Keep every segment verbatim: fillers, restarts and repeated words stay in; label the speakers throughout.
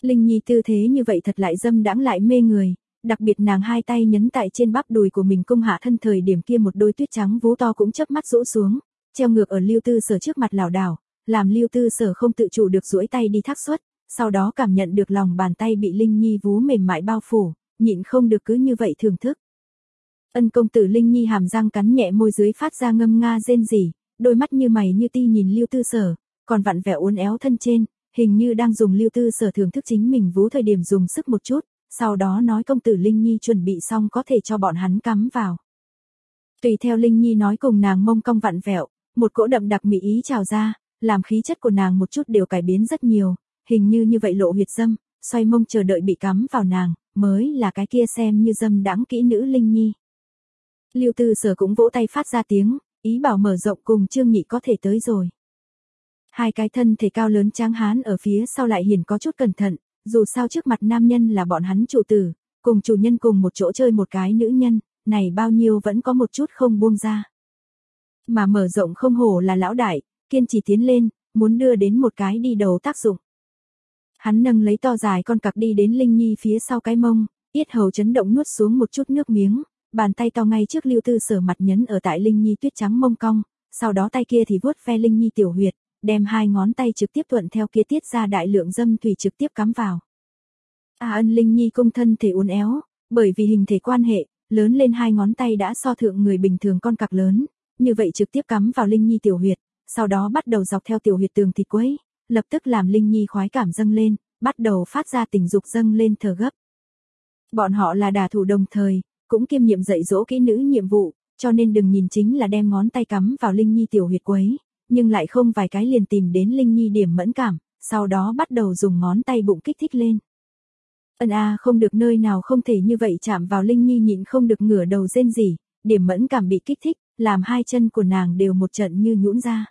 Speaker 1: Linh Nhi tư thế như vậy thật lại dâm đãng lại mê người, đặc biệt nàng hai tay nhấn tại trên bắp đùi của mình cung hạ thân thời điểm kia một đôi tuyết trắng vú to cũng chớp mắt rũ xuống, treo ngược ở Lưu Tư Sở trước mặt lảo đảo, làm Lưu Tư Sở không tự chủ được duỗi tay đi thác xuất, sau đó cảm nhận được lòng bàn tay bị Linh Nhi vú mềm mại bao phủ, nhịn không được cứ như vậy thưởng thức. Ân công tử Linh Nhi hàm răng cắn nhẹ môi dưới phát ra ngâm nga rên rỉ, đôi mắt như mày như ti nhìn Lưu Tư Sở, còn vặn vẹo uốn éo thân trên, hình như đang dùng Lưu Tư Sở thưởng thức chính mình vú thời điểm dùng sức một chút, sau đó nói công tử Linh Nhi chuẩn bị xong có thể cho bọn hắn cắm vào. Tùy theo Linh Nhi nói cùng nàng mông cong vặn vẹo, một cỗ đậm đặc mỹ ý trào ra, làm khí chất của nàng một chút đều cải biến rất nhiều, hình như như vậy lộ huyệt dâm, xoay mông chờ đợi bị cắm vào nàng, mới là cái kia xem như dâm đãng kỹ nữ Linh Nhi. Lưu Tư Sở cũng vỗ tay phát ra tiếng, ý bảo mở rộng cùng Trương Nhị có thể tới rồi. Hai cái thân thể cao lớn tráng hán ở phía sau lại hiển có chút cẩn thận, dù sao trước mặt nam nhân là bọn hắn chủ tử, cùng chủ nhân cùng một chỗ chơi một cái nữ nhân, này bao nhiêu vẫn có một chút không buông ra. Mà mở rộng không hổ là lão đại, kiên trì tiến lên, muốn đưa đến một cái đi đầu tác dụng. Hắn nâng lấy to dài con cặc đi đến Linh Nhi phía sau cái mông, yết hầu chấn động nuốt xuống một chút nước miếng, bàn tay to ngay trước Lưu Tư Sở mặt nhấn ở tại Linh Nhi tuyết trắng mông cong, sau đó tay kia thì vuốt ve Linh Nhi tiểu huyệt, đem hai ngón tay trực tiếp thuận theo kia tiết ra đại lượng dâm thủy trực tiếp cắm vào. A Ân Linh Nhi cung thân thể uốn éo, bởi vì hình thể quan hệ, lớn lên hai ngón tay đã so thượng người bình thường con cặc lớn, như vậy trực tiếp cắm vào Linh Nhi tiểu huyệt, sau đó bắt đầu dọc theo tiểu huyệt tường thịt quấy, lập tức làm Linh Nhi khoái cảm dâng lên, bắt đầu phát ra tình dục dâng lên thở gấp. Bọn họ là đả thủ đồng thời, cũng kiêm nhiệm dạy dỗ kỹ nữ nhiệm vụ, cho nên đừng nhìn chính là đem ngón tay cắm vào Linh Nhi tiểu huyệt quấy, nhưng lại không vài cái liền tìm đến Linh Nhi điểm mẫn cảm, sau đó bắt đầu dùng ngón tay bụng kích thích lên. Ân a không được nơi nào không thể như vậy chạm vào Linh Nhi nhịn không được ngửa đầu rên rỉ, điểm mẫn cảm bị kích thích, làm hai chân của nàng đều một trận như nhũn ra.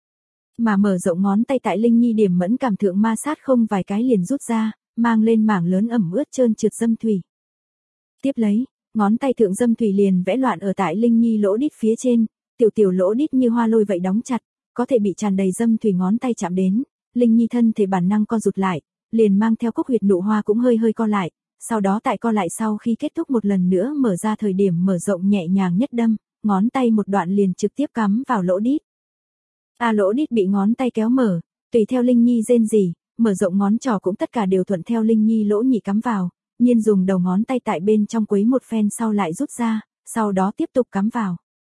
Speaker 1: Mà mở rộng ngón tay tại Linh Nhi điểm mẫn cảm thượng ma sát không vài cái liền rút ra, mang lên mảng lớn ẩm ướt trơn trượt dâm thủy. Tiếp lấy, ngón tay thượng dâm thủy liền vẽ loạn ở tại Linh Nhi lỗ đít phía trên, tiểu tiểu lỗ đít như hoa lôi vậy đóng chặt, có thể bị tràn đầy dâm thủy ngón tay chạm đến, Linh Nhi thân thể bản năng co rụt lại, liền mang theo cúc huyệt nụ hoa cũng hơi hơi co lại, sau đó tại co lại sau khi kết thúc một lần nữa mở ra thời điểm mở rộng nhẹ nhàng nhất đâm, ngón tay một đoạn liền trực tiếp cắm vào lỗ đít. A lỗ đít bị ngón tay kéo mở, tùy theo Linh Nhi rên rỉ, mở rộng ngón trỏ cũng tất cả đều thuận theo Linh Nhi lỗ nhị cắm vào, nhiên dùng đầu ngón tay tại bên trong quấy một phen sau lại rút ra, sau đó tiếp tục cắm vào.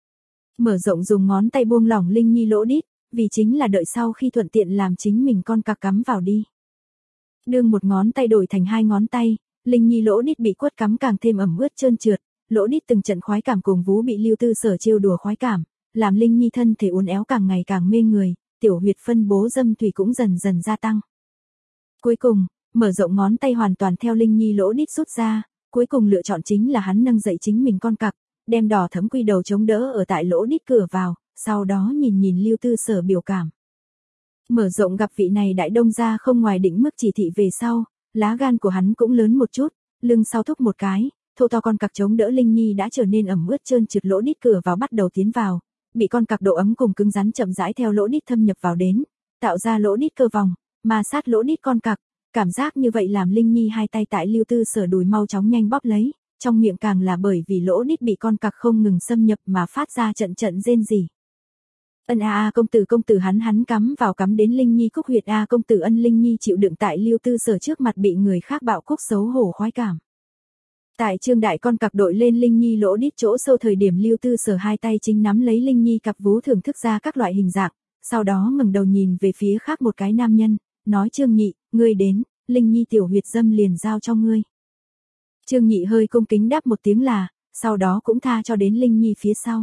Speaker 1: Mở rộng dùng ngón tay buông lỏng Linh Nhi lỗ đít, vì chính là đợi sau khi thuận tiện làm chính mình con cặc cắm vào đi. Đương một ngón tay đổi thành hai ngón tay, Linh Nhi lỗ đít bị quất cắm càng thêm ẩm ướt trơn trượt, lỗ đít từng trận khoái cảm cùng vú bị Lưu Tư Sở trêu đùa khoái cảm, làm Linh Nhi thân thể uốn éo càng ngày càng mê người, tiểu huyệt phân bố dâm thủy cũng dần dần gia tăng. Cuối cùng, mở rộng ngón tay hoàn toàn theo Linh Nhi lỗ đít rút ra, cuối cùng lựa chọn chính là hắn nâng dậy chính mình con cặc, đem đỏ thẫm quy đầu chống đỡ ở tại lỗ đít cửa vào, sau đó nhìn nhìn Lưu Tư Sở biểu cảm. Mở rộng gặp vị này đại đông gia không ngoài định mức chỉ thị về sau, lá gan của hắn cũng lớn một chút, lưng sau thúc một cái, thô to con cặc chống đỡ Linh Nhi đã trở nên ẩm ướt trơn trượt lỗ đít cửa vào bắt đầu tiến vào, bị con cặc độ ấm cùng cứng rắn chậm rãi theo lỗ đít thâm nhập vào đến, tạo ra lỗ đít cơ vòng, mà sát lỗ đít con cặc, cảm giác như vậy làm Linh Nhi hai tay tại Lưu Tư Sở đùi mau chóng nhanh bóp lấy, trong miệng càng là bởi vì lỗ đít bị con cặc không ngừng xâm nhập mà phát ra trận trận rên rỉ. Ân a a công tử công tử hắn hắn cắm vào cắm đến Linh Nhi cúc huyệt a công tử ân Linh Nhi chịu đựng tại Lưu Tư Sở trước mặt bị người khác bạo cúc xấu hổ khoái cảm. Tại Trương đại con cặc đội lên Linh Nhi lỗ đít chỗ sâu thời điểm Lưu Tư Sở hai tay chính nắm lấy Linh Nhi cặp vú thưởng thức ra các loại hình dạng, sau đó ngẩng đầu nhìn về phía khác một cái nam nhân, nói Trương Nhị, ngươi đến, Linh Nhi tiểu huyệt dâm liền giao cho ngươi. Trương Nhị hơi cung kính đáp một tiếng là, sau đó cũng tha cho đến Linh Nhi phía sau.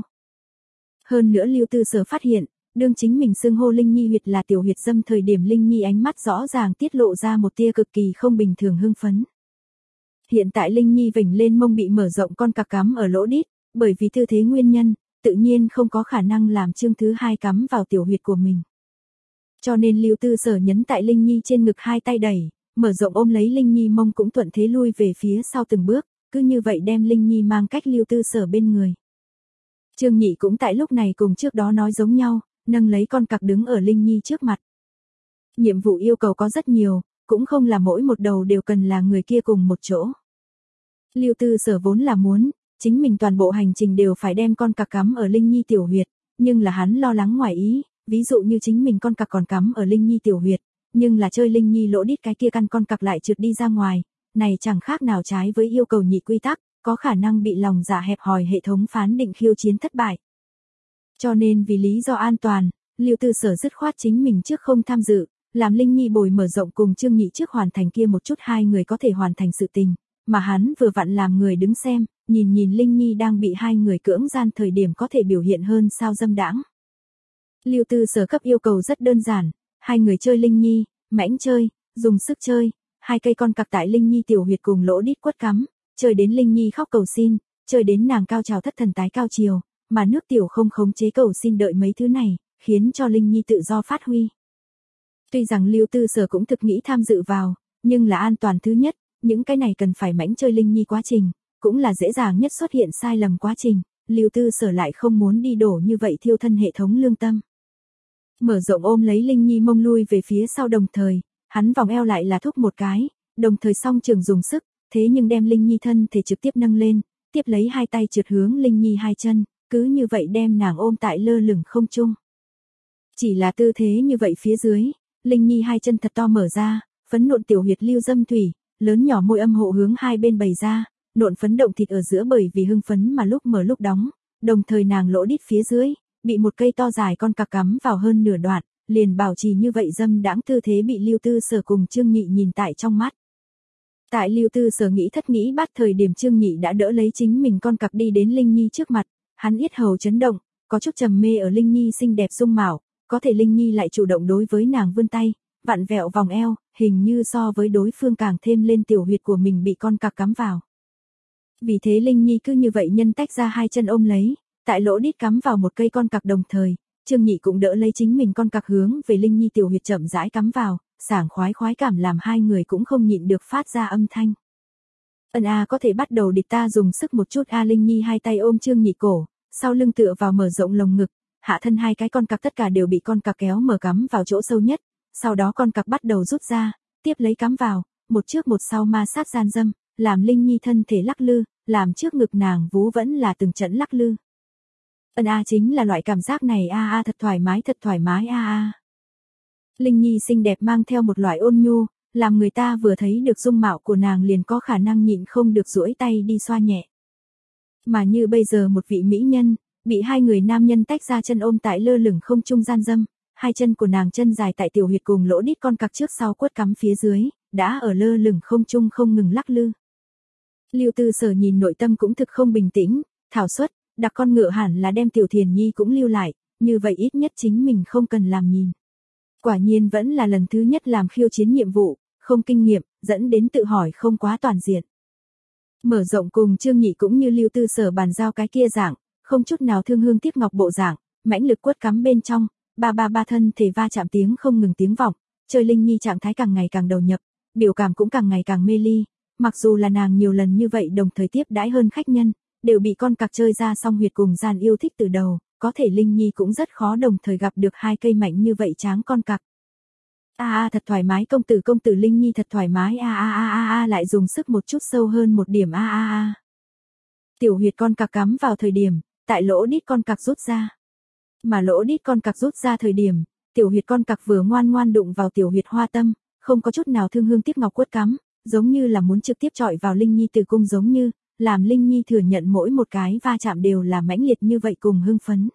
Speaker 1: Hơn nữa Lưu Tư Sở phát hiện, đương chính mình xưng hô Linh Nhi huyệt là tiểu huyệt dâm thời điểm Linh Nhi ánh mắt rõ ràng tiết lộ ra một tia cực kỳ không bình thường hưng phấn. Hiện tại Linh Nhi vểnh lên mông bị mở rộng con cặc cắm ở lỗ đít, bởi vì tư thế nguyên nhân, tự nhiên không có khả năng làm chương thứ hai cắm vào tiểu huyệt của mình. Cho nên Lưu Tư Sở nhấn tại Linh Nhi trên ngực hai tay đẩy, mở rộng ôm lấy Linh Nhi mông cũng thuận thế lui về phía sau từng bước, cứ như vậy đem Linh Nhi mang cách Lưu Tư Sở bên người. Trương Nhị cũng tại lúc này cùng trước đó nói giống nhau, nâng lấy con cặc đứng ở Linh Nhi trước mặt. Nhiệm vụ yêu cầu có rất nhiều, cũng không là mỗi một đầu đều cần là người kia cùng một chỗ. Lưu Tư Sở vốn là muốn, chính mình toàn bộ hành trình đều phải đem con cặc cắm ở Linh Nhi tiểu huyệt, nhưng là hắn lo lắng ngoài ý, ví dụ như chính mình con cặc còn cắm ở Linh Nhi tiểu huyệt, nhưng là chơi Linh Nhi lỗ đít cái kia căn con cặc lại trượt đi ra ngoài, này chẳng khác nào trái với yêu cầu nhị quy tắc, có khả năng bị lòng dạ hẹp hòi hệ thống phán định khiêu chiến thất bại. Cho nên vì lý do an toàn, Lưu Tư Sở dứt khoát chính mình trước không tham dự, làm Linh Nhi bồi mở rộng cùng Trương Nhị trước hoàn thành kia một chút hai người có thể hoàn thành sự tình, mà hắn vừa vặn làm người đứng xem, nhìn nhìn Linh Nhi đang bị hai người cưỡng gian thời điểm có thể biểu hiện hơn sao dâm đãng. Lưu Tư Sở cấp yêu cầu rất đơn giản, hai người chơi Linh Nhi, mãnh chơi, dùng sức chơi, hai cây con cặc tại Linh Nhi tiểu huyệt cùng lỗ đít quất cắm, chơi đến Linh Nhi khóc cầu xin, chơi đến nàng cao trào thất thần tái cao chiều, mà nước tiểu không khống chế cầu xin đợi mấy thứ này, khiến cho Linh Nhi tự do phát huy. Tuy rằng Lưu Tư Sở cũng thực nghĩ tham dự vào, nhưng là an toàn thứ nhất, những cái này cần phải mãnh chơi Linh Nhi quá trình, cũng là dễ dàng nhất xuất hiện sai lầm quá trình, Lưu Tư Sở lại không muốn đi đổ như vậy thiêu thân hệ thống lương tâm. Mở rộng ôm lấy Linh Nhi mông lui về phía sau đồng thời, hắn vòng eo lại là thúc một cái, đồng thời song trường dùng sức, thế nhưng đem Linh Nhi thân thể trực tiếp nâng lên, tiếp lấy hai tay trượt hướng Linh Nhi hai chân, cứ như vậy đem nàng ôm tại lơ lửng không trung. Chỉ là tư thế như vậy phía dưới, Linh Nhi hai chân thật to mở ra, phấn nộn tiểu huyệt lưu dâm thủy, lớn nhỏ môi âm hộ hướng hai bên bày ra, nộn phấn động thịt ở giữa bởi vì hưng phấn mà lúc mở lúc đóng, đồng thời nàng lỗ đít phía dưới, bị một cây to dài con cặc cắm vào hơn nửa đoạn, liền bảo trì như vậy dâm đãng tư thế bị Lưu Tư Sở cùng Trương Nhị nhìn tại trong mắt. Tại Lưu Tư Sở nghĩ thất nghĩ bắt thời điểm Trương Nhị đã đỡ lấy chính mình con cặc đi đến Linh Nhi trước mặt, hắn yết hầu chấn động, có chút trầm mê ở Linh Nhi xinh đẹp dung mạo, có thể Linh Nhi lại chủ động đối với nàng vươn tay, vặn vẹo vòng eo, hình như so với đối phương càng thêm lên tiểu huyệt của mình bị con cặc cắm vào. Vì thế Linh Nhi cứ như vậy nhân tách ra hai chân ôm lấy, tại lỗ đít cắm vào một cây con cặc đồng thời, Trương Nhị cũng đỡ lấy chính mình con cặc hướng về Linh Nhi tiểu huyệt chậm rãi cắm vào, sảng khoái khoái cảm làm hai người cũng không nhịn được phát ra âm thanh. Ân a có thể bắt đầu địch ta dùng sức một chút a Linh Nhi hai tay ôm Trương Nhị cổ, sau lưng tựa vào mở rộng lồng ngực, hạ thân hai cái con cặc tất cả đều bị con cặc kéo mở cắm vào chỗ sâu nhất, sau đó con cặc bắt đầu rút ra, tiếp lấy cắm vào, một trước một sau ma sát gian dâm, làm Linh Nhi thân thể lắc lư, làm trước ngực nàng vú vẫn là từng trận lắc lư. Ân a chính là loại cảm giác này a a thật thoải mái thật thoải mái a a. Linh Nhi xinh đẹp mang theo một loại ôn nhu, làm người ta vừa thấy được dung mạo của nàng liền có khả năng nhịn không được duỗi tay đi xoa nhẹ. Mà như bây giờ một vị mỹ nhân, bị hai người nam nhân tách ra chân ôm tại lơ lửng không trung gian dâm, hai chân của nàng chân dài tại tiểu huyệt cùng lỗ đít con cặc trước sau quất cắm phía dưới, đã ở lơ lửng không trung không ngừng lắc lư. Lưu Tư Sở nhìn nội tâm cũng thực không bình tĩnh, thảo suất, đặc con ngựa hẳn là đem Tiểu Thiền Nhi cũng lưu lại, như vậy ít nhất chính mình không cần làm nhìn. Quả nhiên vẫn là lần thứ nhất làm khiêu chiến nhiệm vụ, không kinh nghiệm, dẫn đến tự hỏi không quá toàn diện. Mở rộng cùng Trương Nhị cũng như Lưu Tư Sở bàn giao cái kia dạng, không chút nào thương hương tiếc ngọc bộ dạng, mãnh lực quất cắm bên trong, ba ba ba thân thể va chạm tiếng không ngừng tiếng vọng, chơi Linh Nhi trạng thái càng ngày càng đầu nhập, biểu cảm cũng càng ngày càng mê ly, mặc dù là nàng nhiều lần như vậy đồng thời tiếp đãi hơn khách nhân, đều bị con cặc chơi ra xong huyệt cùng gian yêu thích từ đầu, có thể Linh Nhi cũng rất khó đồng thời gặp được hai cây mạnh như vậy tráng con cặc. A a thật thoải mái công tử công tử Linh Nhi thật thoải mái a a a a a lại dùng sức một chút sâu hơn một điểm a a a. Tiểu huyệt con cặc cắm vào thời điểm, tại lỗ đít con cặc rút ra. Mà lỗ đít con cặc rút ra thời điểm, tiểu huyệt con cặc vừa ngoan ngoan đụng vào tiểu huyệt hoa tâm, không có chút nào thương hương tiếc ngọc quất cắm, giống như là muốn trực tiếp chọi vào Linh Nhi tử cung giống như, làm Linh Nhi thừa nhận mỗi một cái va chạm đều là mãnh liệt như vậy cùng hưng phấn.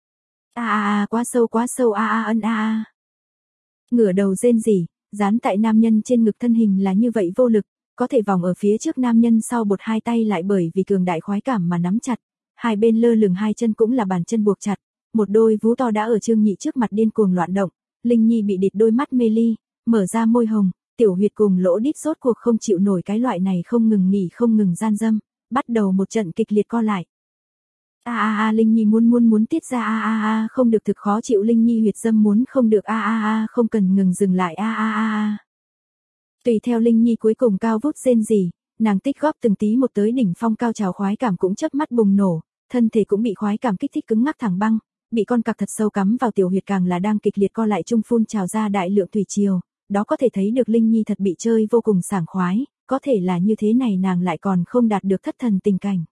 Speaker 1: A a a quá sâu quá sâu a a ân a a. Ngửa đầu rên rỉ, dán tại nam nhân trên ngực thân hình là như vậy vô lực, có thể vòng ở phía trước nam nhân sau bột hai tay lại bởi vì cường đại khoái cảm mà nắm chặt, hai bên lơ lửng hai chân cũng là bàn chân buộc chặt, một đôi vú to đã ở Trương Nhị trước mặt điên cuồng loạn động, Linh Nhi bị địt đôi mắt mê ly, mở ra môi hồng, tiểu huyệt cùng lỗ đít rốt cuộc không chịu nổi cái loại này không ngừng nghỉ không ngừng gian dâm, bắt đầu một trận kịch liệt co lại. A a a Linh Nhi muốn muốn muốn tiết ra a a a không được thực khó chịu Linh Nhi huyệt dâm muốn không được a a a không cần ngừng dừng lại a a a a. Tùy theo Linh Nhi cuối cùng cao vút rên rỉ, nàng tích góp từng tí một tới đỉnh phong cao trào khoái cảm cũng chớp mắt bùng nổ, thân thể cũng bị khoái cảm kích thích cứng ngắc thẳng băng, bị con cặc thật sâu cắm vào tiểu huyệt càng là đang kịch liệt co lại trung phun trào ra đại lượng thủy triều, đó có thể thấy được Linh Nhi thật bị chơi vô cùng sảng khoái, có thể là như thế này nàng lại còn không đạt được thất thần tình cảnh.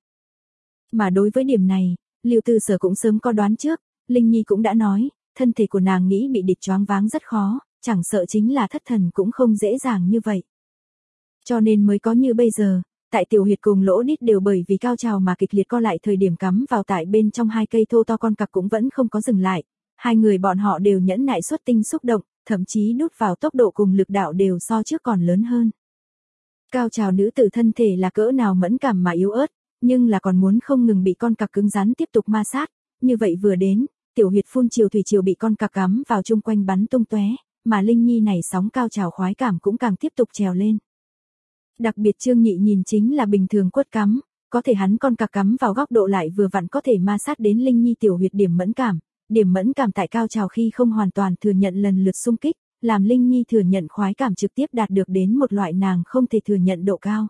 Speaker 1: Mà đối với điểm này, Lưu Tư Sở cũng sớm có đoán trước, Linh Nhi cũng đã nói, thân thể của nàng nghĩ bị địch choáng váng rất khó, chẳng sợ chính là thất thần cũng không dễ dàng như vậy. Cho nên mới có như bây giờ, tại tiểu huyệt cùng lỗ đít đều bởi vì cao trào mà kịch liệt co lại thời điểm cắm vào tại bên trong hai cây thô to con cặc cũng vẫn không có dừng lại, hai người bọn họ đều nhẫn nại xuất tinh xúc động, thậm chí đút vào tốc độ cùng lực đạo đều so trước còn lớn hơn. Cao trào nữ tử thân thể là cỡ nào mẫn cảm mà yếu ớt, nhưng là còn muốn không ngừng bị con cặc cứng rắn tiếp tục ma sát, như vậy vừa đến, tiểu huyệt phun chiều thủy chiều bị con cặc cắm vào chung quanh bắn tung tóe, mà Linh Nhi này sóng cao trào khoái cảm cũng càng tiếp tục trèo lên. Đặc biệt Trương Nhị nhìn chính là bình thường quất cắm, có thể hắn con cặc cắm vào góc độ lại vừa vặn có thể ma sát đến Linh Nhi tiểu huyệt điểm mẫn cảm, điểm mẫn cảm tại cao trào khi không hoàn toàn thừa nhận lần lượt xung kích, làm Linh Nhi thừa nhận khoái cảm trực tiếp đạt được đến một loại nàng không thể thừa nhận độ cao.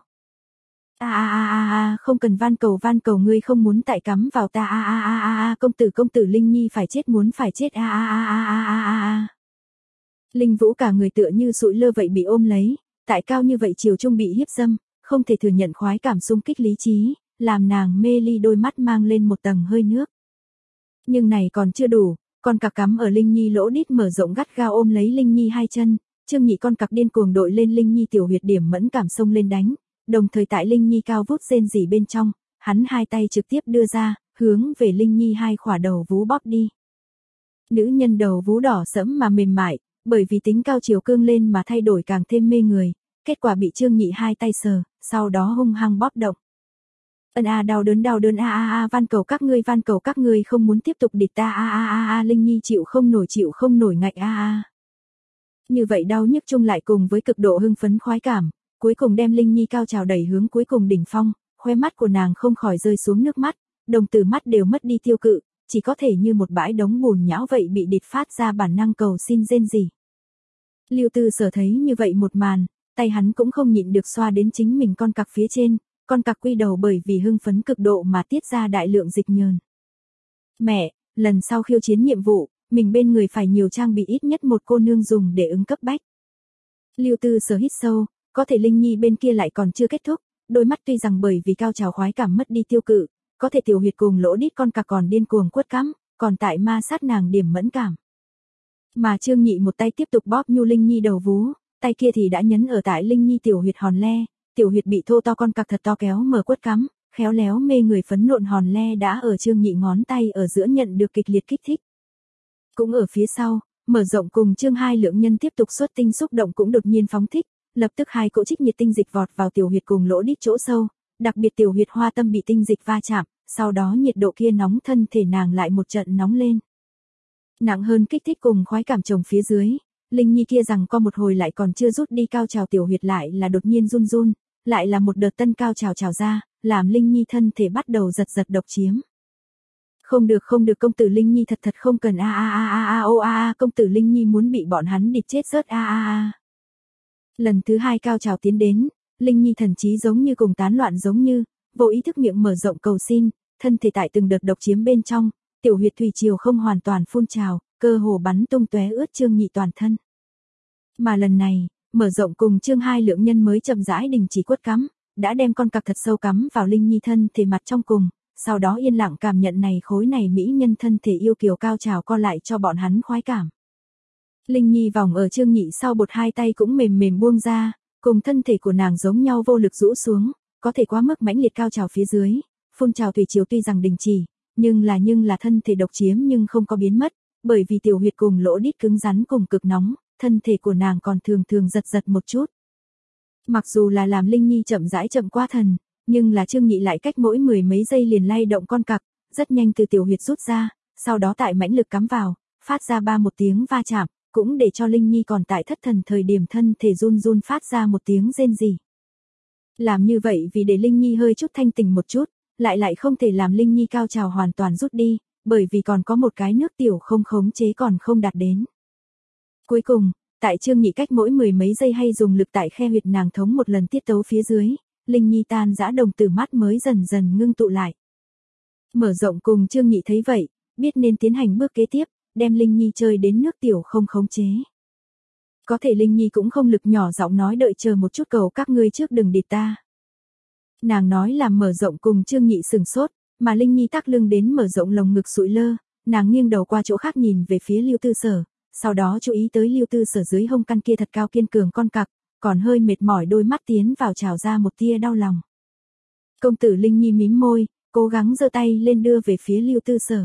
Speaker 1: A a a a a, không cần van cầu van cầu ngươi không muốn tại cắm vào ta a a a a a, công tử công tử Linh Nhi phải chết muốn phải chết a a a a a a a. Linh Vũ cả người tựa như sụi lơ vậy bị ôm lấy, tại cao như vậy chiều trung bị hiếp dâm, không thể thừa nhận khoái cảm xung kích lý trí, làm nàng mê ly đôi mắt mang lên một tầng hơi nước. Nhưng này còn chưa đủ, con cặc cắm ở Linh Nhi lỗ đít mở rộng gắt gao ôm lấy Linh Nhi hai chân, Trương Nhị con cặc điên cuồng đội lên Linh Nhi tiểu huyệt điểm mẫn cảm xông lên đánh, đồng thời tại Linh Nhi cao vút rên rỉ bên trong, hắn hai tay trực tiếp đưa ra, hướng về Linh Nhi hai khỏa đầu vú bóp đi. Nữ nhân đầu vú đỏ sẫm mà mềm mại, bởi vì tính cao chiều cương lên mà thay đổi càng thêm mê người, kết quả bị Trương Nhị hai tay sờ, sau đó hung hăng bóp động. Ân a đau đớn đau đớn a a a van cầu các ngươi van cầu các ngươi không muốn tiếp tục địch ta a a a a Linh Nhi chịu không nổi chịu không nổi ngạch a a. Như vậy đau nhức chung lại cùng với cực độ hưng phấn khoái cảm, cuối cùng đem Linh Nhi cao trào đẩy hướng cuối cùng đỉnh phong, khóe mắt của nàng không khỏi rơi xuống nước mắt, đồng tử mắt đều mất đi tiêu cự, chỉ có thể như một bãi đống bùn nhão vậy bị địch phát ra bản năng cầu xin rên rỉ. Lưu Tư Sở thấy như vậy một màn, tay hắn cũng không nhịn được xoa đến chính mình con cặc phía trên, con cặc quy đầu bởi vì hưng phấn cực độ mà tiết ra đại lượng dịch nhờn. Mẹ, lần sau khiêu chiến nhiệm vụ, mình bên người phải nhiều trang bị ít nhất một cô nương dùng để ứng cấp bách. Lưu Tư Sở hít sâu, có thể Linh Nhi bên kia lại còn chưa kết thúc, đôi mắt tuy rằng bởi vì cao trào khoái cảm mất đi tiêu cự, có thể tiểu huyệt cùng lỗ đít con cặc còn điên cuồng quất cắm, còn tại ma sát nàng điểm mẫn cảm. Mà Trương Nhị một tay tiếp tục bóp nhu Linh Nhi đầu vú, tay kia thì đã nhấn ở tại Linh Nhi tiểu huyệt hòn le, tiểu huyệt bị thô to con cặc thật to kéo mở quất cắm, khéo léo mê người phấn nộn hòn le đã ở Trương Nhị ngón tay ở giữa nhận được kịch liệt kích thích. Cũng ở phía sau, mở rộng cùng Trương hai lượng nhân tiếp tục xuất tinh xúc động cũng đột nhiên phóng thích, lập tức hai cỗ trích nhiệt tinh dịch vọt vào tiểu huyệt cùng lỗ đít chỗ sâu, đặc biệt tiểu huyệt hoa tâm bị tinh dịch va chạm, sau đó nhiệt độ kia nóng thân thể nàng lại một trận nóng lên. Nặng hơn kích thích cùng khoái cảm chồng phía dưới, Linh Nhi kia rằng qua một hồi lại còn chưa rút đi cao trào tiểu huyệt lại là đột nhiên run run, lại là một đợt tân cao trào trào ra, làm Linh Nhi thân thể bắt đầu giật giật độc chiếm. Không được không được công tử Linh Nhi thật thật không cần a a a a a ô a a công tử Linh Nhi muốn bị bọn hắn địch chết rớt a a a. Lần thứ hai cao trào tiến đến, Linh Nhi thần trí giống như cùng tán loạn giống như, vô ý thức miệng mở rộng cầu xin, thân thể tại từng đợt độc chiếm bên trong, tiểu huyệt thủy triều không hoàn toàn phun trào, cơ hồ bắn tung tóe ướt Trương Nhị toàn thân. Mà lần này, mở rộng cùng Trương hai lượng nhân mới chậm rãi đình chỉ quất cắm, đã đem con cặc thật sâu cắm vào Linh Nhi thân thể mặt trong cùng, sau đó yên lặng cảm nhận này khối này mỹ nhân thân thể yêu kiều cao trào co lại cho bọn hắn khoái cảm. Linh Nhi vòng ở Trương Nhị sau bột hai tay cũng mềm mềm buông ra, cùng thân thể của nàng giống nhau vô lực rũ xuống, có thể quá mức mãnh liệt cao trào phía dưới, phun trào thủy chiều tuy rằng đình chỉ, nhưng là nhưng là thân thể độc chiếm nhưng không có biến mất, bởi vì tiểu huyệt cùng lỗ đít cứng rắn cùng cực nóng, thân thể của nàng còn thường thường giật giật một chút. Mặc dù là làm Linh Nhi chậm rãi chậm qua thần, nhưng là Trương Nhị lại cách mỗi mười mấy giây liền lay động con cặc, rất nhanh từ tiểu huyệt rút ra, sau đó tại mãnh lực cắm vào, phát ra ba một tiếng va chạm, cũng để cho Linh Nhi còn tại thất thần thời điểm thân thể run run phát ra một tiếng rên rỉ. Làm như vậy vì để Linh Nhi hơi chút thanh tỉnh một chút, lại lại không thể làm Linh Nhi cao trào hoàn toàn rút đi, bởi vì còn có một cái nước tiểu không khống chế còn không đạt đến. Cuối cùng, tại Trương Nhị cách mỗi mười mấy giây hay dùng lực tại khe huyệt nàng thống một lần tiết tấu phía dưới, Linh Nhi tan dã đồng tử mắt mới dần dần ngưng tụ lại. Mở rộng cùng Trương Nhị thấy vậy, biết nên tiến hành bước kế tiếp, đem Linh Nhi chơi đến nước tiểu không khống chế. Có thể Linh Nhi cũng không lực nhỏ giọng nói đợi chờ một chút cầu các ngươi trước đừng địt ta. Nàng nói làm mở rộng cùng Trương Nhị sừng sốt, mà Linh Nhi tắc lưng đến mở rộng lồng ngực sụi lơ, nàng nghiêng đầu qua chỗ khác nhìn về phía Lưu Tư Sở, sau đó chú ý tới Lưu Tư Sở dưới hông căn kia thật cao kiên cường con cặc, còn hơi mệt mỏi đôi mắt tiến vào trào ra một tia đau lòng. Công tử Linh Nhi mím môi, cố gắng giơ tay lên đưa về phía Lưu Tư Sở.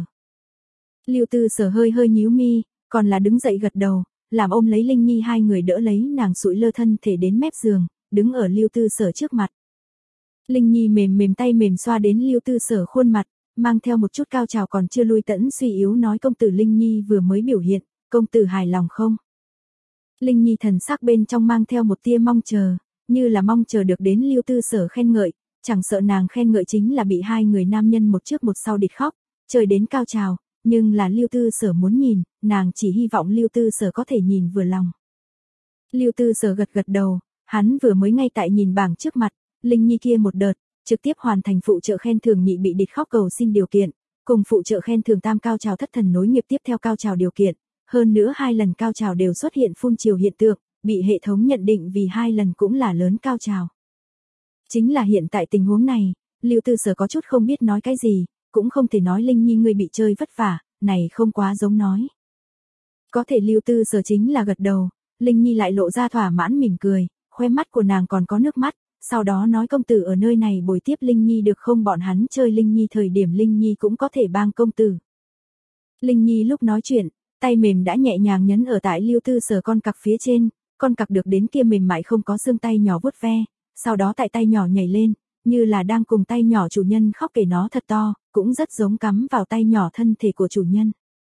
Speaker 1: Lưu Tư Sở hơi hơi nhíu mi, còn là đứng dậy gật đầu, làm ôm lấy Linh Nhi hai người đỡ lấy nàng sụi lơ thân thể đến mép giường, đứng ở Lưu Tư Sở trước mặt. Linh Nhi mềm mềm tay mềm xoa đến Lưu Tư Sở khuôn mặt, mang theo một chút cao trào còn chưa lui tẫn suy yếu nói công tử Linh Nhi vừa mới biểu hiện, công tử hài lòng không? Linh Nhi thần sắc bên trong mang theo một tia mong chờ, như là mong chờ được đến Lưu Tư Sở khen ngợi, chẳng sợ nàng khen ngợi chính là bị hai người nam nhân một trước một sau địt khóc, chơi đến cao trào, nhưng là Lưu Tư Sở muốn nhìn, nàng chỉ hy vọng Lưu Tư Sở có thể nhìn vừa lòng. Lưu Tư Sở gật gật đầu, hắn vừa mới ngay tại nhìn bảng trước mặt, Linh Nhi kia một đợt, trực tiếp hoàn thành phụ trợ khen thưởng nhị bị địt khóc cầu xin điều kiện, cùng phụ trợ khen thưởng tam cao trào thất thần nối nghiệp tiếp theo cao trào điều kiện, hơn nữa hai lần cao trào đều xuất hiện phun chiều hiện tượng, bị hệ thống nhận định vì hai lần cũng là lớn cao trào. Chính là hiện tại tình huống này, Lưu Tư Sở có chút không biết nói cái gì, cũng không thể nói Linh Nhi ngươi bị chơi vất vả, này không quá giống nói. Có thể Lưu Tư Sở chính là gật đầu, Linh Nhi lại lộ ra thỏa mãn mỉm cười, khoe mắt của nàng còn có nước mắt, sau đó nói công tử ở nơi này bồi tiếp Linh Nhi được không bọn hắn chơi Linh Nhi thời điểm Linh Nhi cũng có thể bang công tử. Linh Nhi lúc nói chuyện, tay mềm đã nhẹ nhàng nhấn ở tại Lưu Tư Sở con cặc phía trên, con cặc được đến kia mềm mại không có xương tay nhỏ vuốt ve, sau đó tại tay nhỏ nhảy lên, như là đang cùng tay nhỏ chủ nhân khóc kể nó thật to, cũng rất giống cắm vào tay nhỏ thân thể của chủ nhân.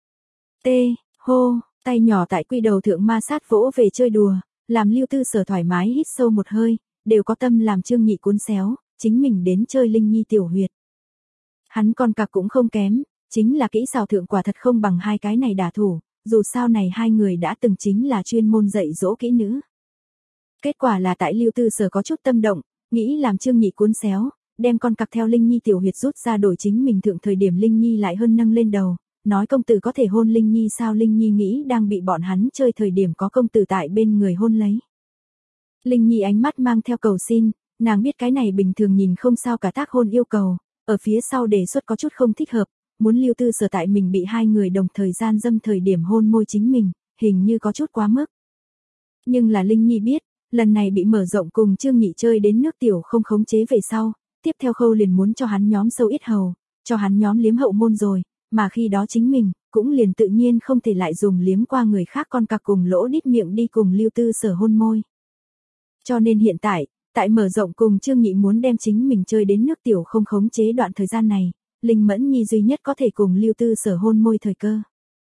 Speaker 1: Tê, hô, tay nhỏ tại quy đầu thượng ma sát vỗ về chơi đùa, làm Lưu Tư Sở thoải mái hít sâu một hơi, đều có tâm làm Trương Nhị cuốn xéo, chính mình đến chơi Linh Nhi tiểu huyệt. Hắn con cặc cũng không kém, chính là kỹ xảo thượng quả thật không bằng hai cái này đả thủ, dù sao này hai người đã từng chính là chuyên môn dạy dỗ kỹ nữ. Kết quả là tại Lưu Tư Sở có chút tâm động, nghĩ làm Trương Nhị cuốn xéo, đem con cặc theo Linh Nhi tiểu huyệt rút ra đổi chính mình thượng thời điểm Linh Nhi lại hơn nâng lên đầu, nói công tử có thể hôn Linh Nhi sao Linh Nhi nghĩ đang bị bọn hắn chơi thời điểm có công tử tại bên người hôn lấy. Linh Nhi ánh mắt mang theo cầu xin, nàng biết cái này bình thường nhìn không sao cả tác hôn yêu cầu, ở phía sau đề xuất có chút không thích hợp, muốn Lưu Tư Sở tại mình bị hai người đồng thời gian dâm thời điểm hôn môi chính mình, hình như có chút quá mức. Nhưng là Linh Nhi biết, lần này bị mở rộng cùng Trương Nhị chơi đến nước tiểu không khống chế về sau, tiếp theo khâu liền muốn cho hắn nhóm sâu ít hầu, cho hắn nhóm liếm hậu môn rồi, mà khi đó chính mình, cũng liền tự nhiên không thể lại dùng liếm qua người khác con cặc cùng lỗ đít miệng đi cùng Lưu Tư Sở hôn môi. Cho nên hiện tại, tại mở rộng cùng Trương Nhị muốn đem chính mình chơi đến nước tiểu không khống chế đoạn thời gian này, Linh Mẫn Nhi duy nhất có thể cùng Lưu Tư Sở hôn môi thời cơ.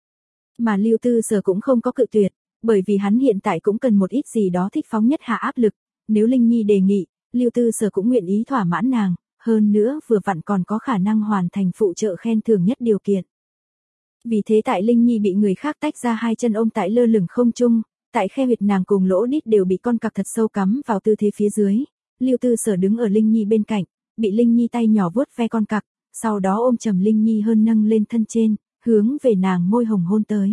Speaker 1: Mà Lưu Tư Sở cũng không có cự tuyệt, bởi vì hắn hiện tại cũng cần một ít gì đó thích phóng nhất hạ áp lực, nếu Linh Nhi đề nghị, Lưu Tư Sở cũng nguyện ý thỏa mãn nàng, hơn nữa vừa vặn còn có khả năng hoàn thành phụ trợ khen thưởng nhất điều kiện. Vì thế tại Linh Nhi bị người khác tách ra hai chân ôm tại lơ lửng không trung, tại khe huyệt nàng cùng lỗ đít đều bị con cặc thật sâu cắm vào tư thế phía dưới, Lưu Tư Sở đứng ở Linh Nhi bên cạnh, bị Linh Nhi tay nhỏ vuốt ve con cặc, sau đó ôm chầm Linh Nhi hơn nâng lên thân trên, hướng về nàng môi hồng hôn tới.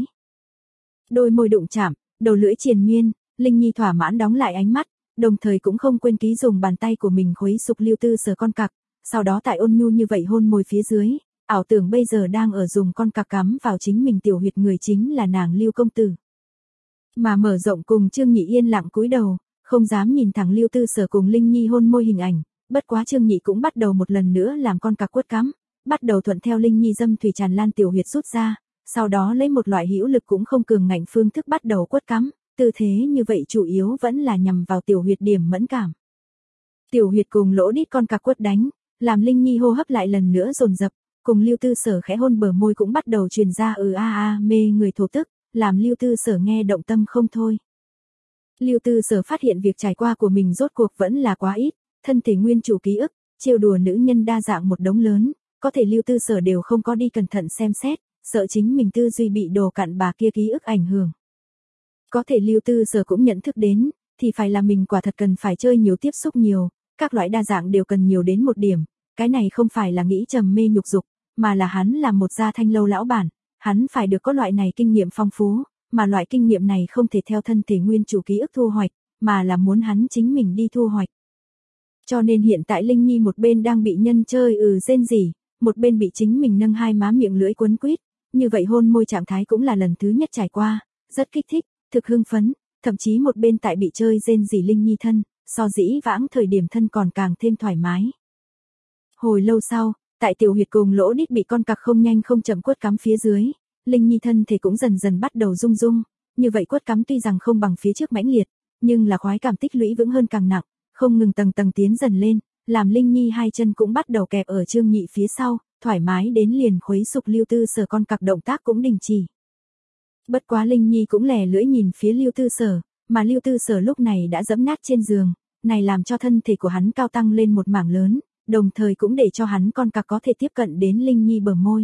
Speaker 1: Đôi môi đụng chạm, đầu lưỡi triền miên, Linh Nhi thỏa mãn đóng lại ánh mắt, đồng thời cũng không quên ký dùng bàn tay của mình khuấy sục Lưu Tư Sở con cặc, sau đó tại ôn nhu như vậy hôn môi phía dưới, ảo tưởng bây giờ đang ở dùng con cặc cắm vào chính mình tiểu huyệt người chính là nàng Lưu công tử. Mà mở rộng cùng Trương Nhị yên lặng cúi đầu, không dám nhìn thẳng Lưu Tư Sở cùng Linh Nhi hôn môi hình ảnh, bất quá Trương Nhị cũng bắt đầu một lần nữa làm con cặc quất cắm, bắt đầu thuận theo Linh Nhi dâm thủy tràn lan tiểu huyệt rút ra, sau đó lấy một loại hữu lực cũng không cường ngạnh phương thức bắt đầu quất cắm, tư thế như vậy chủ yếu vẫn là nhằm vào tiểu huyệt điểm mẫn cảm. Tiểu huyệt cùng lỗ đít con cặc quất đánh, làm Linh Nhi hô hấp lại lần nữa dồn dập, cùng Lưu Tư Sở khẽ hôn bờ môi cũng bắt đầu truyền ra ừ a a mê người thổ tức, làm Lưu Tư Sở nghe động tâm không thôi. Lưu Tư Sở phát hiện việc trải qua của mình rốt cuộc vẫn là quá ít, thân thể nguyên chủ ký ức, trêu đùa nữ nhân đa dạng một đống lớn, có thể Lưu Tư Sở đều không có đi cẩn thận xem xét, sợ chính mình tư duy bị đồ cặn bà kia ký ức ảnh hưởng. Có thể Lưu Tư Sở cũng nhận thức đến, thì phải là mình quả thật cần phải chơi nhiều tiếp xúc nhiều, các loại đa dạng đều cần nhiều đến một điểm, cái này không phải là nghĩ trầm mê nhục dục, mà là hắn là một gia thanh lâu lão bản, hắn phải được có loại này kinh nghiệm phong phú, mà loại kinh nghiệm này không thể theo thân thể nguyên chủ ký ức thu hoạch, mà là muốn hắn chính mình đi thu hoạch. Cho nên hiện tại Linh Nhi một bên đang bị nhân chơi ừ rên rỉ, một bên bị chính mình nâng hai má miệng lưỡi quấn quýt, như vậy hôn môi trạng thái cũng là lần thứ nhất trải qua, rất kích thích, thực hưng phấn, thậm chí một bên tại bị chơi rên rỉ Linh Nhi thân, so dĩ vãng thời điểm thân còn càng thêm thoải mái. Hồi lâu sau, tại tiểu huyệt cùng lỗ đít bị con cặc không nhanh không chậm quất cắm phía dưới, Linh Nhi thân thể cũng dần dần bắt đầu rung rung, như vậy quất cắm tuy rằng không bằng phía trước mãnh liệt, nhưng là khoái cảm tích lũy vững hơn càng nặng, không ngừng tầng tầng tiến dần lên, làm Linh Nhi hai chân cũng bắt đầu kẹp ở Trương Nhị phía sau, thoải mái đến liền khuấy sục Lưu Tư Sở con cặc động tác cũng đình chỉ. Bất quá Linh Nhi cũng lè lưỡi nhìn phía Lưu Tư Sở, mà Lưu Tư Sở lúc này đã dẫm nát trên giường, này làm cho thân thể của hắn cao tăng lên một mảng lớn, đồng thời cũng để cho hắn con cặc có thể tiếp cận đến Linh Nhi bờ môi.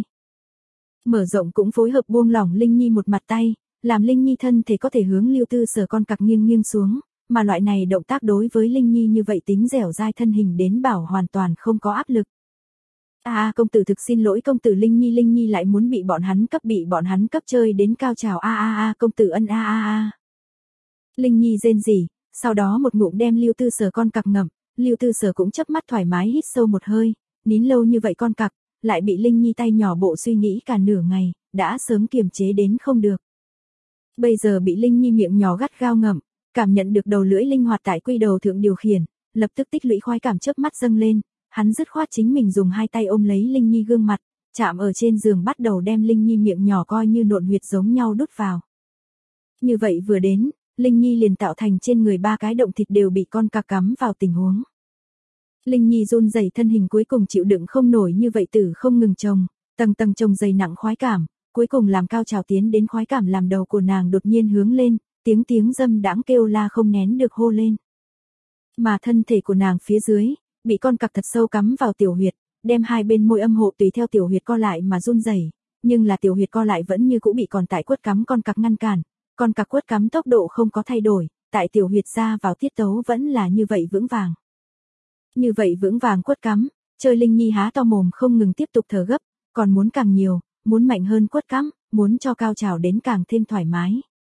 Speaker 1: Mở rộng cũng phối hợp buông lỏng Linh Nhi một mặt tay, làm Linh Nhi thân thể có thể hướng Lưu Tư Sở con cặc nghiêng nghiêng xuống, mà loại này động tác đối với Linh Nhi như vậy tính dẻo dai thân hình đến bảo hoàn toàn không có áp lực. A a công tử thực xin lỗi công tử Linh Nhi Linh Nhi lại muốn bị bọn hắn cấp bị bọn hắn cấp chơi đến cao trào a a a công tử ân a a a. Linh Nhi rên rỉ, sau đó một ngụm đem Lưu Tư Sở con cặc ngậm, Lưu Tư Sở cũng chớp mắt thoải mái hít sâu một hơi, nín lâu như vậy con cặc, lại bị Linh Nhi tay nhỏ bộ suy nghĩ cả nửa ngày, đã sớm kiềm chế đến không được. Bây giờ bị Linh Nhi miệng nhỏ gắt gao ngậm, cảm nhận được đầu lưỡi linh hoạt tại quy đầu thượng điều khiển, lập tức tích lũy khoái cảm chớp mắt dâng lên, hắn dứt khoát chính mình dùng hai tay ôm lấy Linh Nhi gương mặt, chạm ở trên giường bắt đầu đem Linh Nhi miệng nhỏ coi như nộn huyệt giống nhau đút vào. Như vậy vừa đến, Linh Nhi liền tạo thành trên người ba cái động thịt đều bị con cặc cắm vào tình huống. Linh Nhi run rẩy thân hình cuối cùng chịu đựng không nổi như vậy tử không ngừng chồng, tầng tầng chồng dày nặng khoái cảm, cuối cùng làm cao trào tiến đến khoái cảm làm đầu của nàng đột nhiên hướng lên, tiếng tiếng dâm đãng kêu la không nén được hô lên. Mà thân thể của nàng phía dưới, bị con cặc thật sâu cắm vào tiểu huyệt, đem hai bên môi âm hộ tùy theo tiểu huyệt co lại mà run rẩy, nhưng là tiểu huyệt co lại vẫn như cũ bị còn tại quất cắm con cặc ngăn cản, con cặc quất cắm tốc độ không có thay đổi, tại tiểu huyệt ra vào tiết tấu vẫn là như vậy vững vàng. Như vậy vững vàng quất cắm, chơi Linh Nhi há to mồm không ngừng tiếp tục thở gấp, còn muốn càng nhiều, muốn mạnh hơn quất cắm, muốn cho cao trào đến càng thêm thoải mái.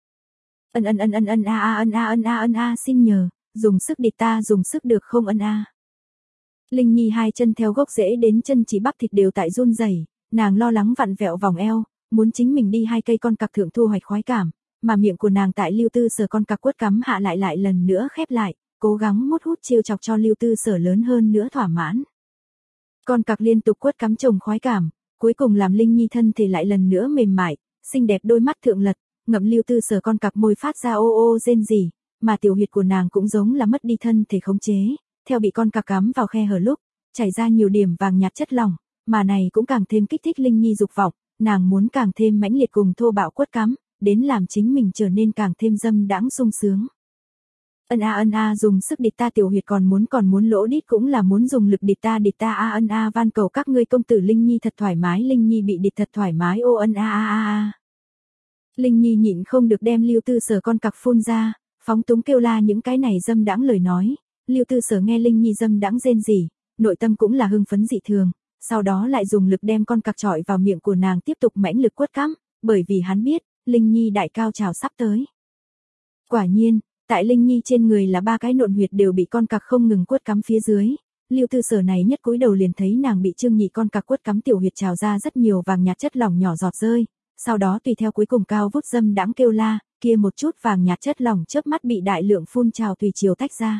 Speaker 1: Ân ân ân ân ân a a ân a ân a ân a xin nhờ, dùng sức địch ta dùng sức được không ân a. Linh Nhi hai chân theo gốc rễ đến chân chỉ bắp thịt đều tại run rẩy, nàng lo lắng vặn vẹo vòng eo, muốn chính mình đi hai cây con cặc thượng thu hoạch khoái cảm, mà miệng của nàng tại Lưu Tư Sở con cặc quất cắm hạ lại lại lần nữa khép lại, cố gắng mút hút chiêu chọc cho Lưu Tư Sở lớn hơn nữa thỏa mãn. Con cặc liên tục quất cắm chồng khoái cảm, cuối cùng làm Linh Nhi thân thể lại lần nữa mềm mại, xinh đẹp đôi mắt thượng lật, ngậm Lưu Tư Sở con cặc môi phát ra ô ô rên rỉ, mà tiểu huyệt của nàng cũng giống là mất đi thân thể khống chế, theo bị con cặc cắm vào khe hở lúc, chảy ra nhiều điểm vàng nhạt chất lỏng, mà này cũng càng thêm kích thích Linh Nhi dục vọng, nàng muốn càng thêm mãnh liệt cùng thô bạo quất cắm, đến làm chính mình trở nên càng thêm dâm đãng sung sướng. Ân a ân a dùng sức địch ta tiểu huyệt còn muốn còn muốn lỗ đít cũng là muốn dùng lực địch ta địch ta a ân a van cầu các ngươi công tử Linh Nhi thật thoải mái Linh Nhi bị địch thật thoải mái ô ân a a a a. Linh Nhi nhịn không được đem Lưu Tư Sở con cặc phun ra, phóng túng kêu la những cái này dâm đãng lời nói, Lưu Tư Sở nghe Linh Nhi dâm đãng rên rỉ, nội tâm cũng là hưng phấn dị thường, sau đó lại dùng lực đem con cặc chọi vào miệng của nàng tiếp tục mãnh lực quất cắm, bởi vì hắn biết, Linh Nhi đại cao trào sắp tới. Quả nhiên, tại Linh Nhi trên người là ba cái nộn huyệt đều bị con cặc không ngừng quất cắm phía dưới, Lưu Tư Sở này nhất cúi đầu liền thấy nàng bị Trương Nhị con cặc quất cắm tiểu huyệt trào ra rất nhiều vàng nhạt chất lỏng nhỏ giọt rơi, sau đó tùy theo cuối cùng cao vút dâm đãng kêu la, kia một chút vàng nhạt chất lỏng chớp mắt bị đại lượng phun trào tùy chiều tách ra.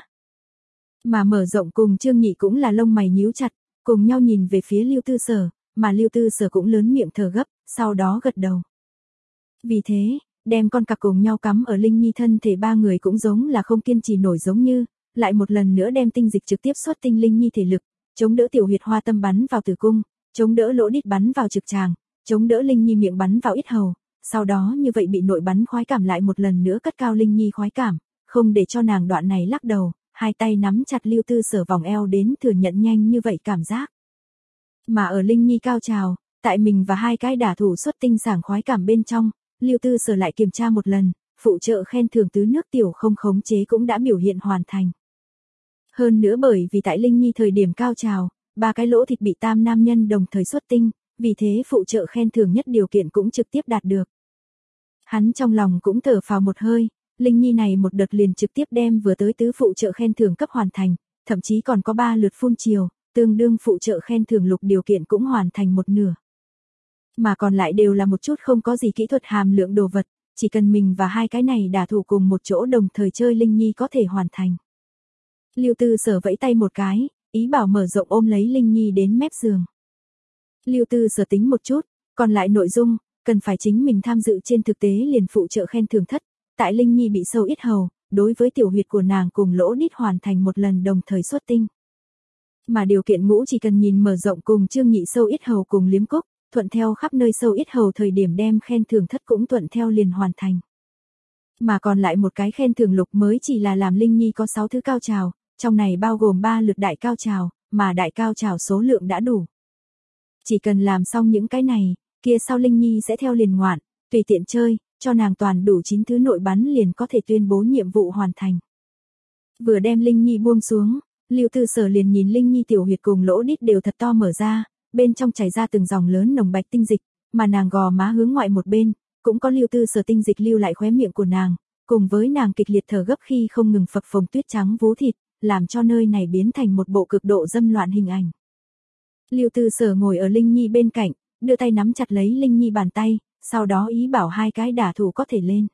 Speaker 1: Mà mở rộng cùng Trương Nhị cũng là lông mày nhíu chặt, cùng nhau nhìn về phía Lưu Tư Sở, mà Lưu Tư Sở cũng lớn miệng thở gấp, sau đó gật đầu. Vì thế, đem con cặc cùng nhau cắm ở Linh Nhi thân thể ba người cũng giống là không kiên trì nổi giống như, lại một lần nữa đem tinh dịch trực tiếp xuất tinh Linh Nhi thể lực, chống đỡ tiểu huyệt hoa tâm bắn vào tử cung, chống đỡ lỗ đít bắn vào trực tràng, chống đỡ Linh Nhi miệng bắn vào yết hầu, sau đó như vậy bị nội bắn khoái cảm lại một lần nữa cất cao Linh Nhi khoái cảm, không để cho nàng đoạn này lắc đầu, hai tay nắm chặt Lưu Tư Sở vòng eo đến thừa nhận nhanh như vậy cảm giác. Mà ở Linh Nhi cao trào, tại mình và hai cái đả thủ xuất tinh sảng khoái cảm bên trong, Lưu Tư Sở lại kiểm tra một lần, phụ trợ khen thưởng tứ nước tiểu không khống chế cũng đã biểu hiện hoàn thành. Hơn nữa bởi vì tại Linh Nhi thời điểm cao trào, ba cái lỗ thịt bị tam nam nhân đồng thời xuất tinh, vì thế phụ trợ khen thưởng nhất điều kiện cũng trực tiếp đạt được. Hắn trong lòng cũng thở phào một hơi, Linh Nhi này một đợt liền trực tiếp đem vừa tới tứ phụ trợ khen thưởng cấp hoàn thành, thậm chí còn có ba lượt phun chiều, tương đương phụ trợ khen thưởng lục điều kiện cũng hoàn thành một nửa. Mà còn lại đều là một chút không có gì kỹ thuật hàm lượng đồ vật, chỉ cần mình và hai cái này đả thủ cùng một chỗ đồng thời chơi Linh Nhi có thể hoàn thành. Lưu Tư Sở vẫy tay một cái, ý bảo mở rộng ôm lấy Linh Nhi đến mép giường. Lưu Tư Sở tính một chút, còn lại nội dung, cần phải chính mình tham dự trên thực tế liền phụ trợ khen thưởng thất, tại Linh Nhi bị sâu ít hầu, đối với tiểu huyệt của nàng cùng lỗ đít hoàn thành một lần đồng thời xuất tinh. Mà điều kiện ngũ chỉ cần nhìn mở rộng cùng Trương Nhị sâu ít hầu cùng liếm cúc, thuận theo khắp nơi sâu ít hầu thời điểm đem khen thưởng thất cũng thuận theo liền hoàn thành. Mà còn lại một cái khen thưởng lục mới chỉ là làm Linh Nhi có sáu thứ cao trào, trong này bao gồm ba lượt đại cao trào, mà đại cao trào số lượng đã đủ. Chỉ cần làm xong những cái này, kia sau Linh Nhi sẽ theo liền ngoạn, tùy tiện chơi, cho nàng toàn đủ chín thứ nội bắn liền có thể tuyên bố nhiệm vụ hoàn thành. Vừa đem Linh Nhi buông xuống, Lưu Tư Sở liền nhìn Linh Nhi tiểu huyệt cùng lỗ đít đều thật to mở ra, bên trong chảy ra từng dòng lớn nồng bạch tinh dịch, mà nàng gò má hướng ngoại một bên, cũng có Lưu Tư Sở tinh dịch lưu lại khóe miệng của nàng, cùng với nàng kịch liệt thở gấp khi không ngừng phập phồng tuyết trắng vú thịt, làm cho nơi này biến thành một bộ cực độ dâm loạn hình ảnh. Lưu Tư Sở ngồi ở Linh Nhi bên cạnh, đưa tay nắm chặt lấy Linh Nhi bàn tay, sau đó ý bảo hai cái đả thủ có thể lên.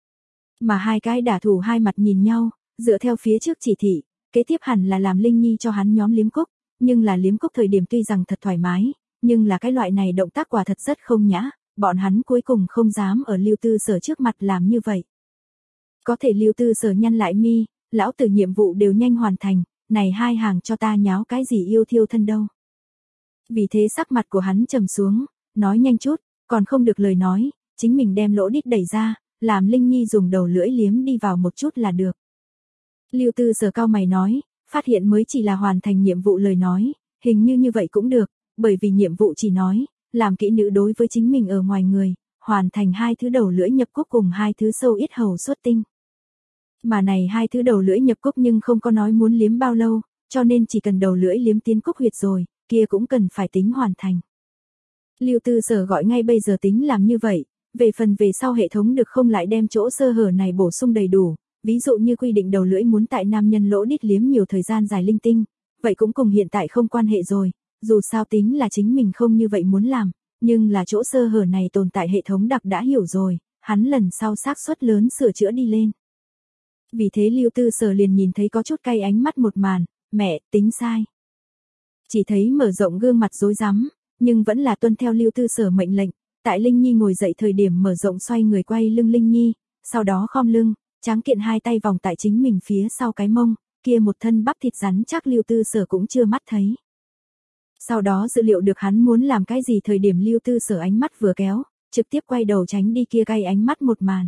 Speaker 1: Mà hai cái đả thủ hai mặt nhìn nhau, dựa theo phía trước chỉ thị, kế tiếp hẳn là làm Linh Nhi cho hắn nhóm liếm cúc, nhưng là liếm cúc thời điểm tuy rằng thật thoải mái, nhưng là cái loại này động tác quả thật rất không nhã, bọn hắn cuối cùng không dám ở Lưu Tư Sở trước mặt làm như vậy. Có thể Lưu Tư Sở nhăn lại mi, lão tử nhiệm vụ đều nhanh hoàn thành, này hai hàng cho ta nháo cái gì yêu thiêu thân đâu. Vì thế sắc mặt của hắn trầm xuống, nói nhanh chút, còn không được lời nói, chính mình đem lỗ đít đẩy ra, làm Linh Nhi dùng đầu lưỡi liếm đi vào một chút là được. Lưu Tư Sở cao mày nói, phát hiện mới chỉ là hoàn thành nhiệm vụ lời nói, hình như như vậy cũng được, bởi vì nhiệm vụ chỉ nói, làm kỹ nữ đối với chính mình ở ngoài người, hoàn thành hai thứ đầu lưỡi nhập cúc cùng hai thứ sâu ít hầu xuất tinh. Mà này hai thứ đầu lưỡi nhập cúc nhưng không có nói muốn liếm bao lâu, cho nên chỉ cần đầu lưỡi liếm tiến cúc huyệt rồi, kia cũng cần phải tính hoàn thành. Lưu Tư Sở gọi ngay bây giờ tính làm như vậy, về phần về sau hệ thống được không lại đem chỗ sơ hở này bổ sung đầy đủ, ví dụ như quy định đầu lưỡi muốn tại nam nhân lỗ đít liếm nhiều thời gian dài linh tinh, vậy cũng cùng hiện tại không quan hệ rồi, dù sao tính là chính mình không như vậy muốn làm, nhưng là chỗ sơ hở này tồn tại hệ thống đặc đã hiểu rồi, hắn lần sau xác suất lớn sửa chữa đi lên. Vì thế Lưu Tư Sở liền nhìn thấy có chút cay ánh mắt một màn, mẹ, tính sai. Chỉ thấy mở rộng gương mặt rối rắm, nhưng vẫn là tuân theo Lưu Tư Sở mệnh lệnh, tại Linh Nhi ngồi dậy thời điểm mở rộng xoay người quay lưng Linh Nhi, sau đó khom lưng, tráng kiện hai tay vòng tại chính mình phía sau cái mông, kia một thân bắp thịt rắn chắc Lưu Tư Sở cũng chưa mắt thấy. Sau đó dự liệu được hắn muốn làm cái gì thời điểm Lưu Tư Sở ánh mắt vừa kéo, trực tiếp quay đầu tránh đi kia cay ánh mắt một màn.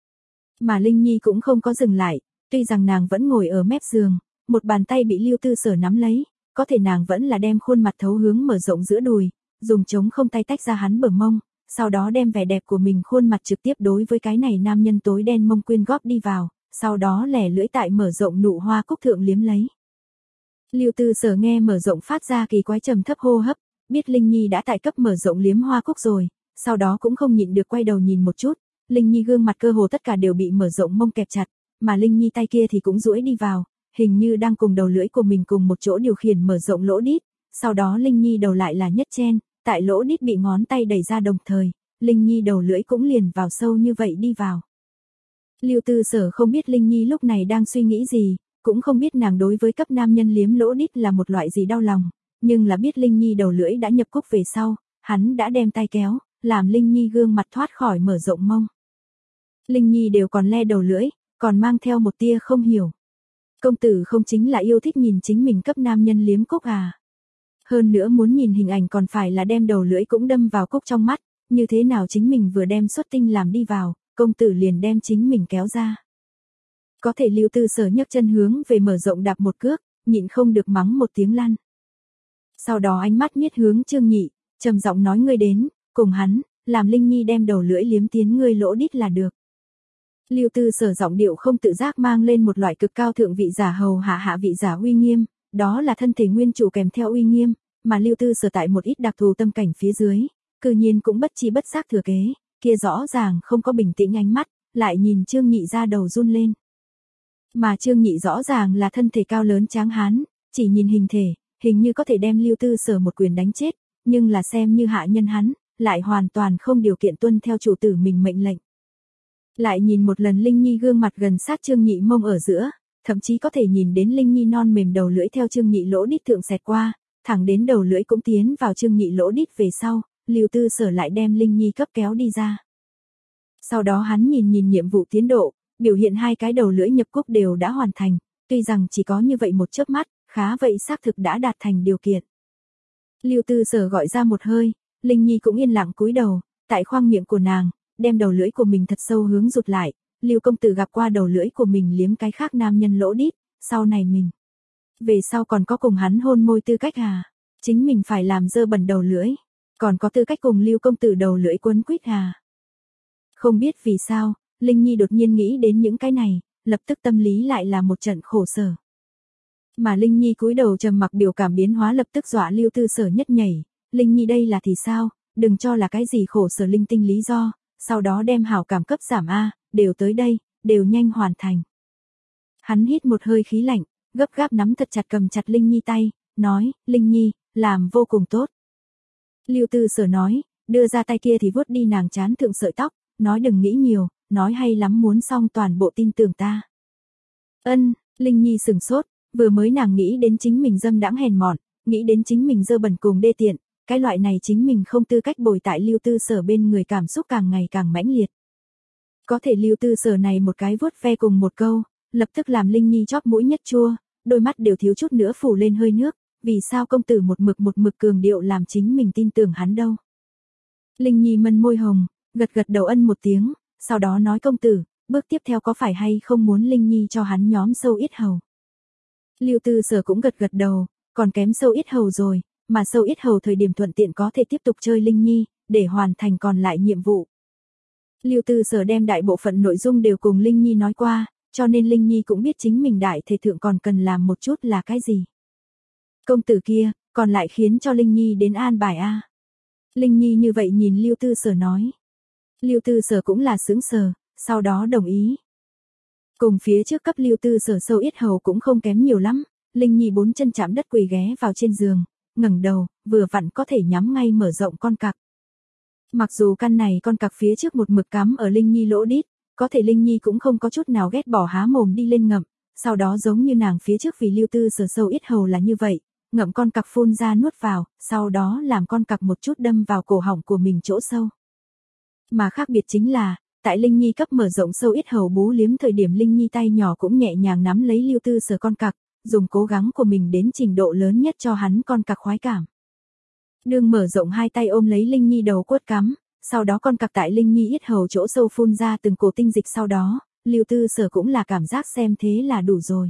Speaker 1: Mà Linh Nhi cũng không có dừng lại, tuy rằng nàng vẫn ngồi ở mép giường, một bàn tay bị Lưu Tư Sở nắm lấy, có thể nàng vẫn là đem khuôn mặt thấu hướng mở rộng giữa đùi, dùng chống không tay tách ra hắn bờ mông, sau đó đem vẻ đẹp của mình khuôn mặt trực tiếp đối với cái này nam nhân tối đen mông quyên góp đi vào, sau đó lẻ lưỡi tại mở rộng nụ hoa cúc thượng liếm lấy. Lưu Tư Sở nghe mở rộng phát ra kỳ quái trầm thấp hô hấp, biết Linh Nhi đã tại cấp mở rộng liếm hoa cúc rồi, sau đó cũng không nhịn được quay đầu nhìn một chút, Linh Nhi gương mặt cơ hồ tất cả đều bị mở rộng mông kẹp chặt, mà Linh Nhi tay kia thì cũng duỗi đi vào, hình như đang cùng đầu lưỡi của mình cùng một chỗ điều khiển mở rộng lỗ đít, sau đó Linh Nhi đầu lại là nhất chen, tại lỗ đít bị ngón tay đẩy ra đồng thời, Linh Nhi đầu lưỡi cũng liền vào sâu như vậy đi vào. Lưu Tư Sở không biết Linh Nhi lúc này đang suy nghĩ gì, cũng không biết nàng đối với cấp nam nhân liếm lỗ đít là một loại gì đau lòng, nhưng là biết Linh Nhi đầu lưỡi đã nhập cúc về sau, hắn đã đem tay kéo, làm Linh Nhi gương mặt thoát khỏi mở rộng mông. Linh Nhi đều còn le đầu lưỡi, còn mang theo một tia không hiểu. Công tử không chính là yêu thích nhìn chính mình cấp nam nhân liếm cúc à? Hơn nữa muốn nhìn hình ảnh còn phải là đem đầu lưỡi cũng đâm vào cúc trong mắt, như thế nào chính mình vừa đem xuất tinh làm đi vào, công tử liền đem chính mình kéo ra. Có thể Lưu Tư Sở nhấc chân hướng về mở rộng đạp một cước, nhịn không được mắng một tiếng lăn. Sau đó ánh mắt miết hướng Trương Nhị, trầm giọng nói ngươi đến, cùng hắn, làm Linh Nhi đem đầu lưỡi liếm tiến ngươi lỗ đít là được. Lưu Tư Sở giọng điệu không tự giác mang lên một loại cực cao thượng vị giả hầu hạ hạ vị giả uy nghiêm, đó là thân thể nguyên chủ kèm theo uy nghiêm, mà Lưu Tư Sở tại một ít đặc thù tâm cảnh phía dưới, cư nhiên cũng bất chi bất giác thừa kế, kia rõ ràng không có bình tĩnh ánh mắt, lại nhìn Trương Nhị ra đầu run lên. Mà Trương Nhị rõ ràng là thân thể cao lớn tráng hán, chỉ nhìn hình thể, hình như có thể đem Lưu Tư Sở một quyền đánh chết, nhưng là xem như hạ nhân hắn, lại hoàn toàn không điều kiện tuân theo chủ tử mình mệnh lệnh. Lại nhìn một lần Linh Nhi gương mặt gần sát Trương Nhị mông ở giữa, thậm chí có thể nhìn đến Linh Nhi non mềm đầu lưỡi theo Trương Nhị lỗ đít thượng xẹt qua, thẳng đến đầu lưỡi cũng tiến vào Trương Nhị lỗ đít về sau, Lưu Tư Sở lại đem Linh Nhi cấp kéo đi ra. Sau đó hắn nhìn nhìn nhiệm vụ tiến độ, biểu hiện hai cái đầu lưỡi nhập cúc đều đã hoàn thành, tuy rằng chỉ có như vậy một chớp mắt, khá vậy xác thực đã đạt thành điều kiện. Lưu Tư Sở gọi ra một hơi, Linh Nhi cũng yên lặng cúi đầu, tại khoang miệng của nàng, đem đầu lưỡi của mình thật sâu hướng rụt lại, Lưu công tử gặp qua đầu lưỡi của mình liếm cái khác nam nhân lỗ đít, sau này mình về sau còn có cùng hắn hôn môi tư cách à? Chính mình phải làm dơ bẩn đầu lưỡi, còn có tư cách cùng Lưu công tử đầu lưỡi quấn quýt à? Không biết vì sao, Linh Nhi đột nhiên nghĩ đến những cái này, lập tức tâm lý lại là một trận khổ sở. Mà Linh Nhi cúi đầu trầm mặc biểu cảm biến hóa lập tức dọa Lưu Tư Sở nhất nhảy, Linh Nhi đây là thì sao, đừng cho là cái gì khổ sở linh tinh lý do, sau đó đem hảo cảm cấp giảm a, đều tới đây, đều nhanh hoàn thành. Hắn hít một hơi khí lạnh, gấp gáp nắm thật chặt cầm chặt Linh Nhi tay, nói, Linh Nhi, làm vô cùng tốt. Lưu Tư Sở nói, đưa ra tay kia thì vuốt đi nàng trán thượng sợi tóc, nói đừng nghĩ nhiều, nói hay lắm muốn xong toàn bộ tin tưởng ta. Ân, Linh Nhi sừng sốt, vừa mới nàng nghĩ đến chính mình dâm đãng hèn mọn, nghĩ đến chính mình dơ bẩn cùng đê tiện, cái loại này chính mình không tư cách bồi tại Lưu Tư Sở bên người cảm xúc càng ngày càng mãnh liệt. Có thể Lưu Tư Sở này một cái vuốt ve cùng một câu, lập tức làm Linh Nhi chóp mũi nhất chua, đôi mắt đều thiếu chút nữa phủ lên hơi nước, vì sao công tử một mực một mực cường điệu làm chính mình tin tưởng hắn đâu. Linh Nhi mân môi hồng, gật gật đầu ân một tiếng, sau đó nói công tử, bước tiếp theo có phải hay không muốn Linh Nhi cho hắn nhóm sâu yết hầu. Lưu Tư Sở cũng gật gật đầu, còn kém sâu yết hầu rồi, mà sâu yết hầu thời điểm thuận tiện có thể tiếp tục chơi Linh Nhi, để hoàn thành còn lại nhiệm vụ. Lưu Tư Sở đem đại bộ phận nội dung đều cùng Linh Nhi nói qua, cho nên Linh Nhi cũng biết chính mình đại thể thượng còn cần làm một chút là cái gì. Công tử kia, còn lại khiến cho Linh Nhi đến an bài a. Linh Nhi như vậy nhìn Lưu Tư Sở nói. Lưu Tư Sở cũng là sững sờ, sau đó đồng ý. Cùng phía trước cấp Lưu Tư Sở sâu yết hầu cũng không kém nhiều lắm, Linh Nhi bốn chân chạm đất quỳ ghé vào trên giường, ngẩng đầu, vừa vặn có thể nhắm ngay mở rộng con cặc. Mặc dù căn này con cặc phía trước một mực cắm ở Linh Nhi lỗ đít, có thể Linh Nhi cũng không có chút nào ghét bỏ há mồm đi lên ngậm, sau đó giống như nàng phía trước vì Lưu Tư Sở sâu yết hầu là như vậy, ngậm con cặc phun ra nuốt vào, sau đó làm con cặc một chút đâm vào cổ họng của mình chỗ sâu. Mà khác biệt chính là, tại Linh Nhi cấp mở rộng sâu yết hầu bú liếm thời điểm Linh Nhi tay nhỏ cũng nhẹ nhàng nắm lấy Lưu Tư Sở con cặc, dùng cố gắng của mình đến trình độ lớn nhất cho hắn con cặc khoái cảm. Đương mở rộng hai tay ôm lấy Linh Nhi đầu quất cắm, sau đó con cặc tại Linh Nhi yết hầu chỗ sâu phun ra từng cổ tinh dịch sau đó, Lưu Tư Sở cũng là cảm giác xem thế là đủ rồi.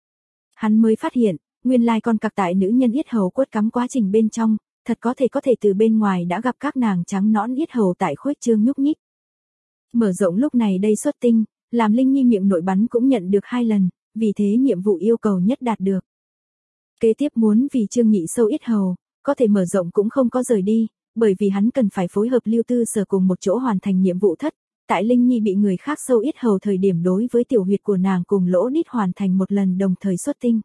Speaker 1: Hắn mới phát hiện, nguyên lai con cặc tại nữ nhân yết hầu quất cắm quá trình bên trong, thật có thể có thể từ bên ngoài đã gặp các nàng trắng nõn yết hầu tại khuếch trương nhúc nhích. Mở rộng lúc này đây xuất tinh, làm Linh Nhi miệng nội bắn cũng nhận được hai lần, vì thế nhiệm vụ yêu cầu nhất đạt được. Kế tiếp muốn vì Trương Nhị sâu yết hầu, có thể mở rộng cũng không có rời đi, bởi vì hắn cần phải phối hợp Lưu Tư Sở cùng một chỗ hoàn thành nhiệm vụ thất, tại Linh Nhi bị người khác sâu yết hầu thời điểm đối với tiểu huyệt của nàng cùng lỗ đít hoàn thành một lần đồng thời xuất tinh.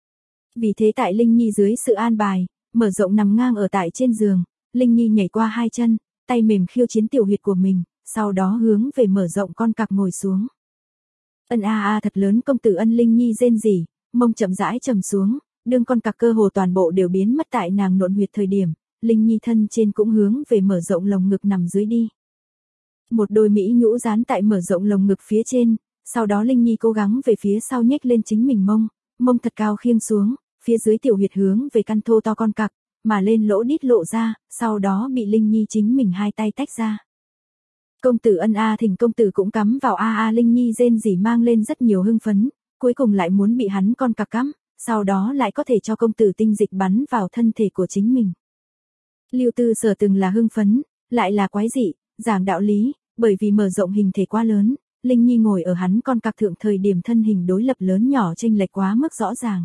Speaker 1: Vì thế tại Linh Nhi dưới sự an bài, mở rộng nằm ngang ở tại trên giường, Linh Nhi nhảy qua hai chân, tay mềm khiêu chiến tiểu huyệt của mình, sau đó hướng về mở rộng con cặc ngồi xuống. Ân a a thật lớn công tử ân Linh Nhi rên rỉ, mông chậm rãi trầm xuống, đương con cặc cơ hồ toàn bộ đều biến mất tại nàng nộn huyệt thời điểm, Linh Nhi thân trên cũng hướng về mở rộng lồng ngực nằm dưới đi. Một đôi mỹ nhũ dán tại mở rộng lồng ngực phía trên, sau đó Linh Nhi cố gắng về phía sau nhếch lên chính mình mông, mông thật cao khiêng xuống, phía dưới tiểu huyệt hướng về căn thô to con cặc, mà lên lỗ đít lộ ra, sau đó bị Linh Nhi chính mình hai tay tách ra. Công tử ân a thỉnh công tử cũng cắm vào a a Linh Nhi rên rỉ mang lên rất nhiều hưng phấn, cuối cùng lại muốn bị hắn con cặc cắm, sau đó lại có thể cho công tử tinh dịch bắn vào thân thể của chính mình. Lưu Tư Sở từng là hưng phấn, lại là quái dị, giảng đạo lý, bởi vì mở rộng hình thể quá lớn, Linh Nhi ngồi ở hắn con cặc thượng thời điểm thân hình đối lập lớn nhỏ chênh lệch quá mức rõ ràng.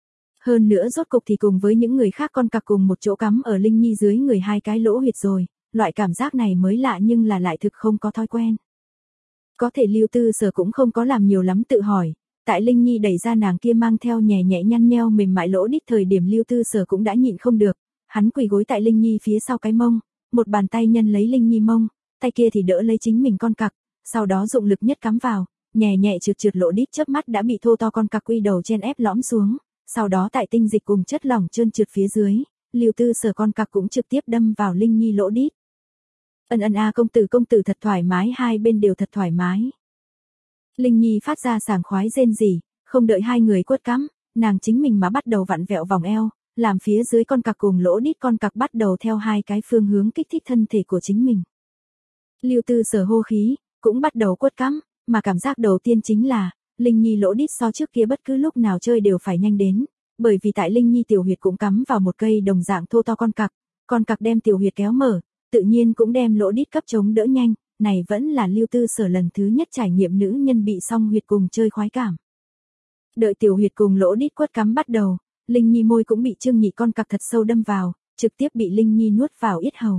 Speaker 1: Hơn nữa rốt cục thì cùng với những người khác con cặc cùng một chỗ cắm ở Linh Nhi dưới người hai cái lỗ huyệt rồi, loại cảm giác này mới lạ nhưng là lại thực không có thói quen. Có thể Lưu Tư Sở cũng không có làm nhiều lắm tự hỏi, tại Linh Nhi đẩy ra nàng kia mang theo nhẹ nhẹ nhăn nheo mềm mại lỗ đít thời điểm Lưu Tư Sở cũng đã nhịn không được, hắn quỳ gối tại Linh Nhi phía sau cái mông, một bàn tay nhân lấy Linh Nhi mông, tay kia thì đỡ lấy chính mình con cặc, sau đó dụng lực nhất cắm vào, nhẹ nhẹ trượt trượt lỗ đít chớp mắt đã bị thô to con cặc quy đầu chen ép lõm xuống, sau đó tại tinh dịch cùng chất lỏng trơn trượt phía dưới, Lưu Tư Sở con cặc cũng trực tiếp đâm vào Linh Nhi lỗ đít. Ân ân a công tử công tử thật thoải mái, hai bên đều thật thoải mái. Linh Nhi phát ra sảng khoái rên rỉ, không đợi hai người quất cắm, nàng chính mình mà bắt đầu vặn vẹo vòng eo, làm phía dưới con cặc cùng lỗ đít con cặc bắt đầu theo hai cái phương hướng kích thích thân thể của chính mình. Lưu Tư Sở hô khí, cũng bắt đầu quất cắm, mà cảm giác đầu tiên chính là, Linh Nhi lỗ đít so trước kia bất cứ lúc nào chơi đều phải nhanh đến, bởi vì tại Linh Nhi tiểu huyệt cũng cắm vào một cây đồng dạng thô to con cặc, con cặc đem tiểu huyệt kéo mở, tự nhiên cũng đem lỗ đít cấp chống đỡ nhanh, này vẫn là Lưu Tư Sở lần thứ nhất trải nghiệm nữ nhân bị song huyệt cùng chơi khoái cảm. Đợi tiểu huyệt cùng lỗ đít quất cắm bắt đầu, Linh Nhi môi cũng bị Trương Nhị con cặc thật sâu đâm vào, trực tiếp bị Linh Nhi nuốt vào yết hầu.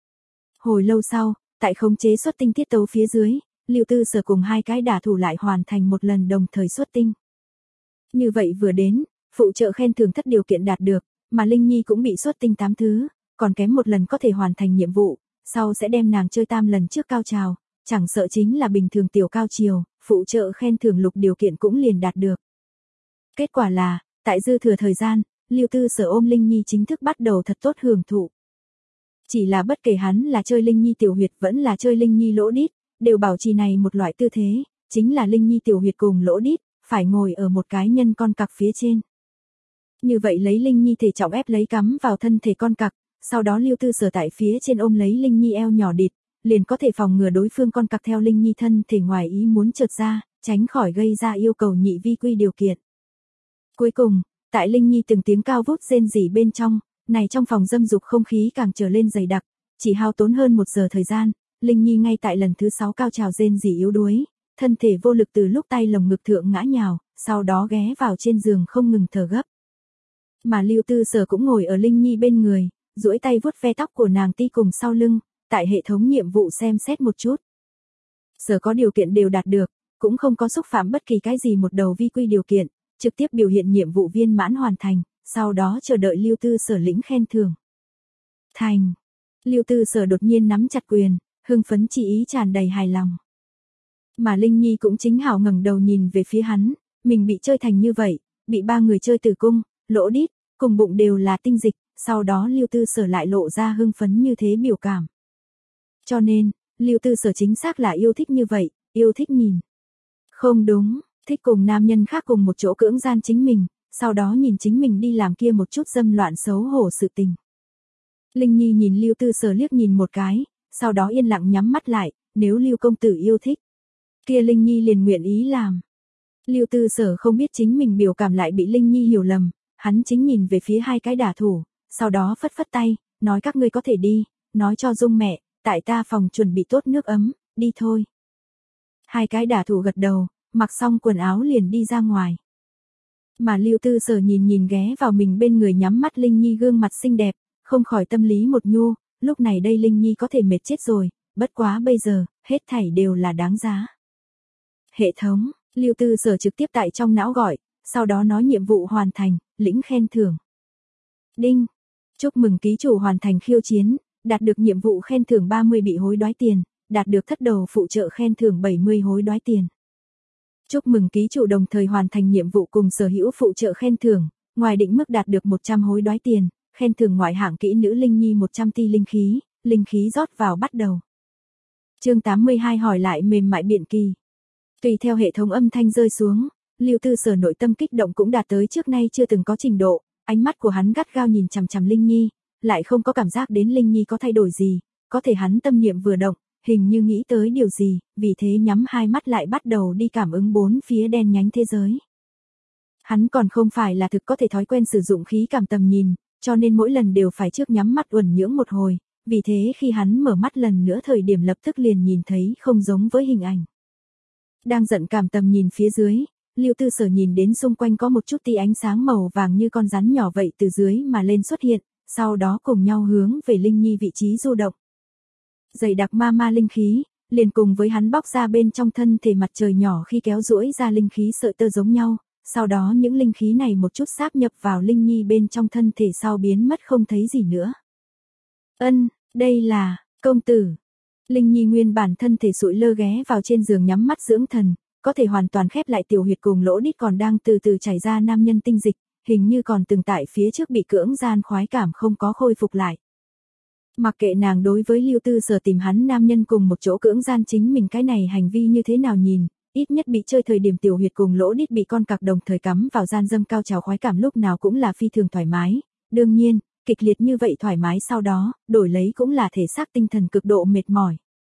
Speaker 1: Hồi lâu sau, tại khống chế xuất tinh tiết tấu phía dưới, Lưu Tư Sở cùng hai cái đả thủ lại hoàn thành một lần đồng thời xuất tinh. Như vậy vừa đến, phụ trợ khen thưởng thất điều kiện đạt được, mà Linh Nhi cũng bị xuất tinh tám thứ, còn kém một lần có thể hoàn thành nhiệm vụ, sau sẽ đem nàng chơi tam lần trước cao trào, chẳng sợ chính là bình thường tiểu cao chiều, phụ trợ khen thưởng lục điều kiện cũng liền đạt được. Kết quả là, tại dư thừa thời gian, Lưu Tư Sở ôm Linh Nhi chính thức bắt đầu thật tốt hưởng thụ. Chỉ là bất kể hắn là chơi Linh Nhi tiểu huyệt vẫn là chơi Linh Nhi lỗ đít, đều bảo trì này một loại tư thế, chính là Linh Nhi tiểu huyệt cùng lỗ đít, phải ngồi ở một cái nhân con cặc phía trên. Như vậy lấy Linh Nhi thể trọng ép lấy cắm vào thân thể con cặc, sau đó Lưu Tư Sở tại phía trên ôm lấy Linh Nhi eo nhỏ địt, liền có thể phòng ngừa đối phương con cặc theo Linh Nhi thân thể ngoài ý muốn trượt ra, tránh khỏi gây ra yêu cầu nhị vi quy điều kiện. Cuối cùng, tại Linh Nhi từng tiếng cao vút rên rỉ bên trong, này trong phòng dâm dục không khí càng trở lên dày đặc, chỉ hao tốn hơn một giờ thời gian, Linh Nhi ngay tại lần thứ sáu cao trào rên rỉ yếu đuối, thân thể vô lực từ lúc tay lồng ngực thượng ngã nhào, sau đó ghé vào trên giường không ngừng thở gấp. Mà Lưu Tư Sở cũng ngồi ở Linh Nhi bên người, duỗi tay vuốt ve tóc của nàng ti cùng sau lưng, tại hệ thống nhiệm vụ xem xét một chút. Sở có điều kiện đều đạt được, cũng không có xúc phạm bất kỳ cái gì một đầu vi quy điều kiện, trực tiếp biểu hiện nhiệm vụ viên mãn hoàn thành, sau đó chờ đợi Lưu Tư Sở lĩnh khen thưởng. Thành. Lưu Tư Sở đột nhiên nắm chặt quyền, hưng phấn chỉ ý tràn đầy hài lòng. Mà Linh Nhi cũng chính hảo ngẩng đầu nhìn về phía hắn, mình bị chơi thành như vậy, bị ba người chơi tử cung, lỗ đít, cùng bụng đều là tinh dịch, sau đó Lưu Tư Sở lại lộ ra hưng phấn như thế biểu cảm. Cho nên, Lưu Tư Sở chính xác là yêu thích như vậy, yêu thích nhìn. Không đúng, thích cùng nam nhân khác cùng một chỗ cưỡng gian chính mình, sau đó nhìn chính mình đi làm kia một chút dâm loạn xấu hổ sự tình. Linh Nhi nhìn Lưu Tư Sở liếc nhìn một cái, sau đó yên lặng nhắm mắt lại, nếu Lưu công tử yêu thích, kia Linh Nhi liền nguyện ý làm. Lưu Tư Sở không biết chính mình biểu cảm lại bị Linh Nhi hiểu lầm, hắn chính nhìn về phía hai cái đả thủ, sau đó phất phất tay, nói các ngươi có thể đi, nói cho Dung mẹ, tại ta phòng chuẩn bị tốt nước ấm, đi thôi. Hai cái đả thủ gật đầu, mặc xong quần áo liền đi ra ngoài. Mà Lưu Tư Sở nhìn nhìn ghé vào mình bên người nhắm mắt Linh Nhi gương mặt xinh đẹp, không khỏi tâm lý một nhu, lúc này đây Linh Nhi có thể mệt chết rồi, bất quá bây giờ, hết thảy đều là đáng giá. Hệ thống, Lưu Tư Sở trực tiếp tại trong não gọi, sau đó nói nhiệm vụ hoàn thành, lĩnh khen thưởng. Đinh, chúc mừng ký chủ hoàn thành khiêu chiến, đạt được nhiệm vụ khen thưởng ba mươi bị hối đoái tiền, đạt được thất đầu phụ trợ khen thưởng bảy mươi hối đoái tiền. Chúc mừng ký chủ đồng thời hoàn thành nhiệm vụ cùng sở hữu phụ trợ khen thưởng, ngoài định mức đạt được một trăm hối đoái tiền, khen thưởng ngoại hạng kỹ nữ Linh Nhi một trăm ti linh khí, linh khí rót vào bắt đầu. Chương tám mươi hai hỏi lại mềm mại biện kỳ. Tùy theo hệ thống âm thanh rơi xuống, Lưu Tư Sở nội tâm kích động cũng đạt tới trước nay chưa từng có trình độ, ánh mắt của hắn gắt gao nhìn chằm chằm Linh Nhi, lại không có cảm giác đến Linh Nhi có thay đổi gì, có thể hắn tâm niệm vừa động, hình như nghĩ tới điều gì, vì thế nhắm hai mắt lại bắt đầu đi cảm ứng bốn phía đen nhánh thế giới. Hắn còn không phải là thực có thể thói quen sử dụng khí cảm tầm nhìn, cho nên mỗi lần đều phải trước nhắm mắt uẩn nhưỡng một hồi, vì thế khi hắn mở mắt lần nữa thời điểm lập tức liền nhìn thấy không giống với hình ảnh. Đang giận cảm tầm nhìn phía dưới, Lưu Tư Sở nhìn đến xung quanh có một chút tia ánh sáng màu vàng như con rắn nhỏ vậy từ dưới mà lên xuất hiện, sau đó cùng nhau hướng về Linh Nhi vị trí du động. Dày đặc ma ma linh khí, liền cùng với hắn bóc ra bên trong thân thể mặt trời nhỏ khi kéo duỗi ra linh khí sợi tơ giống nhau, sau đó những linh khí này một chút sáp nhập vào Linh Nhi bên trong thân thể sau biến mất không thấy gì nữa. Ân, đây là, công tử. Linh Nhi nguyên bản thân thể sụi lơ ghé vào trên giường nhắm mắt dưỡng thần, có thể hoàn toàn khép lại tiểu huyệt cùng lỗ đít còn đang từ từ chảy ra nam nhân tinh dịch, hình như còn từng tại phía trước bị cưỡng gian khoái cảm không có khôi phục lại. Mặc kệ nàng đối với Lưu Tư Sở tìm hắn nam nhân cùng một chỗ cưỡng gian chính mình cái này hành vi như thế nào nhìn, ít nhất bị chơi thời điểm tiểu huyệt cùng lỗ đít bị con cặc đồng thời cắm vào gian dâm cao trào khoái cảm lúc nào cũng là phi thường thoải mái, đương nhiên, kịch liệt như vậy thoải mái sau đó, đổi lấy cũng là thể xác tinh thần cực độ mệt mỏi.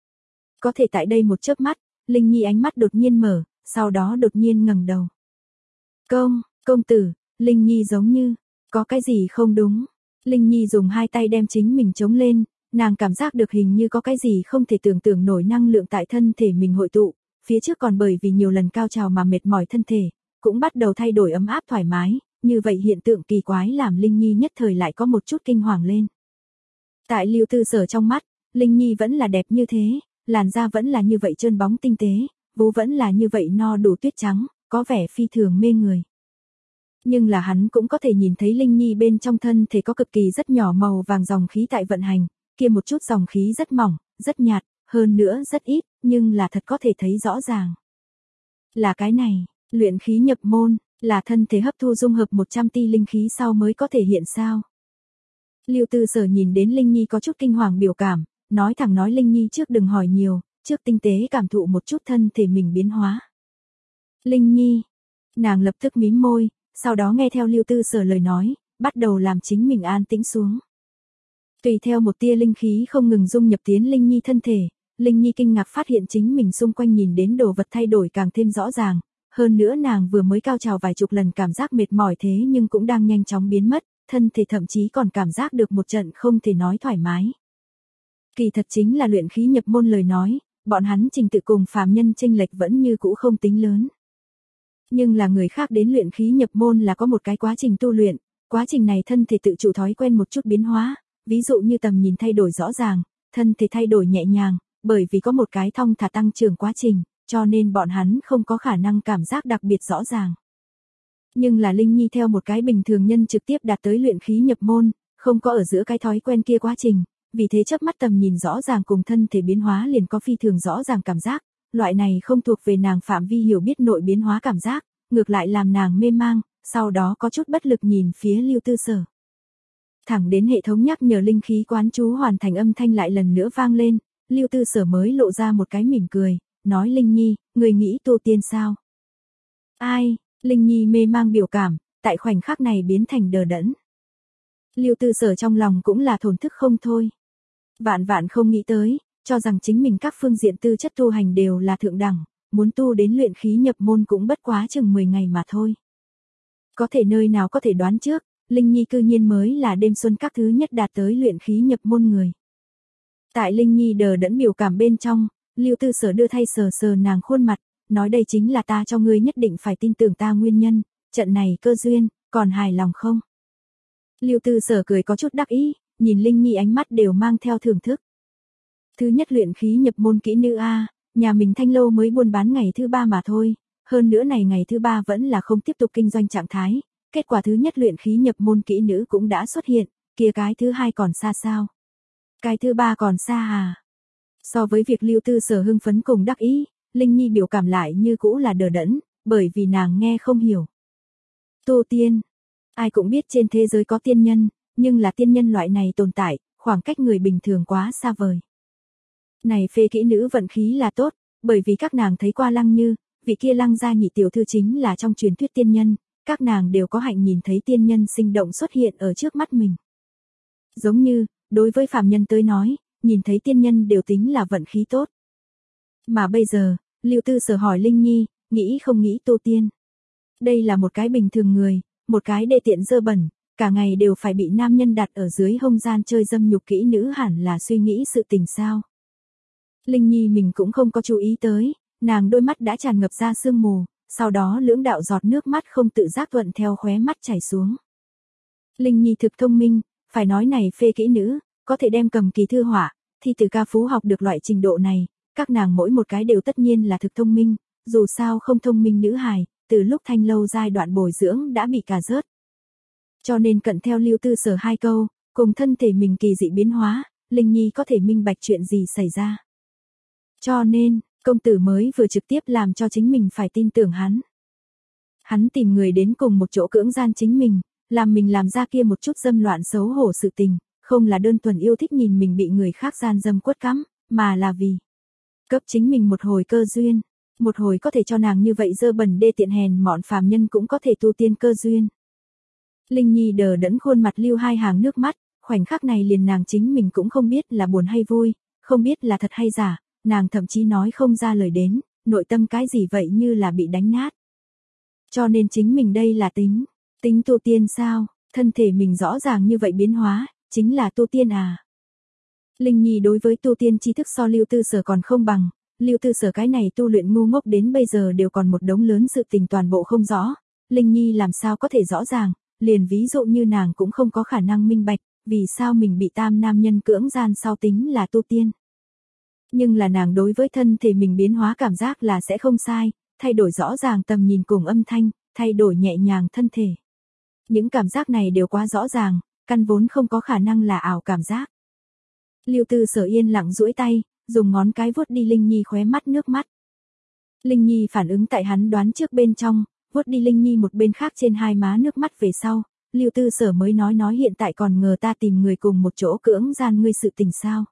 Speaker 1: Có thể tại đây một chớp mắt, Linh Nhi ánh mắt đột nhiên mở, sau đó đột nhiên ngẩng đầu. Công, công tử, Linh Nhi giống như, có cái gì không đúng. Linh Nhi dùng hai tay đem chính mình chống lên, nàng cảm giác được hình như có cái gì không thể tưởng tượng nổi năng lượng tại thân thể mình hội tụ, phía trước còn bởi vì nhiều lần cao trào mà mệt mỏi thân thể, cũng bắt đầu thay đổi ấm áp thoải mái, như vậy hiện tượng kỳ quái làm Linh Nhi nhất thời lại có một chút kinh hoàng lên. Tại Lưu Tư Sở trong mắt, Linh Nhi vẫn là đẹp như thế, làn da vẫn là như vậy trơn bóng tinh tế, vú vẫn là như vậy no đủ tuyết trắng, có vẻ phi thường mê người. Nhưng là hắn cũng có thể nhìn thấy Linh Nhi bên trong thân thể có cực kỳ rất nhỏ màu vàng dòng khí tại vận hành, kia một chút dòng khí rất mỏng, rất nhạt, hơn nữa rất ít, nhưng là thật có thể thấy rõ ràng. Là cái này, luyện khí nhập môn, là thân thể hấp thu dung hợp một trăm ti linh khí sau mới có thể hiện sao. Lưu Tư Sở nhìn đến Linh Nhi có chút kinh hoàng biểu cảm, nói thẳng nói Linh Nhi trước đừng hỏi nhiều, trước tinh tế cảm thụ một chút thân thể mình biến hóa. Linh Nhi, nàng lập tức mím môi, sau đó nghe theo Lưu Tư Sở lời nói, bắt đầu làm chính mình an tĩnh xuống. Tùy theo một tia linh khí không ngừng dung nhập tiến Linh Nhi thân thể, Linh Nhi kinh ngạc phát hiện chính mình xung quanh nhìn đến đồ vật thay đổi càng thêm rõ ràng, hơn nữa nàng vừa mới cao trào vài chục lần cảm giác mệt mỏi thế nhưng cũng đang nhanh chóng biến mất, thân thể thậm chí còn cảm giác được một trận không thể nói thoải mái. Kỳ thật chính là luyện khí nhập môn lời nói, bọn hắn trình tự cùng phàm nhân chênh lệch vẫn như cũ không tính lớn. Nhưng là người khác đến luyện khí nhập môn là có một cái quá trình tu luyện, quá trình này thân thể tự chủ thói quen một chút biến hóa, ví dụ như tầm nhìn thay đổi rõ ràng, thân thể thay đổi nhẹ nhàng, bởi vì có một cái thong thả tăng trưởng quá trình, cho nên bọn hắn không có khả năng cảm giác đặc biệt rõ ràng. Nhưng là Linh Nhi theo một cái bình thường nhân trực tiếp đạt tới luyện khí nhập môn, không có ở giữa cái thói quen kia quá trình, vì thế chớp mắt tầm nhìn rõ ràng cùng thân thể biến hóa liền có phi thường rõ ràng cảm giác, loại này không thuộc về nàng phạm vi hiểu biết nội biến hóa cảm giác, ngược lại làm nàng mê mang, sau đó có chút bất lực nhìn phía Lưu Tư Sở. Thẳng đến hệ thống nhắc nhở linh khí quán chú hoàn thành âm thanh lại lần nữa vang lên, Lưu Tư Sở mới lộ ra một cái mỉm cười, nói Linh Nhi, người nghĩ tu tiên sao? Ai? Linh Nhi mê mang biểu cảm, tại khoảnh khắc này biến thành đờ đẫn. Lưu Tư Sở trong lòng cũng là thổn thức không thôi. Vạn vạn không nghĩ tới, cho rằng chính mình các phương diện tư chất tu hành đều là thượng đẳng, muốn tu đến luyện khí nhập môn cũng bất quá chừng mười ngày mà thôi. Có thể nơi nào có thể đoán trước, Linh Nhi cư nhiên mới là đêm xuân các thứ nhất đạt tới luyện khí nhập môn người. Tại Linh Nhi đờ đẫn biểu cảm bên trong, Lưu Tư Sở đưa thay sờ sờ nàng khuôn mặt, nói đây chính là ta cho ngươi nhất định phải tin tưởng ta nguyên nhân, trận này cơ duyên, còn hài lòng không? Lưu Tư Sở cười có chút đắc ý, nhìn Linh Nhi ánh mắt đều mang theo thưởng thức. Thứ nhất luyện khí nhập môn kỹ nữ A, nhà mình Thanh Lâu mới buôn bán ngày thứ ba mà thôi, hơn nữa này ngày thứ ba vẫn là không tiếp tục kinh doanh trạng thái, kết quả thứ nhất luyện khí nhập môn kỹ nữ cũng đã xuất hiện, kia cái thứ hai còn xa sao? Cái thứ ba còn xa à? So với việc Lưu Tư Sở hưng phấn cùng đắc ý, Linh Nhi biểu cảm lại như cũ là đờ đẫn, bởi vì nàng nghe không hiểu. Tu tiên, ai cũng biết trên thế giới có tiên nhân, nhưng là tiên nhân loại này tồn tại, khoảng cách người bình thường quá xa vời. Này phê kỹ nữ vận khí là tốt, bởi vì các nàng thấy qua Lăng Như, vị kia Lăng gia nhị tiểu thư chính là trong truyền thuyết tiên nhân, các nàng đều có hạnh nhìn thấy tiên nhân sinh động xuất hiện ở trước mắt mình. Giống như, đối với phàm nhân tới nói, nhìn thấy tiên nhân đều tính là vận khí tốt. Mà bây giờ, Lưu Tư Sở hỏi Linh Nhi, nghĩ không nghĩ tu tiên. Đây là một cái bình thường người, một cái đê tiện dơ bẩn, cả ngày đều phải bị nam nhân đặt ở dưới hông gian chơi dâm nhục kỹ nữ hẳn là suy nghĩ sự tình sao. Linh Nhi mình cũng không có chú ý tới, nàng đôi mắt đã tràn ngập ra sương mù, sau đó lưỡng đạo giọt nước mắt không tự giác thuận theo khóe mắt chảy xuống. Linh Nhi thực thông minh, phải nói này phê kỹ nữ, có thể đem cầm kỳ thư họa, thi từ ca phú học được loại trình độ này, các nàng mỗi một cái đều tất nhiên là thực thông minh, dù sao không thông minh nữ hài, từ lúc thanh lâu giai đoạn bồi dưỡng đã bị cà rớt. Cho nên cận theo Lưu Tư Sở hai câu, cùng thân thể mình kỳ dị biến hóa, Linh Nhi có thể minh bạch chuyện gì xảy ra. Cho nên, công tử mới vừa trực tiếp làm cho chính mình phải tin tưởng hắn. Hắn tìm người đến cùng một chỗ cưỡng gian chính mình, làm mình làm ra kia một chút dâm loạn xấu hổ sự tình, không là đơn thuần yêu thích nhìn mình bị người khác gian dâm quất cắm, mà là vì cấp chính mình một hồi cơ duyên, một hồi có thể cho nàng như vậy dơ bẩn đê tiện hèn mọn phàm nhân cũng có thể tu tiên cơ duyên. Linh Nhi đờ đẫn khuôn mặt lưu hai hàng nước mắt, khoảnh khắc này liền nàng chính mình cũng không biết là buồn hay vui, không biết là thật hay giả, nàng thậm chí nói không ra lời đến, nội tâm cái gì vậy như là bị đánh nát. Cho nên chính mình đây là tính, tính tu tiên sao, thân thể mình rõ ràng như vậy biến hóa, chính là tu tiên à. Linh Nhi đối với tu tiên tri thức so Lưu Tư Sở còn không bằng, Lưu Tư Sở cái này tu luyện ngu ngốc đến bây giờ đều còn một đống lớn sự tình toàn bộ không rõ, Linh Nhi làm sao có thể rõ ràng, liền ví dụ như nàng cũng không có khả năng minh bạch, vì sao mình bị tam nam nhân cưỡng gian sau tính là tu tiên. Nhưng là nàng đối với thân thể mình biến hóa cảm giác là sẽ không sai, thay đổi rõ ràng tầm nhìn cùng âm thanh, thay đổi nhẹ nhàng thân thể. Những cảm giác này đều quá rõ ràng, căn vốn không có khả năng là ảo cảm giác. Lưu Tư Sở yên lặng duỗi tay, dùng ngón cái vuốt đi Linh Nhi khóe mắt nước mắt. Linh Nhi phản ứng tại hắn đoán trước bên trong, vuốt đi Linh Nhi một bên khác trên hai má nước mắt về sau, Lưu Tư Sở mới nói nói hiện tại còn ngờ ta tìm người cùng một chỗ cưỡng gian ngươi sự tình sao.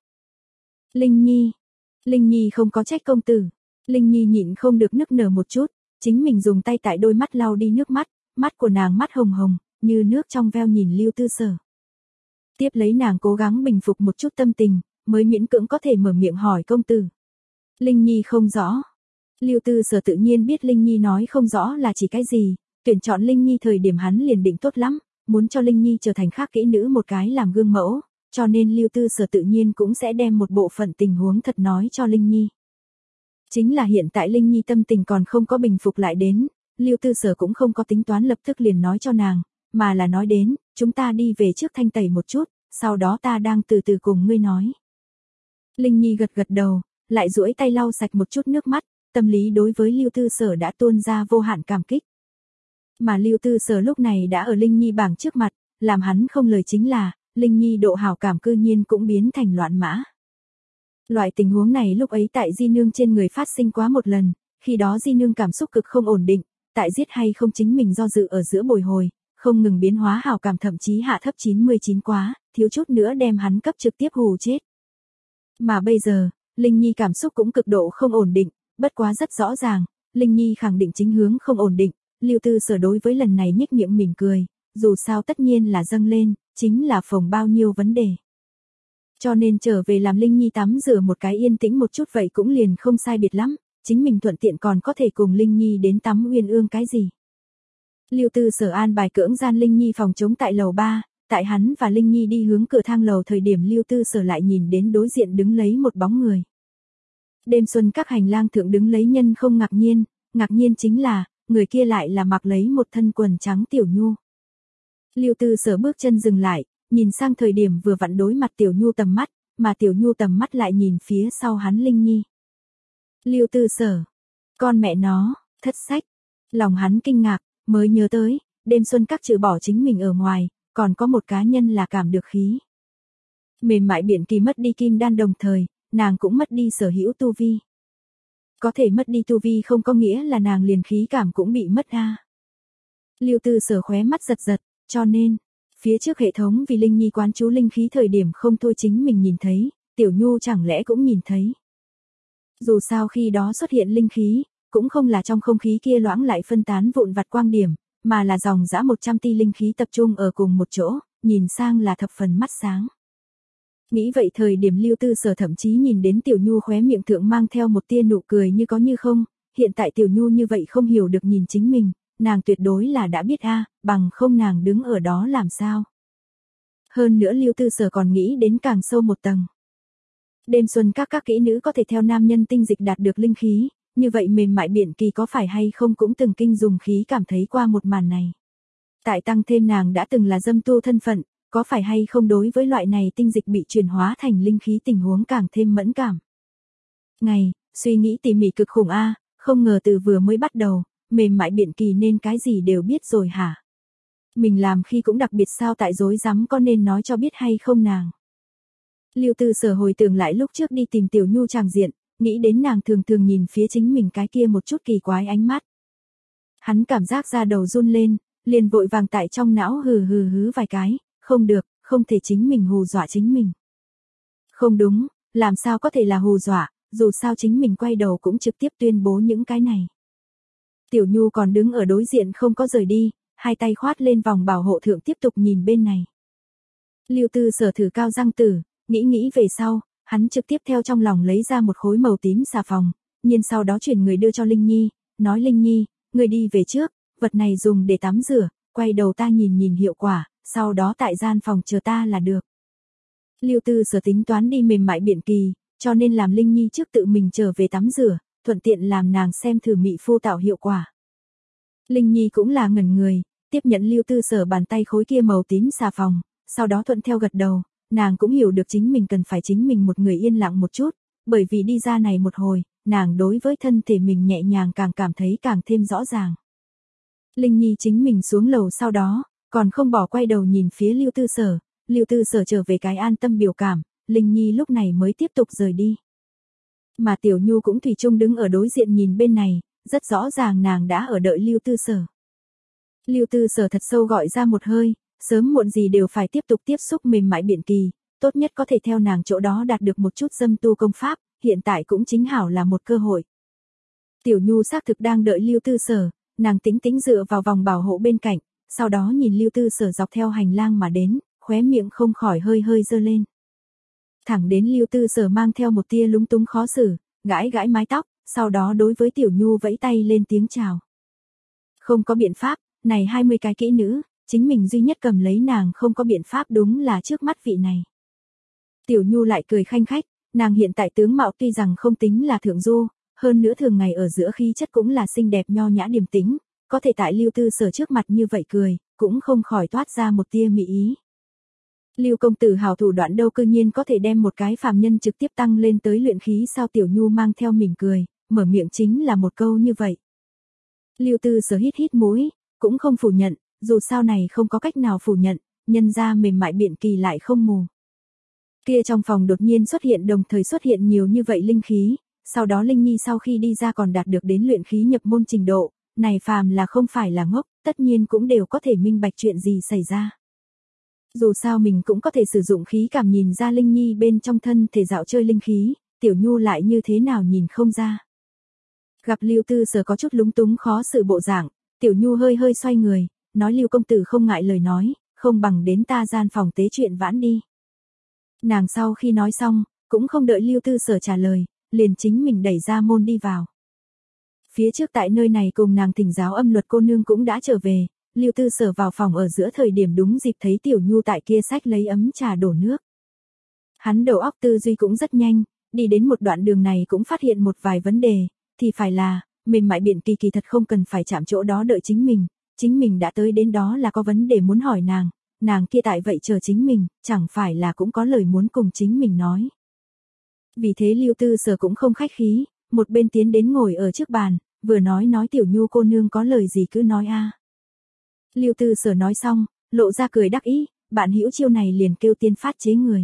Speaker 1: Linh Nhi, Linh Nhi không có trách công tử, Linh Nhi nhịn không được nức nở một chút, chính mình dùng tay tại đôi mắt lau đi nước mắt, mắt của nàng mắt hồng hồng, như nước trong veo nhìn Lưu Tư Sở. Tiếp lấy nàng cố gắng bình phục một chút tâm tình, mới miễn cưỡng có thể mở miệng hỏi công tử. Linh Nhi không rõ. Lưu Tư Sở tự nhiên biết Linh Nhi nói không rõ là chỉ cái gì, tuyển chọn Linh Nhi thời điểm hắn liền định tốt lắm, muốn cho Linh Nhi trở thành khác kỹ nữ một cái làm gương mẫu, cho nên Lưu Tư Sở tự nhiên cũng sẽ đem một bộ phận tình huống thật nói cho Linh Nhi. Chính là hiện tại Linh Nhi tâm tình còn không có bình phục lại đến, Lưu Tư Sở cũng không có tính toán lập tức liền nói cho nàng, mà là nói đến, chúng ta đi về trước thanh tẩy một chút, sau đó ta đang từ từ cùng ngươi nói. Linh Nhi gật gật đầu, lại duỗi tay lau sạch một chút nước mắt, tâm lý đối với Lưu Tư Sở đã tuôn ra vô hạn cảm kích. Mà Lưu Tư Sở lúc này đã ở Linh Nhi bảng trước mặt, làm hắn không lời chính là, Linh Nhi độ hảo cảm cư nhiên cũng biến thành loạn mã. Loại tình huống này lúc ấy tại Di Nương trên người phát sinh quá một lần, khi đó Di Nương cảm xúc cực không ổn định, tại giết hay không chính mình do dự ở giữa bồi hồi, không ngừng biến hóa hảo cảm thậm chí hạ thấp chín mươi chín quá, thiếu chút nữa đem hắn cấp trực tiếp hù chết. Mà bây giờ, Linh Nhi cảm xúc cũng cực độ không ổn định, bất quá rất rõ ràng, Linh Nhi khẳng định chính hướng không ổn định, Lưu Tư Sở đối với lần này nhếch miệng mỉm cười, dù sao tất nhiên là dâng lên, chính là phồng bao nhiêu vấn đề. Cho nên trở về làm Linh Nhi tắm rửa một cái yên tĩnh một chút vậy cũng liền không sai biệt lắm, chính mình thuận tiện còn có thể cùng Linh Nhi đến tắm uyên ương cái gì. Lưu Tư Sở an bài cưỡng gian Linh Nhi phòng chống tại lầu ba, tại hắn và Linh Nhi đi hướng cửa thang lầu thời điểm Lưu Tư Sở lại nhìn đến đối diện đứng lấy một bóng người. Đêm xuân các hành lang thượng đứng lấy nhân không ngạc nhiên, ngạc nhiên chính là, người kia lại là mặc lấy một thân quần trắng Tiểu Nhu. Lưu Tư Sở bước chân dừng lại, nhìn sang thời điểm vừa vặn đối mặt Tiểu Nhu tầm mắt, mà Tiểu Nhu tầm mắt lại nhìn phía sau hắn Linh Nhi. Lưu Tư Sở, con mẹ nó, thất sách, lòng hắn kinh ngạc, mới nhớ tới, đêm xuân các trừ bỏ chính mình ở ngoài, còn có một cá nhân là cảm được khí. Mềm mại biển kỳ mất đi kim đan đồng thời, nàng cũng mất đi sở hữu tu vi. Có thể mất đi tu vi không có nghĩa là nàng liền khí cảm cũng bị mất a. Lưu Tư Sở khóe mắt giật giật, cho nên, phía trước hệ thống vì Linh Nhi quán chú linh khí thời điểm không thôi chính mình nhìn thấy, Tiểu Nhu chẳng lẽ cũng nhìn thấy. Dù sao khi đó xuất hiện linh khí, cũng không là trong không khí kia loãng lại phân tán vụn vặt quang điểm, mà là dòng dã một trăm ti linh khí tập trung ở cùng một chỗ, nhìn sang là thập phần mắt sáng. Nghĩ vậy thời điểm Lưu Tư Sở thậm chí nhìn đến Tiểu Nhu khóe miệng thượng mang theo một tia nụ cười như có như không, hiện tại Tiểu Nhu như vậy không hiểu được nhìn chính mình, nàng tuyệt đối là đã biết a, bằng không nàng đứng ở đó làm sao. Hơn nữa Lưu Tư Sở còn nghĩ đến càng sâu một tầng. Đêm xuân các các kỹ nữ có thể theo nam nhân tinh dịch đạt được linh khí, như vậy mềm mại biển kỳ có phải hay không cũng từng kinh dùng khí cảm thấy qua một màn này. Tại tăng thêm nàng đã từng là dâm tu thân phận, có phải hay không đối với loại này tinh dịch bị chuyển hóa thành linh khí tình huống càng thêm mẫn cảm. Ngày, suy nghĩ tỉ mỉ cực khủng a, không ngờ từ vừa mới bắt đầu, mềm mại biện kỳ nên cái gì đều biết rồi hả? Mình làm khi cũng đặc biệt sao tại dối rắm có nên nói cho biết hay không nàng? Lưu Tư Sở hồi tưởng lại lúc trước đi tìm Tiểu Nhu tràng diện, nghĩ đến nàng thường thường nhìn phía chính mình cái kia một chút kỳ quái ánh mắt. Hắn cảm giác da đầu run lên, liền vội vàng tại trong não hừ hừ hứ vài cái, không được, không thể chính mình hù dọa chính mình. Không đúng, làm sao có thể là hù dọa, dù sao chính mình quay đầu cũng trực tiếp tuyên bố những cái này. Tiểu Nhu còn đứng ở đối diện không có rời đi, hai tay khoát lên vòng bảo hộ thượng tiếp tục nhìn bên này. Lưu Tư Sở thử cao răng tử, nghĩ nghĩ về sau, hắn trực tiếp theo trong lòng lấy ra một khối màu tím xà phòng, nhiên sau đó chuyển người đưa cho Linh Nhi, nói Linh Nhi, người đi về trước, vật này dùng để tắm rửa, quay đầu ta nhìn nhìn hiệu quả, sau đó tại gian phòng chờ ta là được. Lưu Tư Sở tính toán đi mềm mại biện kỳ, cho nên làm Linh Nhi trước tự mình trở về tắm rửa, thuận tiện làm nàng xem thử mị phu tạo hiệu quả. Linh Nhi cũng là ngẩn người, tiếp nhận Lưu Tư Sở bàn tay khối kia màu tím xà phòng, sau đó thuận theo gật đầu, nàng cũng hiểu được chính mình cần phải chính mình một người yên lặng một chút, bởi vì đi ra này một hồi, nàng đối với thân thể mình nhẹ nhàng càng cảm thấy càng thêm rõ ràng. Linh Nhi chính mình xuống lầu sau đó, còn không bỏ quay đầu nhìn phía Lưu Tư Sở, Lưu Tư Sở trở về cái an tâm biểu cảm, Linh Nhi lúc này mới tiếp tục rời đi. Mà Tiểu Nhu cũng thủy chung đứng ở đối diện nhìn bên này, rất rõ ràng nàng đã ở đợi Lưu Tư Sở. Lưu Tư Sở thật sâu gọi ra một hơi, sớm muộn gì đều phải tiếp tục tiếp xúc mềm mại biện kỳ, tốt nhất có thể theo nàng chỗ đó đạt được một chút dâm tu công pháp, hiện tại cũng chính hảo là một cơ hội. Tiểu Nhu xác thực đang đợi Lưu Tư Sở, nàng tĩnh tĩnh dựa vào vòng bảo hộ bên cạnh, sau đó nhìn Lưu Tư Sở dọc theo hành lang mà đến, khóe miệng không khỏi hơi hơi dơ lên. Thẳng đến Lưu Tư Sở mang theo một tia lúng túng khó xử, gãi gãi mái tóc, sau đó đối với Tiểu Nhu vẫy tay lên tiếng chào. Không có biện pháp, này hai mươi cái kỹ nữ, chính mình duy nhất cầm lấy nàng không có biện pháp đúng là trước mắt vị này. Tiểu Nhu lại cười khanh khách, nàng hiện tại tướng mạo tuy rằng không tính là thượng du, hơn nữa thường ngày ở giữa khí chất cũng là xinh đẹp nho nhã điềm tĩnh, có thể tại Lưu Tư Sở trước mặt như vậy cười, cũng không khỏi toát ra một tia mỹ ý. Lưu công tử hào thủ đoạn đâu cơ nhiên có thể đem một cái phàm nhân trực tiếp tăng lên tới luyện khí sao? Tiểu Nhu mang theo mỉm cười, mở miệng chính là một câu như vậy. Lưu Tư Sở hít hít mũi, cũng không phủ nhận, dù sao này không có cách nào phủ nhận, nhân ra mềm mại biện kỳ lại không mù. Kia trong phòng đột nhiên xuất hiện đồng thời xuất hiện nhiều như vậy linh khí, sau đó Linh Nhi sau khi đi ra còn đạt được đến luyện khí nhập môn trình độ, này phàm là không phải là ngốc, tất nhiên cũng đều có thể minh bạch chuyện gì xảy ra. Dù sao mình cũng có thể sử dụng khí cảm nhìn ra Linh Nhi bên trong thân thể dạo chơi linh khí, Tiểu Nhu lại như thế nào nhìn không ra. Gặp Lưu Tư Sở có chút lúng túng khó xử bộ dạng, Tiểu Nhu hơi hơi xoay người, nói Lưu công tử không ngại lời nói, không bằng đến ta gian phòng tế chuyện vãn đi. Nàng sau khi nói xong, cũng không đợi Lưu Tư Sở trả lời, liền chính mình đẩy ra môn đi vào. Phía trước tại nơi này cùng nàng thỉnh giáo âm luật cô nương cũng đã trở về, Lưu Tư Sở vào phòng ở giữa thời điểm đúng dịp thấy Tiểu Nhu tại kia xách lấy ấm trà đổ nước. Hắn đầu óc tư duy cũng rất nhanh, đi đến một đoạn đường này cũng phát hiện một vài vấn đề, thì phải là, mềm mại biện kỳ kỳ thật không cần phải chạm chỗ đó đợi chính mình, chính mình đã tới đến đó là có vấn đề muốn hỏi nàng, nàng kia tại vậy chờ chính mình, chẳng phải là cũng có lời muốn cùng chính mình nói. Vì thế Lưu Tư Sở cũng không khách khí, một bên tiến đến ngồi ở trước bàn, vừa nói nói Tiểu Nhu cô nương có lời gì cứ nói a. Lưu Tư Sở nói xong, lộ ra cười đắc ý, bạn hữu chiêu này liền kêu tiên phát chế người.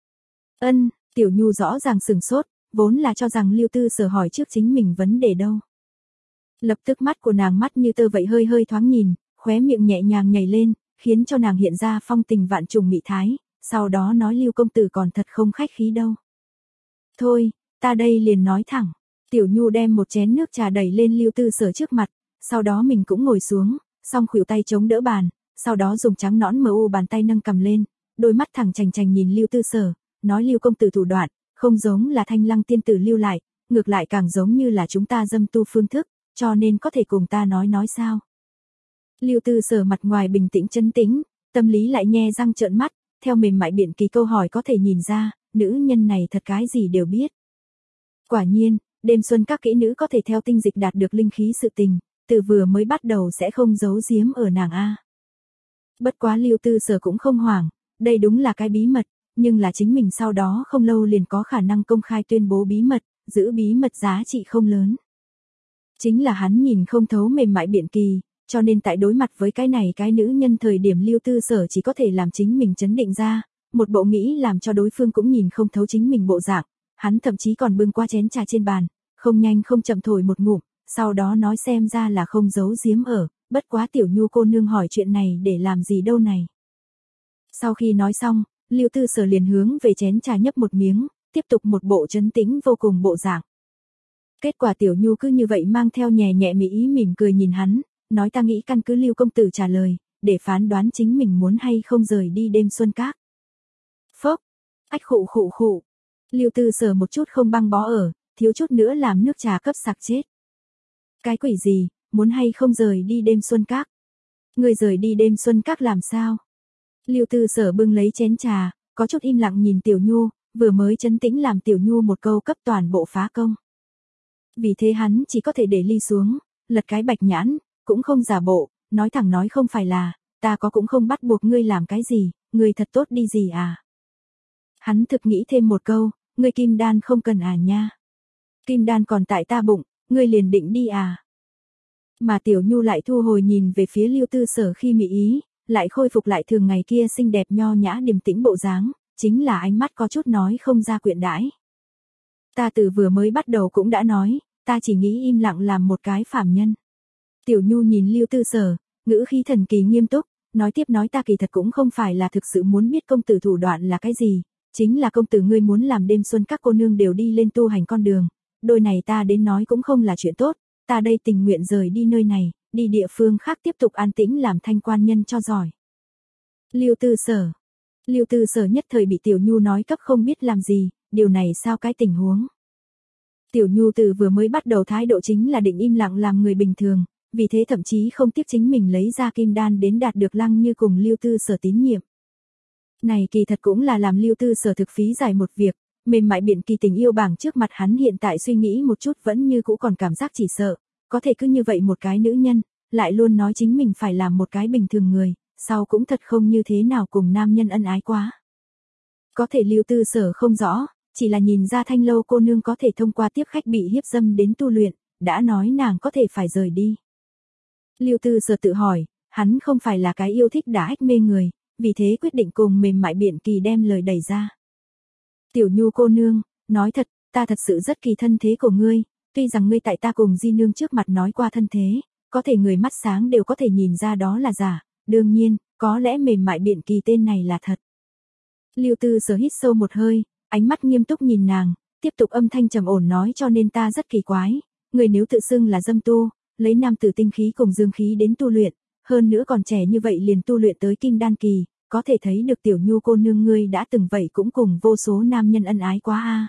Speaker 1: Ân, Tiểu Nhu rõ ràng sừng sốt, vốn là cho rằng Lưu Tư Sở hỏi trước chính mình vấn đề đâu. Lập tức mắt của nàng mắt như tơ vậy hơi hơi thoáng nhìn, khóe miệng nhẹ nhàng nhảy lên, khiến cho nàng hiện ra phong tình vạn trùng mị thái, sau đó nói Lưu công tử còn thật không khách khí đâu. Thôi, ta đây liền nói thẳng. Tiểu Nhu đem một chén nước trà đẩy lên Lưu Tư Sở trước mặt, sau đó mình cũng ngồi xuống, song khuỷu tay chống đỡ bàn, sau đó dùng trắng nõn mờ u bàn tay nâng cầm lên, đôi mắt thẳng chành chành nhìn Lưu Tư Sở, nói Lưu công tử thủ đoạn, không giống là Thanh Lăng tiên tử lưu lại, ngược lại càng giống như là chúng ta dâm tu phương thức, cho nên có thể cùng ta nói nói sao. Lưu Tư Sở mặt ngoài bình tĩnh trấn tĩnh, tâm lý lại nhe răng trợn mắt, theo mềm mại biện kỳ câu hỏi có thể nhìn ra, nữ nhân này thật cái gì đều biết. Quả nhiên, đêm xuân các kỹ nữ có thể theo tinh dịch đạt được linh khí sự tình, từ vừa mới bắt đầu sẽ không giấu giếm ở nàng a. Bất quá Lưu Tư Sở cũng không hoảng, Đây đúng là cái bí mật, nhưng là chính mình sau đó không lâu liền có khả năng công khai tuyên bố bí mật, giữ bí mật giá trị không lớn. Chính là hắn nhìn không thấu mềm mại biện kỳ, cho nên tại đối mặt với cái này cái nữ nhân thời điểm Lưu Tư Sở chỉ có thể làm chính mình chấn định ra, một bộ nghĩ làm cho đối phương cũng nhìn không thấu chính mình bộ dạng, hắn thậm chí còn bưng qua chén trà trên bàn, không nhanh không chậm thổi một ngụm, sau đó nói xem ra là không giấu giếm ở, bất quá Tiểu Nhu cô nương hỏi chuyện này để làm gì đâu này. Sau khi nói xong, Lưu Tư Sở liền hướng về chén trà nhấp một miếng, tiếp tục một bộ trấn tĩnh vô cùng bộ dạng. Kết quả Tiểu Nhu cứ như vậy mang theo nhẹ nhẹ mỹ ý mỉm cười nhìn hắn, nói ta nghĩ căn cứ Lưu công tử trả lời, để phán đoán chính mình muốn hay không rời đi đêm xuân các. Phốc, ách khụ khụ khụ. Lưu Tư Sở một chút không băng bó ở, thiếu chút nữa làm nước trà cấp sặc chết. Cái quỷ gì, muốn hay không rời đi đêm xuân các? Người rời đi đêm xuân các làm sao? Lưu Tư Sở bưng lấy chén trà, có chút im lặng nhìn Tiểu Nhu, vừa mới trấn tĩnh làm Tiểu Nhu một câu cấp toàn bộ phá công. Vì thế hắn chỉ có thể để ly xuống, lật cái bạch nhãn, cũng không giả bộ, nói thẳng nói không phải là, ta có cũng không bắt buộc ngươi làm cái gì, ngươi thật tốt đi gì à. Hắn thực nghĩ thêm một câu, ngươi kim đan không cần à nha. Kim đan còn tại ta bụng, ngươi liền định đi à. Mà Tiểu Nhu lại thu hồi nhìn về phía Lưu Tư Sở khi mỹ ý, lại khôi phục lại thường ngày kia xinh đẹp nho nhã điềm tĩnh bộ dáng, chính là ánh mắt có chút nói không ra quyện đãi. Ta từ vừa mới bắt đầu cũng đã nói, ta chỉ nghĩ im lặng làm một cái phàm nhân. Tiểu Nhu nhìn Lưu Tư Sở, ngữ khí thần kỳ nghiêm túc, nói tiếp nói ta kỳ thật cũng không phải là thực sự muốn biết công tử thủ đoạn là cái gì, chính là công tử ngươi muốn làm đêm xuân các cô nương đều đi lên tu hành con đường, đôi này ta đến nói cũng không là chuyện tốt, ta đây tình nguyện rời đi nơi này, đi địa phương khác tiếp tục an tĩnh làm thanh quan nhân cho giỏi. Lưu Tư Sở. Lưu Tư Sở nhất thời bị Tiểu Nhu nói cấp không biết làm gì, điều này sao cái tình huống. Tiểu Nhu từ vừa mới bắt đầu thái độ chính là định im lặng làm người bình thường, vì thế thậm chí không tiếc chính mình lấy ra kim đan đến đạt được Lăng Như cùng Lưu Tư Sở tín nhiệm. Này kỳ thật cũng là làm Lưu Tư Sở thực phí giải một việc, mềm mại biện kỳ tình yêu bảng trước mặt hắn hiện tại suy nghĩ một chút vẫn như cũ còn cảm giác chỉ sợ, có thể cứ như vậy một cái nữ nhân, lại luôn nói chính mình phải làm một cái bình thường người, sau cũng thật không như thế nào cùng nam nhân ân ái quá. Có thể Lưu Tư Sở không rõ, chỉ là nhìn ra Thanh Lâu cô nương có thể thông qua tiếp khách bị hiếp dâm đến tu luyện, đã nói nàng có thể phải rời đi. Lưu Tư Sở tự hỏi, hắn không phải là cái yêu thích đả ách mê người, vì thế quyết định cùng mềm mại biện kỳ đem lời đẩy ra. Tiểu Nhu cô nương, nói thật, ta thật sự rất kỳ thân thế của ngươi, tuy rằng ngươi tại ta cùng Di Nương trước mặt nói qua thân thế, có thể người mắt sáng đều có thể nhìn ra đó là giả, đương nhiên, có lẽ mềm mại biện kỳ tên này là thật. Lưu Tư Sở hít sâu một hơi, ánh mắt nghiêm túc nhìn nàng, tiếp tục âm thanh trầm ổn nói cho nên ta rất kỳ quái, người nếu tự xưng là dâm tu, lấy nam tử tinh khí cùng dương khí đến tu luyện, hơn nữa còn trẻ như vậy liền tu luyện tới kim đan kỳ, có thể thấy được Tiểu Nhu cô nương ngươi đã từng vậy cũng cùng vô số nam nhân ân ái quá a.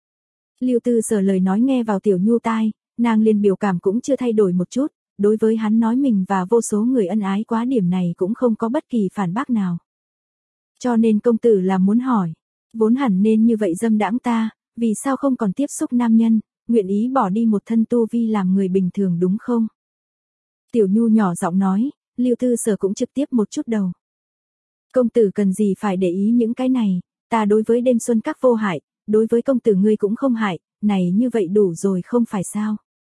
Speaker 1: Lưu Tư Sở lời nói nghe vào Tiểu Nhu tai, nàng liền biểu cảm cũng chưa thay đổi một chút, đối với hắn nói mình và vô số người ân ái quá điểm này cũng không có bất kỳ phản bác nào. Cho nên công tử là muốn hỏi, vốn hẳn nên như vậy dâm đãng ta, vì sao không còn tiếp xúc nam nhân, nguyện ý bỏ đi một thân tu vi làm người bình thường đúng không? Tiểu Nhu nhỏ giọng nói, Lưu Tư Sở cũng trực tiếp một chút đầu. Công tử cần gì phải để ý những cái này, ta đối với đêm xuân các vô hại, đối với công tử ngươi cũng không hại, này như vậy đủ rồi không phải sao?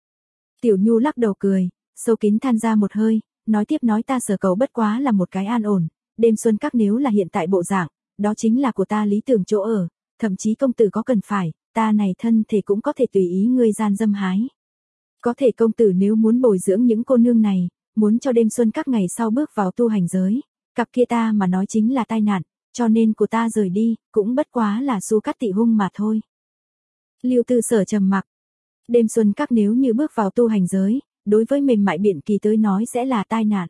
Speaker 1: Tiểu Nhu lắc đầu cười, sâu kín than ra một hơi, nói tiếp nói ta Sở cầu bất quá là một cái an ổn, đêm xuân các nếu là hiện tại bộ dạng, đó chính là của ta lý tưởng chỗ ở, thậm chí công tử có cần phải, ta này thân thể cũng có thể tùy ý ngươi gian dâm hái. Có thể công tử nếu muốn bồi dưỡng những cô nương này, muốn cho đêm xuân các ngày sau bước vào tu hành giới, cặp kia ta mà nói chính là tai nạn, cho nên của ta rời đi, cũng bất quá là su cắt tị hung mà thôi. Lưu Tư Sở trầm mặc. Đêm xuân các nếu như bước vào tu hành giới, đối với mềm mại biện kỳ tới nói sẽ là tai nạn.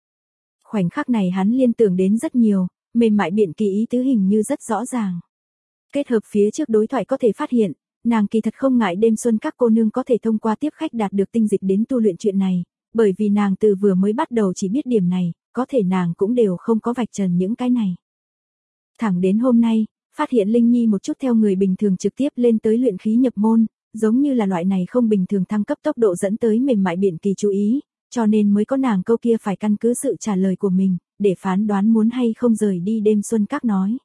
Speaker 1: Khoảnh khắc này hắn liên tưởng đến rất nhiều, mềm mại biện kỳ ý tứ hình như rất rõ ràng. Kết hợp phía trước đối thoại có thể phát hiện, nàng kỳ thật không ngại đêm xuân các cô nương có thể thông qua tiếp khách đạt được tinh dịch đến tu luyện chuyện này, bởi vì nàng từ vừa mới bắt đầu chỉ biết điểm này, có thể nàng cũng đều không có vạch trần những cái này. Thẳng đến hôm nay, phát hiện Linh Nhi một chút theo người bình thường trực tiếp lên tới luyện khí nhập môn, giống như là loại này không bình thường thăng cấp tốc độ dẫn tới mềm mại biện kỳ chú ý, cho nên mới có nàng câu kia phải căn cứ sự trả lời của mình, để phán đoán muốn hay không rời đi đêm xuân các nói.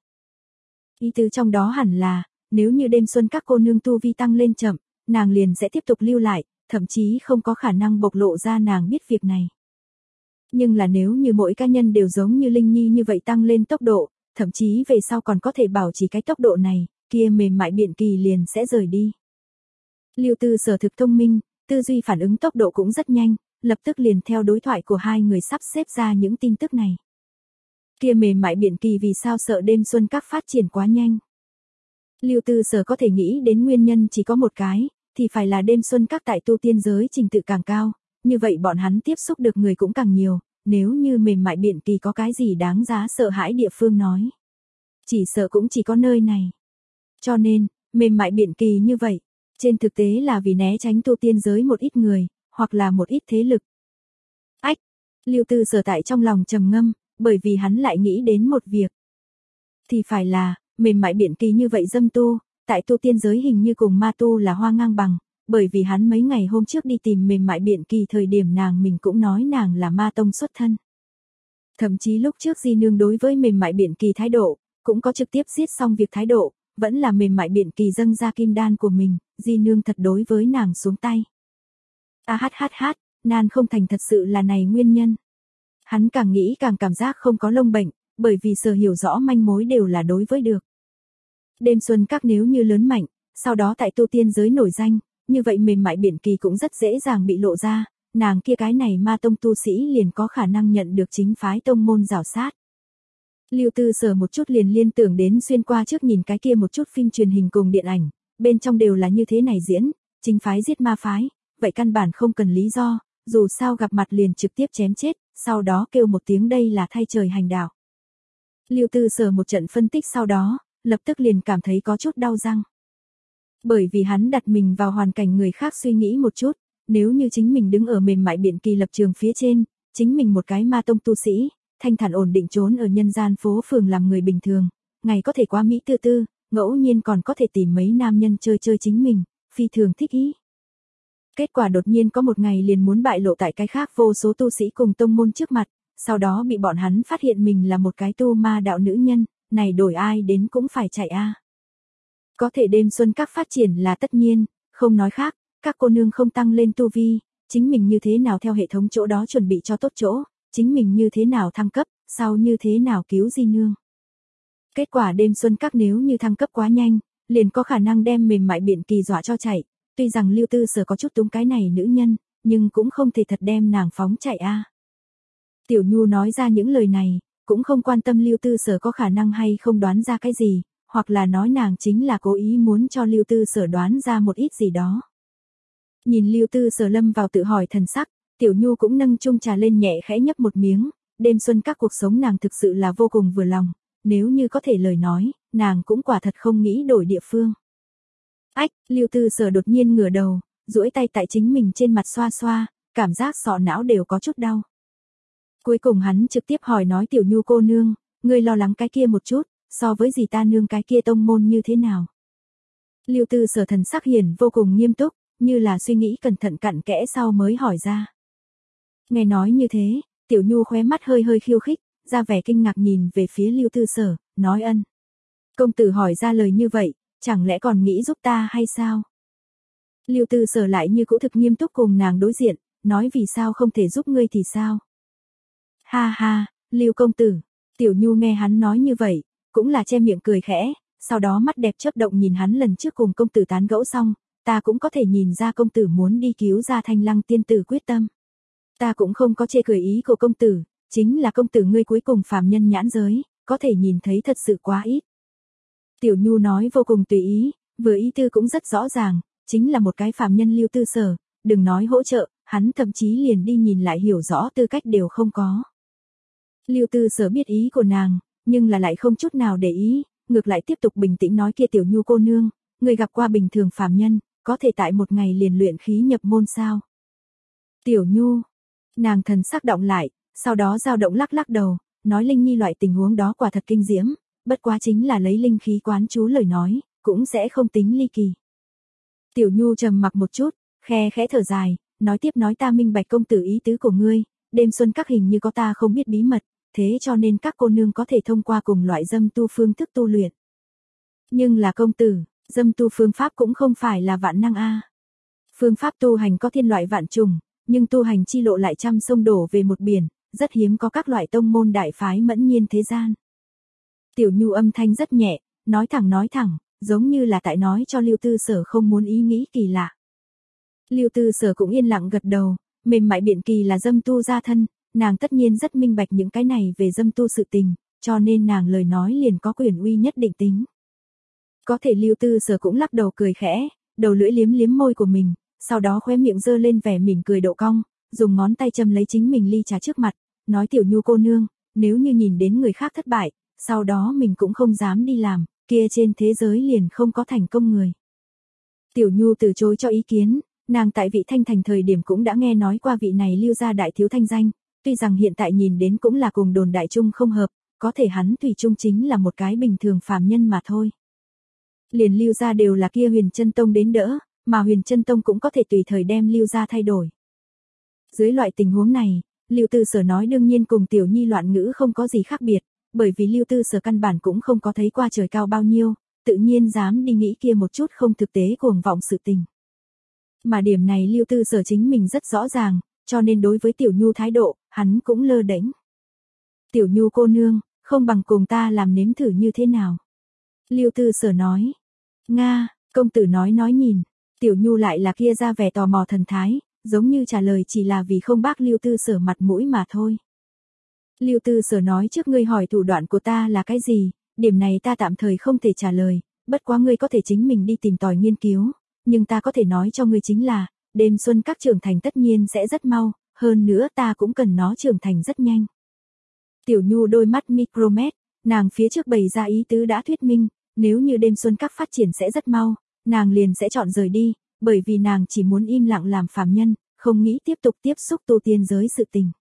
Speaker 1: Ý tứ trong đó hẳn là, nếu như đêm xuân các cô nương tu vi tăng lên chậm, nàng liền sẽ tiếp tục lưu lại, thậm chí không có khả năng bộc lộ ra nàng biết việc này. Nhưng là nếu như mỗi cá nhân đều giống như Linh Nhi như vậy tăng lên tốc độ, thậm chí về sau còn có thể bảo trì cái tốc độ này, kia mềm mại biện kỳ liền sẽ rời đi. Lưu Tư Sở thực thông minh, tư duy phản ứng tốc độ cũng rất nhanh, lập tức liền theo đối thoại của hai người sắp xếp ra những tin tức này. Kia mềm mại biện kỳ vì sao sợ đêm xuân các phát triển quá nhanh. Lưu Tư Sở có thể nghĩ đến nguyên nhân chỉ có một cái, thì phải là đêm xuân các tại tu tiên giới trình tự càng cao, như vậy bọn hắn tiếp xúc được người cũng càng nhiều, nếu như mềm mại biện kỳ có cái gì đáng giá sợ hãi địa phương nói. Chỉ sợ cũng chỉ có nơi này. Cho nên, mềm mại biện kỳ như vậy, trên thực tế là vì né tránh tu tiên giới một ít người, hoặc là một ít thế lực. Ách! Lưu Tư Sở tại trong lòng trầm ngâm, bởi vì hắn lại nghĩ đến một việc. Thì phải là, mềm mại biện kỳ như vậy dâm tu, tại tu tiên giới hình như cùng ma tu là hoa ngang bằng, bởi vì hắn mấy ngày hôm trước đi tìm mềm mại biện kỳ thời điểm nàng mình cũng nói nàng là ma tông xuất thân. Thậm chí lúc trước Di Nương đối với mềm mại biện kỳ thái độ, cũng có trực tiếp giết xong việc thái độ, vẫn là mềm mại biện kỳ dâng ra kim đan của mình, Di Nương thật đối với nàng xuống tay. A hát hát hát, nan không thành thật sự là này nguyên nhân. Hắn càng nghĩ càng cảm giác không có lông bệnh, bởi vì sở hiểu rõ manh mối đều là đối với được. Đêm xuân các nếu như lớn mạnh, sau đó tại tu tiên giới nổi danh, như vậy mềm mại biện kỳ cũng rất dễ dàng bị lộ ra, nàng kia cái này ma tông tu sĩ liền có khả năng nhận được chính phái tông môn rào sát. Lưu Tư Sở một chút liền liên tưởng đến xuyên qua trước nhìn cái kia một chút phim truyền hình cùng điện ảnh, bên trong đều là như thế này diễn, chính phái giết ma phái, vậy căn bản không cần lý do, dù sao gặp mặt liền trực tiếp chém chết, sau đó kêu một tiếng đây là thay trời hành đạo. Lưu Tư Sở một trận phân tích sau đó, lập tức liền cảm thấy có chút đau răng. Bởi vì hắn đặt mình vào hoàn cảnh người khác suy nghĩ một chút, nếu như chính mình đứng ở mềm mại biện kỳ lập trường phía trên, chính mình một cái ma tông tu sĩ, thanh thản ổn định trốn ở nhân gian phố phường làm người bình thường, ngày có thể qua Mỹ tư tư, ngẫu nhiên còn có thể tìm mấy nam nhân chơi chơi chính mình, phi thường thích ý. Kết quả đột nhiên có một ngày liền muốn bại lộ tại cái khác vô số tu sĩ cùng tông môn trước mặt, sau đó bị bọn hắn phát hiện mình là một cái tu ma đạo nữ nhân, này đổi ai đến cũng phải chạy a. Có thể đêm xuân các phát triển là tất nhiên, không nói khác, các cô nương không tăng lên tu vi, chính mình như thế nào theo hệ thống chỗ đó chuẩn bị cho tốt chỗ, chính mình như thế nào thăng cấp, sau như thế nào cứu Di Nương. Kết quả đêm xuân các nếu như thăng cấp quá nhanh, liền có khả năng đem mềm mại biện kỳ dọa cho chạy, tuy rằng Lưu Tư Sở có chút túng cái này nữ nhân, nhưng cũng không thể thật đem nàng phóng chạy a. Tiểu Nhu nói ra những lời này, cũng không quan tâm Lưu Tư Sở có khả năng hay không đoán ra cái gì, hoặc là nói nàng chính là cố ý muốn cho Lưu Tư Sở đoán ra một ít gì đó. Nhìn Lưu Tư Sở lâm vào tự hỏi thần sắc, Tiểu Nhu cũng nâng chung trà lên nhẹ khẽ nhấp một miếng, đêm xuân các cuộc sống nàng thực sự là vô cùng vừa lòng, nếu như có thể lời nói, nàng cũng quả thật không nghĩ đổi địa phương. Ách, Lưu Tư Sở đột nhiên ngửa đầu, duỗi tay tại chính mình trên mặt xoa xoa, cảm giác sọ não đều có chút đau. Cuối cùng hắn trực tiếp hỏi nói Tiểu Nhu cô nương, ngươi lo lắng cái kia một chút, so với gì ta nương cái kia tông môn như thế nào? Lưu Tư Sở thần sắc hiển vô cùng nghiêm túc, như là suy nghĩ cẩn thận cặn kẽ sau mới hỏi ra. Nghe nói như thế, Tiểu Nhu khóe mắt hơi hơi khiêu khích, ra vẻ kinh ngạc nhìn về phía Lưu Tư Sở, nói ân. Công tử hỏi ra lời như vậy, chẳng lẽ còn nghĩ giúp ta hay sao? Lưu Tư Sở lại như cũ thực nghiêm túc cùng nàng đối diện, nói vì sao không thể giúp ngươi thì sao? Ha ha, Lưu công tử, Tiểu Nhu nghe hắn nói như vậy, cũng là che miệng cười khẽ, sau đó mắt đẹp chớp động nhìn hắn lần trước cùng công tử tán gẫu xong, ta cũng có thể nhìn ra công tử muốn đi cứu ra Thanh Lăng tiên tử quyết tâm. Ta cũng không có chê cười ý của công tử, chính là công tử ngươi cuối cùng phàm nhân nhãn giới, có thể nhìn thấy thật sự quá ít. Tiểu Nhu nói vô cùng tùy ý, vừa ý tư cũng rất rõ ràng, chính là một cái phàm nhân Lưu Tư Sở, đừng nói hỗ trợ, hắn thậm chí liền đi nhìn lại hiểu rõ tư cách đều không có. Lưu Tư Sở biết ý của nàng, nhưng là lại không chút nào để ý, ngược lại tiếp tục bình tĩnh nói kia Tiểu Nhu cô nương, người gặp qua bình thường phàm nhân, có thể tại một ngày liền luyện khí nhập môn sao? Tiểu Nhu, nàng thần sắc động lại, sau đó dao động lắc lắc đầu, nói Linh Nhi loại tình huống đó quả thật kinh diễm, bất quá chính là lấy linh khí quán chú lời nói, cũng sẽ không tính ly kỳ. Tiểu Nhu trầm mặc một chút, khe khẽ thở dài, nói tiếp nói ta minh bạch công tử ý tứ của ngươi, đêm xuân các hình như có ta không biết bí mật, thế cho nên các cô nương có thể thông qua cùng loại dâm tu phương thức tu luyện. Nhưng là công tử, dâm tu phương pháp cũng không phải là vạn năng a. Phương pháp tu hành có thiên loại vạn trùng, nhưng tu hành chi lộ lại trăm sông đổ về một biển, rất hiếm có các loại tông môn đại phái mẫn nhiên thế gian. Tiểu Nhu âm thanh rất nhẹ, nói thẳng nói thẳng, giống như là tại nói cho Lưu Tư Sở không muốn ý nghĩ kỳ lạ. Lưu Tư Sở cũng yên lặng gật đầu, mềm mại biện kỳ là dâm tu gia thân, nàng tất nhiên rất minh bạch những cái này về dâm tu sự tình, cho nên nàng lời nói liền có quyền uy nhất định tính. Có thể Lưu Tư Sở cũng lắc đầu cười khẽ, đầu lưỡi liếm liếm môi của mình, sau đó khóe miệng giơ lên vẻ mỉm cười độ cong, dùng ngón tay châm lấy chính mình ly trà trước mặt, nói Tiểu Nhu cô nương, nếu như nhìn đến người khác thất bại, sau đó mình cũng không dám đi làm, kia trên thế giới liền không có thành công người. Tiểu Nhu từ chối cho ý kiến, nàng tại vị Thanh Thành thời điểm cũng đã nghe nói qua vị này Lưu gia đại thiếu thanh danh, tuy rằng hiện tại nhìn đến cũng là cùng đồn đại chung không hợp, có thể hắn thủy chung chính là một cái bình thường phàm nhân mà thôi. Liền Lưu gia đều là kia Huyền Chân Tông đến đỡ, mà Huyền Chân Tông cũng có thể tùy thời đem Lưu gia thay đổi. Dưới loại tình huống này, Lưu Tư Sở nói đương nhiên cùng Tiểu Nhi loạn ngữ không có gì khác biệt, bởi vì Lưu Tư Sở căn bản cũng không có thấy qua trời cao bao nhiêu, tự nhiên dám đi nghĩ kia một chút không thực tế cuồng vọng sự tình. Mà điểm này Lưu Tư Sở chính mình rất rõ ràng, cho nên đối với Tiểu Nhu thái độ, hắn cũng lơ đễnh. Tiểu Nhu cô nương, không bằng cùng ta làm nếm thử như thế nào. Lưu Tư Sở nói. Nga, công tử nói nói nhìn. Tiểu Nhu lại là kia ra vẻ tò mò thần thái, giống như trả lời chỉ là vì không bác Lưu Tư Sở mặt mũi mà thôi. Lưu Tư Sở nói trước ngươi hỏi thủ đoạn của ta là cái gì, điểm này ta tạm thời không thể trả lời, bất quá ngươi có thể chính mình đi tìm tòi nghiên cứu, nhưng ta có thể nói cho ngươi chính là, đêm xuân các trưởng thành tất nhiên sẽ rất mau, hơn nữa ta cũng cần nó trưởng thành rất nhanh. Tiểu Nhu đôi mắt micromet, nàng phía trước bày ra ý tứ đã thuyết minh, nếu như đêm xuân các phát triển sẽ rất mau, nàng liền sẽ chọn rời đi, bởi vì nàng chỉ muốn im lặng làm phàm nhân, không nghĩ tiếp tục tiếp xúc tu tiên giới sự tình.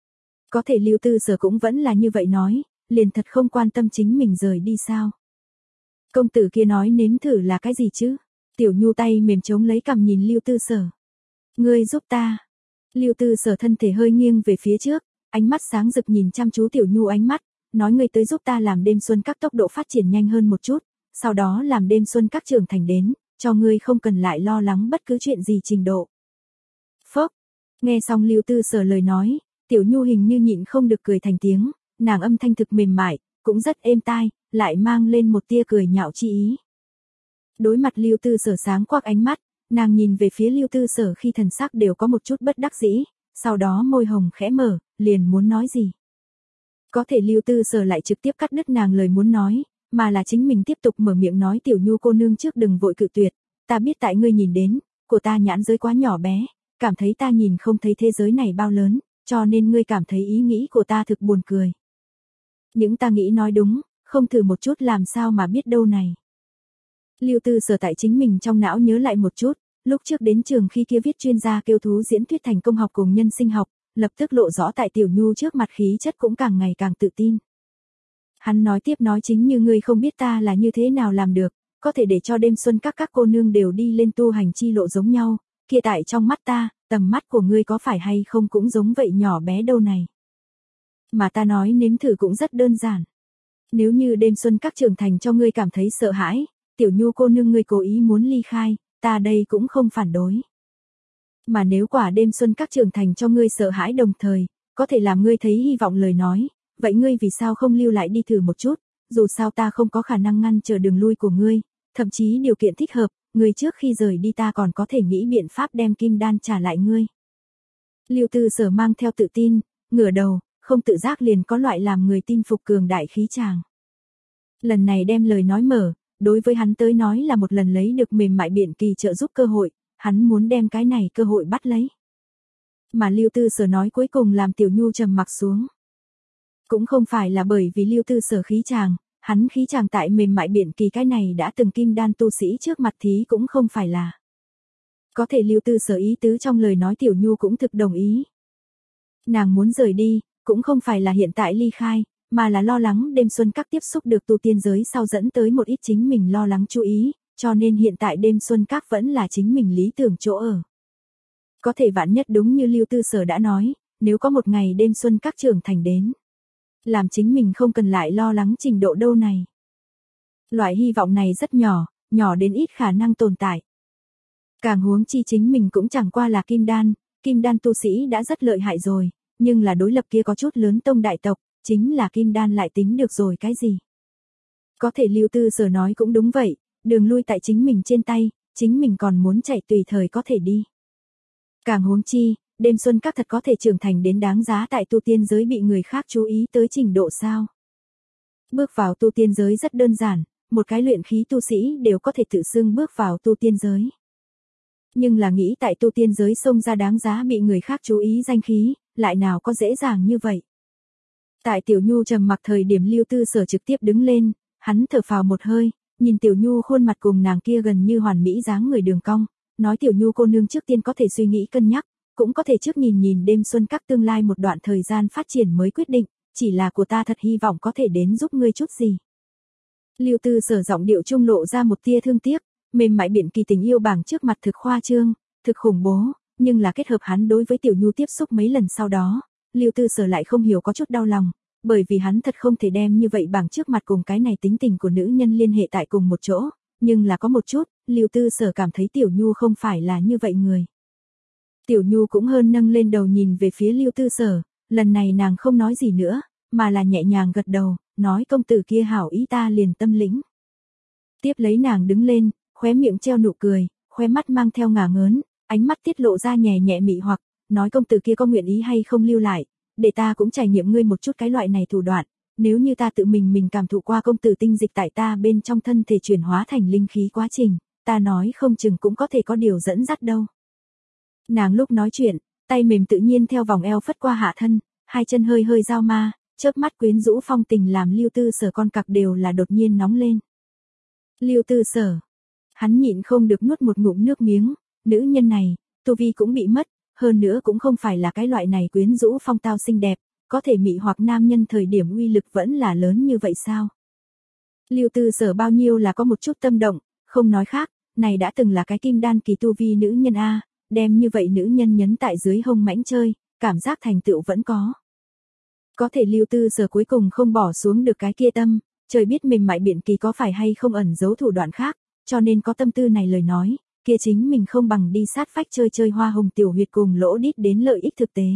Speaker 1: Có thể Lưu Tư Sở cũng vẫn là như vậy nói, liền thật không quan tâm chính mình rời đi sao. Công tử kia nói nếm thử là cái gì chứ? Tiểu Nhu tay mềm chống lấy cằm nhìn Lưu Tư Sở. Ngươi giúp ta. Lưu Tư Sở thân thể hơi nghiêng về phía trước, ánh mắt sáng rực nhìn chăm chú Tiểu Nhu ánh mắt, nói ngươi tới giúp ta làm đêm xuân các tốc độ phát triển nhanh hơn một chút, sau đó làm đêm xuân các trưởng thành đến, cho ngươi không cần lại lo lắng bất cứ chuyện gì trình độ. Phốc, nghe xong Lưu Tư Sở lời nói, Tiểu Nhu hình như nhịn không được cười thành tiếng, nàng âm thanh thực mềm mại, cũng rất êm tai, lại mang lên một tia cười nhạo chi ý. Đối mặt Lưu Tư Sở sáng quắc ánh mắt, nàng nhìn về phía Lưu Tư Sở khi thần sắc đều có một chút bất đắc dĩ, sau đó môi hồng khẽ mở, liền muốn nói gì. Có thể Lưu Tư Sở lại trực tiếp cắt đứt nàng lời muốn nói, mà là chính mình tiếp tục mở miệng nói Tiểu Nhu cô nương trước đừng vội cự tuyệt, ta biết tại ngươi nhìn đến, của ta nhãn giới quá nhỏ bé, cảm thấy ta nhìn không thấy thế giới này bao lớn, cho nên ngươi cảm thấy ý nghĩ của ta thực buồn cười. Những ta nghĩ nói đúng, không thử một chút làm sao mà biết đâu này. Lưu Tư Sở tại chính mình trong não nhớ lại một chút, lúc trước đến trường khi kia viết chuyên gia kêu thú diễn thuyết thành công học cùng nhân sinh học, lập tức lộ rõ tại Tiểu Nhu trước mặt khí chất cũng càng ngày càng tự tin. Hắn nói tiếp nói chính như ngươi không biết ta là như thế nào làm được, có thể để cho đêm xuân các các cô nương đều đi lên tu hành chi lộ giống nhau, kia tại trong mắt ta, tầm mắt của ngươi có phải hay không cũng giống vậy nhỏ bé đâu này. Mà ta nói nếm thử cũng rất đơn giản. Nếu như đêm xuân các trưởng thành cho ngươi cảm thấy sợ hãi, Tiểu Nhu cô nương ngươi cố ý muốn ly khai, ta đây cũng không phản đối. Mà nếu quả đêm xuân các trưởng thành cho ngươi sợ hãi đồng thời, có thể làm ngươi thấy hy vọng lời nói, vậy ngươi vì sao không lưu lại đi thử một chút, dù sao ta không có khả năng ngăn trở đường lui của ngươi, thậm chí điều kiện thích hợp, ngươi trước khi rời đi ta còn có thể nghĩ biện pháp đem kim đan trả lại ngươi. Lưu Tư Sở mang theo tự tin, ngửa đầu, không tự giác liền có loại làm người tin phục cường đại khí tràng. Lần này đem lời nói mở, đối với hắn tới nói là một lần lấy được mềm mại biện kỳ trợ giúp cơ hội, hắn muốn đem cái này cơ hội bắt lấy. Mà Lưu Tư Sở nói cuối cùng làm Tiểu Nhu trầm mặc xuống. Cũng không phải là bởi vì Lưu Tư Sở khí tràng, hắn khí tràng tại mềm mại biện kỳ cái này đã từng kim đan tu sĩ trước mặt thí cũng không phải là. Có thể Lưu Tư Sở ý tứ trong lời nói Tiểu Nhu cũng thực đồng ý. Nàng muốn rời đi, cũng không phải là hiện tại ly khai, mà là lo lắng đêm xuân các tiếp xúc được tu tiên giới sau dẫn tới một ít chính mình lo lắng chú ý, cho nên hiện tại đêm xuân các vẫn là chính mình lý tưởng chỗ ở. Có thể vạn nhất đúng như Lưu Tư Sở đã nói, nếu có một ngày đêm xuân các trưởng thành đến. Làm chính mình không cần lại lo lắng trình độ đâu này. Loại hy vọng này rất nhỏ, nhỏ đến ít khả năng tồn tại. Càng huống chi chính mình cũng chẳng qua là kim đan, kim đan tu sĩ đã rất lợi hại rồi, nhưng là đối lập kia có chút lớn tông đại tộc, chính là kim đan lại tính được rồi cái gì. Có thể Lưu Tư Sở nói cũng đúng vậy, đường lui tại chính mình trên tay, chính mình còn muốn chạy tùy thời có thể đi. Càng huống chi, đêm xuân các thật có thể trưởng thành đến đáng giá tại tu tiên giới bị người khác chú ý tới trình độ sao. Bước vào tu tiên giới rất đơn giản, một cái luyện khí tu sĩ đều có thể tự xưng bước vào tu tiên giới. Nhưng là nghĩ tại tu tiên giới xông ra đáng giá bị người khác chú ý danh khí, lại nào có dễ dàng như vậy. Tại Tiểu Nhu trầm mặc thời điểm Lưu Tư Sở trực tiếp đứng lên, hắn thở phào một hơi, nhìn Tiểu Nhu khuôn mặt cùng nàng kia gần như hoàn mỹ dáng người đường cong, nói Tiểu Nhu cô nương trước tiên có thể suy nghĩ cân nhắc, cũng có thể trước nhìn nhìn đêm xuân các tương lai một đoạn thời gian phát triển mới quyết định, chỉ là của ta thật hy vọng có thể đến giúp ngươi chút gì. Lưu Tư Sở giọng điệu trung lộ ra một tia thương tiếc, mềm mại biển kỳ tình yêu bảng trước mặt thực khoa trương, thực khủng bố, nhưng là kết hợp hắn đối với Tiểu Nhu tiếp xúc mấy lần sau đó, Lưu Tư Sở lại không hiểu có chút đau lòng, bởi vì hắn thật không thể đem như vậy bảng trước mặt cùng cái này tính tình của nữ nhân liên hệ tại cùng một chỗ, nhưng là có một chút, Lưu Tư Sở cảm thấy Tiểu Nhu không phải là như vậy người. Tiểu Nhu cũng hơn nâng lên đầu nhìn về phía Lưu Tư Sở, lần này nàng không nói gì nữa, mà là nhẹ nhàng gật đầu, nói công tử kia hảo ý ta liền tâm lĩnh. Tiếp lấy nàng đứng lên, khóe miệng treo nụ cười, khóe mắt mang theo ngả ngớn, ánh mắt tiết lộ ra nhẹ nhẹ mị hoặc, nói công tử kia có nguyện ý hay không lưu lại, để ta cũng trải nghiệm ngươi một chút cái loại này thủ đoạn, nếu như ta tự mình mình cảm thụ qua công tử tinh dịch tại ta bên trong thân thể chuyển hóa thành linh khí quá trình, ta nói không chừng cũng có thể có điều dẫn dắt đâu. Nàng lúc nói chuyện, tay mềm tự nhiên theo vòng eo phất qua hạ thân, hai chân hơi hơi giao ma, chớp mắt quyến rũ phong tình làm Lưu Tư Sở con cặc đều là đột nhiên nóng lên. Lưu Tư Sở, hắn nhịn không được nuốt một ngụm nước miếng, nữ nhân này, tu vi cũng bị mất, hơn nữa cũng không phải là cái loại này quyến rũ phong tao xinh đẹp, có thể mị hoặc nam nhân thời điểm uy lực vẫn là lớn như vậy sao? Lưu Tư Sở bao nhiêu là có một chút tâm động, không nói khác, này đã từng là cái kim đan kỳ tu vi nữ nhân a, đem như vậy nữ nhân nhấn tại dưới hông mãnh chơi, cảm giác thành tựu vẫn có. Có thể Lưu Tư Sở cuối cùng không bỏ xuống được cái kia tâm, trời biết mềm mại biển kỳ có phải hay không ẩn giấu thủ đoạn khác, cho nên có tâm tư này lời nói, kia chính mình không bằng đi sát phách chơi chơi hoa hồng tiểu huyệt cùng lỗ đít đến lợi ích thực tế.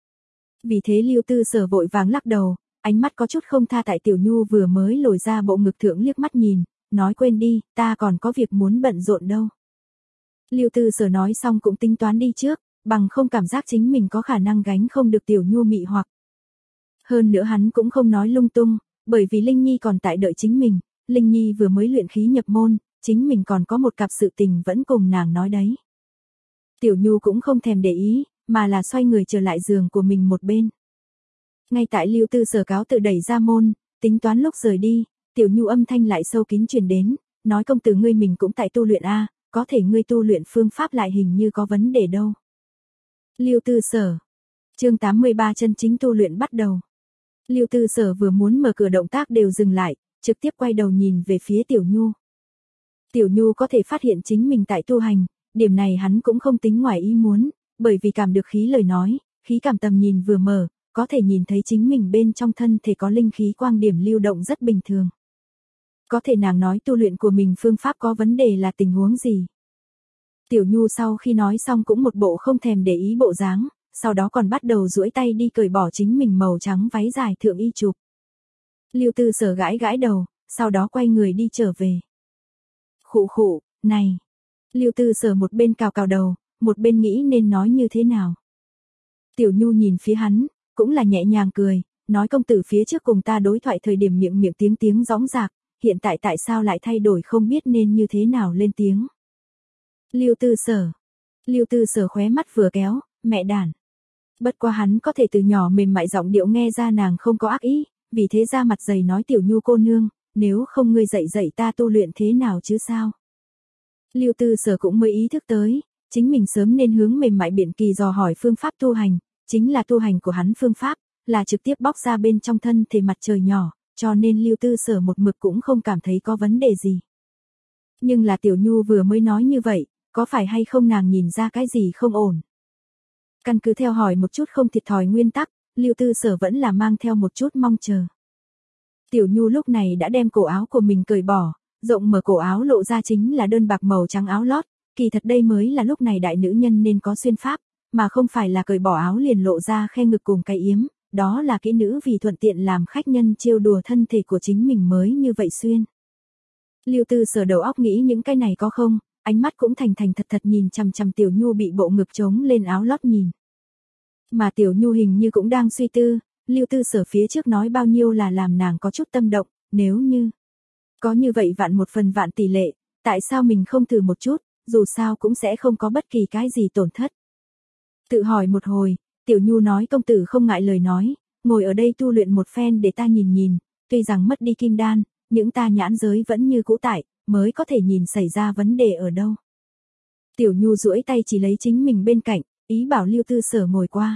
Speaker 1: Vì thế Lưu Tư Sở vội vàng lắc đầu, ánh mắt có chút không tha tại Tiểu Nhu vừa mới lồi ra bộ ngực thượng liếc mắt nhìn, nói quên đi, ta còn có việc muốn bận rộn đâu. Lưu Tư Sở nói xong cũng tính toán đi trước, bằng không cảm giác chính mình có khả năng gánh không được Tiểu Nhu mị hoặc. Hơn nữa hắn cũng không nói lung tung, bởi vì Linh Nhi còn tại đợi chính mình, Linh Nhi vừa mới luyện khí nhập môn, chính mình còn có một cặp sự tình vẫn cùng nàng nói đấy. Tiểu Nhu cũng không thèm để ý, mà là xoay người trở lại giường của mình một bên. Ngay tại Lưu Tư Sở cáo tự đẩy ra môn, tính toán lúc rời đi, Tiểu Nhu âm thanh lại sâu kín truyền đến, nói công tử ngươi mình cũng tại tu luyện a, có thể ngươi tu luyện phương pháp lại hình như có vấn đề đâu. Lưu Tư Sở. Chương tám mươi ba chân chính tu luyện bắt đầu. Lưu Tư Sở vừa muốn mở cửa động tác đều dừng lại, trực tiếp quay đầu nhìn về phía Tiểu Nhu. Tiểu Nhu có thể phát hiện chính mình tại tu hành, điểm này hắn cũng không tính ngoài ý muốn, bởi vì cảm được khí lời nói, khí cảm tầm nhìn vừa mở, có thể nhìn thấy chính mình bên trong thân thể có linh khí quang điểm lưu động rất bình thường. Có thể nàng nói tu luyện của mình phương pháp có vấn đề là tình huống gì? Tiểu Nhu sau khi nói xong cũng một bộ không thèm để ý bộ dáng, sau đó còn bắt đầu duỗi tay đi cởi bỏ chính mình màu trắng váy dài thượng y chụp. Lưu Tư Sở gãi gãi đầu, sau đó quay người đi trở về. Khụ khụ, này. Lưu Tư Sở một bên cào cào đầu, một bên nghĩ nên nói như thế nào. Tiểu Nhu nhìn phía hắn, cũng là nhẹ nhàng cười, nói công tử phía trước cùng ta đối thoại thời điểm miệng miệng tiếng tiếng gióng giạc, hiện tại tại sao lại thay đổi không biết nên như thế nào lên tiếng. Lưu Tư Sở. Lưu Tư Sở khóe mắt vừa kéo, mẹ đàn. Bất qua hắn có thể từ nhỏ mềm mại giọng điệu nghe ra nàng không có ác ý, vì thế ra mặt dày nói Tiểu Nhu cô nương, nếu không ngươi dạy dạy ta tu luyện thế nào chứ sao. Lưu Tư Sở cũng mới ý thức tới, chính mình sớm nên hướng mềm mại biển kỳ dò hỏi phương pháp tu hành, chính là tu hành của hắn phương pháp, là trực tiếp bóc ra bên trong thân thể mặt trời nhỏ, cho nên Lưu Tư Sở một mực cũng không cảm thấy có vấn đề gì. Nhưng là Tiểu Nhu vừa mới nói như vậy, có phải hay không nàng nhìn ra cái gì không ổn. Căn cứ theo hỏi một chút không thiệt thòi nguyên tắc, Lưu Tư Sở vẫn là mang theo một chút mong chờ. Tiểu Nhu lúc này đã đem cổ áo của mình cởi bỏ, rộng mở cổ áo lộ ra chính là đơn bạc màu trắng áo lót, kỳ thật đây mới là lúc này đại nữ nhân nên có xuyên pháp, mà không phải là cởi bỏ áo liền lộ ra khe ngực cùng cái yếm, đó là kỹ nữ vì thuận tiện làm khách nhân trêu đùa thân thể của chính mình mới như vậy xuyên. Lưu Tư Sở đầu óc nghĩ những cái này có không, ánh mắt cũng thành thành thật thật nhìn chằm chằm Tiểu Nhu bị bộ ngực trống lên áo lót nhìn. Mà Tiểu Nhu hình như cũng đang suy tư, Lưu Tư Sở phía trước nói bao nhiêu là làm nàng có chút tâm động, nếu như có như vậy vạn một phần vạn tỷ lệ, tại sao mình không thử một chút, dù sao cũng sẽ không có bất kỳ cái gì tổn thất. Tự hỏi một hồi, Tiểu Nhu nói công tử không ngại lời nói, ngồi ở đây tu luyện một phen để ta nhìn nhìn, tuy rằng mất đi kim đan, những ta nhãn giới vẫn như cũ tại, mới có thể nhìn xảy ra vấn đề ở đâu. Tiểu Nhu duỗi tay chỉ lấy chính mình bên cạnh, ý bảo Lưu Tư Sở ngồi qua.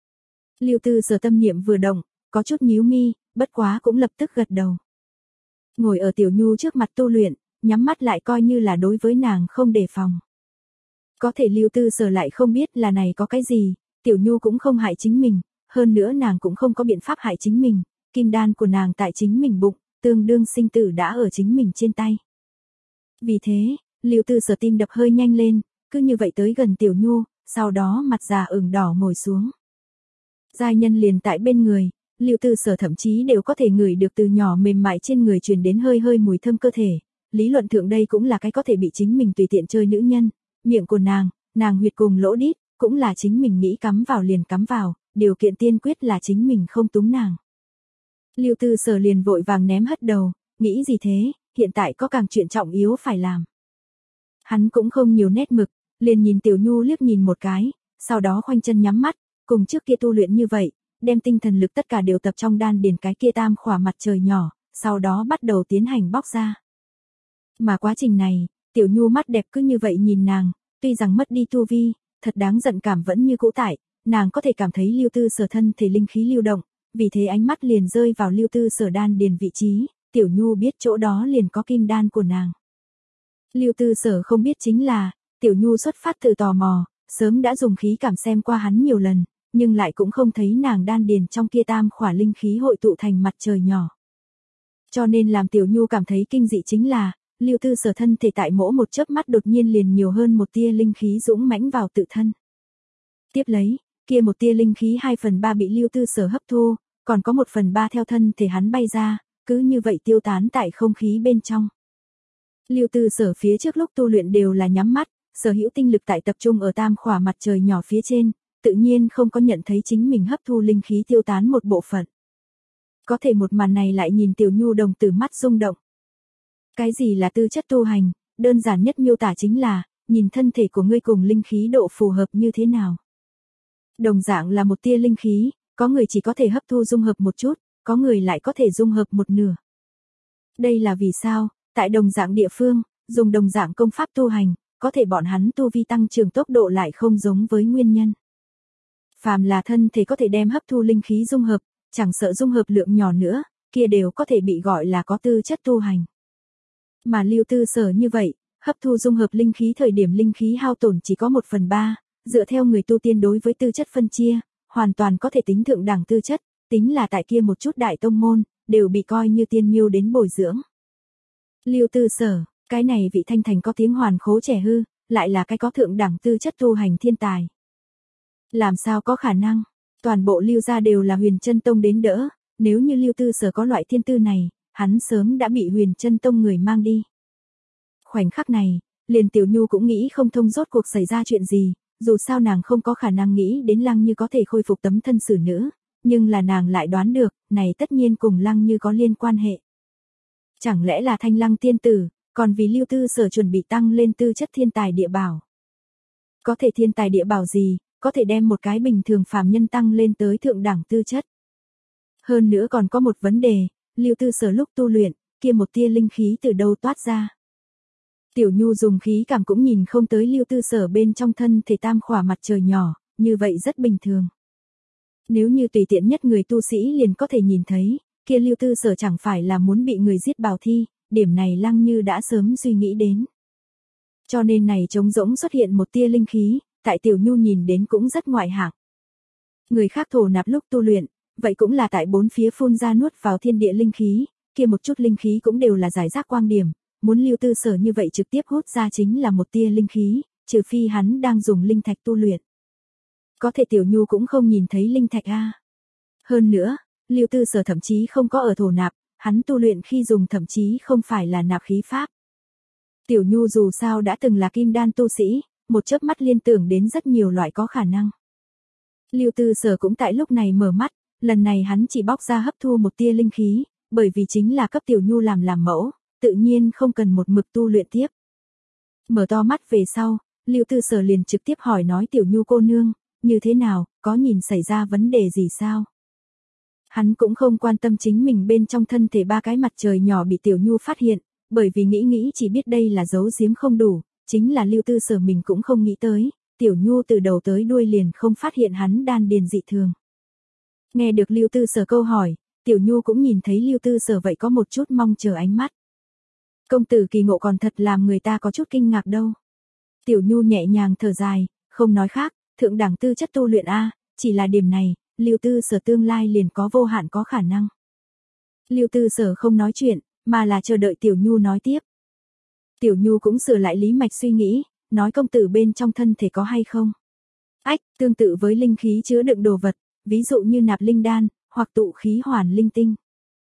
Speaker 1: Lưu Tư Sở tâm niệm vừa động, có chút nhíu mi, bất quá cũng lập tức gật đầu. Ngồi ở Tiểu Nhu trước mặt tu luyện, nhắm mắt lại coi như là đối với nàng không đề phòng. Có thể Lưu Tư Sở lại không biết là này có cái gì, Tiểu Nhu cũng không hại chính mình, hơn nữa nàng cũng không có biện pháp hại chính mình, kim đan của nàng tại chính mình bụng, tương đương sinh tử đã ở chính mình trên tay. Vì thế, Lưu Tư Sở tim đập hơi nhanh lên, cứ như vậy tới gần Tiểu Nhu, sau đó mặt già ửng đỏ ngồi xuống. Giai nhân liền tại bên người, Lưu Tư Sở thậm chí đều có thể ngửi được từ nhỏ mềm mại trên người truyền đến hơi hơi mùi thơm cơ thể. Lý luận thượng đây cũng là cái có thể bị chính mình tùy tiện chơi nữ nhân, miệng của nàng, nàng huyệt cùng lỗ đít, cũng là chính mình nghĩ cắm vào liền cắm vào, điều kiện tiên quyết là chính mình không túng nàng. Lưu Tư Sở liền vội vàng ném hất đầu, nghĩ gì thế, hiện tại có càng chuyện trọng yếu phải làm. Hắn cũng không nhiều nét mực, liền nhìn Tiểu Nhu liếc nhìn một cái, sau đó khoanh chân nhắm mắt, cùng trước kia tu luyện như vậy, đem tinh thần lực tất cả đều tập trong đan điền cái kia tam khỏa mặt trời nhỏ, sau đó bắt đầu tiến hành bóc ra. Mà quá trình này, Tiểu Nhu mắt đẹp cứ như vậy nhìn nàng, tuy rằng mất đi tu vi, thật đáng giận cảm vẫn như cũ tại, nàng có thể cảm thấy Lưu Tư Sở thân thể linh khí lưu động, vì thế ánh mắt liền rơi vào Lưu Tư Sở đan điền vị trí, Tiểu Nhu biết chỗ đó liền có kim đan của nàng. Lưu Tư Sở không biết chính là, Tiểu Nhu xuất phát từ tò mò, sớm đã dùng khí cảm xem qua hắn nhiều lần, nhưng lại cũng không thấy nàng đan điền trong kia tam khỏa linh khí hội tụ thành mặt trời nhỏ. Cho nên làm Tiểu Nhu cảm thấy kinh dị chính là, Lưu Tư Sở thân thể tại mỗi một chớp mắt đột nhiên liền nhiều hơn một tia linh khí dũng mãnh vào tự thân. Tiếp lấy, kia một tia linh khí hai phần ba bị Lưu Tư Sở hấp thu, còn có một phần ba theo thân thể hắn bay ra, cứ như vậy tiêu tán tại không khí bên trong. Lưu Tư Sở phía trước lúc tu luyện đều là nhắm mắt, sở hữu tinh lực tại tập trung ở tam khỏa mặt trời nhỏ phía trên, tự nhiên không có nhận thấy chính mình hấp thu linh khí tiêu tán một bộ phận. Có thể một màn này lại nhìn Tiểu Nhu đồng tử mắt rung động. Cái gì là tư chất tu hành, đơn giản nhất miêu tả chính là, nhìn thân thể của ngươi cùng linh khí độ phù hợp như thế nào. Đồng dạng là một tia linh khí, có người chỉ có thể hấp thu dung hợp một chút, có người lại có thể dung hợp một nửa. Đây là vì sao, tại đồng dạng địa phương, dùng đồng dạng công pháp tu hành, có thể bọn hắn tu vi tăng trưởng tốc độ lại không giống với nguyên nhân. Phàm là thân thể có thể đem hấp thu linh khí dung hợp, chẳng sợ dung hợp lượng nhỏ nữa, kia đều có thể bị gọi là có tư chất tu hành. Mà Lưu Tư Sở như vậy, hấp thu dung hợp linh khí thời điểm linh khí hao tổn chỉ có một phần ba, dựa theo người tu tiên đối với tư chất phân chia, hoàn toàn có thể tính thượng đẳng tư chất, tính là tại kia một chút đại tông môn, đều bị coi như tiên miêu đến bồi dưỡng. Lưu Tư Sở, cái này vị thanh thành có tiếng hoàn khố trẻ hư, lại là cái có thượng đẳng tư chất tu hành thiên tài. Làm sao có khả năng, toàn bộ Lưu gia đều là Huyền Chân Tông đến đỡ, nếu như Lưu Tư Sở có loại thiên tư này, hắn sớm đã bị Huyền Chân Tông người mang đi. Khoảnh khắc này, liền Tiểu Nhu cũng nghĩ không thông rốt cuộc xảy ra chuyện gì, dù sao nàng không có khả năng nghĩ đến Lăng Như có thể khôi phục tấm thân xử nữ, nhưng là nàng lại đoán được, này tất nhiên cùng Lăng Như có liên quan hệ. Chẳng lẽ là Thanh Lăng tiên tử, còn vì Lưu Tư Sở chuẩn bị tăng lên tư chất thiên tài địa bảo. Có thể thiên tài địa bảo gì, có thể đem một cái bình thường phàm nhân tăng lên tới thượng đẳng tư chất. Hơn nữa còn có một vấn đề, Lưu Tư Sở lúc tu luyện, kia một tia linh khí từ đâu toát ra. Tiểu Nhu dùng khí cảm cũng nhìn không tới Lưu Tư Sở bên trong thân thể tam khỏa mặt trời nhỏ, như vậy rất bình thường. Nếu như tùy tiện nhất người tu sĩ liền có thể nhìn thấy, kia Lưu Tư Sở chẳng phải là muốn bị người giết bào thi, điểm này Lăng Như đã sớm suy nghĩ đến. Cho nên này trống rỗng xuất hiện một tia linh khí, tại Tiểu Nhu nhìn đến cũng rất ngoại hạng. Người khác thổ nạp lúc tu luyện, vậy cũng là tại bốn phía phun ra nuốt vào thiên địa linh khí, kia một chút linh khí cũng đều là giải rác quang điểm, muốn Lưu Tư Sở như vậy trực tiếp hút ra chính là một tia linh khí, trừ phi hắn đang dùng linh thạch tu luyện. Có thể Tiểu Nhu cũng không nhìn thấy linh thạch a. Hơn nữa, Lưu Tư Sở thậm chí không có ở thổ nạp, hắn tu luyện khi dùng thậm chí không phải là nạp khí pháp. Tiểu Nhu dù sao đã từng là kim đan tu sĩ, một chớp mắt liên tưởng đến rất nhiều loại có khả năng. Lưu Tư Sở cũng tại lúc này mở mắt, lần này hắn chỉ bóc ra hấp thu một tia linh khí, bởi vì chính là cấp Tiểu Nhu làm làm mẫu, tự nhiên không cần một mực tu luyện tiếp. Mở to mắt về sau, Lưu Tư Sở liền trực tiếp hỏi nói Tiểu Nhu cô nương, như thế nào, có nhìn xảy ra vấn đề gì sao? Hắn cũng không quan tâm chính mình bên trong thân thể ba cái mặt trời nhỏ bị Tiểu Nhu phát hiện, bởi vì nghĩ nghĩ chỉ biết đây là giấu giếm không đủ, chính là Lưu Tư Sở mình cũng không nghĩ tới, Tiểu Nhu từ đầu tới đuôi liền không phát hiện hắn đan điền dị thường. Nghe được Lưu Tư Sở câu hỏi, Tiểu Nhu cũng nhìn thấy Lưu Tư Sở vậy có một chút mong chờ ánh mắt. Công tử kỳ ngộ còn thật làm người ta có chút kinh ngạc đâu. Tiểu Nhu nhẹ nhàng thở dài, không nói khác, thượng đẳng tư chất tu luyện a, chỉ là điểm này, Lưu Tư Sở tương lai liền có vô hạn có khả năng. Lưu Tư Sở không nói chuyện, mà là chờ đợi Tiểu Nhu nói tiếp. Tiểu Nhu cũng sửa lại lý mạch suy nghĩ, nói công tử bên trong thân thể có hay không. Ách, tương tự với linh khí chứa đựng đồ vật, ví dụ như nạp linh đan, hoặc tụ khí hoàn linh tinh.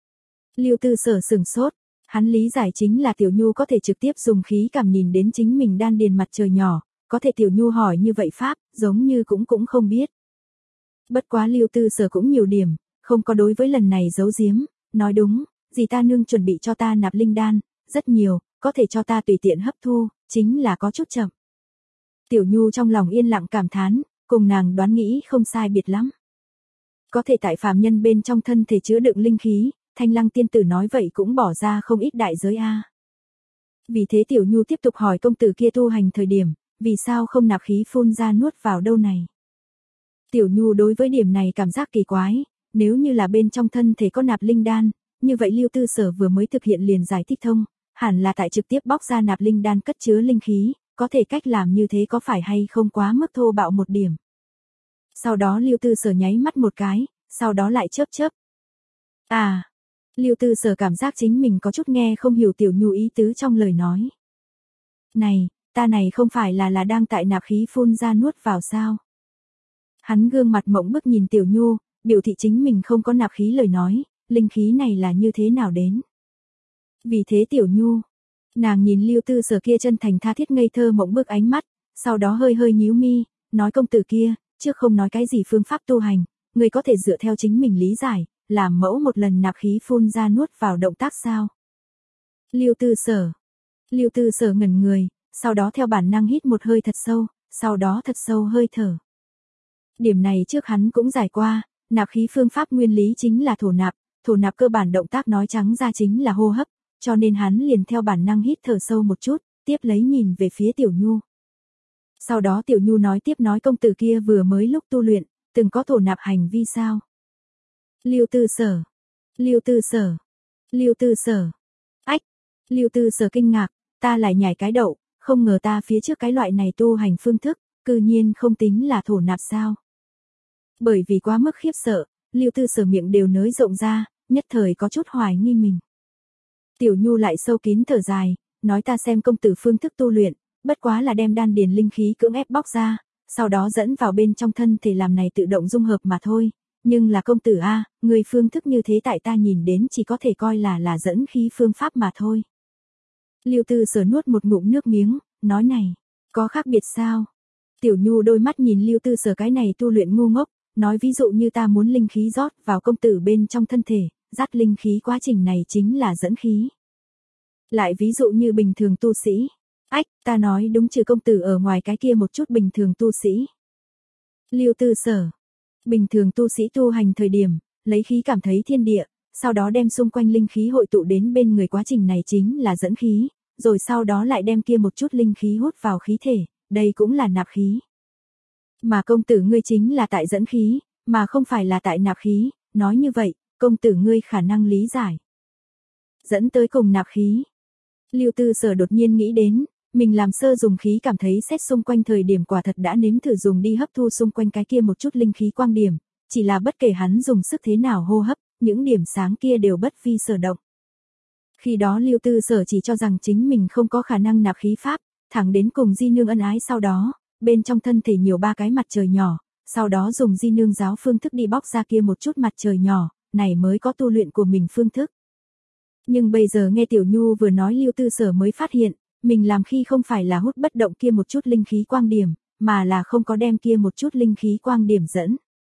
Speaker 1: Lưu Tư Sở sửng sốt, hắn lý giải chính là Tiểu Nhu có thể trực tiếp dùng khí cảm nhìn đến chính mình đan điền mặt trời nhỏ, có thể Tiểu Nhu hỏi như vậy pháp, giống như cũng cũng không biết. Bất quá Lưu Tư Sở cũng nhiều điểm, không có đối với lần này giấu giếm, nói đúng, dì ta nương chuẩn bị cho ta nạp linh đan, rất nhiều, có thể cho ta tùy tiện hấp thu, chính là có chút chậm. Tiểu Nhu trong lòng yên lặng cảm thán, cùng nàng đoán nghĩ không sai biệt lắm. Có thể tại phàm nhân bên trong thân thể chứa đựng linh khí, Thanh Lăng tiên tử nói vậy cũng bỏ ra không ít đại giới a. Vì thế Tiểu Nhu tiếp tục hỏi công tử kia tu hành thời điểm, vì sao không nạp khí phun ra nuốt vào đâu này. Tiểu Nhu đối với điểm này cảm giác kỳ quái, nếu như là bên trong thân thể có nạp linh đan, như vậy Lưu Tư Sở vừa mới thực hiện liền giải thích thông, hẳn là tại trực tiếp bóc ra nạp linh đan cất chứa linh khí, có thể cách làm như thế có phải hay không quá mức thô bạo một điểm. Sau đó Lưu Tư Sở nháy mắt một cái, sau đó lại chớp chớp. À, Lưu Tư Sở cảm giác chính mình có chút nghe không hiểu Tiểu Nhu ý tứ trong lời nói. Này, ta này không phải là là đang tại nạp khí phun ra nuốt vào sao? Hắn gương mặt mộng bức nhìn Tiểu Nhu, biểu thị chính mình không có nạp khí lời nói, linh khí này là như thế nào đến. Vì thế Tiểu Nhu, nàng nhìn Lưu Tư Sở kia chân thành tha thiết ngây thơ mộng bức ánh mắt, sau đó hơi hơi nhíu mi, nói công tử kia, trước không nói cái gì phương pháp tu hành, người có thể dựa theo chính mình lý giải, làm mẫu một lần nạp khí phun ra nuốt vào động tác sao. Lưu Tư Sở, Lưu Tư Sở ngẩn người, sau đó theo bản năng hít một hơi thật sâu, sau đó thật sâu hơi thở. Điểm này trước hắn cũng giải qua, nạp khí phương pháp nguyên lý chính là thổ nạp, thổ nạp cơ bản động tác nói trắng ra chính là hô hấp, cho nên hắn liền theo bản năng hít thở sâu một chút, tiếp lấy nhìn về phía Tiểu Nhu. Sau đó Tiểu Nhu nói tiếp nói công tử kia vừa mới lúc tu luyện, từng có thổ nạp hành vi sao. Lưu Tư Sở, Lưu Tư Sở, Lưu Tư Sở, ách, Lưu Tư Sở kinh ngạc, ta lại nhảy cái đậu, không ngờ ta phía trước cái loại này tu hành phương thức, cư nhiên không tính là thổ nạp sao. Bởi vì quá mức khiếp sợ, Lưu Tư Sở miệng đều nới rộng ra, nhất thời có chút hoài nghi mình. Tiểu Nhu lại sâu kín thở dài, nói ta xem công tử phương thức tu luyện, bất quá là đem đan điền linh khí cưỡng ép bóc ra, sau đó dẫn vào bên trong thân thể làm này tự động dung hợp mà thôi. Nhưng là công tử a, người phương thức như thế tại ta nhìn đến chỉ có thể coi là là dẫn khí phương pháp mà thôi. Lưu Tư Sở nuốt một ngụm nước miếng, nói này, có khác biệt sao? Tiểu Nhu đôi mắt nhìn Lưu Tư Sở cái này tu luyện ngu ngốc, nói ví dụ như ta muốn linh khí rót vào công tử bên trong thân thể, dắt linh khí quá trình này chính là dẫn khí. Lại ví dụ như bình thường tu sĩ, ách, ta nói đúng trừ công tử ở ngoài cái kia một chút bình thường tu sĩ. Lưu Tư Sở, bình thường tu sĩ tu hành thời điểm, lấy khí cảm thấy thiên địa, sau đó đem xung quanh linh khí hội tụ đến bên người quá trình này chính là dẫn khí, rồi sau đó lại đem kia một chút linh khí hút vào khí thể, đây cũng là nạp khí. Mà công tử ngươi chính là tại dẫn khí, mà không phải là tại nạp khí, nói như vậy, công tử ngươi khả năng lý giải. Dẫn tới cùng nạp khí. Lưu Tư Sở đột nhiên nghĩ đến, mình làm sơ dùng khí cảm thấy xét xung quanh thời điểm quả thật đã nếm thử dùng đi hấp thu xung quanh cái kia một chút linh khí quang điểm, chỉ là bất kể hắn dùng sức thế nào hô hấp, những điểm sáng kia đều bất vi sở động. Khi đó Lưu Tư Sở chỉ cho rằng chính mình không có khả năng nạp khí pháp, thẳng đến cùng Di Nương ân ái sau đó, bên trong thân thể nhiều ba cái mặt trời nhỏ, sau đó dùng Di Nương giáo phương thức đi bóc ra kia một chút mặt trời nhỏ, này mới có tu luyện của mình phương thức. Nhưng bây giờ nghe Tiểu Nhu vừa nói Lưu Tư Sở mới phát hiện, mình làm khi không phải là hút bất động kia một chút linh khí quang điểm, mà là không có đem kia một chút linh khí quang điểm dẫn.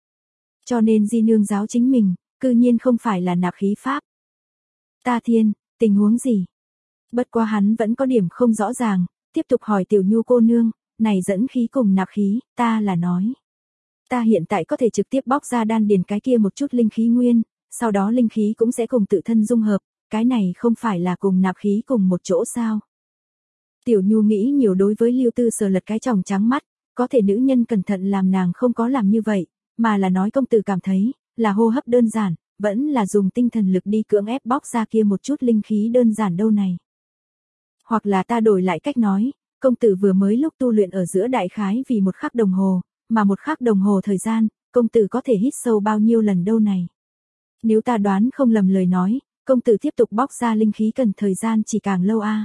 Speaker 1: Cho nên Di Nương giáo chính mình, cư nhiên không phải là nạp khí pháp. Ta thiên, tình huống gì? Bất quá hắn vẫn có điểm không rõ ràng, tiếp tục hỏi Tiểu Nhu cô nương, này dẫn khí cùng nạp khí, ta là nói. Ta hiện tại có thể trực tiếp bóc ra đan điền cái kia một chút linh khí nguyên, sau đó linh khí cũng sẽ cùng tự thân dung hợp, cái này không phải là cùng nạp khí cùng một chỗ sao? Tiểu Nhu nghĩ nhiều đối với Lưu Tư Sở lật cái tròng trắng mắt, có thể nữ nhân cẩn thận làm nàng không có làm như vậy, mà là nói công tử cảm thấy, là hô hấp đơn giản, vẫn là dùng tinh thần lực đi cưỡng ép bóc ra kia một chút linh khí đơn giản đâu này. Hoặc là ta đổi lại cách nói, công tử vừa mới lúc tu luyện ở giữa đại khái vì một khắc đồng hồ, mà một khắc đồng hồ thời gian, công tử có thể hít sâu bao nhiêu lần đâu này. Nếu ta đoán không lầm lời nói, công tử tiếp tục bóc ra linh khí cần thời gian chỉ càng lâu a. À.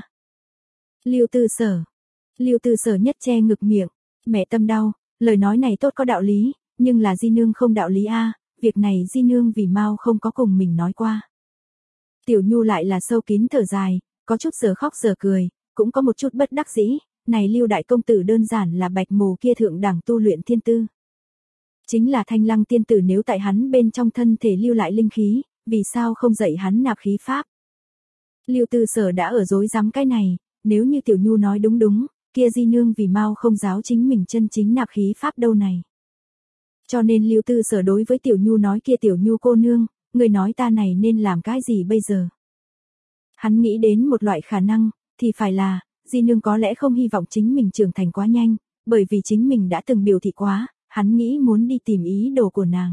Speaker 1: Lưu Tư Sở. Lưu Tư Sở nhất che ngực miệng, mẹ tâm đau, lời nói này tốt có đạo lý, nhưng là Di Nương không đạo lý a, à, việc này Di Nương vì mau không có cùng mình nói qua. Tiểu Nhu lại là sâu kín thở dài, có chút giờ khóc giờ cười, cũng có một chút bất đắc dĩ, này Lưu đại công tử đơn giản là bạch mù kia thượng đẳng tu luyện thiên tư. Chính là Thanh Lăng tiên tử nếu tại hắn bên trong thân thể lưu lại linh khí, vì sao không dạy hắn nạp khí pháp? Lưu Tư Sở đã ở dối rắm cái này, nếu như Tiểu Nhu nói đúng đúng, kia Di Nương vì mau không giáo chính mình chân chính nạp khí pháp đâu này. Cho nên Lưu Tư Sở đối với Tiểu Nhu nói kia Tiểu Nhu cô nương, người nói ta này nên làm cái gì bây giờ? Hắn nghĩ đến một loại khả năng, thì phải là, Di Nương có lẽ không hy vọng chính mình trưởng thành quá nhanh, bởi vì chính mình đã từng biểu thị quá, hắn nghĩ muốn đi tìm ý đồ của nàng.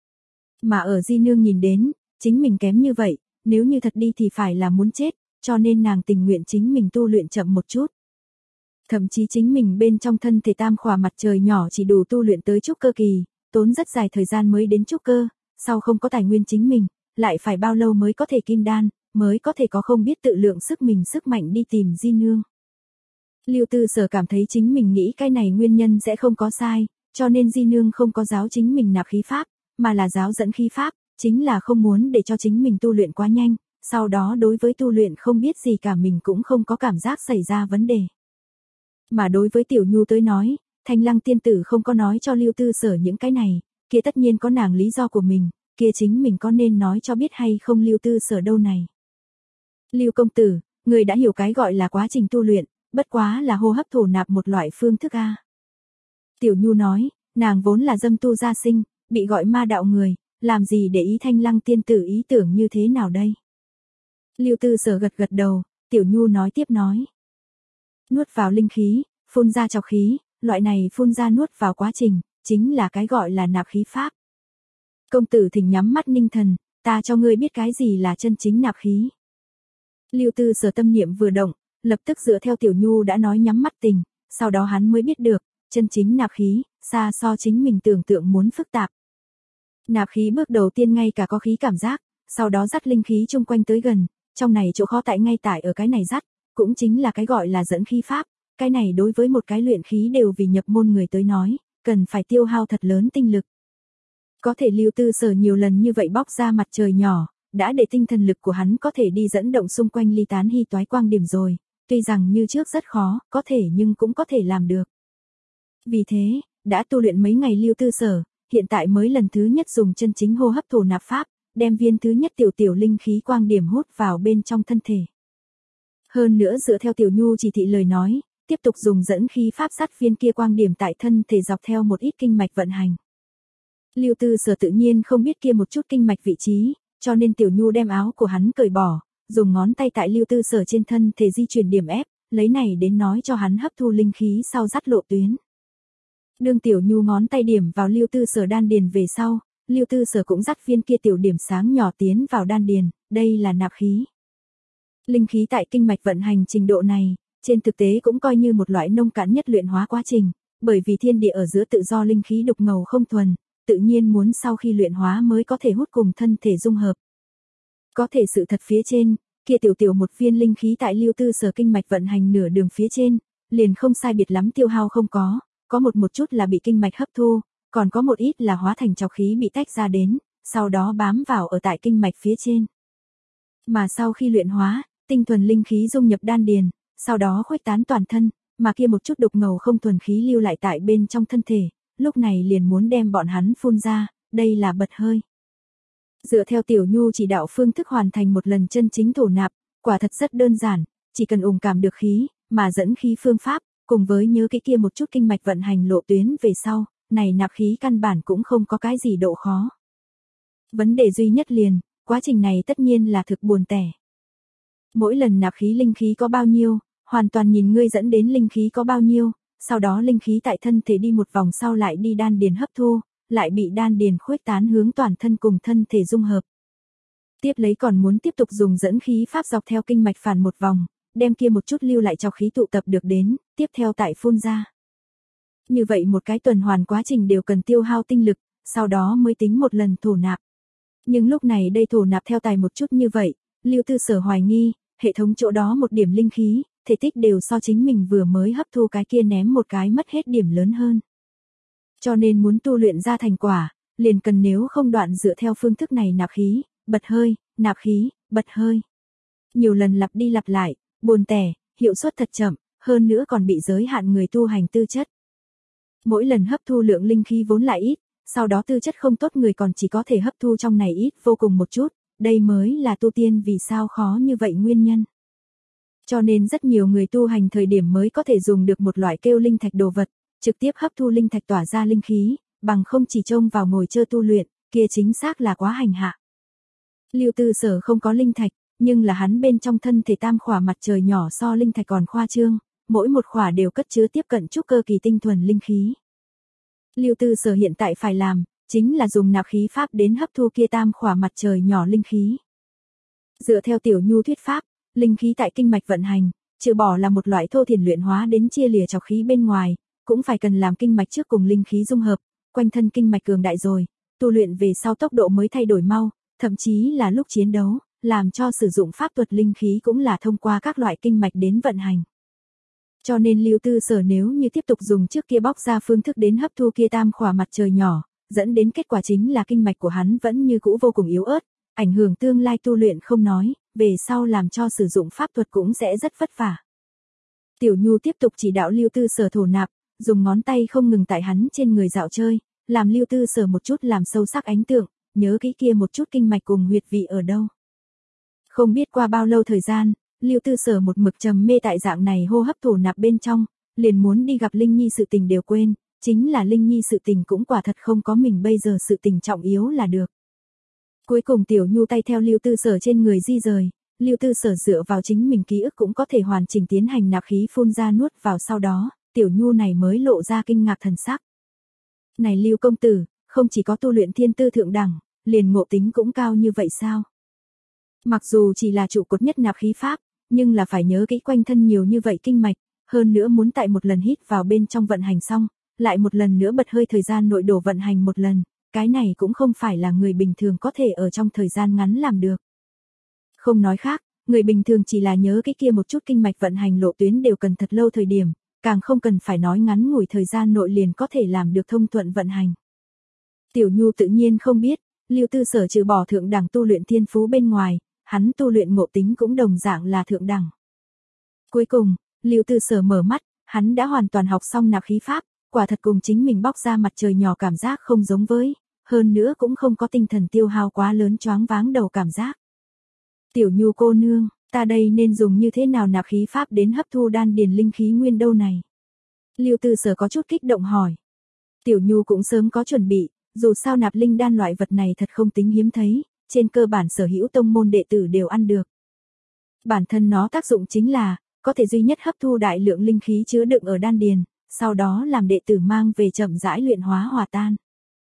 Speaker 1: Mà ở Di Nương nhìn đến, chính mình kém như vậy, nếu như thật đi thì phải là muốn chết, cho nên nàng tình nguyện chính mình tu luyện chậm một chút. Thậm chí chính mình bên trong thân thể tam khỏa mặt trời nhỏ chỉ đủ tu luyện tới trúc cơ kỳ, tốn rất dài thời gian mới đến trúc cơ, sau không có tài nguyên chính mình, lại phải bao lâu mới có thể kim đan, mới có thể có không biết tự lượng sức mình sức mạnh đi tìm Di Nương. Lưu Tư Sở cảm thấy chính mình nghĩ cái này nguyên nhân sẽ không có sai, cho nên Di Nương không có giáo chính mình nạp khí pháp, mà là giáo dẫn khí pháp, chính là không muốn để cho chính mình tu luyện quá nhanh, sau đó đối với tu luyện không biết gì cả mình cũng không có cảm giác xảy ra vấn đề. Mà đối với Tiểu Nhu tới nói, Thanh Lăng tiên tử không có nói cho Lưu Tư Sở những cái này, kia tất nhiên có nàng lý do của mình, kia chính mình có nên nói cho biết hay không Lưu Tư Sở đâu này. Lưu công tử, người đã hiểu cái gọi là quá trình tu luyện, bất quá là hô hấp thổ nạp một loại phương thức a. Tiểu Nhu nói, nàng vốn là dâm tu gia sinh, bị gọi ma đạo người, làm gì để ý Thanh Lăng tiên tử ý tưởng như thế nào đây? Lưu Tư Sở gật gật đầu, Tiểu Nhu nói tiếp nói. Nuốt vào linh khí, phun ra trọc khí, loại này phun ra nuốt vào quá trình, chính là cái gọi là nạp khí pháp. Công tử thỉnh nhắm mắt ninh thần, ta cho ngươi biết cái gì là chân chính nạp khí. Lưu Tư Sở tâm niệm vừa động, lập tức dựa theo Tiểu Nhu đã nói nhắm mắt tình, sau đó hắn mới biết được, chân chính nạp khí, xa so chính mình tưởng tượng muốn phức tạp. Nạp khí bước đầu tiên ngay cả có khí cảm giác, sau đó dắt linh khí chung quanh tới gần, trong này chỗ khó tại ngay tại ở cái này dắt, cũng chính là cái gọi là dẫn khí pháp, cái này đối với một cái luyện khí đều vì nhập môn người tới nói, cần phải tiêu hao thật lớn tinh lực. Có thể Lưu Tư Sở nhiều lần như vậy bóc ra mặt trời nhỏ, đã để tinh thần lực của hắn có thể đi dẫn động xung quanh ly tán hy toái quang điểm rồi, tuy rằng như trước rất khó, có thể nhưng cũng có thể làm được. Vì thế, đã tu luyện mấy ngày Lưu Tư Sở, hiện tại mới lần thứ nhất dùng chân chính hô hấp thổ nạp pháp, đem viên thứ nhất tiểu tiểu linh khí quang điểm hút vào bên trong thân thể. Hơn nữa dựa theo Tiểu Nhu chỉ thị lời nói, tiếp tục dùng dẫn khí pháp sát viên kia quang điểm tại thân thể dọc theo một ít kinh mạch vận hành. Lưu Tư Sở tự nhiên không biết kia một chút kinh mạch vị trí, cho nên Tiểu Nhu đem áo của hắn cởi bỏ, dùng ngón tay tại Lưu Tư Sở trên thân thể di chuyển điểm ép, lấy này đến nói cho hắn hấp thu linh khí sau dắt lộ tuyến. Đương Tiểu Nhu ngón tay điểm vào Lưu Tư Sở đan điền về sau, Lưu Tư Sở cũng dắt viên kia tiểu điểm sáng nhỏ tiến vào đan điền, đây là nạp khí. Linh khí tại kinh mạch vận hành trình độ này, trên thực tế cũng coi như một loại nông cạn nhất luyện hóa quá trình, bởi vì thiên địa ở giữa tự do linh khí đục ngầu không thuần, tự nhiên muốn sau khi luyện hóa mới có thể hút cùng thân thể dung hợp. Có thể sự thật phía trên, kia tiểu tiểu một viên linh khí tại Lưu Tư Sở kinh mạch vận hành nửa đường phía trên, liền không sai biệt lắm tiêu hao không có, có một một chút là bị kinh mạch hấp thu, còn có một ít là hóa thành trọc khí bị tách ra đến, sau đó bám vào ở tại kinh mạch phía trên. Mà sau khi luyện hóa, tinh thuần linh khí dung nhập đan điền, sau đó khuếch tán toàn thân, mà kia một chút đục ngầu không thuần khí lưu lại tại bên trong thân thể, lúc này liền muốn đem bọn hắn phun ra, đây là bật hơi. Dựa theo Tiểu Nhu chỉ đạo phương thức hoàn thành một lần chân chính thổ nạp, quả thật rất đơn giản, chỉ cần ủng cảm được khí, mà dẫn khí phương pháp, cùng với nhớ cái kia một chút kinh mạch vận hành lộ tuyến về sau, này nạp khí căn bản cũng không có cái gì độ khó. Vấn đề duy nhất liền, quá trình này tất nhiên là thực buồn tẻ. Mỗi lần nạp khí linh khí có bao nhiêu, hoàn toàn nhìn ngươi dẫn đến linh khí có bao nhiêu, sau đó linh khí tại thân thể đi một vòng sau lại đi đan điền hấp thu, lại bị đan điền khuếch tán hướng toàn thân cùng thân thể dung hợp. Tiếp lấy còn muốn tiếp tục dùng dẫn khí pháp dọc theo kinh mạch phản một vòng, đem kia một chút lưu lại trọc khí tụ tập được đến, tiếp theo tại phun ra. Như vậy một cái tuần hoàn quá trình đều cần tiêu hao tinh lực, sau đó mới tính một lần thổ nạp. Nhưng lúc này đây thổ nạp theo tài một chút như vậy, Lưu Tư Sở hoài nghi, hệ thống chỗ đó một điểm linh khí, thể tích đều so chính mình vừa mới hấp thu cái kia ném một cái mất hết điểm lớn hơn. Cho nên muốn tu luyện ra thành quả, liền cần nếu không đoạn dựa theo phương thức này nạp khí, bật hơi, nạp khí, bật hơi. Nhiều lần lặp đi lặp lại, buồn tẻ, hiệu suất thật chậm, hơn nữa còn bị giới hạn người tu hành tư chất. Mỗi lần hấp thu lượng linh khí vốn lại ít, sau đó tư chất không tốt người còn chỉ có thể hấp thu trong này ít vô cùng một chút, đây mới là tu tiên vì sao khó như vậy nguyên nhân. Cho nên rất nhiều người tu hành thời điểm mới có thể dùng được một loại kêu linh thạch đồ vật, trực tiếp hấp thu linh thạch tỏa ra linh khí, bằng không chỉ trông vào ngồi chơi tu luyện, kia chính xác là quá hành hạ. Lưu Tư Sở không có linh thạch, nhưng là hắn bên trong thân thể tam khỏa mặt trời nhỏ so linh thạch còn khoa trương, mỗi một khỏa đều cất chứa tiếp cận trúc cơ kỳ tinh thuần linh khí. Lưu Tư Sở hiện tại phải làm, chính là dùng nạp khí pháp đến hấp thu kia tam khỏa mặt trời nhỏ linh khí. Dựa theo Tiểu Nhu thuyết pháp, linh khí tại kinh mạch vận hành, trừ bỏ là một loại thô thiển luyện hóa đến chia lìa trọc khí bên ngoài, cũng phải cần làm kinh mạch trước cùng linh khí dung hợp, quanh thân kinh mạch cường đại rồi, tu luyện về sau tốc độ mới thay đổi mau, thậm chí là lúc chiến đấu, làm cho sử dụng pháp thuật linh khí cũng là thông qua các loại kinh mạch đến vận hành. Cho nên Lưu Tư Sở nếu như tiếp tục dùng trước kia bóc ra phương thức đến hấp thu kia tam khỏa mặt trời nhỏ, dẫn đến kết quả chính là kinh mạch của hắn vẫn như cũ vô cùng yếu ớt, ảnh hưởng tương lai tu luyện không nói, về sau làm cho sử dụng pháp thuật cũng sẽ rất vất vả. Tiểu Nhu tiếp tục chỉ đạo Lưu Tư Sở thổ nạp, dùng ngón tay không ngừng tại hắn trên người dạo chơi, làm Lưu Tư Sở một chút làm sâu sắc ấn tượng, nhớ kỹ kia một chút kinh mạch cùng huyệt vị ở đâu. Không biết qua bao lâu thời gian, Lưu Tư Sở một mực trầm mê tại dạng này hô hấp thổ nạp bên trong, liền muốn đi gặp Linh Nhi sự tình đều quên, chính là Linh Nhi sự tình cũng quả thật không có mình bây giờ sự tình trọng yếu là được. Cuối cùng Tiểu Nhu tay theo Lưu Tư Sở trên người di rời, Lưu Tư Sở dựa vào chính mình ký ức cũng có thể hoàn chỉnh tiến hành nạp khí phun ra nuốt vào sau đó, Tiểu Nhu này mới lộ ra kinh ngạc thần sắc. Này Lưu công tử, không chỉ có tu luyện thiên tư thượng đẳng, liền ngộ tính cũng cao như vậy sao? Mặc dù chỉ là trụ cột nhất nạp khí pháp, nhưng là phải nhớ kỹ quanh thân nhiều như vậy kinh mạch, hơn nữa muốn tại một lần hít vào bên trong vận hành xong, lại một lần nữa bật hơi thời gian nội đổ vận hành một lần, cái này cũng không phải là người bình thường có thể ở trong thời gian ngắn làm được. Không nói khác, người bình thường chỉ là nhớ cái kia một chút kinh mạch vận hành lộ tuyến đều cần thật lâu thời điểm, càng không cần phải nói ngắn ngủi thời gian nội liền có thể làm được thông thuận vận hành. Tiểu Nhu tự nhiên không biết, Lưu Tư Sở trừ bỏ thượng đẳng tu luyện thiên phú bên ngoài, hắn tu luyện ngộ tính cũng đồng dạng là thượng đẳng. Cuối cùng, Lưu Tư Sở mở mắt, hắn đã hoàn toàn học xong nạp khí pháp, quả thật cùng chính mình bóc ra mặt trời nhỏ cảm giác không giống với, hơn nữa cũng không có tinh thần tiêu hao quá lớn choáng váng đầu cảm giác. Tiểu Nhu cô nương, ta đây nên dùng như thế nào nạp khí pháp đến hấp thu đan điền linh khí nguyên đâu này? Lưu Tư Sở có chút kích động hỏi. Tiểu Nhu cũng sớm có chuẩn bị, dù sao nạp linh đan loại vật này thật không tính hiếm thấy, trên cơ bản sở hữu tông môn đệ tử đều ăn được. Bản thân nó tác dụng chính là, có thể duy nhất hấp thu đại lượng linh khí chứa đựng ở đan điền, sau đó làm đệ tử mang về chậm rãi luyện hóa hòa tan.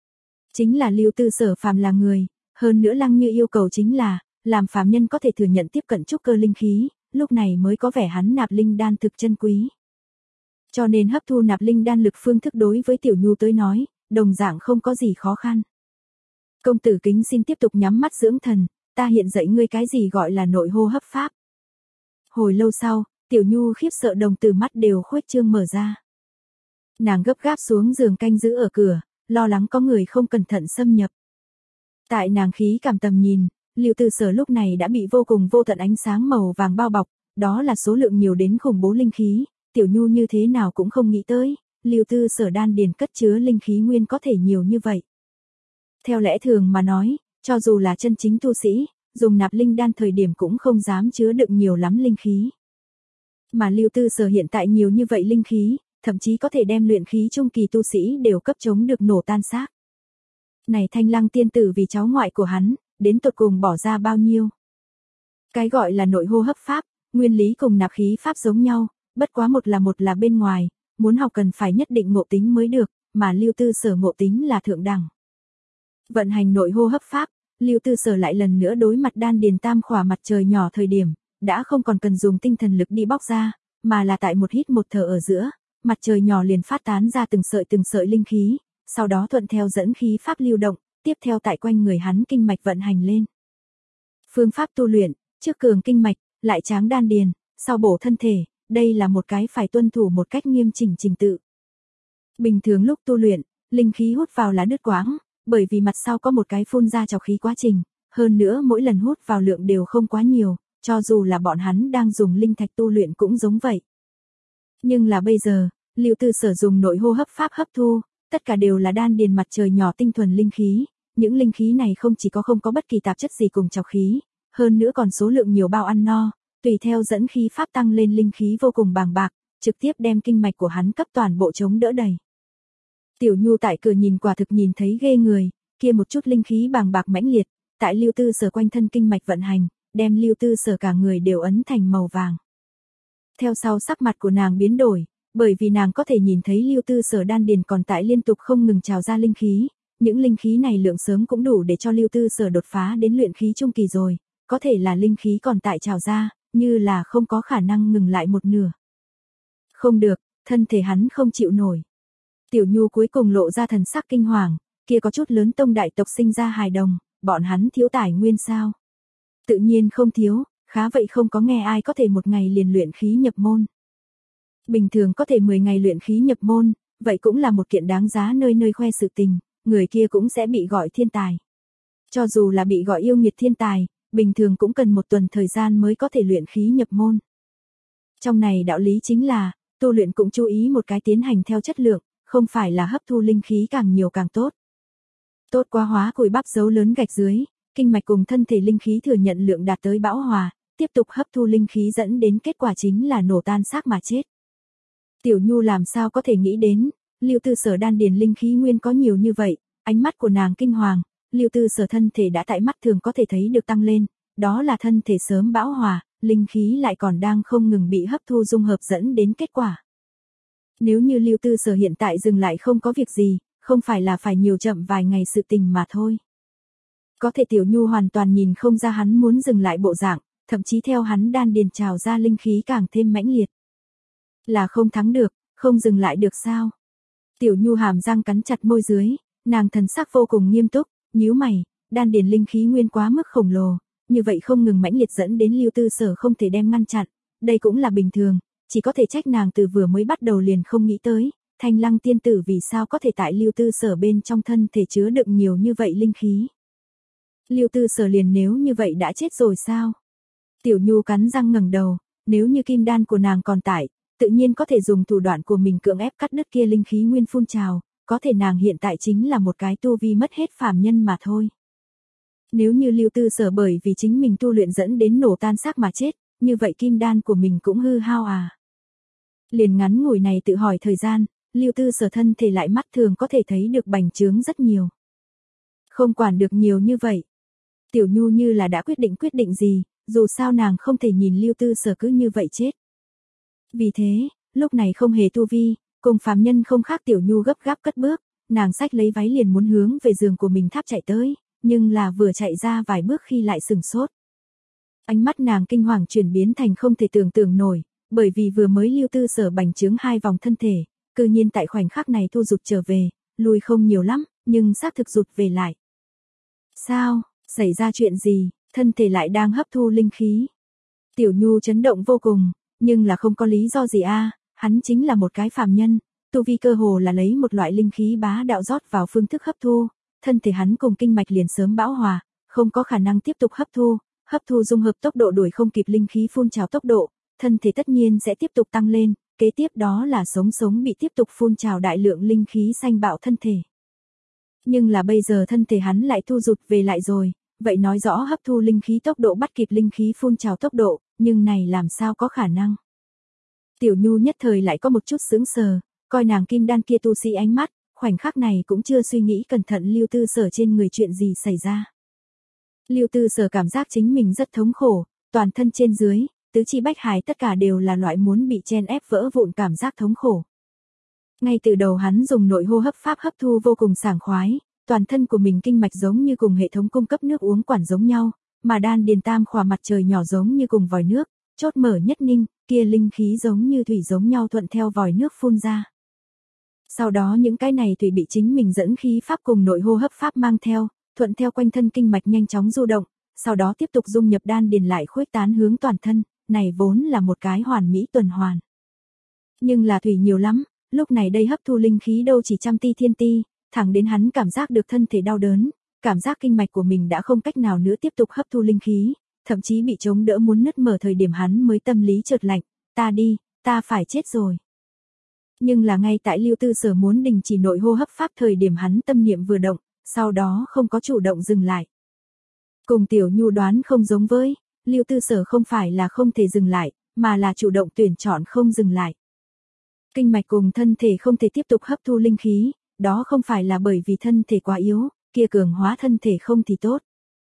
Speaker 1: Chính là Lưu Tư Sở phàm là người, hơn nữa Lăng Như yêu cầu chính là, làm phàm nhân có thể thừa nhận tiếp cận trúc cơ linh khí, lúc này mới có vẻ hắn nạp linh đan thực chân quý. Cho nên hấp thu nạp linh đan lực phương thức đối với Tiểu Nhu tới nói, đồng dạng không có gì khó khăn. Công tử kính xin tiếp tục nhắm mắt dưỡng thần, ta hiện dạy ngươi cái gì gọi là nội hô hấp pháp. Hồi lâu sau, Tiểu Nhu khiếp sợ đồng tử mắt đều khuếch trương mở ra. Nàng gấp gáp xuống giường canh giữ ở cửa, lo lắng có người không cẩn thận xâm nhập. Tại nàng khí cảm tầm nhìn, Lưu Tư Sở lúc này đã bị vô cùng vô tận ánh sáng màu vàng bao bọc, đó là số lượng nhiều đến khủng bố linh khí, Tiểu Nhu như thế nào cũng không nghĩ tới, Lưu Tư Sở đan điền cất chứa linh khí nguyên có thể nhiều như vậy. Theo lẽ thường mà nói, cho dù là chân chính tu sĩ, dùng nạp linh đan thời điểm cũng không dám chứa đựng nhiều lắm linh khí. Mà Lưu Tư Sở hiện tại nhiều như vậy linh khí, thậm chí có thể đem luyện khí trung kỳ tu sĩ đều cấp chống được nổ tan xác. Này Thanh Lăng tiên tử vì cháu ngoại của hắn, đến tột cùng bỏ ra bao nhiêu? Cái gọi là nội hô hấp pháp, nguyên lý cùng nạp khí pháp giống nhau, bất quá một là một là bên ngoài, muốn học cần phải nhất định ngộ tính mới được, mà Lưu Tư Sở ngộ tính là thượng đẳng. Vận hành nội hô hấp pháp, Lưu Tư Sở lại lần nữa đối mặt đan điền tam khỏa mặt trời nhỏ thời điểm, đã không còn cần dùng tinh thần lực đi bóc ra, mà là tại một hít một thở ở giữa, mặt trời nhỏ liền phát tán ra từng sợi từng sợi linh khí, sau đó thuận theo dẫn khí pháp lưu động, tiếp theo tại quanh người hắn kinh mạch vận hành lên. Phương pháp tu luyện, trước cường kinh mạch, lại tráng đan điền, sau bổ thân thể, đây là một cái phải tuân thủ một cách nghiêm chỉnh trình tự. Bình thường lúc tu luyện, linh khí hút vào là đứt quãng, bởi vì mặt sau có một cái phun ra trọc khí quá trình, hơn nữa mỗi lần hút vào lượng đều không quá nhiều, cho dù là bọn hắn đang dùng linh thạch tu luyện cũng giống vậy. Nhưng là bây giờ, Lưu Tư Sở dùng nội hô hấp pháp hấp thu, tất cả đều là đan điền mặt trời nhỏ tinh thuần linh khí, những linh khí này không chỉ có không có bất kỳ tạp chất gì cùng trọc khí, hơn nữa còn số lượng nhiều bao ăn no, tùy theo dẫn khí pháp tăng lên linh khí vô cùng bàng bạc, trực tiếp đem kinh mạch của hắn cấp toàn bộ chống đỡ đầy. Tiểu Nhu tại cửa nhìn quả thực nhìn thấy ghê người, kia một chút linh khí bàng bạc mãnh liệt, tại Lưu Tư Sở quanh thân kinh mạch vận hành, đem Lưu Tư Sở cả người đều ấn thành màu vàng. Theo sau sắc mặt của nàng biến đổi, bởi vì nàng có thể nhìn thấy Lưu Tư Sở đan điền còn tại liên tục không ngừng trào ra linh khí, những linh khí này lượng sớm cũng đủ để cho Lưu Tư Sở đột phá đến luyện khí trung kỳ rồi, có thể là linh khí còn tại trào ra, như là không có khả năng ngừng lại một nửa. Không được, thân thể hắn không chịu nổi. Tiểu Nhu cuối cùng lộ ra thần sắc kinh hoàng, kia có chút lớn tông đại tộc sinh ra hài đồng, bọn hắn thiếu tài nguyên sao? Tự nhiên không thiếu, khá vậy không có nghe ai có thể một ngày liền luyện khí nhập môn. Bình thường có thể mười ngày luyện khí nhập môn, vậy cũng là một kiện đáng giá nơi nơi khoe sự tình, người kia cũng sẽ bị gọi thiên tài. Cho dù là bị gọi yêu nghiệt thiên tài, bình thường cũng cần một tuần thời gian mới có thể luyện khí nhập môn. Trong này đạo lý chính là, tu luyện cũng chú ý một cái tiến hành theo chất lượng, không phải là hấp thu linh khí càng nhiều càng tốt. Tốt quá hóa cùi bắp dấu lớn gạch dưới, kinh mạch cùng thân thể linh khí thừa nhận lượng đạt tới bão hòa, tiếp tục hấp thu linh khí dẫn đến kết quả chính là nổ tan xác mà chết. Tiểu Nhu làm sao có thể nghĩ đến, Lưu Tư Sở đan điền linh khí nguyên có nhiều như vậy, ánh mắt của nàng kinh hoàng, Lưu Tư Sở thân thể đã tại mắt thường có thể thấy được tăng lên, đó là thân thể sớm bão hòa, linh khí lại còn đang không ngừng bị hấp thu dung hợp dẫn đến kết quả. Nếu như Lưu Tư Sở hiện tại dừng lại không có việc gì, không phải là phải nhiều chậm vài ngày sự tình mà thôi. Có thể Tiểu Nhu hoàn toàn nhìn không ra hắn muốn dừng lại bộ dạng, thậm chí theo hắn đan điền trào ra linh khí càng thêm mãnh liệt. Là không thắng được, không dừng lại được sao? Tiểu Nhu hàm răng cắn chặt môi dưới, nàng thần sắc vô cùng nghiêm túc, nhíu mày, đan điền linh khí nguyên quá mức khổng lồ, như vậy không ngừng mãnh liệt dẫn đến Lưu Tư Sở không thể đem ngăn chặn, đây cũng là bình thường, chỉ có thể trách nàng từ vừa mới bắt đầu liền không nghĩ tới, Thanh Lăng tiên tử vì sao có thể tại Lưu Tư Sở bên trong thân thể chứa đựng nhiều như vậy linh khí. Lưu Tư Sở liền nếu như vậy đã chết rồi sao? Tiểu Nhu cắn răng ngẩng đầu, nếu như kim đan của nàng còn tại, tự nhiên có thể dùng thủ đoạn của mình cưỡng ép cắt đứt kia linh khí nguyên phun trào, có thể nàng hiện tại chính là một cái tu vi mất hết phàm nhân mà thôi. Nếu như Lưu Tư Sở bởi vì chính mình tu luyện dẫn đến nổ tan xác mà chết, như vậy kim đan của mình cũng hư hao à? Liền ngắn ngủi này tự hỏi thời gian, Lưu Tư Sở thân thể lại mắt thường có thể thấy được bành trướng rất nhiều. Không quản được nhiều như vậy. Tiểu Nhu như là đã quyết định quyết định gì, dù sao nàng không thể nhìn Lưu Tư Sở cứ như vậy chết. Vì thế, lúc này không hề tu vi, cùng phàm nhân không khác Tiểu Nhu gấp gáp cất bước, nàng xách lấy váy liền muốn hướng về giường của mình tháp chạy tới, nhưng là vừa chạy ra vài bước khi lại sừng sốt. Ánh mắt nàng kinh hoàng chuyển biến thành không thể tưởng tượng nổi, bởi vì vừa mới Lưu Tư Sở bành trướng hai vòng thân thể, cư nhiên tại khoảnh khắc này thu rụt trở về, lùi không nhiều lắm, nhưng xác thực rụt về lại. Sao, xảy ra chuyện gì, thân thể lại đang hấp thu linh khí? Tiểu Nhu chấn động vô cùng, nhưng là không có lý do gì a, hắn chính là một cái phàm nhân, tu vi cơ hồ là lấy một loại linh khí bá đạo rót vào phương thức hấp thu, thân thể hắn cùng kinh mạch liền sớm bão hòa, không có khả năng tiếp tục hấp thu, hấp thu dung hợp tốc độ đuổi không kịp linh khí phun trào tốc độ, thân thể tất nhiên sẽ tiếp tục tăng lên, kế tiếp đó là sống sống bị tiếp tục phun trào đại lượng linh khí xanh bạo thân thể. Nhưng là bây giờ thân thể hắn lại thu rụt về lại rồi, vậy nói rõ hấp thu linh khí tốc độ bắt kịp linh khí phun trào tốc độ, nhưng này làm sao có khả năng? Tiểu Nhu nhất thời lại có một chút sững sờ, coi nàng kim đan kia tu sĩ ánh mắt, khoảnh khắc này cũng chưa suy nghĩ cẩn thận Lưu Tư Sở trên người chuyện gì xảy ra. Lưu Tư Sở cảm giác chính mình rất thống khổ, toàn thân trên dưới, tứ chi bách hải tất cả đều là loại muốn bị chen ép vỡ vụn cảm giác thống khổ. Ngay từ đầu hắn dùng nội hô hấp pháp hấp thu vô cùng sảng khoái, toàn thân của mình kinh mạch giống như cùng hệ thống cung cấp nước uống quản giống nhau, mà đan điền tam khỏa mặt trời nhỏ giống như cùng vòi nước, chốt mở nhất ninh, kia linh khí giống như thủy giống nhau thuận theo vòi nước phun ra. Sau đó những cái này thủy bị chính mình dẫn khí pháp cùng nội hô hấp pháp mang theo, thuận theo quanh thân kinh mạch nhanh chóng du động, sau đó tiếp tục dung nhập đan điền lại khuếch tán hướng toàn thân, này vốn là một cái hoàn mỹ tuần hoàn. Nhưng là thủy nhiều lắm, lúc này đây hấp thu linh khí đâu chỉ trăm ti thiên ti, thẳng đến hắn cảm giác được thân thể đau đớn, cảm giác kinh mạch của mình đã không cách nào nữa tiếp tục hấp thu linh khí, thậm chí bị chống đỡ muốn nứt mở thời điểm hắn mới tâm lý chợt lạnh, ta đi, ta phải chết rồi. Nhưng là ngay tại Lưu Tư Sở muốn đình chỉ nội hô hấp pháp thời điểm hắn tâm niệm vừa động, sau đó không có chủ động dừng lại. Cùng Tiểu Nhu đoán không giống với, Lưu Tư Sở không phải là không thể dừng lại, mà là chủ động tuyển chọn không dừng lại. Kinh mạch cùng thân thể không thể tiếp tục hấp thu linh khí, đó không phải là bởi vì thân thể quá yếu, kia cường hóa thân thể không thì tốt.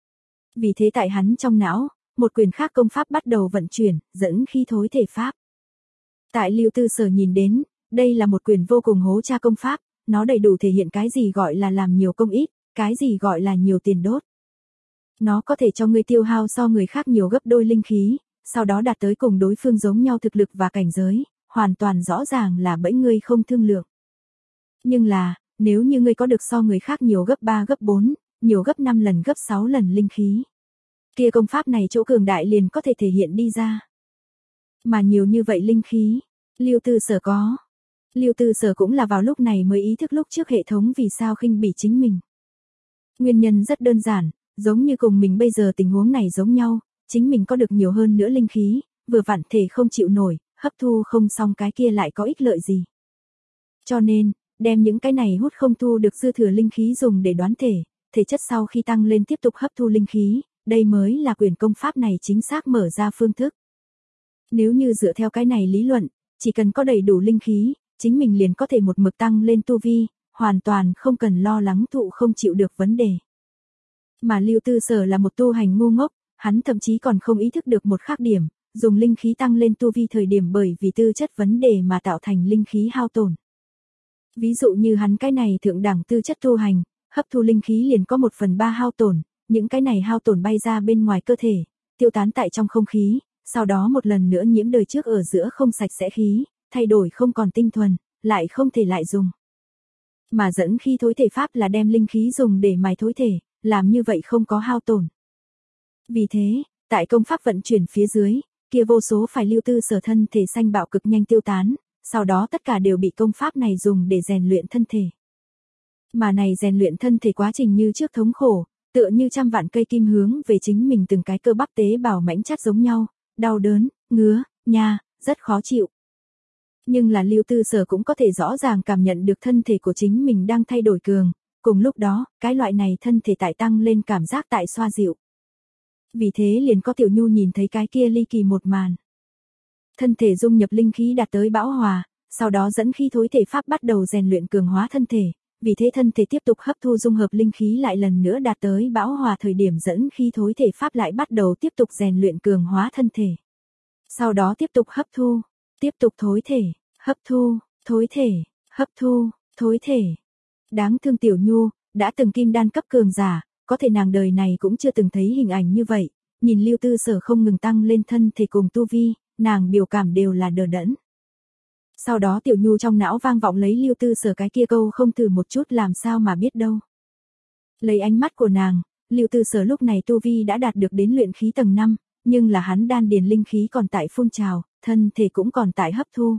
Speaker 1: Vì thế tại hắn trong não, một quyền khác công pháp bắt đầu vận chuyển, dẫn khí thối thể pháp. Tại Lưu Tư Sở nhìn đến, đây là một quyền vô cùng hố cha công pháp, nó đầy đủ thể hiện cái gì gọi là làm nhiều công ít, cái gì gọi là nhiều tiền đốt. Nó có thể cho ngươi tiêu hao so người khác nhiều gấp đôi linh khí, sau đó đạt tới cùng đối phương giống nhau thực lực và cảnh giới, hoàn toàn rõ ràng là bẫy ngươi không thương lượng. Nhưng là, nếu như ngươi có được so người khác nhiều gấp ba gấp bốn, nhiều gấp năm lần gấp sáu lần linh khí, kia công pháp này chỗ cường đại liền có thể thể hiện đi ra. Mà nhiều như vậy linh khí, Lưu Tư Sở có. Lưu Tư Sở cũng là vào lúc này mới ý thức lúc trước hệ thống vì sao khinh bỉ chính mình. Nguyên nhân rất đơn giản, giống như cùng mình bây giờ tình huống này giống nhau, chính mình có được nhiều hơn nữa linh khí, vừa vặn thể không chịu nổi, hấp thu không xong cái kia lại có ích lợi gì. Cho nên, đem những cái này hút không thu được dư thừa linh khí dùng để đoán thể, thể chất sau khi tăng lên tiếp tục hấp thu linh khí, đây mới là quyền công pháp này chính xác mở ra phương thức. Nếu như dựa theo cái này lý luận, chỉ cần có đầy đủ linh khí, chính mình liền có thể một mực tăng lên tu vi, hoàn toàn không cần lo lắng thụ không chịu được vấn đề. Mà Lưu Tư Sở là một tu hành ngu ngốc, hắn thậm chí còn không ý thức được một khác điểm, dùng linh khí tăng lên tu vi thời điểm bởi vì tư chất vấn đề mà tạo thành linh khí hao tổn. Ví dụ như hắn cái này thượng đẳng tư chất tu hành, hấp thu linh khí liền có một phần ba hao tổn, những cái này hao tổn bay ra bên ngoài cơ thể, tiêu tán tại trong không khí, sau đó một lần nữa nhiễm đời trước ở giữa không sạch sẽ khí, thay đổi không còn tinh thuần, lại không thể lại dùng. Mà dẫn khí thối thể pháp là đem linh khí dùng để mài thối thể, làm như vậy không có hao tổn. Vì thế, tại công pháp vận chuyển phía dưới, kia vô số phải Lưu Tư Sở thân thể xanh bạo cực nhanh tiêu tán, sau đó tất cả đều bị công pháp này dùng để rèn luyện thân thể. Mà này rèn luyện thân thể quá trình như trước thống khổ, tựa như trăm vạn cây kim hướng về chính mình từng cái cơ bắp tế bào mãnh chát giống nhau, đau đớn, ngứa, nha, rất khó chịu. Nhưng là Lưu Tư Sở cũng có thể rõ ràng cảm nhận được thân thể của chính mình đang thay đổi cường, cùng lúc đó, cái loại này thân thể tại tăng lên cảm giác tại xoa dịu. Vì thế liền có Tiểu Nhu nhìn thấy cái kia ly kỳ một màn. Thân thể dung nhập linh khí đạt tới bão hòa, sau đó dẫn khí thối thể pháp bắt đầu rèn luyện cường hóa thân thể, vì thế thân thể tiếp tục hấp thu dung hợp linh khí lại lần nữa đạt tới bão hòa thời điểm dẫn khí thối thể pháp lại bắt đầu tiếp tục rèn luyện cường hóa thân thể. Sau đó tiếp tục hấp thu, tiếp tục thối thể, hấp thu, thối thể, hấp thu, thối thể. Đáng thương Tiểu Nhu, đã từng kim đan cấp cường giả, có thể nàng đời này cũng chưa từng thấy hình ảnh như vậy, nhìn Lưu Tư Sở không ngừng tăng lên thân thể cùng tu vi, nàng biểu cảm đều là đờ đẫn. Sau đó Tiểu Nhu trong não vang vọng lấy Lưu Tư Sở cái kia câu không thử một chút làm sao mà biết đâu. Lấy ánh mắt của nàng, Lưu Tư Sở lúc này tu vi đã đạt được đến luyện khí tầng năm, nhưng là hắn đan điền linh khí còn tại phun trào, thân thể cũng còn tại hấp thu.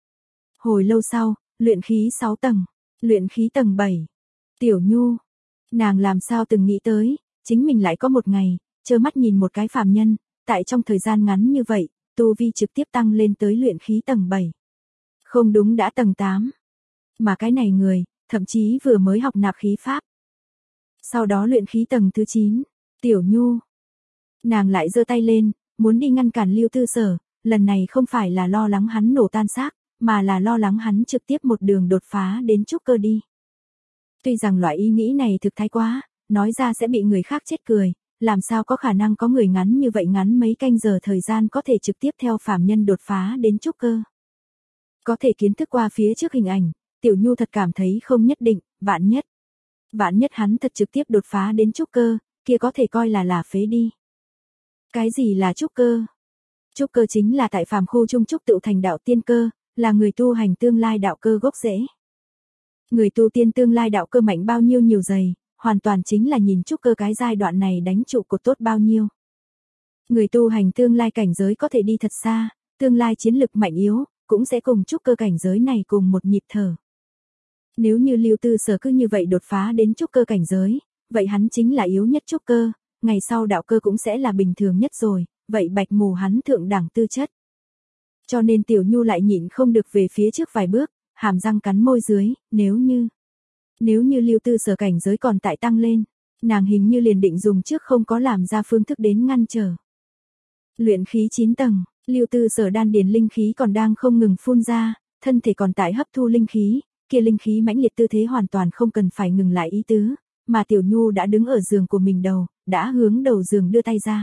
Speaker 1: Hồi lâu sau, luyện khí sáu tầng, luyện khí tầng bảy. Tiểu Nhu, nàng làm sao từng nghĩ tới, chính mình lại có một ngày, trơ mắt nhìn một cái phàm nhân, tại trong thời gian ngắn như vậy, tu vi trực tiếp tăng lên tới luyện khí tầng bảy. Không đúng đã tầng tám. Mà cái này người, thậm chí vừa mới học nạp khí pháp. Sau đó luyện khí tầng thứ chín, Tiểu Nhu. Nàng lại giơ tay lên, muốn đi ngăn cản Lưu Tư Sở, lần này không phải là lo lắng hắn nổ tan xác, mà là lo lắng hắn trực tiếp một đường đột phá đến trúc cơ đi. Tuy rằng loại ý nghĩ này thực thái quá, nói ra sẽ bị người khác chết cười, làm sao có khả năng có người ngắn như vậy ngắn mấy canh giờ thời gian có thể trực tiếp theo phàm nhân đột phá đến trúc cơ. Có thể kiến thức qua phía trước hình ảnh, Tiểu Nhu thật cảm thấy không nhất định, vạn nhất. Vạn nhất hắn thật trực tiếp đột phá đến trúc cơ, kia có thể coi là là phế đi. Cái gì là trúc cơ? Trúc cơ chính là tại phàm khu trung trúc tự thành đạo tiên cơ, là người tu hành tương lai đạo cơ gốc rễ. Người tu tiên tương lai đạo cơ mạnh bao nhiêu nhiều dày, hoàn toàn chính là nhìn trúc cơ cái giai đoạn này đánh trụ cột tốt bao nhiêu. Người tu hành tương lai cảnh giới có thể đi thật xa, tương lai chiến lực mạnh yếu, cũng sẽ cùng trúc cơ cảnh giới này cùng một nhịp thở. Nếu như Lưu Tư Sở cứ như vậy đột phá đến trúc cơ cảnh giới, vậy hắn chính là yếu nhất trúc cơ, ngày sau đạo cơ cũng sẽ là bình thường nhất rồi, vậy bạch mù hắn thượng đẳng tư chất. Cho nên Tiểu Nhu lại nhịn không được về phía trước vài bước, hàm răng cắn môi dưới, nếu như, nếu như Lưu Tư Sở cảnh giới còn tại tăng lên, nàng hình như liền định dùng trước không có làm ra phương thức đến ngăn trở. Luyện khí chín tầng, Lưu Tư Sở đan điền linh khí còn đang không ngừng phun ra, thân thể còn tại hấp thu linh khí, kia linh khí mãnh liệt tư thế hoàn toàn không cần phải ngừng lại ý tứ, mà Tiểu Nhu đã đứng ở giường của mình đầu, đã hướng đầu giường đưa tay ra.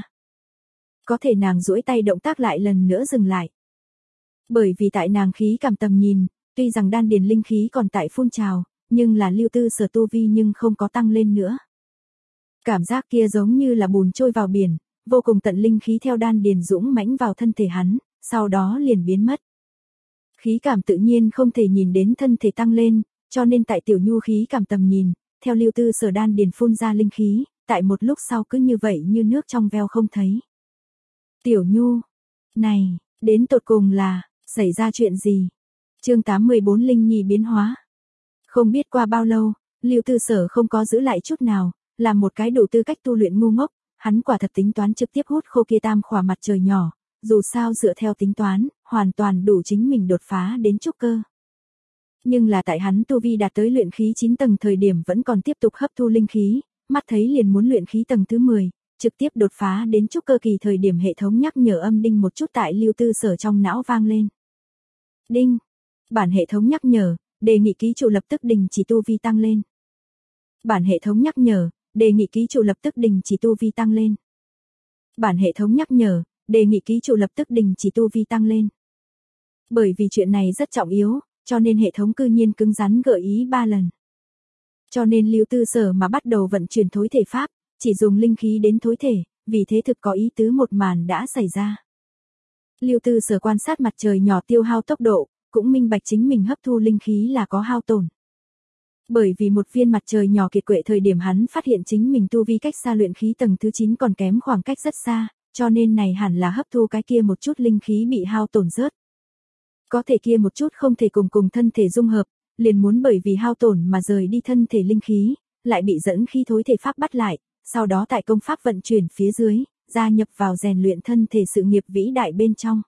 Speaker 1: Có thể nàng duỗi tay động tác lại lần nữa dừng lại. Bởi vì tại nàng khí cảm tầm nhìn, tuy rằng đan điền linh khí còn tại phun trào, nhưng là Lưu Tư Sở tu vi nhưng không có tăng lên nữa. Cảm giác kia giống như là bùn trôi vào biển, vô cùng tận linh khí theo đan điền dũng mãnh vào thân thể hắn, sau đó liền biến mất. Khí cảm tự nhiên không thể nhìn đến thân thể tăng lên, cho nên tại Tiểu Nhu khí cảm tầm nhìn, theo Lưu Tư Sở đan điền phun ra linh khí, tại một lúc sau cứ như vậy như nước trong veo không thấy. Tiểu Nhu, này, đến tột cùng là, xảy ra chuyện gì? Chương tám mươi bốn Linh Nhi biến hóa. Không biết qua bao lâu, Lưu Tư Sở không có giữ lại chút nào, làm một cái đủ tư cách tu luyện ngu ngốc, hắn quả thật tính toán trực tiếp hút khô kia tam khỏa mặt trời nhỏ, dù sao dựa theo tính toán, hoàn toàn đủ chính mình đột phá đến trúc cơ. Nhưng là tại hắn tu vi đạt tới luyện khí chín tầng thời điểm vẫn còn tiếp tục hấp thu linh khí, mắt thấy liền muốn luyện khí tầng thứ mười, trực tiếp đột phá đến trúc cơ kỳ thời điểm hệ thống nhắc nhở âm đinh một chút tại Lưu Tư Sở trong não vang lên. Đinh, bản hệ thống nhắc nhở, đề nghị ký chủ lập tức đình chỉ tu vi tăng lên. Bản hệ thống nhắc nhở, đề nghị ký chủ lập tức đình chỉ tu vi tăng lên. Bản hệ thống nhắc nhở, đề nghị ký chủ lập tức đình chỉ tu vi tăng lên. Bởi vì chuyện này rất trọng yếu, cho nên hệ thống cư nhiên cứng rắn gợi ý ba lần. Cho nên Lưu Tư Sở mà bắt đầu vận chuyển thối thể pháp, chỉ dùng linh khí đến thối thể, vì thế thực có ý tứ một màn đã xảy ra. Lưu Tư Sở quan sát mặt trời nhỏ tiêu hao tốc độ, cũng minh bạch chính mình hấp thu linh khí là có hao tổn. Bởi vì một viên mặt trời nhỏ kiệt quệ thời điểm hắn phát hiện chính mình tu vi cách xa luyện khí tầng thứ chín còn kém khoảng cách rất xa, cho nên này hẳn là hấp thu cái kia một chút linh khí bị hao tổn rớt. Có thể kia một chút không thể cùng cùng thân thể dung hợp, liền muốn bởi vì hao tổn mà rời đi thân thể linh khí, lại bị dẫn khí thối thể pháp bắt lại, sau đó tại công pháp vận chuyển phía dưới, gia nhập vào rèn luyện thân thể sự nghiệp vĩ đại bên trong.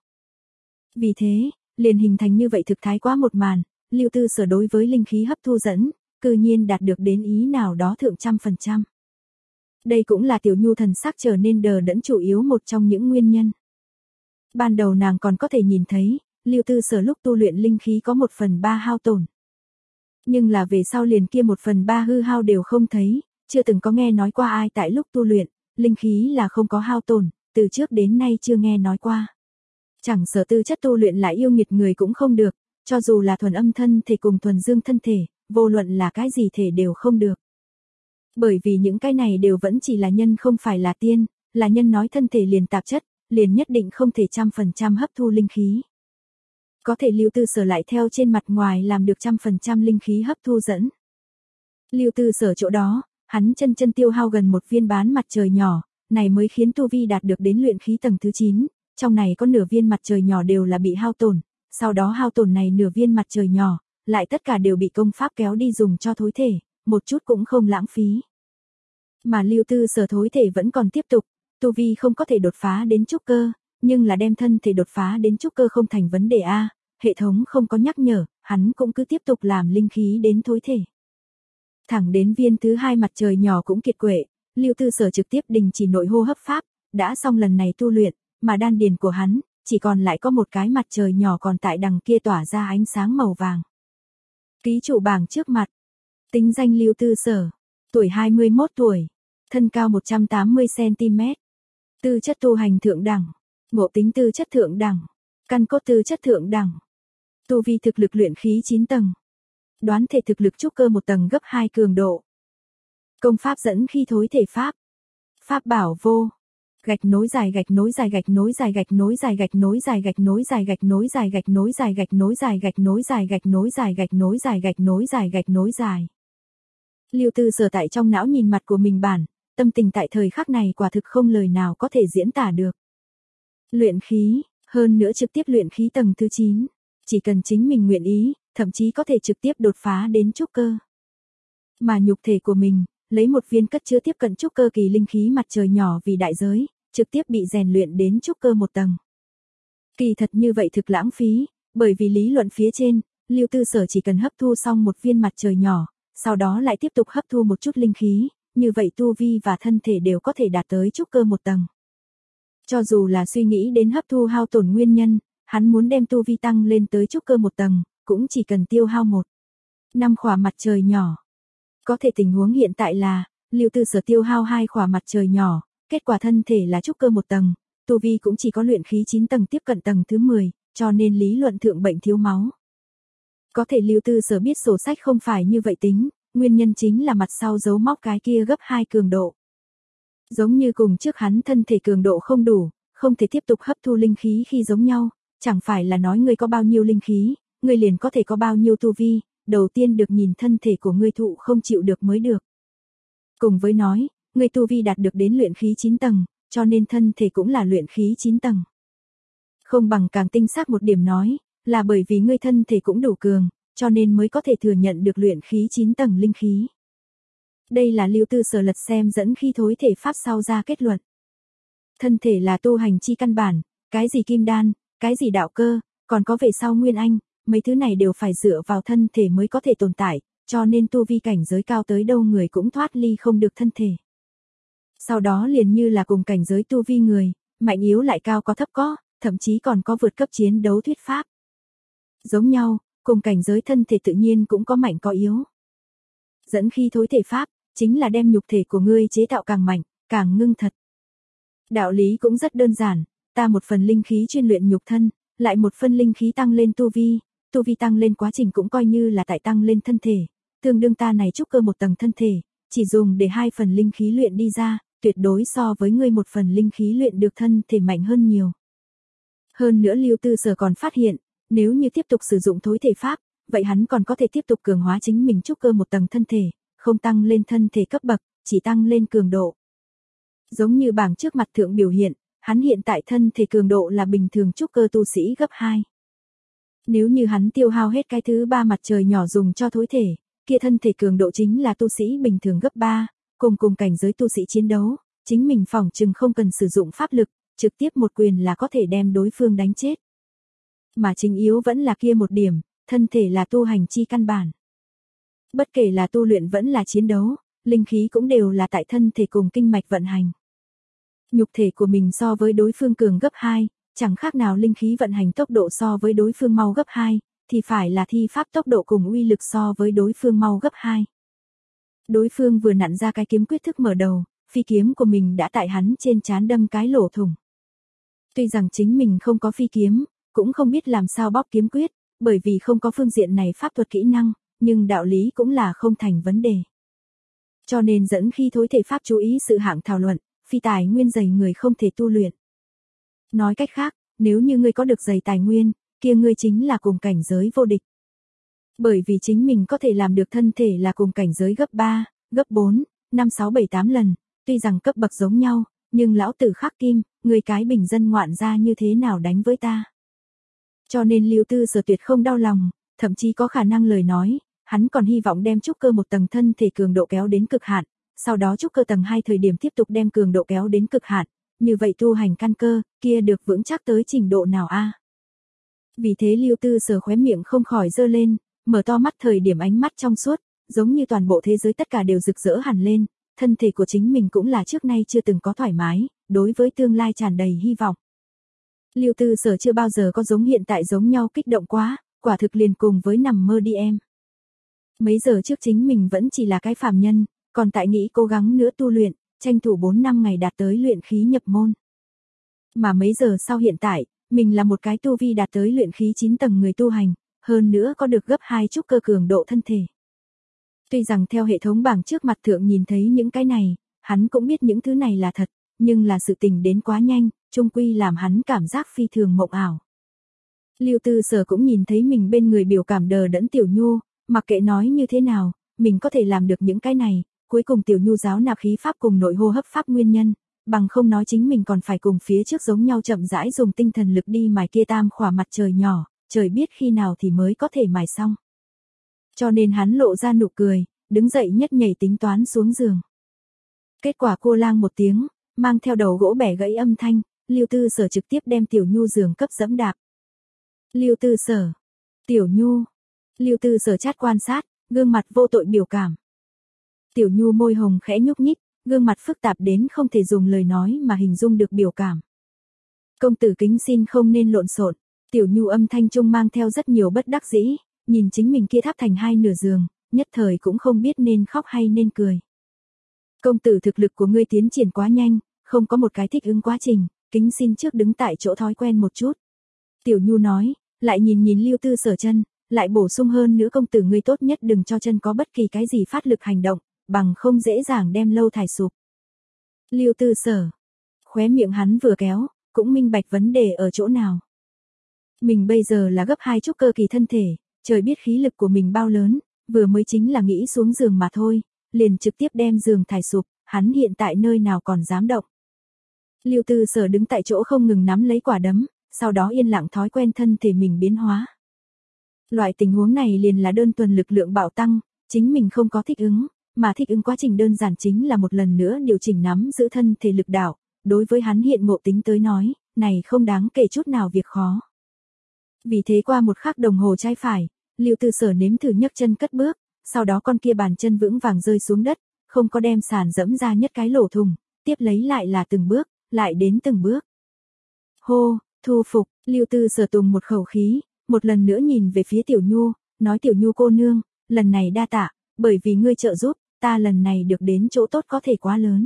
Speaker 1: Vì thế, liền hình thành như vậy thực thái quá một màn, Lưu Tư Sở đối với linh khí hấp thu dẫn, cư nhiên đạt được đến ý nào đó thượng trăm phần trăm. Đây cũng là Tiểu Nhu thần sắc trở nên đờ đẫn chủ yếu một trong những nguyên nhân. Ban đầu nàng còn có thể nhìn thấy, Lưu Tư Sở lúc tu luyện linh khí có một phần ba hao tổn. Nhưng là về sau liền kia một phần ba hư hao đều không thấy, chưa từng có nghe nói qua ai tại lúc tu luyện, linh khí là không có hao tổn, từ trước đến nay chưa nghe nói qua. Chẳng sợ tư chất tu luyện lại yêu nghiệt người cũng không được, cho dù là thuần âm thân thể cùng thuần dương thân thể, vô luận là cái gì thể đều không được. Bởi vì những cái này đều vẫn chỉ là nhân không phải là tiên, là nhân nói thân thể liền tạp chất, liền nhất định không thể trăm phần trăm hấp thu linh khí. Có thể Lưu Tư Sở lại theo trên mặt ngoài làm được trăm phần trăm linh khí hấp thu dẫn. Lưu Tư Sở chỗ đó, hắn chân chân tiêu hao gần một viên bán mặt trời nhỏ, này mới khiến tu vi đạt được đến luyện khí tầng thứ chín, trong này có nửa viên mặt trời nhỏ đều là bị hao tổn, sau đó hao tổn này nửa viên mặt trời nhỏ, lại tất cả đều bị công pháp kéo đi dùng cho thối thể, một chút cũng không lãng phí. Mà Lưu Tư Sở thối thể vẫn còn tiếp tục, tu vi không có thể đột phá đến trúc cơ, nhưng là đem thân thể đột phá đến trúc cơ không thành vấn đề a, hệ thống không có nhắc nhở, hắn cũng cứ tiếp tục làm linh khí đến thối thể. Thẳng đến viên thứ hai mặt trời nhỏ cũng kiệt quệ, Lưu Tư Sở trực tiếp đình chỉ nội hô hấp pháp, đã xong lần này tu luyện, mà đan điền của hắn, chỉ còn lại có một cái mặt trời nhỏ còn tại đằng kia tỏa ra ánh sáng màu vàng. Ký chủ bảng trước mặt. Tính danh Lưu Tư Sở. Tuổi hai mươi mốt tuổi. Thân cao một trăm tám mươi xăng ti mét. Tư chất tu hành thượng đẳng. Ngộ tính tư chất thượng đẳng. Căn cốt tư chất thượng đẳng. Tu vi thực lực luyện khí chín tầng. Đoán thể thực lực trúc cơ một tầng gấp hai cường độ. Công pháp dẫn khi thối thể pháp. Pháp bảo vô. Gạch nối dài gạch nối dài gạch nối dài gạch nối dài gạch nối dài gạch nối dài gạch nối dài gạch nối dài gạch nối dài gạch nối dài gạch nối dài gạch nối dài gạch nối dài gạch nối dài. Lưu Tư Sở tại trong não nhìn mặt của mình bản, tâm tình tại thời khắc này quả thực không lời nào có thể diễn tả được. Luyện khí, hơn nữa trực tiếp luyện khí tầng thứ chín, chỉ cần chính mình nguyện ý, thậm chí có thể trực tiếp đột phá đến trúc cơ. Mà nhục thể của mình, lấy một viên cất chứa tiếp cận trúc cơ kỳ linh khí mặt trời nhỏ vì đại giới, trực tiếp bị rèn luyện đến trúc cơ một tầng. Kỳ thật như vậy thực lãng phí, bởi vì lý luận phía trên, Lưu Tư Sở chỉ cần hấp thu xong một viên mặt trời nhỏ, sau đó lại tiếp tục hấp thu một chút linh khí, như vậy tu vi và thân thể đều có thể đạt tới trúc cơ một tầng. Cho dù là suy nghĩ đến hấp thu hao tổn nguyên nhân, hắn muốn đem tu vi tăng lên tới trúc cơ một tầng, cũng chỉ cần tiêu hao một năm khỏa mặt trời nhỏ. Có thể tình huống hiện tại là, Lưu Tư Sở tiêu hao hai khỏa mặt trời nhỏ, kết quả thân thể là trúc cơ một tầng, tu vi cũng chỉ có luyện khí chín tầng tiếp cận tầng thứ mười, cho nên lý luận thượng bệnh thiếu máu. Có thể Lưu Tư Sở biết sổ sách không phải như vậy tính, nguyên nhân chính là mặt sau giấu móc cái kia gấp hai cường độ. Giống như cùng trước hắn thân thể cường độ không đủ, không thể tiếp tục hấp thu linh khí khi giống nhau, chẳng phải là nói ngươi có bao nhiêu linh khí, ngươi liền có thể có bao nhiêu tu vi, đầu tiên được nhìn thân thể của ngươi thụ không chịu được mới được. Cùng với nói, ngươi tu vi đạt được đến luyện khí chín tầng, cho nên thân thể cũng là luyện khí chín tầng. Không bằng càng tinh xác một điểm nói, là bởi vì ngươi thân thể cũng đủ cường, cho nên mới có thể thừa nhận được luyện khí chín tầng linh khí. Đây là Lưu Tư Sở lật xem dẫn khi thối thể pháp sau ra kết luận. Thân thể là tu hành chi căn bản, cái gì kim đan, cái gì đạo cơ, còn có về sau nguyên anh, mấy thứ này đều phải dựa vào thân thể mới có thể tồn tại, cho nên tu vi cảnh giới cao tới đâu người cũng thoát ly không được thân thể. Sau đó liền như là cùng cảnh giới tu vi người, mạnh yếu lại cao có thấp có, thậm chí còn có vượt cấp chiến đấu thuyết pháp. Giống nhau, cùng cảnh giới thân thể tự nhiên cũng có mạnh có yếu. Dẫn khi thối thể pháp, chính là đem nhục thể của ngươi chế tạo càng mạnh, càng ngưng thật. Đạo lý cũng rất đơn giản, ta một phần linh khí chuyên luyện nhục thân, lại một phần linh khí tăng lên tu vi, tu vi tăng lên quá trình cũng coi như là tại tăng lên thân thể, tương đương ta này trúc cơ một tầng thân thể, chỉ dùng để hai phần linh khí luyện đi ra, tuyệt đối so với ngươi một phần linh khí luyện được thân thể mạnh hơn nhiều. Hơn nữa Lưu Tư Sở còn phát hiện, nếu như tiếp tục sử dụng thối thể pháp, vậy hắn còn có thể tiếp tục cường hóa chính mình trúc cơ một tầng thân thể, không tăng lên thân thể cấp bậc, chỉ tăng lên cường độ. Giống như bảng trước mặt thượng biểu hiện, hắn hiện tại thân thể cường độ là bình thường trúc cơ tu sĩ gấp hai. Nếu như hắn tiêu hao hết cái thứ ba mặt trời nhỏ dùng cho thối thể, kia thân thể cường độ chính là tu sĩ bình thường gấp ba, cùng cùng cảnh giới tu sĩ chiến đấu, chính mình phỏng chừng không cần sử dụng pháp lực, trực tiếp một quyền là có thể đem đối phương đánh chết. Mà chính yếu vẫn là kia một điểm, thân thể là tu hành chi căn bản. Bất kể là tu luyện vẫn là chiến đấu, linh khí cũng đều là tại thân thể cùng kinh mạch vận hành. Nhục thể của mình so với đối phương cường gấp hai, chẳng khác nào linh khí vận hành tốc độ so với đối phương mau gấp hai, thì phải là thi pháp tốc độ cùng uy lực so với đối phương mau gấp hai. Đối phương vừa nặn ra cái kiếm quyết thức mở đầu, phi kiếm của mình đã tại hắn trên trán đâm cái lỗ thủng. Tuy rằng chính mình không có phi kiếm, cũng không biết làm sao bóp kiếm quyết, bởi vì không có phương diện này pháp thuật kỹ năng, nhưng đạo lý cũng là không thành vấn đề. Cho nên dẫn khi thối thể pháp chú ý sự hạng thảo luận, phi tài nguyên dày người không thể tu luyện. Nói cách khác, nếu như ngươi có được dày tài nguyên, kia ngươi chính là cùng cảnh giới vô địch. Bởi vì chính mình có thể làm được thân thể là cùng cảnh giới gấp ba, gấp bốn, năm sáu bảy tám lần, tuy rằng cấp bậc giống nhau, nhưng lão tử khắc kim, người cái bình dân ngoạn gia như thế nào đánh với ta. Cho nên Lưu Tư Sở tuyệt không đau lòng, thậm chí có khả năng lời nói, hắn còn hy vọng đem trúc cơ một tầng thân thể cường độ kéo đến cực hạn, sau đó trúc cơ tầng hai thời điểm tiếp tục đem cường độ kéo đến cực hạn, như vậy tu hành căn cơ, kia được vững chắc tới trình độ nào a? Vì thế Lưu Tư Sở khóe miệng không khỏi giơ lên, mở to mắt thời điểm ánh mắt trong suốt, giống như toàn bộ thế giới tất cả đều rực rỡ hẳn lên, thân thể của chính mình cũng là trước nay chưa từng có thoải mái, đối với tương lai tràn đầy hy vọng. Lưu Tư Sở chưa bao giờ có giống hiện tại giống nhau kích động quá, quả thực liền cùng với nằm mơ đi em. Mấy giờ trước chính mình vẫn chỉ là cái phàm nhân, còn tại nghĩ cố gắng nữa tu luyện, tranh thủ bốn năm ngày đạt tới luyện khí nhập môn. Mà mấy giờ sau hiện tại, mình là một cái tu vi đạt tới luyện khí chín tầng người tu hành, hơn nữa có được gấp hai trúc cơ cường độ thân thể. Tuy rằng theo hệ thống bảng trước mặt thượng nhìn thấy những cái này, hắn cũng biết những thứ này là thật, nhưng là sự tình đến quá nhanh, chung quy làm hắn cảm giác phi thường mộng ảo. Lưu Tư Sở cũng nhìn thấy mình bên người biểu cảm đờ đẫn Tiểu Nhu, mặc kệ nói như thế nào, mình có thể làm được những cái này, cuối cùng Tiểu Nhu giáo nạp khí pháp cùng nội hô hấp pháp nguyên nhân, bằng không nói chính mình còn phải cùng phía trước giống nhau chậm rãi dùng tinh thần lực đi mài kia tam khỏa mặt trời nhỏ, trời biết khi nào thì mới có thể mài xong. Cho nên hắn lộ ra nụ cười, đứng dậy nhất nhảy tính toán xuống giường. Kết quả cô lang một tiếng, mang theo đầu gỗ bẻ gãy âm thanh, Lưu Tư Sở trực tiếp đem Tiểu Nhu giường cấp dẫm đạp. Lưu Tư Sở, Tiểu Nhu, Lưu Tư Sở chát quan sát, gương mặt vô tội biểu cảm. Tiểu Nhu môi hồng khẽ nhúc nhích, gương mặt phức tạp đến không thể dùng lời nói mà hình dung được biểu cảm. Công tử kính xin không nên lộn xộn. Tiểu Nhu âm thanh trung mang theo rất nhiều bất đắc dĩ, nhìn chính mình kia tháp thành hai nửa giường, nhất thời cũng không biết nên khóc hay nên cười. Công tử thực lực của ngươi tiến triển quá nhanh, không có một cái thích ứng quá trình, kính xin trước đứng tại chỗ thói quen một chút. Tiểu Nhu nói, lại nhìn nhìn Lưu Tư Sở chân, lại bổ sung hơn nữa công tử ngươi tốt nhất đừng cho chân có bất kỳ cái gì phát lực hành động, bằng không dễ dàng đem lâu thải sụp. Lưu Tư Sở, khóe miệng hắn vừa kéo, cũng minh bạch vấn đề ở chỗ nào. Mình bây giờ là gấp hai trúc cơ kỳ thân thể, trời biết khí lực của mình bao lớn, vừa mới chính là nghĩ xuống giường mà thôi, liền trực tiếp đem giường thải sụp, hắn hiện tại nơi nào còn dám động. Lưu Tư Sở đứng tại chỗ không ngừng nắm lấy quả đấm, sau đó yên lặng thói quen thân thể mình biến hóa. Loại tình huống này liền là đơn thuần lực lượng bạo tăng, chính mình không có thích ứng, mà thích ứng quá trình đơn giản chính là một lần nữa điều chỉnh nắm giữ thân thể lực đạo, đối với hắn hiện ngộ tính tới nói, này không đáng kể chút nào việc khó. Vì thế qua một khắc đồng hồ trái phải, Lưu Tư Sở nếm thử nhấc chân cất bước, sau đó con kia bàn chân vững vàng rơi xuống đất, không có đem sàn dẫm ra nhất cái lỗ thùng, tiếp lấy lại là từng bước, lại đến từng bước. Hô, thu phục, Lưu Tư Sở tùng một khẩu khí, một lần nữa nhìn về phía Tiểu Nhu, nói Tiểu Nhu cô nương, lần này đa tạ, bởi vì ngươi trợ giúp, ta lần này được đến chỗ tốt có thể quá lớn.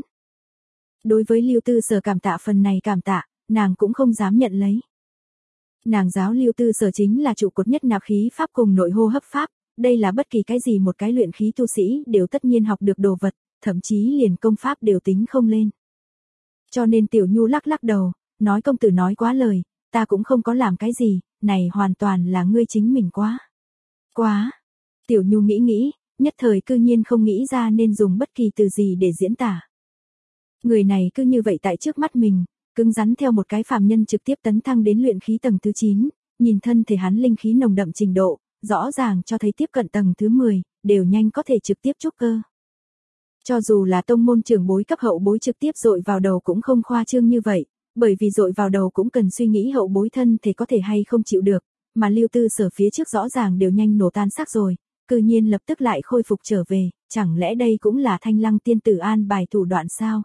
Speaker 1: Đối với Lưu Tư Sở cảm tạ phần này cảm tạ, nàng cũng không dám nhận lấy. Nàng giáo Lưu Tư Sở chính là trụ cột nhất nạp khí pháp cùng nội hô hấp pháp, đây là bất kỳ cái gì một cái luyện khí tu sĩ đều tất nhiên học được đồ vật, thậm chí liền công pháp đều tính không lên. Cho nên Tiểu Nhu lắc lắc đầu, nói công tử nói quá lời, ta cũng không có làm cái gì, này hoàn toàn là ngươi chính mình quá. Quá. Tiểu Nhu nghĩ nghĩ, nhất thời cư nhiên không nghĩ ra nên dùng bất kỳ từ gì để diễn tả. Người này cứ như vậy tại trước mắt mình, cứng rắn theo một cái phàm nhân trực tiếp tấn thăng đến luyện khí tầng thứ chín, nhìn thân thể hắn linh khí nồng đậm trình độ, rõ ràng cho thấy tiếp cận tầng thứ mười, đều nhanh có thể trực tiếp trúc cơ. Cho dù là tông môn trưởng bối cấp hậu bối trực tiếp dội vào đầu cũng không khoa trương như vậy, bởi vì dội vào đầu cũng cần suy nghĩ hậu bối thân thể có thể hay không chịu được, mà Lưu Tư Sở phía trước rõ ràng đều nhanh nổ tan xác rồi, cư nhiên lập tức lại khôi phục trở về, chẳng lẽ đây cũng là Thanh Lăng tiên tử an bài thủ đoạn sao?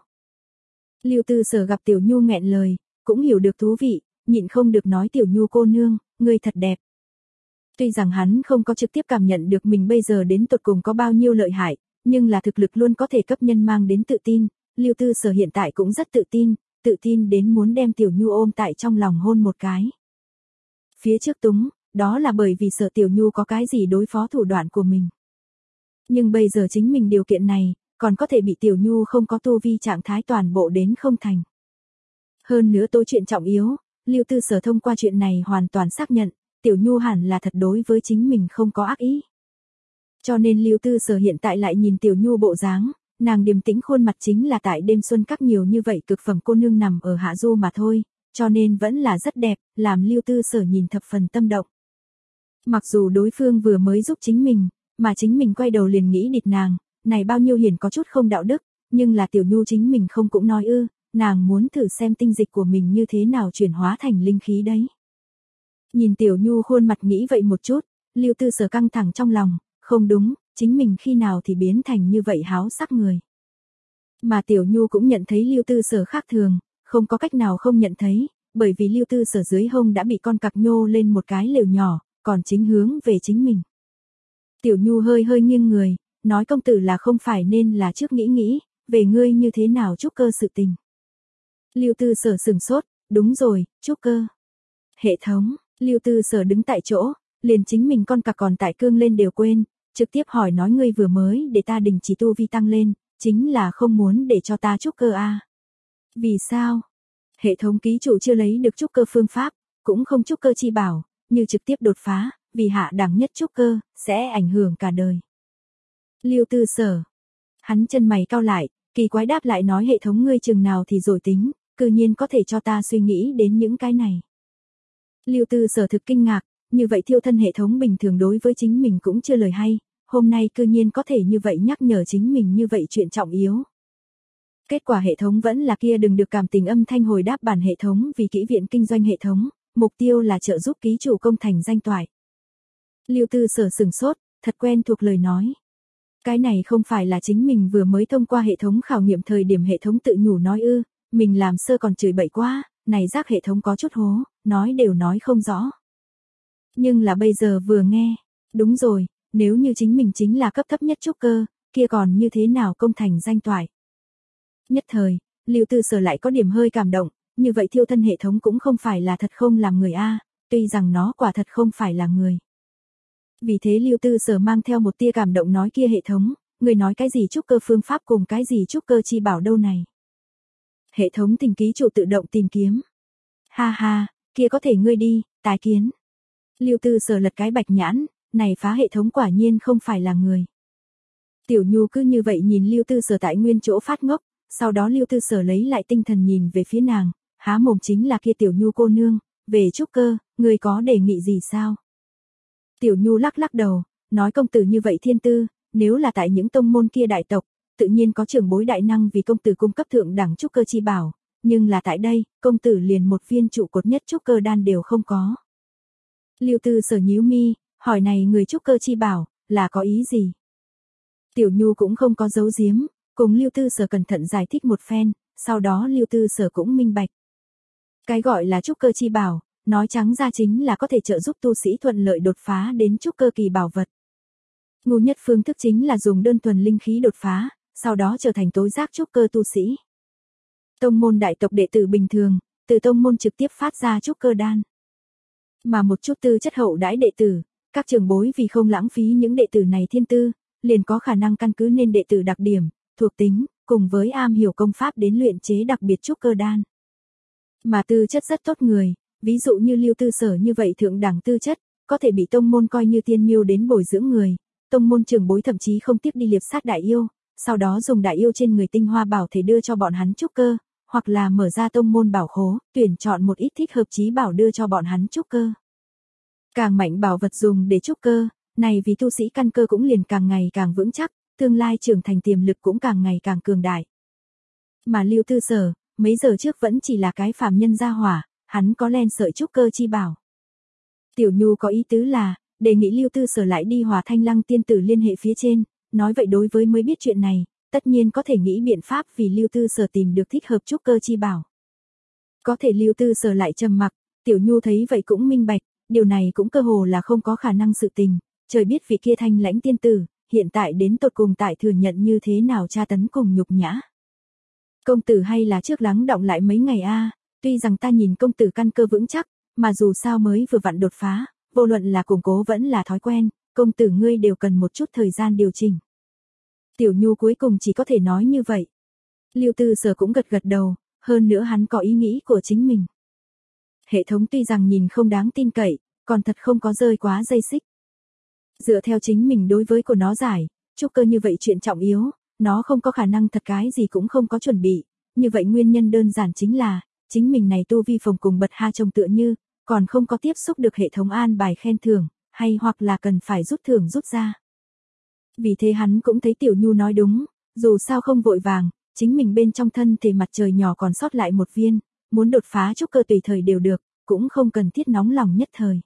Speaker 1: Lưu Tư Sở gặp Tiểu Nhu nghẹn lời, cũng hiểu được thú vị, nhịn không được nói Tiểu Nhu cô nương, ngươi thật đẹp. Tuy rằng hắn không có trực tiếp cảm nhận được mình bây giờ đến tột cùng có bao nhiêu lợi hại, nhưng là thực lực luôn có thể cấp nhân mang đến tự tin, Lưu Tư Sở hiện tại cũng rất tự tin, tự tin đến muốn đem Tiểu Nhu ôm tại trong lòng hôn một cái. Phía trước túng, đó là bởi vì sợ Tiểu Nhu có cái gì đối phó thủ đoạn của mình. Nhưng bây giờ chính mình điều kiện này, còn có thể bị Tiểu Nhu không có tu vi trạng thái toàn bộ đến không thành. Hơn nữa tối chuyện trọng yếu, Lưu Tư Sở thông qua chuyện này hoàn toàn xác nhận, Tiểu Nhu hẳn là thật đối với chính mình không có ác ý. Cho nên Lưu Tư Sở hiện tại lại nhìn Tiểu Nhu bộ dáng, nàng điềm tĩnh khuôn mặt chính là tại đêm xuân các nhiều như vậy cực phẩm cô nương nằm ở hạ du mà thôi, cho nên vẫn là rất đẹp, làm Lưu Tư Sở nhìn thập phần tâm động. Mặc dù đối phương vừa mới giúp chính mình, mà chính mình quay đầu liền nghĩ địt nàng, này bao nhiêu hiển có chút không đạo đức, nhưng là Tiểu Nhu chính mình không cũng nói ư, nàng muốn thử xem tinh dịch của mình như thế nào chuyển hóa thành linh khí đấy. Nhìn Tiểu Nhu khuôn mặt nghĩ vậy một chút, Lưu Tư Sở căng thẳng trong lòng, không đúng, chính mình khi nào thì biến thành như vậy háo sắc người. Mà Tiểu Nhu cũng nhận thấy Lưu Tư Sở khác thường, không có cách nào không nhận thấy, bởi vì Lưu Tư Sở dưới hông đã bị con cặc nhô lên một cái lều nhỏ, còn chính hướng về chính mình. Tiểu Nhu hơi hơi nghiêng người, nói công tử là không phải nên là trước nghĩ nghĩ, về ngươi như thế nào trúc cơ sự tình. Lưu Tư Sở sửng sốt, đúng rồi, trúc cơ. Hệ thống, Lưu Tư Sở đứng tại chỗ, liền chính mình con cặc còn tại cương lên đều quên, trực tiếp hỏi nói ngươi vừa mới để ta đình chỉ tu vi tăng lên, chính là không muốn để cho ta trúc cơ a. À? Vì sao? Hệ thống ký chủ chưa lấy được trúc cơ phương pháp, cũng không trúc cơ chi bảo, như trực tiếp đột phá, vì hạ đẳng nhất trúc cơ, sẽ ảnh hưởng cả đời. Lưu Tư Sở. Hắn chân mày cau lại, kỳ quái đáp lại nói hệ thống ngươi chừng nào thì rồi tính, cư nhiên có thể cho ta suy nghĩ đến những cái này. Lưu Tư Sở thực kinh ngạc, như vậy thiêu thân hệ thống bình thường đối với chính mình cũng chưa lời hay, hôm nay cư nhiên có thể như vậy nhắc nhở chính mình như vậy chuyện trọng yếu. Kết quả hệ thống vẫn là kia đừng được cảm tình âm thanh hồi đáp bản hệ thống vì kỹ viện kinh doanh hệ thống, mục tiêu là trợ giúp ký chủ công thành danh toại. Lưu Tư Sở sửng sốt, thật quen thuộc lời nói. Cái này không phải là chính mình vừa mới thông qua hệ thống khảo nghiệm thời điểm hệ thống tự nhủ nói ư, mình làm sơ còn chửi bậy quá, này rác hệ thống có chút hố, nói đều nói không rõ. Nhưng là bây giờ vừa nghe, đúng rồi, nếu như chính mình chính là cấp thấp nhất trúc cơ, kia còn như thế nào công thành danh toại. Nhất thời, Lưu Tư Sở lại có điểm hơi cảm động, như vậy thiêu thân hệ thống cũng không phải là thật không làm người a, tuy rằng nó quả thật không phải là người. Vì thế Lưu Tư Sở mang theo một tia cảm động nói kia hệ thống, người nói cái gì trúc cơ phương pháp cùng cái gì trúc cơ chi bảo đâu này. Hệ thống tình ký chủ tự động tìm kiếm. Ha ha, kia có thể ngươi đi, tái kiến. Lưu Tư Sở lật cái bạch nhãn, này phá hệ thống quả nhiên không phải là người. Tiểu Nhu cứ như vậy nhìn Lưu Tư Sở tại nguyên chỗ phát ngốc, sau đó Lưu Tư Sở lấy lại tinh thần nhìn về phía nàng, há mồm chính là kia Tiểu Nhu cô nương, về trúc cơ, người có đề nghị gì sao? Tiểu Nhu lắc lắc đầu, nói công tử như vậy thiên tư, nếu là tại những tông môn kia đại tộc, tự nhiên có trưởng bối đại năng vì công tử cung cấp thượng đẳng trúc cơ chi bảo, nhưng là tại đây, công tử liền một viên trụ cột nhất trúc cơ đan đều không có. Lưu Tư Sở nhíu mi, hỏi này người trúc cơ chi bảo, là có ý gì? Tiểu Nhu cũng không có giấu giếm, cùng Lưu Tư Sở cẩn thận giải thích một phen, sau đó Lưu Tư Sở cũng minh bạch. Cái gọi là trúc cơ chi bảo, nói trắng ra chính là có thể trợ giúp tu sĩ thuận lợi đột phá đến trúc cơ kỳ bảo vật. Ngu nhất phương thức chính là dùng đơn thuần linh khí đột phá, sau đó trở thành tối giác trúc cơ tu sĩ. Tông môn đại tộc đệ tử bình thường, từ tông môn trực tiếp phát ra trúc cơ đan. Mà một chút tư chất hậu đãi đệ tử, các trưởng bối vì không lãng phí những đệ tử này thiên tư, liền có khả năng căn cứ nên đệ tử đặc điểm, thuộc tính, cùng với am hiểu công pháp đến luyện chế đặc biệt trúc cơ đan. Mà tư chất rất tốt người, ví dụ như Lưu Tư Sở như vậy thượng đẳng tư chất, có thể bị tông môn coi như tiên miêu đến bồi dưỡng người, tông môn trưởng bối thậm chí không tiếc đi liệp sát đại yêu, sau đó dùng đại yêu trên người tinh hoa bảo thể đưa cho bọn hắn trúc cơ, hoặc là mở ra tông môn bảo khố, tuyển chọn một ít thích hợp chí bảo đưa cho bọn hắn trúc cơ. Càng mạnh bảo vật dùng để trúc cơ, này vì tu sĩ căn cơ cũng liền càng ngày càng vững chắc, tương lai trưởng thành tiềm lực cũng càng ngày càng cường đại. Mà Lưu Tư Sở, mấy giờ trước vẫn chỉ là cái phàm nhân gia hỏa, hắn có len sợi trúc cơ chi bảo. Tiểu Nhu có ý tứ là, đề nghị Lưu Tư Sở lại đi Hòa Thanh Lăng tiên tử liên hệ phía trên, nói vậy đối với mới biết chuyện này, tất nhiên có thể nghĩ biện pháp vì Lưu Tư Sở tìm được thích hợp trúc cơ chi bảo. Có thể Lưu Tư Sở lại trầm mặc, Tiểu Nhu thấy vậy cũng minh bạch, điều này cũng cơ hồ là không có khả năng sự tình, trời biết vị kia thanh lãnh tiên tử, hiện tại đến tột cùng tại thừa nhận như thế nào tra tấn cùng nhục nhã. Công tử hay là trước lắng động lại mấy ngày a, tuy rằng ta nhìn công tử căn cơ vững chắc, mà dù sao mới vừa vặn đột phá, vô luận là củng cố vẫn là thói quen, công tử ngươi đều cần một chút thời gian điều chỉnh. Tiểu Nhu cuối cùng chỉ có thể nói như vậy. Lưu Tư Sở cũng gật gật đầu, hơn nữa hắn có ý nghĩ của chính mình. Hệ thống tuy rằng nhìn không đáng tin cậy, còn thật không có rơi quá dây xích. Dựa theo chính mình đối với của nó giải, trúc cơ như vậy chuyện trọng yếu, nó không có khả năng thật cái gì cũng không có chuẩn bị, như vậy nguyên nhân đơn giản chính là, chính mình này tu vi phòng cùng bật ha trông tựa như, còn không có tiếp xúc được hệ thống an bài khen thưởng, hay hoặc là cần phải rút thưởng rút ra. Vì thế hắn cũng thấy Tiểu Nhu nói đúng, dù sao không vội vàng, chính mình bên trong thân thể mặt trời nhỏ còn sót lại một viên, muốn đột phá trúc cơ tùy thời đều được, cũng không cần thiết nóng lòng nhất thời.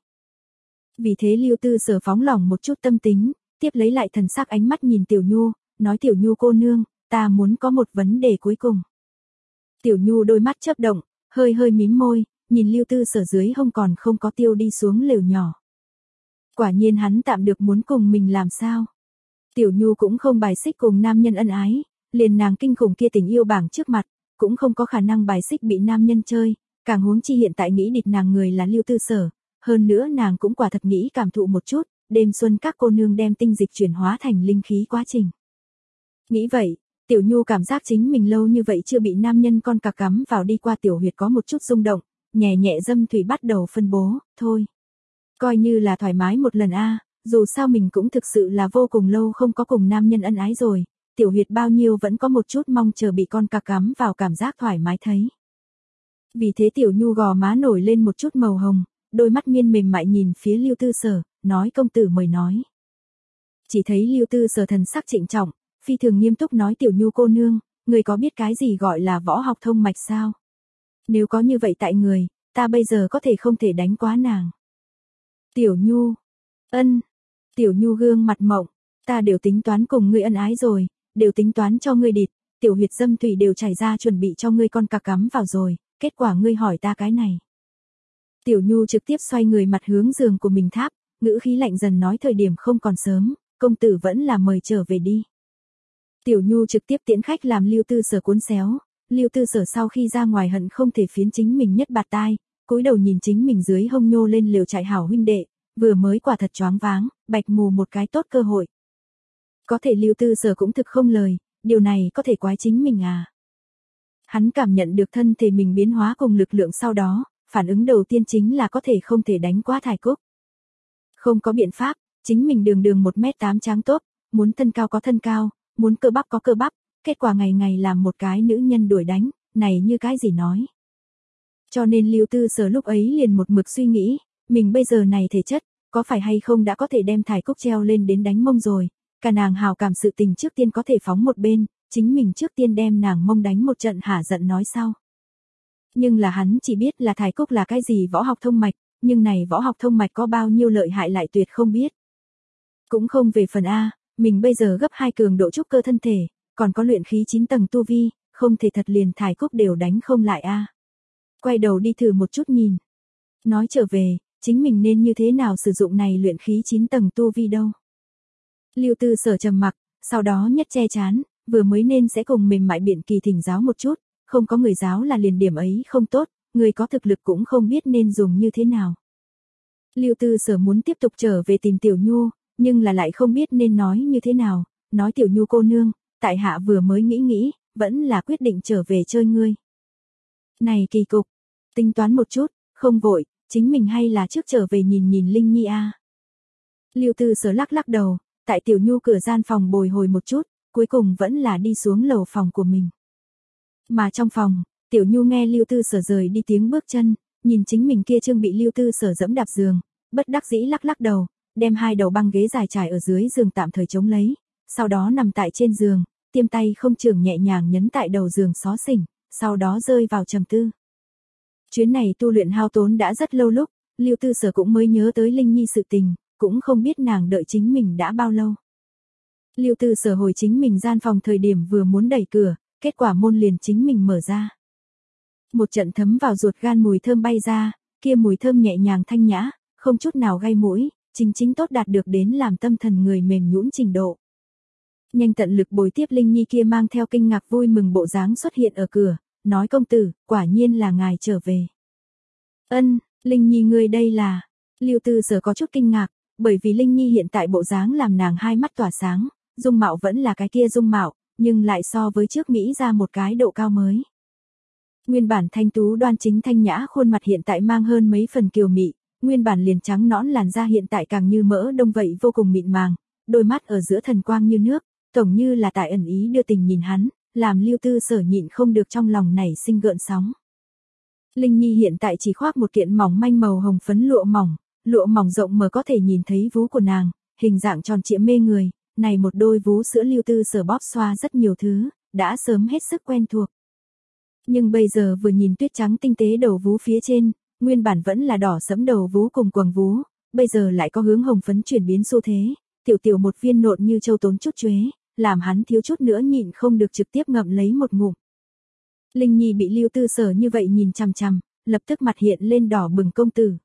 Speaker 1: Vì thế Lưu Tư Sở phóng lỏng một chút tâm tính, tiếp lấy lại thần sắc ánh mắt nhìn Tiểu Nhu, nói Tiểu Nhu cô nương, ta muốn có một vấn đề cuối cùng. Tiểu Nhu đôi mắt chớp động, hơi hơi mím môi, nhìn Lưu Tư Sở dưới hông còn không có tiêu đi xuống lều nhỏ. Quả nhiên hắn tạm được muốn cùng mình làm sao. Tiểu Nhu cũng không bài xích cùng nam nhân ân ái, liền nàng kinh khủng kia tình yêu bảng trước mặt, cũng không có khả năng bài xích bị nam nhân chơi, càng huống chi hiện tại nghĩ địch nàng người là Lưu Tư Sở, hơn nữa nàng cũng quả thật nghĩ cảm thụ một chút, đêm xuân các cô nương đem tinh dịch chuyển hóa thành linh khí quá trình. Nghĩ vậy, Tiểu Nhu cảm giác chính mình lâu như vậy chưa bị nam nhân con cà cắm vào đi qua tiểu huyệt có một chút rung động, nhẹ nhẹ dâm thủy bắt đầu phân bố, thôi. Coi như là thoải mái một lần a, dù sao mình cũng thực sự là vô cùng lâu không có cùng nam nhân ân ái rồi, tiểu huyệt bao nhiêu vẫn có một chút mong chờ bị con cà cắm vào cảm giác thoải mái thấy. Vì thế Tiểu Nhu gò má nổi lên một chút màu hồng, đôi mắt miên mềm mại nhìn phía Lưu Tư Sở, nói công tử mời nói. Chỉ thấy Lưu Tư Sở thần sắc trịnh trọng, phi thường nghiêm túc nói Tiểu Nhu cô nương, người có biết cái gì gọi là võ học thông mạch sao? Nếu có như vậy tại người, ta bây giờ có thể không thể đánh quá nàng. Tiểu Nhu, ân, Tiểu Nhu gương mặt mộng, ta đều tính toán cùng ngươi ân ái rồi, đều tính toán cho ngươi địt, tiểu huyệt dâm thủy đều chảy ra chuẩn bị cho ngươi con cà cắm vào rồi, kết quả ngươi hỏi ta cái này. Tiểu Nhu trực tiếp xoay người mặt hướng giường của mình tháp, ngữ khí lạnh dần nói thời điểm không còn sớm, công tử vẫn là mời trở về đi. Tiểu Nhu trực tiếp tiễn khách làm Lưu Tư Sở cuốn xéo, Lưu Tư Sở sau khi ra ngoài hận không thể phiến chính mình nhất bạt tai, cúi đầu nhìn chính mình dưới hông nhô lên liều trại hảo huynh đệ, vừa mới quả thật choáng váng, bạch mù một cái tốt cơ hội. Có thể Lưu Tư Sở cũng thực không lời, điều này có thể quái chính mình à. Hắn cảm nhận được thân thể mình biến hóa cùng lực lượng sau đó, phản ứng đầu tiên chính là có thể không thể đánh qua Thải Cúc. Không có biện pháp, chính mình đường đường một mét tám tráng tốt, muốn thân cao có thân cao, muốn cơ bắp có cơ bắp, kết quả ngày ngày làm một cái nữ nhân đuổi đánh, này như cái gì nói. Cho nên Lưu Tư Sở lúc ấy liền một mực suy nghĩ, mình bây giờ này thể chất, có phải hay không đã có thể đem Thải Cúc treo lên đến đánh mông rồi, cả nàng hào cảm sự tình trước tiên có thể phóng một bên, chính mình trước tiên đem nàng mông đánh một trận hả giận nói sau. Nhưng là hắn chỉ biết là Thải Cúc là cái gì võ học thông mạch, nhưng này võ học thông mạch có bao nhiêu lợi hại lại tuyệt không biết. Cũng không về phần A, mình bây giờ gấp hai cường độ trúc cơ thân thể, còn có luyện khí chín tầng tu vi, không thể thật liền Thải Cúc đều đánh không lại A. Quay đầu đi thử một chút nhìn. Nói trở về, chính mình nên như thế nào sử dụng này luyện khí chín tầng tu vi đâu. Lưu Tư Sở trầm mặc, sau đó nhất che chán, vừa mới nên sẽ cùng mềm mại biện kỳ thỉnh giáo một chút, không có người giáo là liền điểm ấy không tốt, người có thực lực cũng không biết nên dùng như thế nào. Lưu Tư Sở muốn tiếp tục trở về tìm Tiểu Nhu, nhưng là lại không biết nên nói như thế nào, nói Tiểu Nhu cô nương, tại hạ vừa mới nghĩ nghĩ, vẫn là quyết định trở về chơi ngươi. Này kỳ cục, tính toán một chút, không vội, chính mình hay là trước trở về nhìn nhìn Linh Nhi a. Lưu Tư Sở lắc lắc đầu, tại Tiểu Nhu cửa gian phòng bồi hồi một chút, cuối cùng vẫn là đi xuống lầu phòng của mình. Mà trong phòng, Tiểu Nhu nghe Lưu Tư Sở rời đi tiếng bước chân, nhìn chính mình kia trương bị Lưu Tư Sở dẫm đạp giường, bất đắc dĩ lắc lắc đầu, đem hai đầu băng ghế dài trải ở dưới giường tạm thời chống lấy, sau đó nằm tại trên giường, tiêm tay không chưởng nhẹ nhàng nhấn tại đầu giường xó xỉnh, sau đó rơi vào trầm tư. Chuyến này tu luyện hao tốn đã rất lâu lúc, Lưu Tư Sở cũng mới nhớ tới Linh Nhi sự tình, cũng không biết nàng đợi chính mình đã bao lâu. Lưu Tư Sở hồi chính mình gian phòng thời điểm vừa muốn đẩy cửa, kết quả môn liền chính mình mở ra. Một trận thấm vào ruột gan mùi thơm bay ra, kia mùi thơm nhẹ nhàng thanh nhã, không chút nào gây mũi, chính chính tốt đạt được đến làm tâm thần người mềm nhũn trình độ. Nhanh tận lực bồi tiếp Linh Nhi kia mang theo kinh ngạc vui mừng bộ dáng xuất hiện ở cửa, nói công tử, quả nhiên là ngài trở về. Ân, Linh Nhi ngươi đây là, Lưu Tư Sở có chút kinh ngạc, bởi vì Linh Nhi hiện tại bộ dáng làm nàng hai mắt tỏa sáng, dung mạo vẫn là cái kia dung mạo, nhưng lại so với trước Mỹ ra một cái độ cao mới. Nguyên bản thanh tú đoan chính thanh nhã khuôn mặt hiện tại mang hơn mấy phần kiều mị, nguyên bản liền trắng nõn làn da hiện tại càng như mỡ đông vậy vô cùng mịn màng, đôi mắt ở giữa thần quang như nước, tổng như là tại ẩn ý đưa tình nhìn hắn, làm Lưu Tư Sở nhịn không được trong lòng nảy sinh gợn sóng. Linh Nhi hiện tại chỉ khoác một kiện mỏng manh màu hồng phấn lụa mỏng, lụa mỏng rộng mở có thể nhìn thấy vú của nàng, hình dạng tròn trịa mê người, này một đôi vú sữa Lưu Tư Sở bóp xoa rất nhiều thứ, đã sớm hết sức quen thuộc. Nhưng bây giờ vừa nhìn tuyết trắng tinh tế đầu vú phía trên, nguyên bản vẫn là đỏ sẫm đầu vú cùng quầng vú, bây giờ lại có hướng hồng phấn chuyển biến xu thế, tiểu tiểu một viên nộn như châu tốn chút chuế, làm hắn thiếu chút nữa nhịn không được trực tiếp ngậm lấy một ngụm. Linh Nhi bị Lưu Tư Sở như vậy nhìn chằm chằm, lập tức mặt hiện lên đỏ bừng. Công tử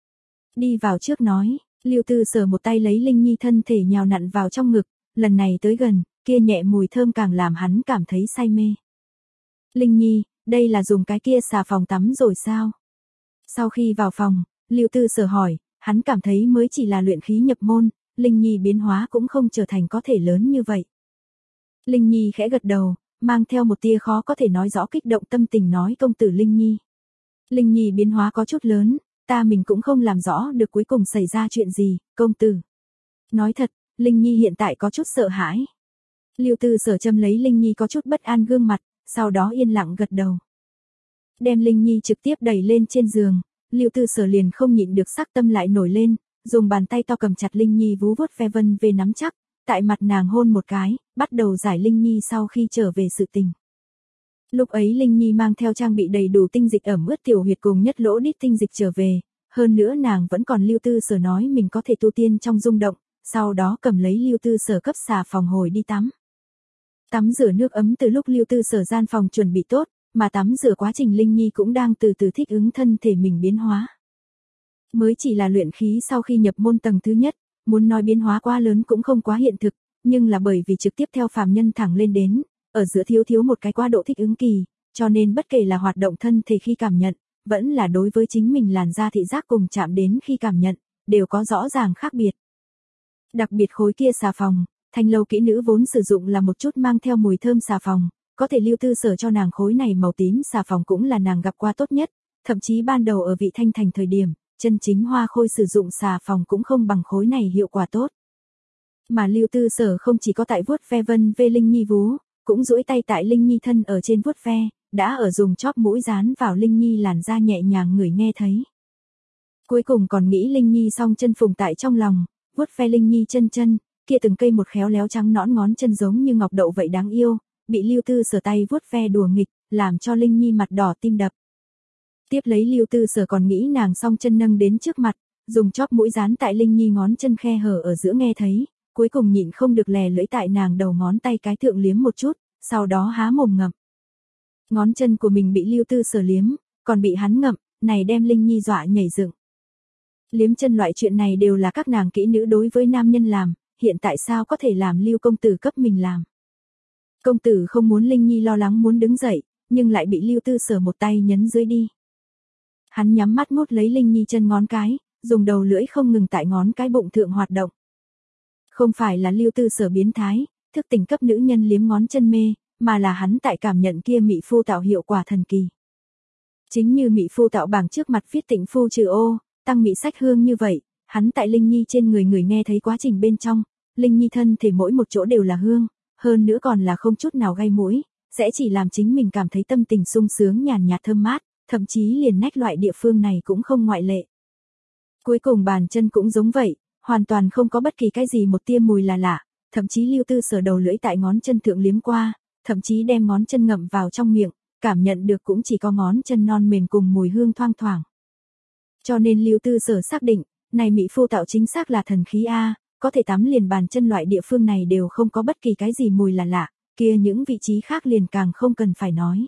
Speaker 1: đi vào trước nói. Lưu Tư Sở một tay lấy Linh Nhi thân thể nhào nặn vào trong ngực, lần này tới gần, kia nhẹ mùi thơm càng làm hắn cảm thấy say mê. Linh Nhi, đây là dùng cái kia xà phòng tắm rồi sao? Sau khi vào phòng, Lưu Tư Sở hỏi, hắn cảm thấy mới chỉ là luyện khí nhập môn, Linh Nhi biến hóa cũng không trở thành có thể lớn như vậy. Linh Nhi khẽ gật đầu, mang theo một tia khó có thể nói rõ kích động tâm tình nói công tử Linh Nhi. Linh Nhi biến hóa có chút lớn, ta mình cũng không làm rõ được cuối cùng xảy ra chuyện gì, công tử. Nói thật, Linh Nhi hiện tại có chút sợ hãi. Lưu Tư Sở châm lấy Linh Nhi có chút bất an gương mặt, sau đó yên lặng gật đầu. Đem Linh Nhi trực tiếp đẩy lên trên giường, Lưu Tư Sở liền không nhịn được sắc tâm lại nổi lên, dùng bàn tay to cầm chặt Linh Nhi vú vuốt ve vân về nắm chắc, tại mặt nàng hôn một cái, bắt đầu giải Linh Nhi sau khi trở về sự tình. Lúc ấy Linh Nhi mang theo trang bị đầy đủ tinh dịch ẩm ướt tiểu huyệt cùng nhất lỗ đít tinh dịch trở về, hơn nữa nàng vẫn còn Lưu Tư Sở nói mình có thể tu tiên trong rung động, sau đó cầm lấy Lưu Tư Sở cấp xà phòng hồi đi tắm. Tắm rửa nước ấm từ lúc Lưu Tư Sở gian phòng chuẩn bị tốt, mà tắm rửa quá trình Linh Nhi cũng đang từ từ thích ứng thân thể mình biến hóa. Mới chỉ là luyện khí sau khi nhập môn tầng thứ nhất, muốn nói biến hóa quá lớn cũng không quá hiện thực, nhưng là bởi vì trực tiếp theo phàm nhân thẳng lên đến, ở giữa thiếu thiếu một cái quá độ thích ứng kỳ, cho nên bất kể là hoạt động thân thể khi cảm nhận, vẫn là đối với chính mình làn da thị giác cùng chạm đến khi cảm nhận, đều có rõ ràng khác biệt. Đặc biệt khối kia xà phòng, Thanh Lâu kỹ nữ vốn sử dụng là một chút mang theo mùi thơm xà phòng, có thể Lưu Tư Sở cho nàng khối này màu tím xà phòng cũng là nàng gặp qua tốt nhất, thậm chí ban đầu ở vị Thanh Thành thời điểm, chân chính Hoa Khôi sử dụng xà phòng cũng không bằng khối này hiệu quả tốt. Mà Lưu Tư Sở không chỉ có tại vuốt ve vân ve Linh Nhi vú, cũng duỗi tay tại Linh Nhi thân ở trên vuốt ve, đã ở dùng chóp mũi dán vào Linh Nhi làn da nhẹ nhàng ngửi nghe thấy. Cuối cùng còn nghĩ Linh Nhi song chân phùng tại trong lòng, vuốt ve Linh Nhi chân chân, kia từng cây một khéo léo trắng nõn ngón chân giống như ngọc đậu vậy đáng yêu, bị Lưu Tư Sở tay vuốt ve đùa nghịch, làm cho Linh Nhi mặt đỏ tim đập. Tiếp lấy Lưu Tư Sở còn nghĩ nàng song chân nâng đến trước mặt, dùng chóp mũi dán tại Linh Nhi ngón chân khe hở ở giữa nghe thấy, cuối cùng nhịn không được lè lưỡi tại nàng đầu ngón tay cái thượng liếm một chút, sau đó há mồm ngậm. Ngón chân của mình bị Lưu Tư Sở liếm, còn bị hắn ngậm, này đem Linh Nhi dọa nhảy dựng. Liếm chân loại chuyện này đều là các nàng kỹ nữ đối với nam nhân làm, hiện tại sao có thể làm Lưu công tử cấp mình làm. Công tử không muốn Linh Nhi lo lắng muốn đứng dậy, nhưng lại bị Lưu Tư Sở một tay nhấn dưới đi. Hắn nhắm mắt mút lấy Linh Nhi chân ngón cái, dùng đầu lưỡi không ngừng tại ngón cái bụng thượng hoạt động. Không phải là Lưu Tư Sở biến thái, thức tỉnh cấp nữ nhân liếm ngón chân mê, mà là hắn tại cảm nhận kia mị phu tạo hiệu quả thần kỳ. Chính như mị phu tạo bảng trước mặt viết tịnh phu trừ ô, tăng mị sách hương như vậy, hắn tại Linh Nhi trên người người nghe thấy quá trình bên trong, Linh Nhi thân thể mỗi một chỗ đều là hương, hơn nữa còn là không chút nào gây mũi, sẽ chỉ làm chính mình cảm thấy tâm tình sung sướng nhàn nhạt thơm mát, thậm chí liền nách loại địa phương này cũng không ngoại lệ. Cuối cùng bàn chân cũng giống vậy, hoàn toàn không có bất kỳ cái gì một tia mùi là lạ, thậm chí Lưu Tư Sở đầu lưỡi tại ngón chân thượng liếm qua, thậm chí đem ngón chân ngậm vào trong miệng, cảm nhận được cũng chỉ có ngón chân non mềm cùng mùi hương thoang thoảng. Cho nên Lưu Tư Sở xác định, này mị phu tạo chính xác là thần khí A, có thể tắm liền bàn chân loại địa phương này đều không có bất kỳ cái gì mùi là lạ, kia những vị trí khác liền càng không cần phải nói.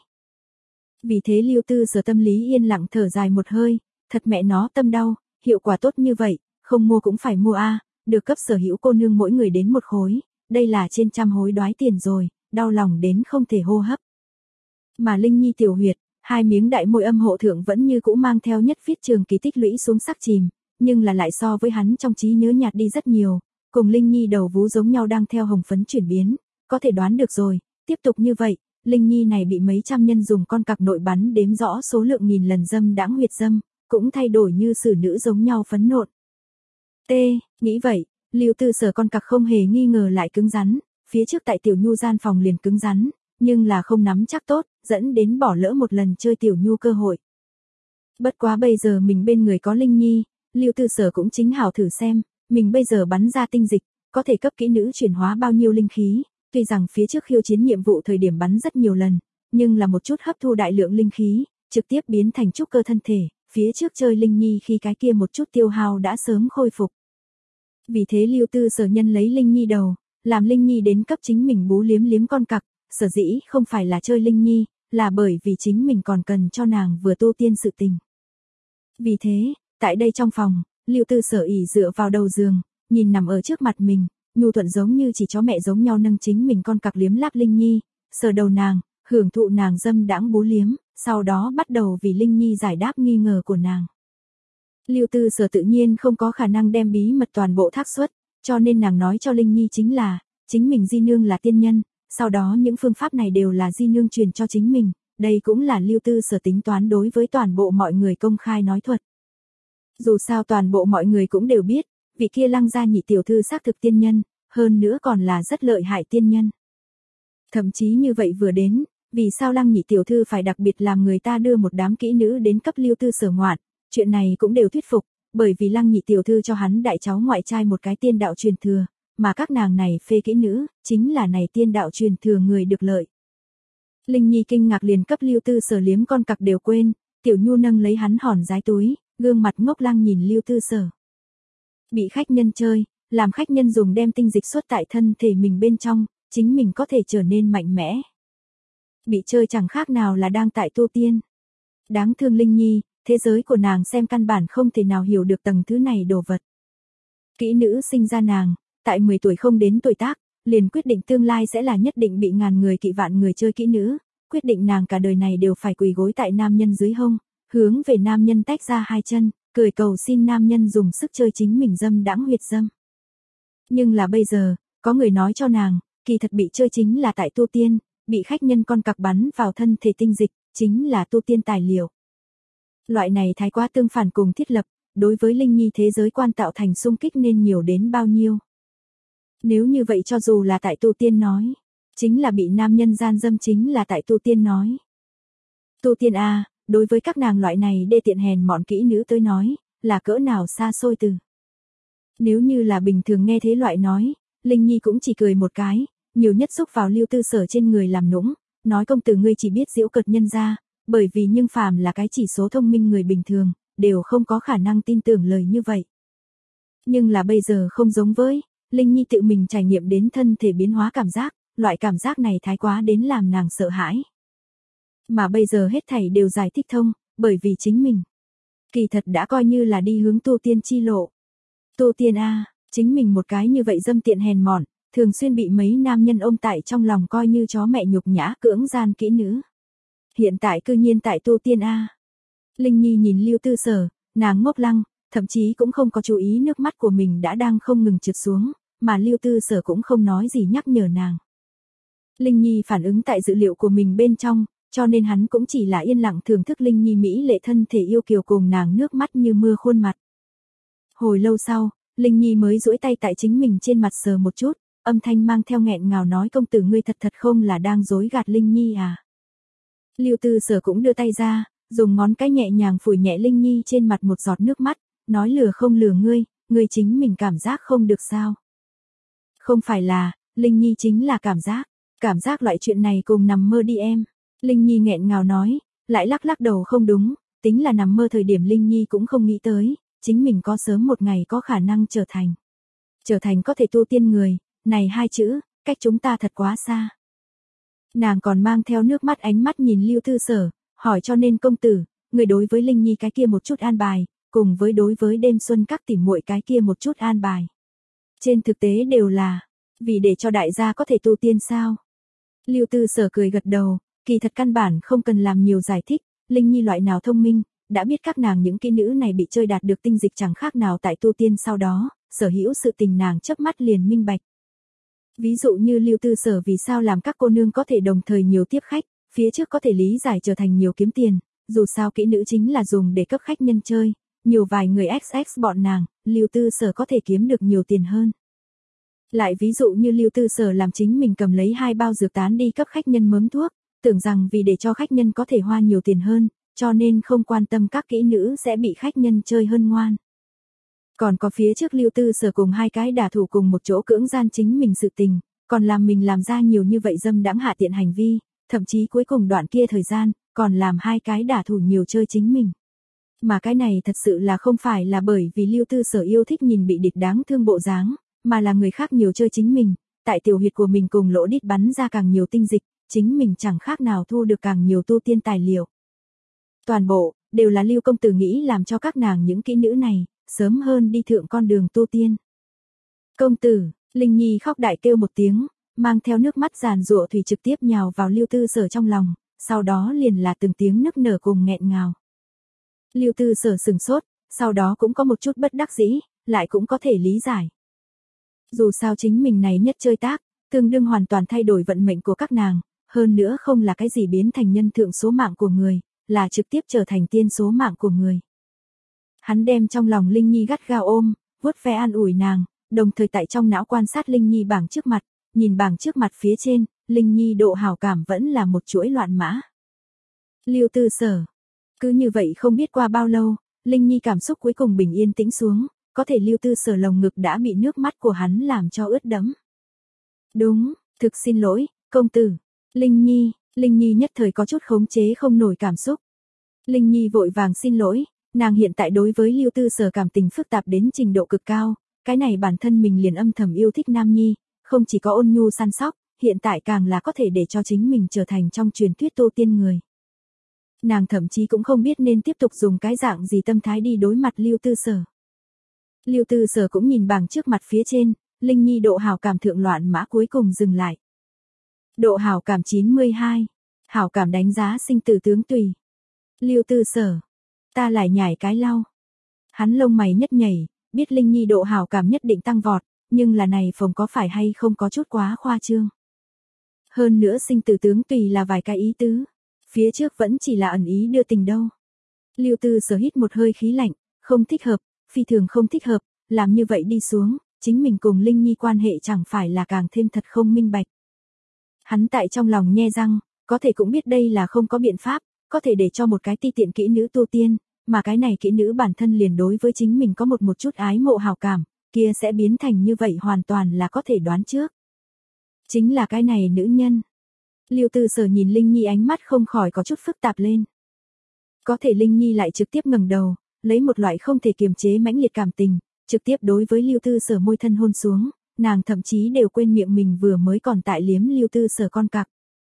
Speaker 1: Vì thế Lưu Tư Sở tâm lý yên lặng thở dài một hơi, thật mẹ nó tâm đau, hiệu quả tốt như vậy, không mua cũng phải mua A, được cấp sở hữu cô nương mỗi người đến một khối, đây là trên trăm hối đoái tiền rồi, đau lòng đến không thể hô hấp. Mà Linh Nhi tiểu huyệt, hai miếng đại môi âm hộ thượng vẫn như cũ mang theo nhất phiết trường kỳ tích lũy xuống sắc chìm, nhưng là lại so với hắn trong trí nhớ nhạt đi rất nhiều, cùng Linh Nhi đầu vú giống nhau đang theo hồng phấn chuyển biến, có thể đoán được rồi, tiếp tục như vậy, Linh Nhi này bị mấy trăm nhân dùng con cặc nội bắn đếm rõ số lượng nghìn lần dâm đãng huyệt dâm, cũng thay đổi như xử nữ giống nhau phấn nộn. T, nghĩ vậy, Lưu Tư Sở con cặc không hề nghi ngờ lại cứng rắn, phía trước tại Tiểu Nhu gian phòng liền cứng rắn, nhưng là không nắm chắc tốt, dẫn đến bỏ lỡ một lần chơi Tiểu Nhu cơ hội. Bất quá bây giờ mình bên người có Linh Nhi, Lưu Tư Sở cũng chính hảo thử xem, mình bây giờ bắn ra tinh dịch, có thể cấp kỹ nữ chuyển hóa bao nhiêu linh khí, tuy rằng phía trước khiêu chiến nhiệm vụ thời điểm bắn rất nhiều lần, nhưng là một chút hấp thu đại lượng linh khí, trực tiếp biến thành trúc cơ thân thể, phía trước chơi Linh Nhi khi cái kia một chút tiêu hao đã sớm khôi phục. Vì thế Lưu Tư Sở nhân lấy Linh Nhi đầu, làm Linh Nhi đến cấp chính mình bú liếm liếm con cặc, sở dĩ không phải là chơi Linh Nhi, là bởi vì chính mình còn cần cho nàng vừa tu tiên sự tình. Vì thế, tại đây trong phòng, Lưu Tư Sở ỉ dựa vào đầu giường, nhìn nằm ở trước mặt mình, nhu thuận giống như chỉ chó mẹ giống nhau nâng chính mình con cặc liếm láp Linh Nhi, sờ đầu nàng, hưởng thụ nàng dâm đãng bú liếm, sau đó bắt đầu vì Linh Nhi giải đáp nghi ngờ của nàng. Lưu Tư Sở tự nhiên không có khả năng đem bí mật toàn bộ thác xuất, cho nên nàng nói cho Linh Nhi chính là, chính mình di nương là tiên nhân, sau đó những phương pháp này đều là di nương truyền cho chính mình, đây cũng là Lưu Tư Sở tính toán đối với toàn bộ mọi người công khai nói thuật. Dù sao toàn bộ mọi người cũng đều biết, vị kia Lăng gia nhị tiểu thư xác thực tiên nhân, hơn nữa còn là rất lợi hại tiên nhân. Thậm chí như vậy vừa đến, vì sao Lăng nhị tiểu thư phải đặc biệt làm người ta đưa một đám kỹ nữ đến cấp Lưu Tư Sở ngoạn, chuyện này cũng đều thuyết phục, bởi vì Lăng nhị tiểu thư cho hắn đại cháu ngoại trai một cái tiên đạo truyền thừa, mà các nàng này phê kỹ nữ, chính là này tiên đạo truyền thừa người được lợi. Linh Nhi kinh ngạc liền cấp Lưu Tư Sở liếm con cặc đều quên, Tiểu Nhu nâng lấy hắn hòn giái túi, gương mặt ngốc lăng nhìn Lưu Tư Sở. Bị khách nhân chơi, làm khách nhân dùng đem tinh dịch xuất tại thân thể mình bên trong, chính mình có thể trở nên mạnh mẽ. Bị chơi chẳng khác nào là đang tại tu tiên. Đáng thương Linh Nhi, thế giới của nàng xem căn bản không thể nào hiểu được tầng thứ này đồ vật. Kỹ nữ sinh ra nàng, tại mười tuổi không đến tuổi tác, liền quyết định tương lai sẽ là nhất định bị ngàn người kỵ vạn người chơi kỹ nữ, quyết định nàng cả đời này đều phải quỳ gối tại nam nhân dưới hông, hướng về nam nhân tách ra hai chân, cười cầu xin nam nhân dùng sức chơi chính mình dâm đãng huyệt dâm. Nhưng là bây giờ, có người nói cho nàng, kỳ thật bị chơi chính là tại tu tiên, bị khách nhân con cặc bắn vào thân thể tinh dịch, chính là tu tiên tài liệu. Loại này thái quá tương phản cùng thiết lập, đối với Linh Nhi thế giới quan tạo thành xung kích nên nhiều đến bao nhiêu. Nếu như vậy cho dù là tại tu tiên nói, chính là bị nam nhân gian dâm chính là tại tu tiên nói. Tu tiên a, đối với các nàng loại này đê tiện hèn mọn kỹ nữ tới nói, là cỡ nào xa xôi từ. Nếu như là bình thường nghe thế loại nói, Linh Nhi cũng chỉ cười một cái, nhiều nhất xúc vào Lưu Tư Sở trên người làm nũng, nói công tử ngươi chỉ biết giễu cợt nhân ra, bởi vì nhưng phàm là cái chỉ số thông minh người bình thường, đều không có khả năng tin tưởng lời như vậy. Nhưng là bây giờ không giống với, Linh Nhi tự mình trải nghiệm đến thân thể biến hóa cảm giác, loại cảm giác này thái quá đến làm nàng sợ hãi. Mà bây giờ hết thảy đều giải thích thông, bởi vì chính mình. Kỳ thật đã coi như là đi hướng tu tiên chi lộ. Tu tiên a, chính mình một cái như vậy dâm tiện hèn mọn, thường xuyên bị mấy nam nhân ôm tại trong lòng coi như chó mẹ nhục nhã cưỡng gian kỹ nữ. Hiện tại cư nhiên tại tu tiên a. Linh Nhi nhìn Lưu Tư Sở, nàng ngốc lăng, thậm chí cũng không có chú ý nước mắt của mình đã đang không ngừng trượt xuống, mà Lưu Tư Sở cũng không nói gì nhắc nhở nàng. Linh Nhi phản ứng tại dữ liệu của mình bên trong, cho nên hắn cũng chỉ là yên lặng thưởng thức Linh Nhi mỹ lệ thân thể yêu kiều cùng nàng nước mắt như mưa khuôn mặt. Hồi lâu sau, Linh Nhi mới duỗi tay tại chính mình trên mặt sờ một chút, âm thanh mang theo nghẹn ngào nói công tử ngươi thật thật không là đang dối gạt Linh Nhi à. Lưu Tư Sở cũng đưa tay ra, dùng ngón cái nhẹ nhàng phủi nhẹ Linh Nhi trên mặt một giọt nước mắt, nói lừa không lừa ngươi, ngươi chính mình cảm giác không được sao. Không phải là, Linh Nhi chính là cảm giác, cảm giác loại chuyện này cùng nằm mơ đi em. Linh Nhi nghẹn ngào nói, lại lắc lắc đầu không đúng, tính là nằm mơ thời điểm Linh Nhi cũng không nghĩ tới, chính mình có sớm một ngày có khả năng trở thành. Trở thành có thể tu tiên người, này hai chữ, cách chúng ta thật quá xa. Nàng còn mang theo nước mắt ánh mắt nhìn Lưu Tư Sở, hỏi cho nên công tử, người đối với Linh Nhi cái kia một chút an bài, cùng với đối với đêm xuân các tỉ muội cái kia một chút an bài. Trên thực tế đều là, vì để cho đại gia có thể tu tiên sao. Lưu Tư Sở cười gật đầu, kỳ thật căn bản không cần làm nhiều giải thích, Linh Nhi loại nào thông minh, đã biết các nàng những kỹ nữ này bị chơi đạt được tinh dịch chẳng khác nào tại tu tiên sau đó, sở hữu sự tình nàng chớp mắt liền minh bạch. Ví dụ như Lưu Tư Sở vì sao làm các cô nương có thể đồng thời nhiều tiếp khách, phía trước có thể lý giải trở thành nhiều kiếm tiền, Dù sao kỹ nữ chính là dùng để cấp khách nhân chơi, nhiều vài người ích ích bọn nàng, Lưu Tư Sở có thể kiếm được nhiều tiền hơn. Lại ví dụ như Lưu Tư Sở làm chính mình cầm lấy hai bao dược tán đi cấp khách nhân mớm thuốc, tưởng rằng vì để cho khách nhân có thể hoa nhiều tiền hơn, cho nên không quan tâm các kỹ nữ sẽ bị khách nhân chơi hơn ngoan. Còn có phía trước Lưu Tư Sở cùng hai cái đả thủ cùng một chỗ cưỡng gian chính mình sự tình, còn làm mình làm ra nhiều như vậy dâm đãng hạ tiện hành vi, thậm chí cuối cùng đoạn kia thời gian, còn làm hai cái đả thủ nhiều chơi chính mình. Mà cái này thật sự là không phải là bởi vì Lưu Tư Sở yêu thích nhìn bị địch đáng thương bộ dáng, mà là người khác nhiều chơi chính mình, tại tiểu huyệt của mình cùng lỗ đít bắn ra càng nhiều tinh dịch, chính mình chẳng khác nào thu được càng nhiều tu tiên tài liệu. Toàn bộ, đều là Lưu công tử nghĩ làm cho các nàng những kỹ nữ này, sớm hơn đi thượng con đường tu tiên. Công tử, Linh Nhi khóc đại kêu một tiếng, mang theo nước mắt giàn giụa thủy trực tiếp nhào vào Lưu Tư Sở trong lòng, sau đó liền là từng tiếng nức nở cùng nghẹn ngào. Lưu Tư Sở sừng sốt, sau đó cũng có một chút bất đắc dĩ, lại cũng có thể lý giải. Dù sao chính mình này nhất chơi tác, tương đương hoàn toàn thay đổi vận mệnh của các nàng, hơn nữa không là cái gì biến thành nhân thượng số mạng của người, là trực tiếp trở thành tiên số mạng của người. Hắn đem trong lòng Linh Nhi gắt gao ôm, vuốt ve an ủi nàng, đồng thời tại trong não quan sát Linh Nhi bảng trước mặt, nhìn bảng trước mặt phía trên, Linh Nhi độ hảo cảm vẫn là một chuỗi loạn mã. Lưu Tư Sở. Cứ như vậy không biết qua bao lâu, Linh Nhi cảm xúc cuối cùng bình yên tĩnh xuống, có thể Lưu Tư Sở lồng ngực đã bị nước mắt của hắn làm cho ướt đẫm. Đúng, thực xin lỗi, công tử. Linh Nhi, Linh Nhi nhất thời có chút khống chế không nổi cảm xúc. Linh Nhi vội vàng xin lỗi, nàng hiện tại đối với Lưu Tư Sở cảm tình phức tạp đến trình độ cực cao, cái này bản thân mình liền âm thầm yêu thích Nam Nhi, không chỉ có ôn nhu săn sóc, hiện tại càng là có thể để cho chính mình trở thành trong truyền thuyết tu tiên người. Nàng thậm chí cũng không biết nên tiếp tục dùng cái dạng gì tâm thái đi đối mặt Lưu Tư Sở. Lưu Tư Sở cũng nhìn bảng trước mặt phía trên, Linh Nhi độ hảo cảm thượng loạn mã cuối cùng dừng lại. Độ hảo cảm chín mươi hai, hảo cảm đánh giá sinh tử tướng tùy. Lưu Tư Sở, ta lại nhảy cái lau. Hắn lông mày nhất nhảy, biết Linh Nhi độ hảo cảm nhất định tăng vọt, nhưng là này phòng có phải hay không có chút quá khoa trương. Hơn nữa sinh tử tướng tùy là vài cái ý tứ, phía trước vẫn chỉ là ẩn ý đưa tình đâu. Lưu Tư Sở hít một hơi khí lạnh, không thích hợp, phi thường không thích hợp, làm như vậy đi xuống, chính mình cùng Linh Nhi quan hệ chẳng phải là càng thêm thật không minh bạch. Hắn tại trong lòng nhe răng, có thể cũng biết đây là không có biện pháp, có thể để cho một cái ti tiện kỹ nữ tu tiên, mà cái này kỹ nữ bản thân liền đối với chính mình có một một chút ái mộ hào cảm, kia sẽ biến thành như vậy hoàn toàn là có thể đoán trước. Chính là cái này nữ nhân. Lưu Tư Sở nhìn Linh Nhi ánh mắt không khỏi có chút phức tạp lên. Có thể Linh Nhi lại trực tiếp ngẩng đầu, lấy một loại không thể kiềm chế mãnh liệt cảm tình, trực tiếp đối với Lưu Tư Sở môi thân hôn xuống, nàng thậm chí đều quên miệng mình vừa mới còn tại liếm Lưu Tư Sở con cặc.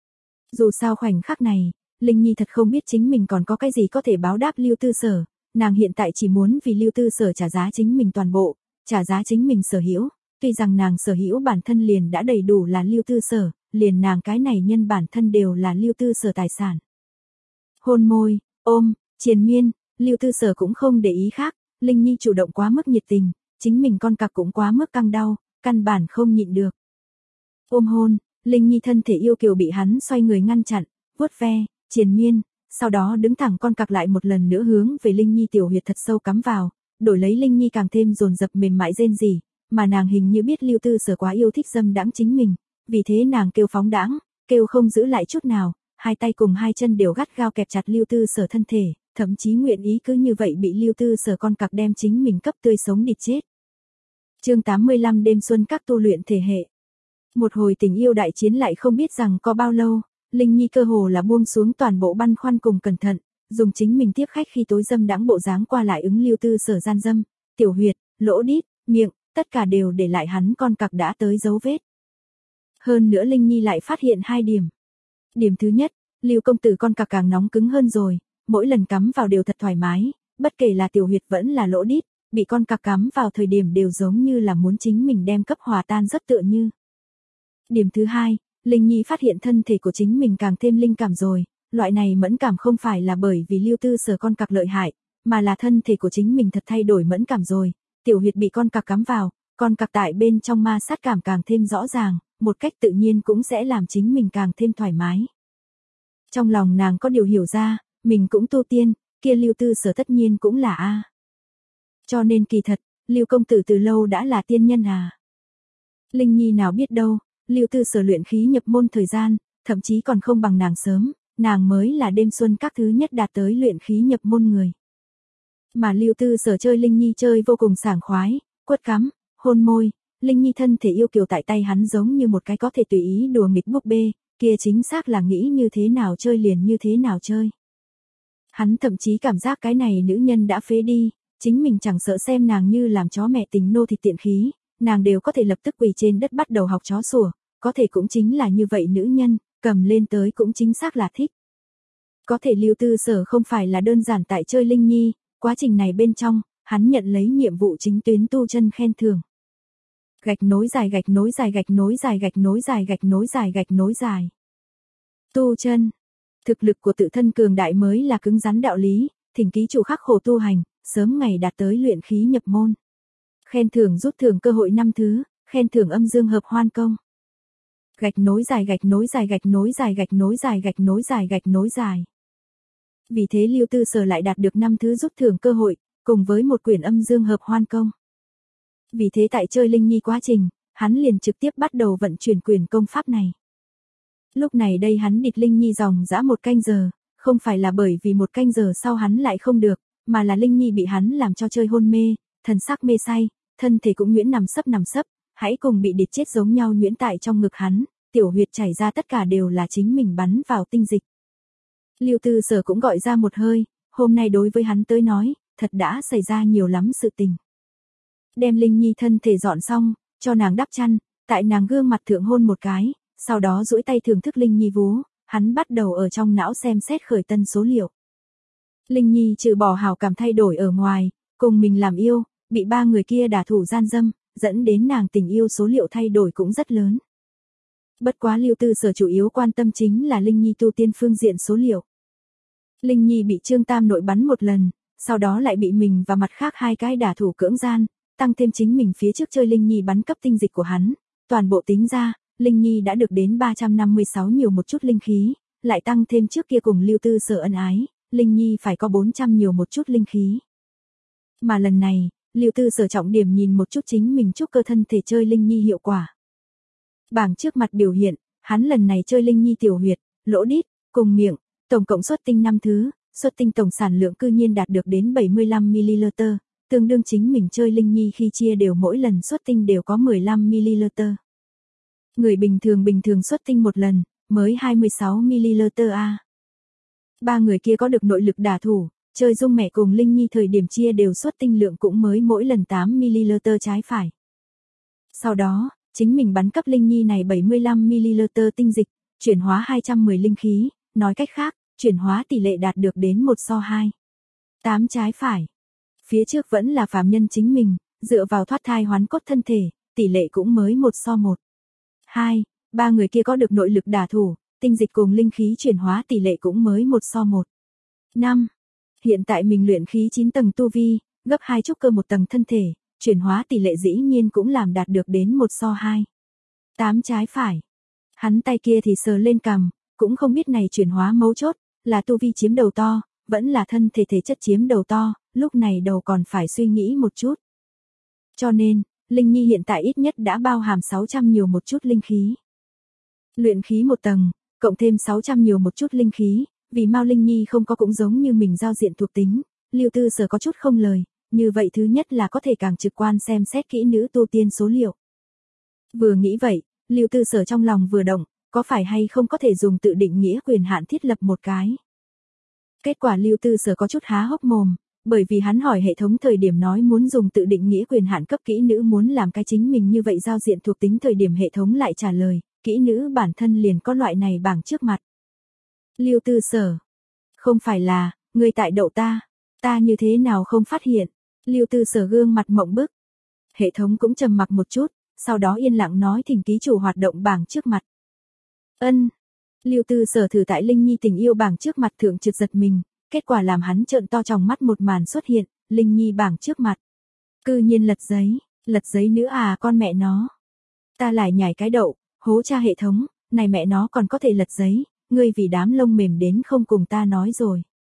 Speaker 1: Dù sao khoảnh khắc này, Linh Nhi thật không biết chính mình còn có cái gì có thể báo đáp Lưu Tư Sở, nàng hiện tại chỉ muốn vì Lưu Tư Sở trả giá chính mình toàn bộ, trả giá chính mình sở hữu, tuy rằng nàng sở hữu bản thân liền đã đầy đủ là Lưu Tư Sở, liền nàng cái này nhân bản thân đều là Lưu Tư Sở tài sản. Hôn môi, ôm, triền miên, Lưu Tư Sở cũng không để ý khác, Linh Nhi chủ động quá mức nhiệt tình, chính mình con cặc cũng quá mức căng đau, căn bản không nhịn được. Ôm hôn, Linh Nhi thân thể yêu kiều bị hắn xoay người ngăn chặn, vuốt ve, triền miên, sau đó đứng thẳng con cặc lại một lần nữa hướng về Linh Nhi tiểu huyệt thật sâu cắm vào, đổi lấy Linh Nhi càng thêm dồn dập mềm mại rên rỉ, mà nàng hình như biết Lưu Tư Sở quá yêu thích dâm đãng chính mình, vì thế nàng kêu phóng đãng, kêu không giữ lại chút nào, hai tay cùng hai chân đều gắt gao kẹp chặt Lưu Tư Sở thân thể, thậm chí nguyện ý cứ như vậy bị Lưu Tư Sở con cặc đem chính mình cấp tươi sống địt chết. Chương tám mươi lăm đêm xuân các tu luyện thể hệ. Một hồi tình yêu đại chiến lại không biết rằng có bao lâu, Linh Nhi cơ hồ là buông xuống toàn bộ băn khoăn cùng cẩn thận, dùng chính mình tiếp khách khi tối dâm đãng bộ dáng qua lại ứng Lưu Tư Sở gian dâm, tiểu huyệt, lỗ đít, miệng, tất cả đều để lại hắn con cặc đã tới dấu vết. Hơn nữa Linh Nhi lại phát hiện hai điểm. Điểm thứ nhất, Lưu công tử con cặc càng nóng cứng hơn rồi, mỗi lần cắm vào đều thật thoải mái, bất kể là tiểu huyệt vẫn là lỗ đít, bị con cặc cắm vào thời điểm đều giống như là muốn chính mình đem cấp hòa tan rất tựa như. Điểm thứ hai, Linh Nhi phát hiện thân thể của chính mình càng thêm linh cảm rồi, loại này mẫn cảm không phải là bởi vì Lưu Tư Sở con cặc lợi hại, mà là thân thể của chính mình thật thay đổi mẫn cảm rồi, tiểu huyệt bị con cặc cắm vào, con cặc tại bên trong ma sát cảm càng thêm rõ ràng, một cách tự nhiên cũng sẽ làm chính mình càng thêm thoải mái. Trong lòng nàng có điều hiểu ra, mình cũng tu tiên, kia Lưu Tư Sở tất nhiên cũng là a. Cho nên kỳ thật, Lưu công tử từ lâu đã là tiên nhân à. Linh Nhi nào biết đâu, Lưu Tư Sở luyện khí nhập môn thời gian, thậm chí còn không bằng nàng sớm, nàng mới là đêm xuân các thứ nhất đạt tới luyện khí nhập môn người. Mà Lưu Tư Sở chơi Linh Nhi chơi vô cùng sảng khoái, quất cắm, hôn môi, Linh Nhi thân thể yêu kiều tại tay hắn giống như một cái có thể tùy ý đùa nghịch búp bê, kia chính xác là nghĩ như thế nào chơi liền như thế nào chơi. Hắn thậm chí cảm giác cái này nữ nhân đã phế đi, chính mình chẳng sợ xem nàng như làm chó mẹ tình nô thịt tiện khí, nàng đều có thể lập tức quỳ trên đất bắt đầu học chó sủa, có thể cũng chính là như vậy nữ nhân, cầm lên tới cũng chính xác là thích. Có thể Lưu Tư Sở không phải là đơn giản tại chơi Linh Nhi, quá trình này bên trong, hắn nhận lấy nhiệm vụ chính tuyến tu chân khen thưởng. Gạch nối dài gạch nối dài gạch nối dài gạch nối dài gạch nối dài gạch nối dài. Tu chân. Thực lực của tự thân cường đại mới là cứng rắn đạo lý, thỉnh ký chủ khắc khổ tu hành, sớm ngày đạt tới luyện khí nhập môn. Khen thưởng rút thưởng cơ hội năm thứ, khen thưởng âm dương hợp hoan công. Gạch nối dài gạch nối dài gạch nối dài gạch nối dài gạch nối dài gạch nối dài. Vì thế Lưu Tư Sở lại đạt được năm thứ rút thưởng cơ hội, cùng với một quyển âm dương hợp hoan công. Vì thế tại chơi Linh Nhi quá trình, hắn liền trực tiếp bắt đầu vận chuyển quyền công pháp này. Lúc này đây hắn địch Linh Nhi dòng dã một canh giờ, không phải là bởi vì một canh giờ sau hắn lại không được, mà là Linh Nhi bị hắn làm cho chơi hôn mê, thần sắc mê say, thân thể cũng nhuyễn nằm sấp nằm sấp, hãy cùng bị địch chết giống nhau nhuyễn tại trong ngực hắn, tiểu huyệt chảy ra tất cả đều là chính mình bắn vào tinh dịch. Lưu Tư Sở cũng gọi ra một hơi, hôm nay đối với hắn tới nói, thật đã xảy ra nhiều lắm sự tình. Đem Linh Nhi thân thể dọn xong, cho nàng đắp chăn, tại nàng gương mặt thượng hôn một cái, sau đó duỗi tay thưởng thức Linh Nhi vú, hắn bắt đầu ở trong não xem xét khởi tân số liệu. Linh Nhi trừ bỏ hảo cảm thay đổi ở ngoài, cùng mình làm yêu, bị ba người kia đả thủ gian dâm, dẫn đến nàng tình yêu số liệu thay đổi cũng rất lớn. Bất quá Lưu Tư Sở chủ yếu quan tâm chính là Linh Nhi tu tiên phương diện số liệu. Linh Nhi bị Trương Tam nội bắn một lần, sau đó lại bị mình và mặt khác hai cái đả thủ cưỡng gian, tăng thêm chính mình phía trước chơi Linh Nhi bắn cấp tinh dịch của hắn, toàn bộ tính ra, Linh Nhi đã được đến ba trăm năm mươi sáu nhiều một chút linh khí, lại tăng thêm trước kia cùng Lưu Tư Sở ân ái, Linh Nhi phải có bốn trăm nhiều một chút linh khí. Mà lần này, Lưu Tư Sở trọng điểm nhìn một chút chính mình trúc cơ thân thể chơi Linh Nhi hiệu quả. Bảng trước mặt biểu hiện, hắn lần này chơi Linh Nhi tiểu huyệt, lỗ đít, cùng miệng, tổng cộng xuất tinh năm thứ, xuất tinh tổng sản lượng cư nhiên đạt được đến bảy mươi lăm mi-li-lít, tương đương chính mình chơi Linh Nhi khi chia đều mỗi lần xuất tinh đều có mười lăm mi-li-lít. Người bình thường bình thường xuất tinh một lần, mới hai mươi sáu mi-li-lít a. Ba người kia có được nội lực đả thủ, chơi dung mẹ cùng Linh Nhi thời điểm chia đều xuất tinh lượng cũng mới mỗi lần tám mi-li-lít trái phải. Sau đó, chính mình bắn cấp Linh Nhi này bảy mươi lăm mi-li-lít tinh dịch, chuyển hóa hai trăm mười linh khí, nói cách khác, chuyển hóa tỷ lệ đạt được đến một so hai. tám trái phải. Phía trước vẫn là phàm nhân chính mình, dựa vào thoát thai hoán cốt thân thể, tỷ lệ cũng mới một so một. hai, ba người kia có được nội lực đả thủ, tinh dịch cùng linh khí chuyển hóa tỷ lệ cũng mới một so một. năm. Hiện tại mình luyện khí chín tầng tu vi, gấp hai trúc cơ một tầng thân thể, chuyển hóa tỷ lệ dĩ nhiên cũng làm đạt được đến một so hai. tám trái phải. Hắn tay kia thì sờ lên cằm, cũng không biết này chuyển hóa mấu chốt, là tu vi chiếm đầu to, vẫn là thân thể thể chất chiếm đầu to, lúc này đầu còn phải suy nghĩ một chút. Cho nên, Linh Nhi hiện tại ít nhất đã bao hàm sáu trăm nhiều một chút linh khí. Luyện khí một tầng, cộng thêm sáu trăm nhiều một chút linh khí, vì Mao Linh Nhi không có cũng giống như mình giao diện thuộc tính, Lưu Tư Sở có chút không lời, như vậy thứ nhất là có thể càng trực quan xem xét kỹ nữ tu tiên số liệu. Vừa nghĩ vậy, Lưu Tư Sở trong lòng vừa động, có phải hay không có thể dùng tự định nghĩa quyền hạn thiết lập một cái. Kết quả Lưu Tư Sở có chút há hốc mồm, bởi vì hắn hỏi hệ thống thời điểm nói muốn dùng tự định nghĩa quyền hạn cấp kỹ nữ muốn làm cái chính mình như vậy giao diện thuộc tính thời điểm hệ thống lại trả lời, kỹ nữ bản thân liền có loại này bảng trước mặt. Lưu Tư Sở, không phải là, người tại đậu ta, ta như thế nào không phát hiện, Lưu Tư Sở gương mặt mộng bức. Hệ thống cũng trầm mặc một chút, sau đó yên lặng nói thỉnh ký chủ hoạt động bảng trước mặt. Ân. Lưu Tư Sở thử tại Linh Nhi tình yêu bảng trước mặt thượng trực giật mình, kết quả làm hắn trợn to tròng mắt một màn xuất hiện, Linh Nhi bảng trước mặt. Cư nhiên lật giấy, lật giấy nữa à con mẹ nó. Ta lại nhảy cái đậu, hố cha hệ thống, này mẹ nó còn có thể lật giấy, ngươi vì đám lông mềm đến không cùng ta nói rồi.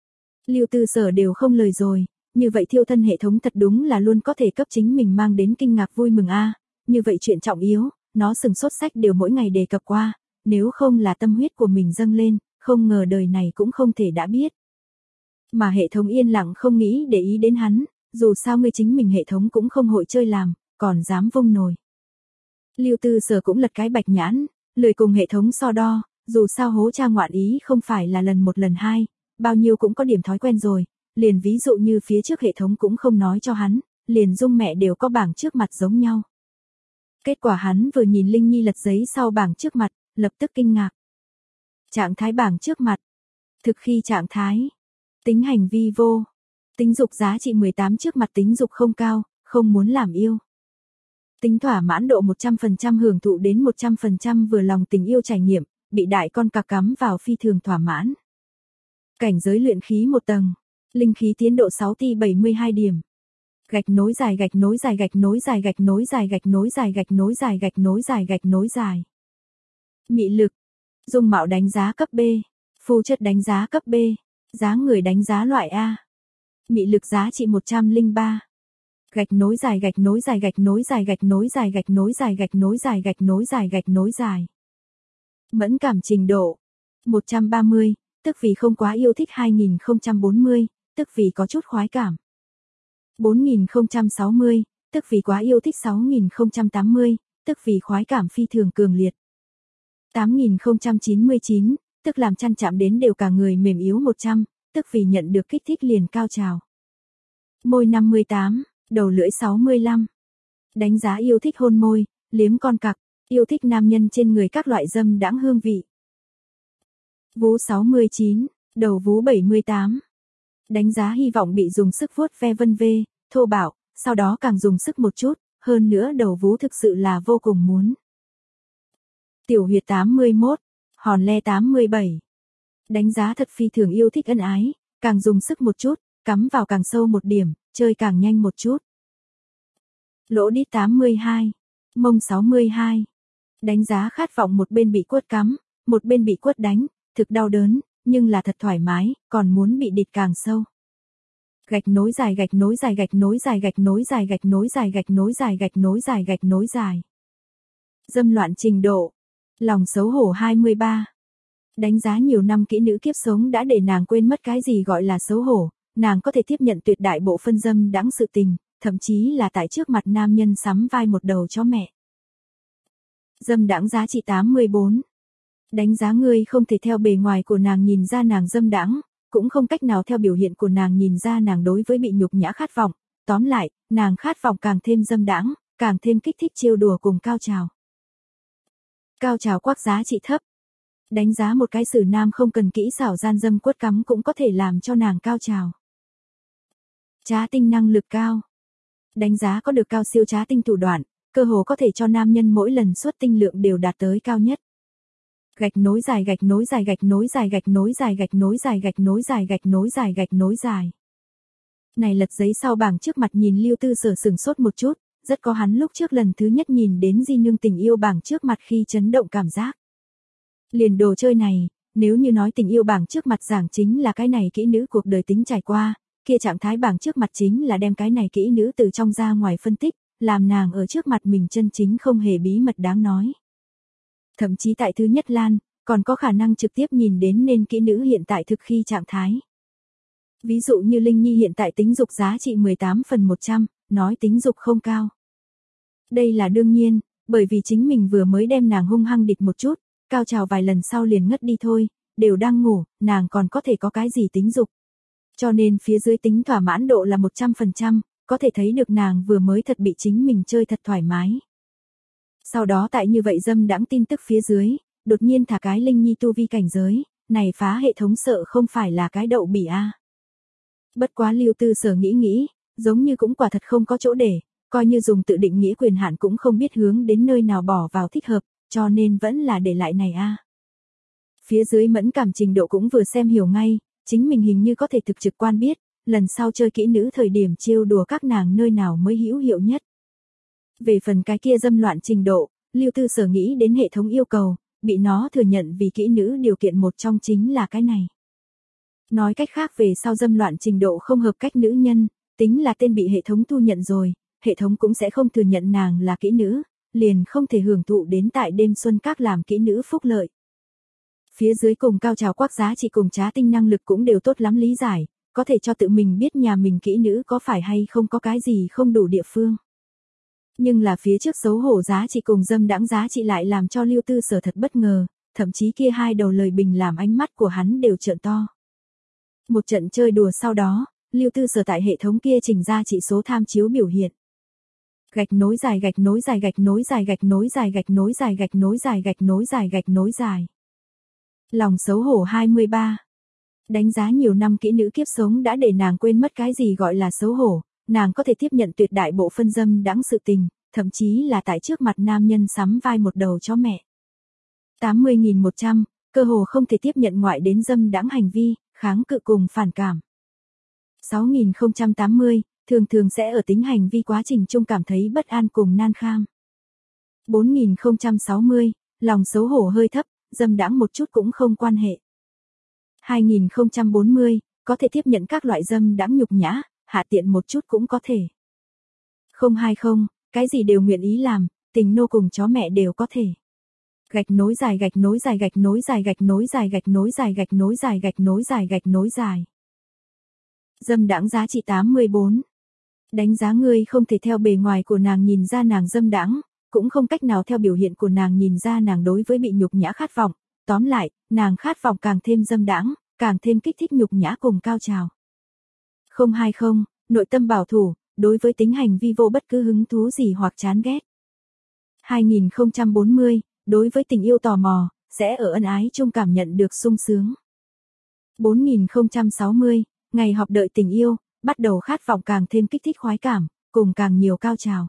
Speaker 1: Lưu Tư Sở đều không lời rồi, như vậy thiêu thân hệ thống thật đúng là luôn có thể cấp chính mình mang đến kinh ngạc vui mừng a, như vậy chuyện trọng yếu, nó sừng sốt sách đều mỗi ngày đề cập qua, nếu không là tâm huyết của mình dâng lên, không ngờ đời này cũng không thể đã biết. Mà hệ thống yên lặng không nghĩ để ý đến hắn, dù sao ngươi chính mình hệ thống cũng không hội chơi làm, còn dám vung nồi. Lưu Tư Sở cũng lật cái bạch nhãn, lười cùng hệ thống so đo, dù sao hố cha ngoạn ý không phải là lần một lần hai, bao nhiêu cũng có điểm thói quen rồi, liền ví dụ như phía trước hệ thống cũng không nói cho hắn, liền Dung mẹ đều có bảng trước mặt giống nhau. Kết quả hắn vừa nhìn Linh Nhi lật giấy sau bảng trước mặt, lập tức kinh ngạc. Trạng thái bảng trước mặt. Thực khi trạng thái. Tính hành vi vô. Tính dục giá trị mười tám trước mặt tính dục không cao, không muốn làm yêu. Tính thỏa mãn độ một trăm phần trăm hưởng thụ đến một trăm phần trăm vừa lòng tình yêu trải nghiệm, bị đại con cặc cắm vào phi thường thỏa mãn. Cảnh giới luyện khí một tầng. Linh khí tiến độ sáu tỷ bảy mươi hai điểm. Gạch nối dài gạch nối dài gạch nối dài gạch nối dài gạch nối dài gạch nối dài gạch nối dài gạch nối dài. Mị lực. Dung mạo đánh giá cấp B. Phù chất đánh giá cấp B. Dáng người đánh giá loại A. Mị lực giá trị một trăm lẻ ba. Gạch nối dài gạch nối dài gạch nối dài gạch nối dài gạch nối dài gạch nối dài gạch nối dài gạch nối dài. Mẫn cảm trình độ. một trăm ba mươi, tức vì không quá yêu thích hai nghìn không trăm bốn mươi, tức vì có chút khoái cảm. bốn nghìn không trăm sáu mươi, tức vì quá yêu thích sáu nghìn không trăm tám mươi, tức vì khoái cảm phi thường cường liệt. tám nghìn không trăm chín mươi chín, tức làm chăn chạm đến đều cả người mềm yếu một trăm, tức vì nhận được kích thích liền cao trào. Môi năm mươi tám, đầu lưỡi sáu mươi lăm. Đánh giá yêu thích hôn môi, liếm con cặc, yêu thích nam nhân trên người các loại dâm đãng hương vị. Vú sáu mươi chín, đầu vú bảy mươi tám. Đánh giá hy vọng bị dùng sức vuốt ve vân vê, thô bạo, sau đó càng dùng sức một chút, hơn nữa đầu vú thực sự là vô cùng muốn. Tiểu huyệt tám mươi mốt, hòn le tám mươi bảy. Đánh giá thật phi thường yêu thích ân ái, càng dùng sức một chút, cắm vào càng sâu một điểm, chơi càng nhanh một chút. Lỗ đít tám mươi hai, mông sáu mươi hai. Đánh giá khát vọng một bên bị quất cắm, một bên bị quất đánh, thực đau đớn, nhưng là thật thoải mái, còn muốn bị địt càng sâu. Gạch nối dài gạch nối dài gạch nối dài gạch nối dài gạch nối dài gạch nối dài gạch nối dài gạch nối dài. Dâm loạn trình độ. Lòng xấu hổ hai mươi ba. Đánh giá nhiều năm kỹ nữ kiếp sống đã để nàng quên mất cái gì gọi là xấu hổ, nàng có thể tiếp nhận tuyệt đại bộ phân dâm đãng sự tình, thậm chí là tại trước mặt nam nhân sắm vai một đầu chó mẹ. Dâm đãng giá trị tám mươi bốn. Đánh giá ngươi không thể theo bề ngoài của nàng nhìn ra nàng dâm đãng, cũng không cách nào theo biểu hiện của nàng nhìn ra nàng đối với bị nhục nhã khát vọng, tóm lại, nàng khát vọng càng thêm dâm đãng, càng thêm kích thích trêu đùa cùng cao trào. Cao trào quắc giá trị thấp. Đánh giá một cái xử nam không cần kỹ xảo gian dâm quất cắm cũng có thể làm cho nàng cao trào. Trá tinh năng lực cao. Đánh giá có được cao siêu trá tinh thủ đoạn, cơ hồ có thể cho nam nhân mỗi lần xuất tinh lượng đều đạt tới cao nhất. Gạch nối dài gạch nối dài gạch nối dài gạch nối dài gạch nối dài gạch nối dài gạch nối dài gạch nối dài. Này lật giấy sau bảng trước mặt nhìn Lưu Tư Sở sừng sốt một chút, rất có hắn lúc trước lần thứ nhất nhìn đến di nương tình yêu bảng trước mặt khi chấn động cảm giác. Liền đồ chơi này, nếu như nói tình yêu bảng trước mặt giảng chính là cái này kỹ nữ cuộc đời tính trải qua, kia trạng thái bảng trước mặt chính là đem cái này kỹ nữ từ trong ra ngoài phân tích, làm nàng ở trước mặt mình chân chính không hề bí mật đáng nói. Thậm chí tại thứ nhất lan, còn có khả năng trực tiếp nhìn đến nên kỹ nữ hiện tại thực khi trạng thái. Ví dụ như Linh Nhi hiện tại tính dục giá trị mười tám phần một trăm, nói tính dục không cao. Đây là đương nhiên, bởi vì chính mình vừa mới đem nàng hung hăng địch một chút, cao trào vài lần sau liền ngất đi thôi, đều đang ngủ, nàng còn có thể có cái gì tính dục. Cho nên phía dưới tính thỏa mãn độ là một trăm phần trăm, có thể thấy được nàng vừa mới thật bị chính mình chơi thật thoải mái. Sau đó tại như vậy dâm đãng tin tức phía dưới, đột nhiên thả cái Linh Nhi tu vi cảnh giới, này phá hệ thống sợ không phải là cái đậu bỉ a. Bất quá Lưu Tư Sở nghĩ nghĩ, giống như cũng quả thật không có chỗ để, coi như dùng tự định nghĩa quyền hạn cũng không biết hướng đến nơi nào bỏ vào thích hợp, cho nên vẫn là để lại này a. Phía dưới mẫn cảm trình độ cũng vừa xem hiểu ngay, chính mình hình như có thể thực trực quan biết, lần sau chơi kỹ nữ thời điểm trêu đùa các nàng nơi nào mới hữu hiệu nhất. Về phần cái kia dâm loạn trình độ, Lưu Tư Sở nghĩ đến hệ thống yêu cầu, bị nó thừa nhận vì kỹ nữ điều kiện một trong chính là cái này. Nói cách khác về sau dâm loạn trình độ không hợp cách nữ nhân, tính là tên bị hệ thống thu nhận rồi, hệ thống cũng sẽ không thừa nhận nàng là kỹ nữ, liền không thể hưởng thụ đến tại đêm xuân các làm kỹ nữ phúc lợi. Phía dưới cùng cao trào quắc giá trị cùng trá tinh năng lực cũng đều tốt lắm lý giải, có thể cho tự mình biết nhà mình kỹ nữ có phải hay không có cái gì không đủ địa phương. Nhưng là phía trước xấu hổ giá trị cùng dâm đãng giá trị lại làm cho Lưu Tư Sở thật bất ngờ, thậm chí kia hai đầu lời bình làm ánh mắt của hắn đều trợn to. Một trận chơi đùa sau đó, Lưu Tư Sở tại hệ thống kia trình ra chỉ số tham chiếu biểu hiện. Gạch nối dài gạch nối dài gạch nối dài gạch nối dài gạch nối dài gạch nối dài gạch nối dài gạch nối dài. Lòng xấu hổ hai mươi ba. Đánh giá nhiều năm kỹ nữ kiếp sống đã để nàng quên mất cái gì gọi là xấu hổ, nàng có thể tiếp nhận tuyệt đại bộ phân dâm đãng sự tình, thậm chí là tại trước mặt nam nhân sắm vai một đầu chó mẹ. tám mươi nghìn một trăm, cơ hồ không thể tiếp nhận ngoại đến dâm đãng hành vi, kháng cự cùng phản cảm. sáu nghìn không trăm tám mươi, thường thường sẽ ở tính hành vi quá trình chung cảm thấy bất an cùng nan kham. bốn nghìn không trăm sáu mươi, lòng xấu hổ hơi thấp, dâm đãng một chút cũng không quan hệ. hai nghìn không trăm bốn mươi, có thể tiếp nhận các loại dâm đãng nhục nhã, hạ tiện một chút cũng có thể. không hai không, cái gì đều nguyện ý làm, tình nô cùng chó mẹ đều có thể. Gạch nối dài gạch nối dài gạch nối dài gạch nối dài gạch nối dài gạch nối dài gạch nối dài gạch nối dài. Dâm đãng giá trị tám mươi bốn. Đánh giá ngươi không thể theo bề ngoài của nàng nhìn ra nàng dâm đãng, cũng không cách nào theo biểu hiện của nàng nhìn ra nàng đối với bị nhục nhã khát vọng, tóm lại, nàng khát vọng càng thêm dâm đãng, càng thêm kích thích nhục nhã cùng cao trào. không hai không, nội tâm bảo thủ, đối với tính hành vi vô bất cứ hứng thú gì hoặc chán ghét. hai nghìn không trăm bốn mươi, đối với tình yêu tò mò, sẽ ở ân ái chung cảm nhận được sung sướng. bốn nghìn không trăm sáu mươi, ngày họp đợi tình yêu, bắt đầu khát vọng càng thêm kích thích khoái cảm, cùng càng nhiều cao trào.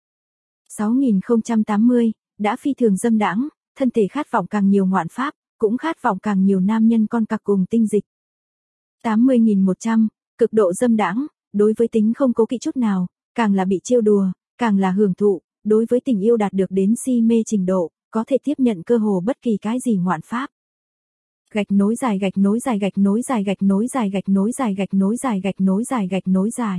Speaker 1: sáu nghìn không trăm tám mươi, đã phi thường dâm đãng, thân thể khát vọng càng nhiều ngoạn pháp, cũng khát vọng càng nhiều nam nhân con cặc cùng tinh dịch. tám mươi nghìn một trăm, cực độ dâm đãng, đối với tính không cố kỵ chút nào, càng là bị trêu đùa, càng là hưởng thụ, đối với tình yêu đạt được đến si mê trình độ, có thể tiếp nhận cơ hồ bất kỳ cái gì ngoạn pháp. Gạch nối dài gạch nối dài gạch nối dài gạch nối dài gạch nối dài gạch nối dài gạch nối dài gạch nối dài.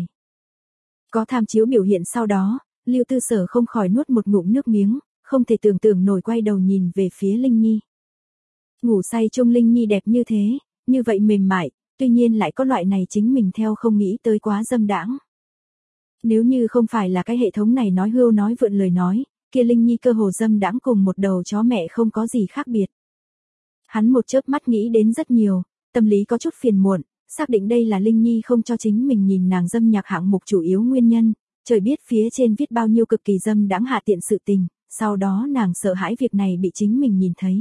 Speaker 1: Có tham chiếu biểu hiện sau đó, Lưu Tư Sở không khỏi nuốt một ngụm nước miếng, không thể tưởng tượng nổi quay đầu nhìn về phía Linh Nhi. Ngủ say chung Linh Nhi đẹp như thế, như vậy mềm mại, tuy nhiên lại có loại này chính mình theo không nghĩ tới quá dâm đãng. Nếu như không phải là cái hệ thống này nói hưu nói vượn lời nói, kia Linh Nhi cơ hồ dâm đãng cùng một đầu chó mẹ không có gì khác biệt. Hắn một chớp mắt nghĩ đến rất nhiều, tâm lý có chút phiền muộn, xác định đây là Linh Nhi không cho chính mình nhìn nàng dâm nhạc hạng mục chủ yếu nguyên nhân, trời biết phía trên viết bao nhiêu cực kỳ dâm đãng hạ tiện sự tình, sau đó nàng sợ hãi việc này bị chính mình nhìn thấy.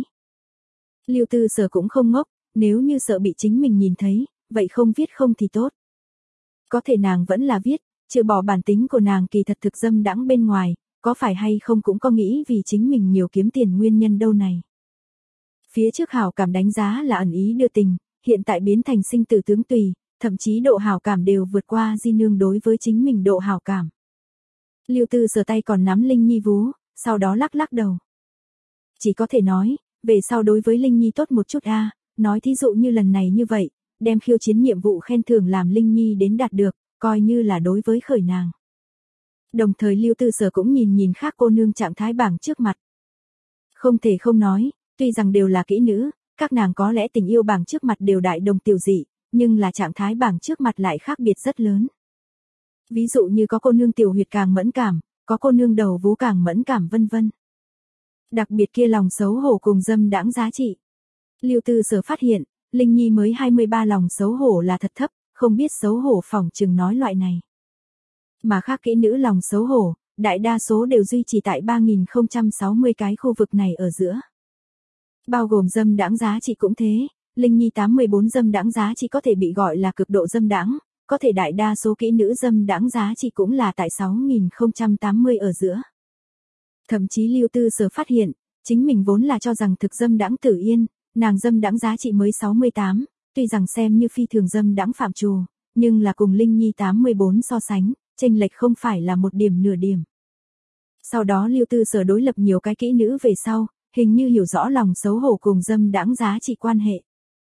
Speaker 1: Lưu Tư Sở cũng không ngốc, nếu như sợ bị chính mình nhìn thấy, vậy không viết không thì tốt. Có thể nàng vẫn là viết, trừ bỏ bản tính của nàng kỳ thật thực dâm đãng bên ngoài, có phải hay không cũng có nghĩ vì chính mình nhiều kiếm tiền nguyên nhân đâu này. Phía trước hảo cảm đánh giá là ẩn ý đưa tình, hiện tại biến thành sinh tử tướng tùy, thậm chí độ hảo cảm đều vượt qua Di Nương đối với chính mình độ hảo cảm. Lưu Tư Sở tay còn nắm Linh Nhi vú, sau đó lắc lắc đầu. Chỉ có thể nói, về sau đối với Linh Nhi tốt một chút a, à, nói thí dụ như lần này như vậy, đem khiêu chiến nhiệm vụ khen thưởng làm Linh Nhi đến đạt được, coi như là đối với khởi nàng. Đồng thời Lưu Tư Sở cũng nhìn nhìn khác cô nương trạng thái bảng trước mặt. Không thể không nói, tuy rằng đều là kỹ nữ, các nàng có lẽ tình yêu bảng trước mặt đều đại đồng tiểu dị, nhưng là trạng thái bảng trước mặt lại khác biệt rất lớn. Ví dụ như có cô nương tiểu huyệt càng mẫn cảm, có cô nương đầu vú càng mẫn cảm vân vân. Đặc biệt kia lòng xấu hổ cùng dâm đãng giá trị. Lưu Tư Sở phát hiện, Linh Nhi mới hai mươi ba lòng xấu hổ là thật thấp, không biết xấu hổ phỏng chừng nói loại này. Mà khác kỹ nữ lòng xấu hổ, đại đa số đều duy trì tại ba nghìn không trăm sáu mươi cái khu vực này ở giữa. Bao gồm dâm đãng giá trị cũng thế, Linh Nhi tám mươi bốn dâm đãng giá trị có thể bị gọi là cực độ dâm đãng, có thể đại đa số kỹ nữ dâm đãng giá trị cũng là tại sáu nghìn không trăm tám mươi ở giữa. Thậm chí Lưu Tư Sở phát hiện, chính mình vốn là cho rằng thực dâm đãng Tử Yên, nàng dâm đãng giá trị mới sáu mươi tám, tuy rằng xem như phi thường dâm đãng phạm trù, nhưng là cùng Linh Nhi tám mươi bốn so sánh, chênh lệch không phải là một điểm nửa điểm. Sau đó Lưu Tư Sở đối lập nhiều cái kỹ nữ về sau, hình như hiểu rõ lòng xấu hổ cùng dâm đãng giá trị quan hệ.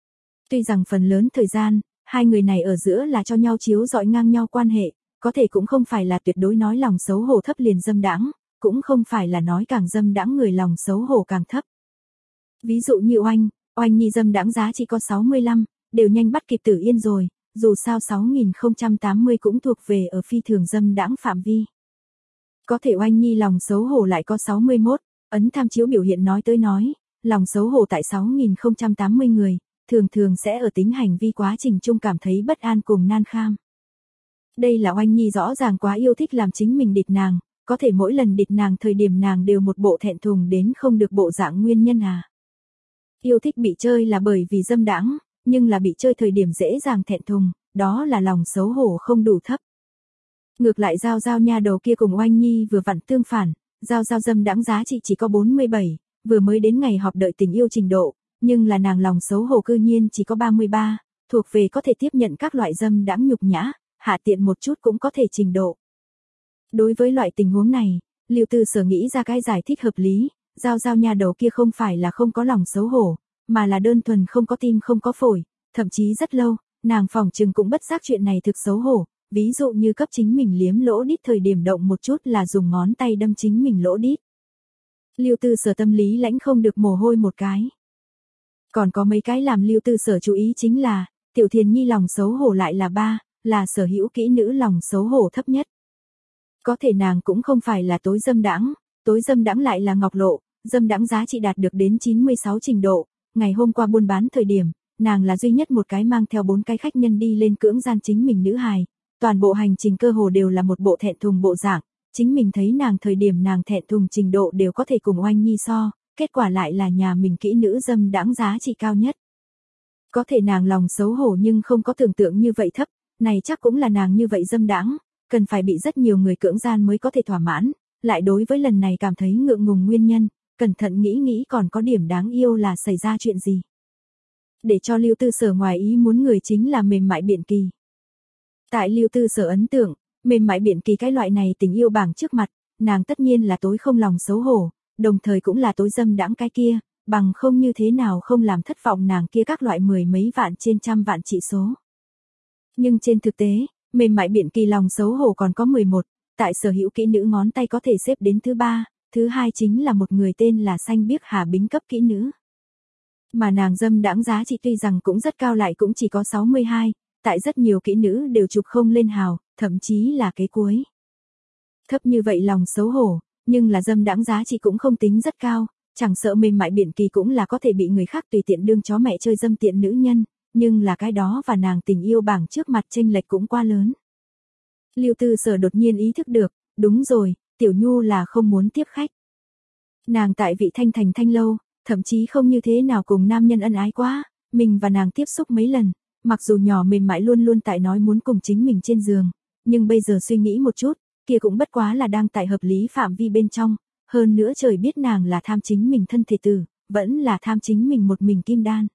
Speaker 1: Tuy rằng phần lớn thời gian, hai người này ở giữa là cho nhau chiếu rọi ngang nhau quan hệ, có thể cũng không phải là tuyệt đối nói lòng xấu hổ thấp liền dâm đãng, cũng không phải là nói càng dâm đãng người lòng xấu hổ càng thấp. Ví dụ như Oanh, Oanh Nhi dâm đãng giá chỉ có sáu mươi lăm, đều nhanh bắt kịp Tử Yên rồi, dù sao sáu nghìn không trăm tám mươi cũng thuộc về ở phi thường dâm đãng phạm vi. Có thể Oanh Nhi lòng xấu hổ lại có sáu mươi mốt, ấn tham chiếu biểu hiện nói tới nói, lòng xấu hổ tại sáu nghìn không trăm tám mươi người, thường thường sẽ ở tính hành vi quá trình chung cảm thấy bất an cùng nan kham. Đây là Oanh Nhi rõ ràng quá yêu thích làm chính mình địch nàng, có thể mỗi lần địch nàng thời điểm nàng đều một bộ thẹn thùng đến không được bộ dạng nguyên nhân à. Yêu thích bị chơi là bởi vì dâm đãng, nhưng là bị chơi thời điểm dễ dàng thẹn thùng, đó là lòng xấu hổ không đủ thấp. Ngược lại Giao Giao nha đầu kia cùng Oanh Nhi vừa vặn tương phản, Giao Giao dâm đãng giá trị chỉ có bốn mươi bảy, vừa mới đến ngày họp đợi tình yêu trình độ, nhưng là nàng lòng xấu hổ cư nhiên chỉ có ba mươi ba, thuộc về có thể tiếp nhận các loại dâm đãng nhục nhã, hạ tiện một chút cũng có thể trình độ. Đối với loại tình huống này, Lưu Tư Sở nghĩ ra cái giải thích hợp lý, Giao Giao nha đầu kia không phải là không có lòng xấu hổ, mà là đơn thuần không có tim không có phổi, thậm chí rất lâu, nàng phỏng chừng cũng bất giác chuyện này thực xấu hổ, ví dụ như cấp chính mình liếm lỗ đít thời điểm động một chút là dùng ngón tay đâm chính mình lỗ đít. Lưu Tư Sở tâm lý lãnh không được mồ hôi một cái. Còn có mấy cái làm Lưu Tư Sở chú ý chính là, Tiểu Thiền Nhi lòng xấu hổ lại là ba, là sở hữu kỹ nữ lòng xấu hổ thấp nhất. Có thể nàng cũng không phải là tối dâm đãng, tối dâm đãng lại là Ngọc Lộ, dâm đãng giá trị đạt được đến chín mươi sáu trình độ, ngày hôm qua buôn bán thời điểm, nàng là duy nhất một cái mang theo bốn cái khách nhân đi lên cưỡng gian chính mình nữ hài, toàn bộ hành trình cơ hồ đều là một bộ thẹn thùng bộ dạng, chính mình thấy nàng thời điểm nàng thẹn thùng trình độ đều có thể cùng Oanh Nhi so, kết quả lại là nhà mình kỹ nữ dâm đãng giá trị cao nhất. Có thể nàng lòng xấu hổ nhưng không có tưởng tượng như vậy thấp, này chắc cũng là nàng như vậy dâm đãng, cần phải bị rất nhiều người cưỡng gian mới có thể thỏa mãn, lại đối với lần này cảm thấy ngượng ngùng nguyên nhân, cẩn thận nghĩ nghĩ còn có điểm đáng yêu là xảy ra chuyện gì. Để cho Lưu Tư Sở ngoài ý muốn người chính là mềm mại Biện Kỳ. Tại Lưu Tư Sở ấn tượng, mềm mại Biện Kỳ cái loại này tình yêu bảng trước mặt, nàng tất nhiên là tối không lòng xấu hổ, đồng thời cũng là tối dâm đãng cái kia, bằng không như thế nào không làm thất vọng nàng kia các loại mười mấy vạn trên trăm vạn trị số. Nhưng trên thực tế, mềm mại Biện Kỳ lòng xấu hổ còn có mười một, tại sở hữu kỹ nữ ngón tay có thể xếp đến thứ ba, thứ hai chính là một người tên là Xanh Biếc Hà Bính cấp kỹ nữ. Mà nàng dâm đãng giá trị tuy rằng cũng rất cao lại cũng chỉ có sáu mươi hai, tại rất nhiều kỹ nữ đều chụp không lên hào, thậm chí là kế cuối. Thấp như vậy lòng xấu hổ, nhưng là dâm đãng giá trị cũng không tính rất cao, chẳng sợ mềm mại Biện Kỳ cũng là có thể bị người khác tùy tiện đương chó mẹ chơi dâm tiện nữ nhân, nhưng là cái đó và nàng tình yêu bảng trước mặt chênh lệch cũng quá lớn. Lưu Tư Sở đột nhiên ý thức được, đúng rồi, Tiểu Nhu là không muốn tiếp khách. Nàng tại Vị Thanh Thành thanh lâu, thậm chí không như thế nào cùng nam nhân ân ái quá, mình và nàng tiếp xúc mấy lần, mặc dù nhỏ mềm mại luôn luôn tại nói muốn cùng chính mình trên giường, nhưng bây giờ suy nghĩ một chút, kia cũng bất quá là đang tại hợp lý phạm vi bên trong, hơn nữa trời biết nàng là tham chính mình thân thể tử, vẫn là tham chính mình một mình kim đan.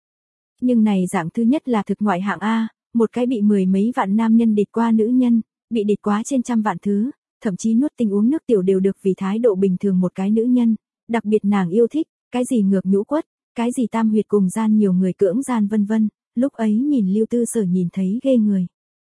Speaker 1: Nhưng này dạng thứ nhất là thực ngoại hạng A, một cái bị mười mấy vạn nam nhân địch qua nữ nhân, bị địch quá trên trăm vạn thứ, thậm chí nuốt tinh uống nước tiểu đều được vì thái độ bình thường một cái nữ nhân, đặc biệt nàng yêu thích, cái gì ngược nhũ quất, cái gì tam huyệt cùng gian nhiều người cưỡng gian vân vân, lúc ấy nhìn Lưu Tư Sở nhìn thấy ghê người.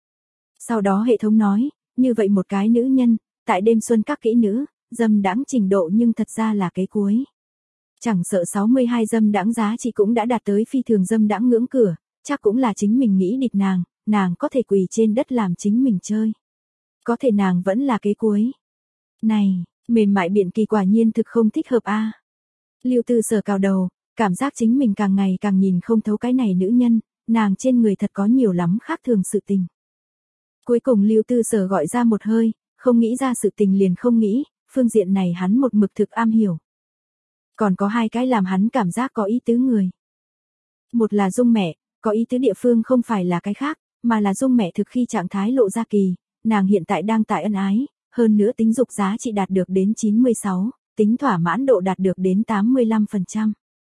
Speaker 1: Sau đó hệ thống nói, như vậy một cái nữ nhân, tại đêm xuân các kỹ nữ, dâm đãng trình độ nhưng thật ra là cái cuối. Chẳng sợ sáu mươi hai dâm đãng giá trị cũng đã đạt tới phi thường dâm đãng ngưỡng cửa, chắc cũng là chính mình nghĩ địch nàng, nàng có thể quỳ trên đất làm chính mình chơi. Có thể nàng vẫn là cái cuối. Này, mềm mại Biện Kỳ quả nhiên thực không thích hợp a. Lưu Tư Sở cào đầu, cảm giác chính mình càng ngày càng nhìn không thấu cái này nữ nhân, nàng trên người thật có nhiều lắm khác thường sự tình. Cuối cùng Lưu Tư Sở gọi ra một hơi, không nghĩ ra sự tình liền không nghĩ, phương diện này hắn một mực thực am hiểu. Còn có hai cái làm hắn cảm giác có ý tứ người. Một là Dung mẹ, có ý tứ địa phương không phải là cái khác, mà là Dung mẹ thực khi trạng thái lộ ra kỳ, nàng hiện tại đang tại ân ái, hơn nữa tính dục giá trị đạt được đến chín mươi sáu, tính thỏa mãn độ đạt được đến tám mươi lăm phần trăm.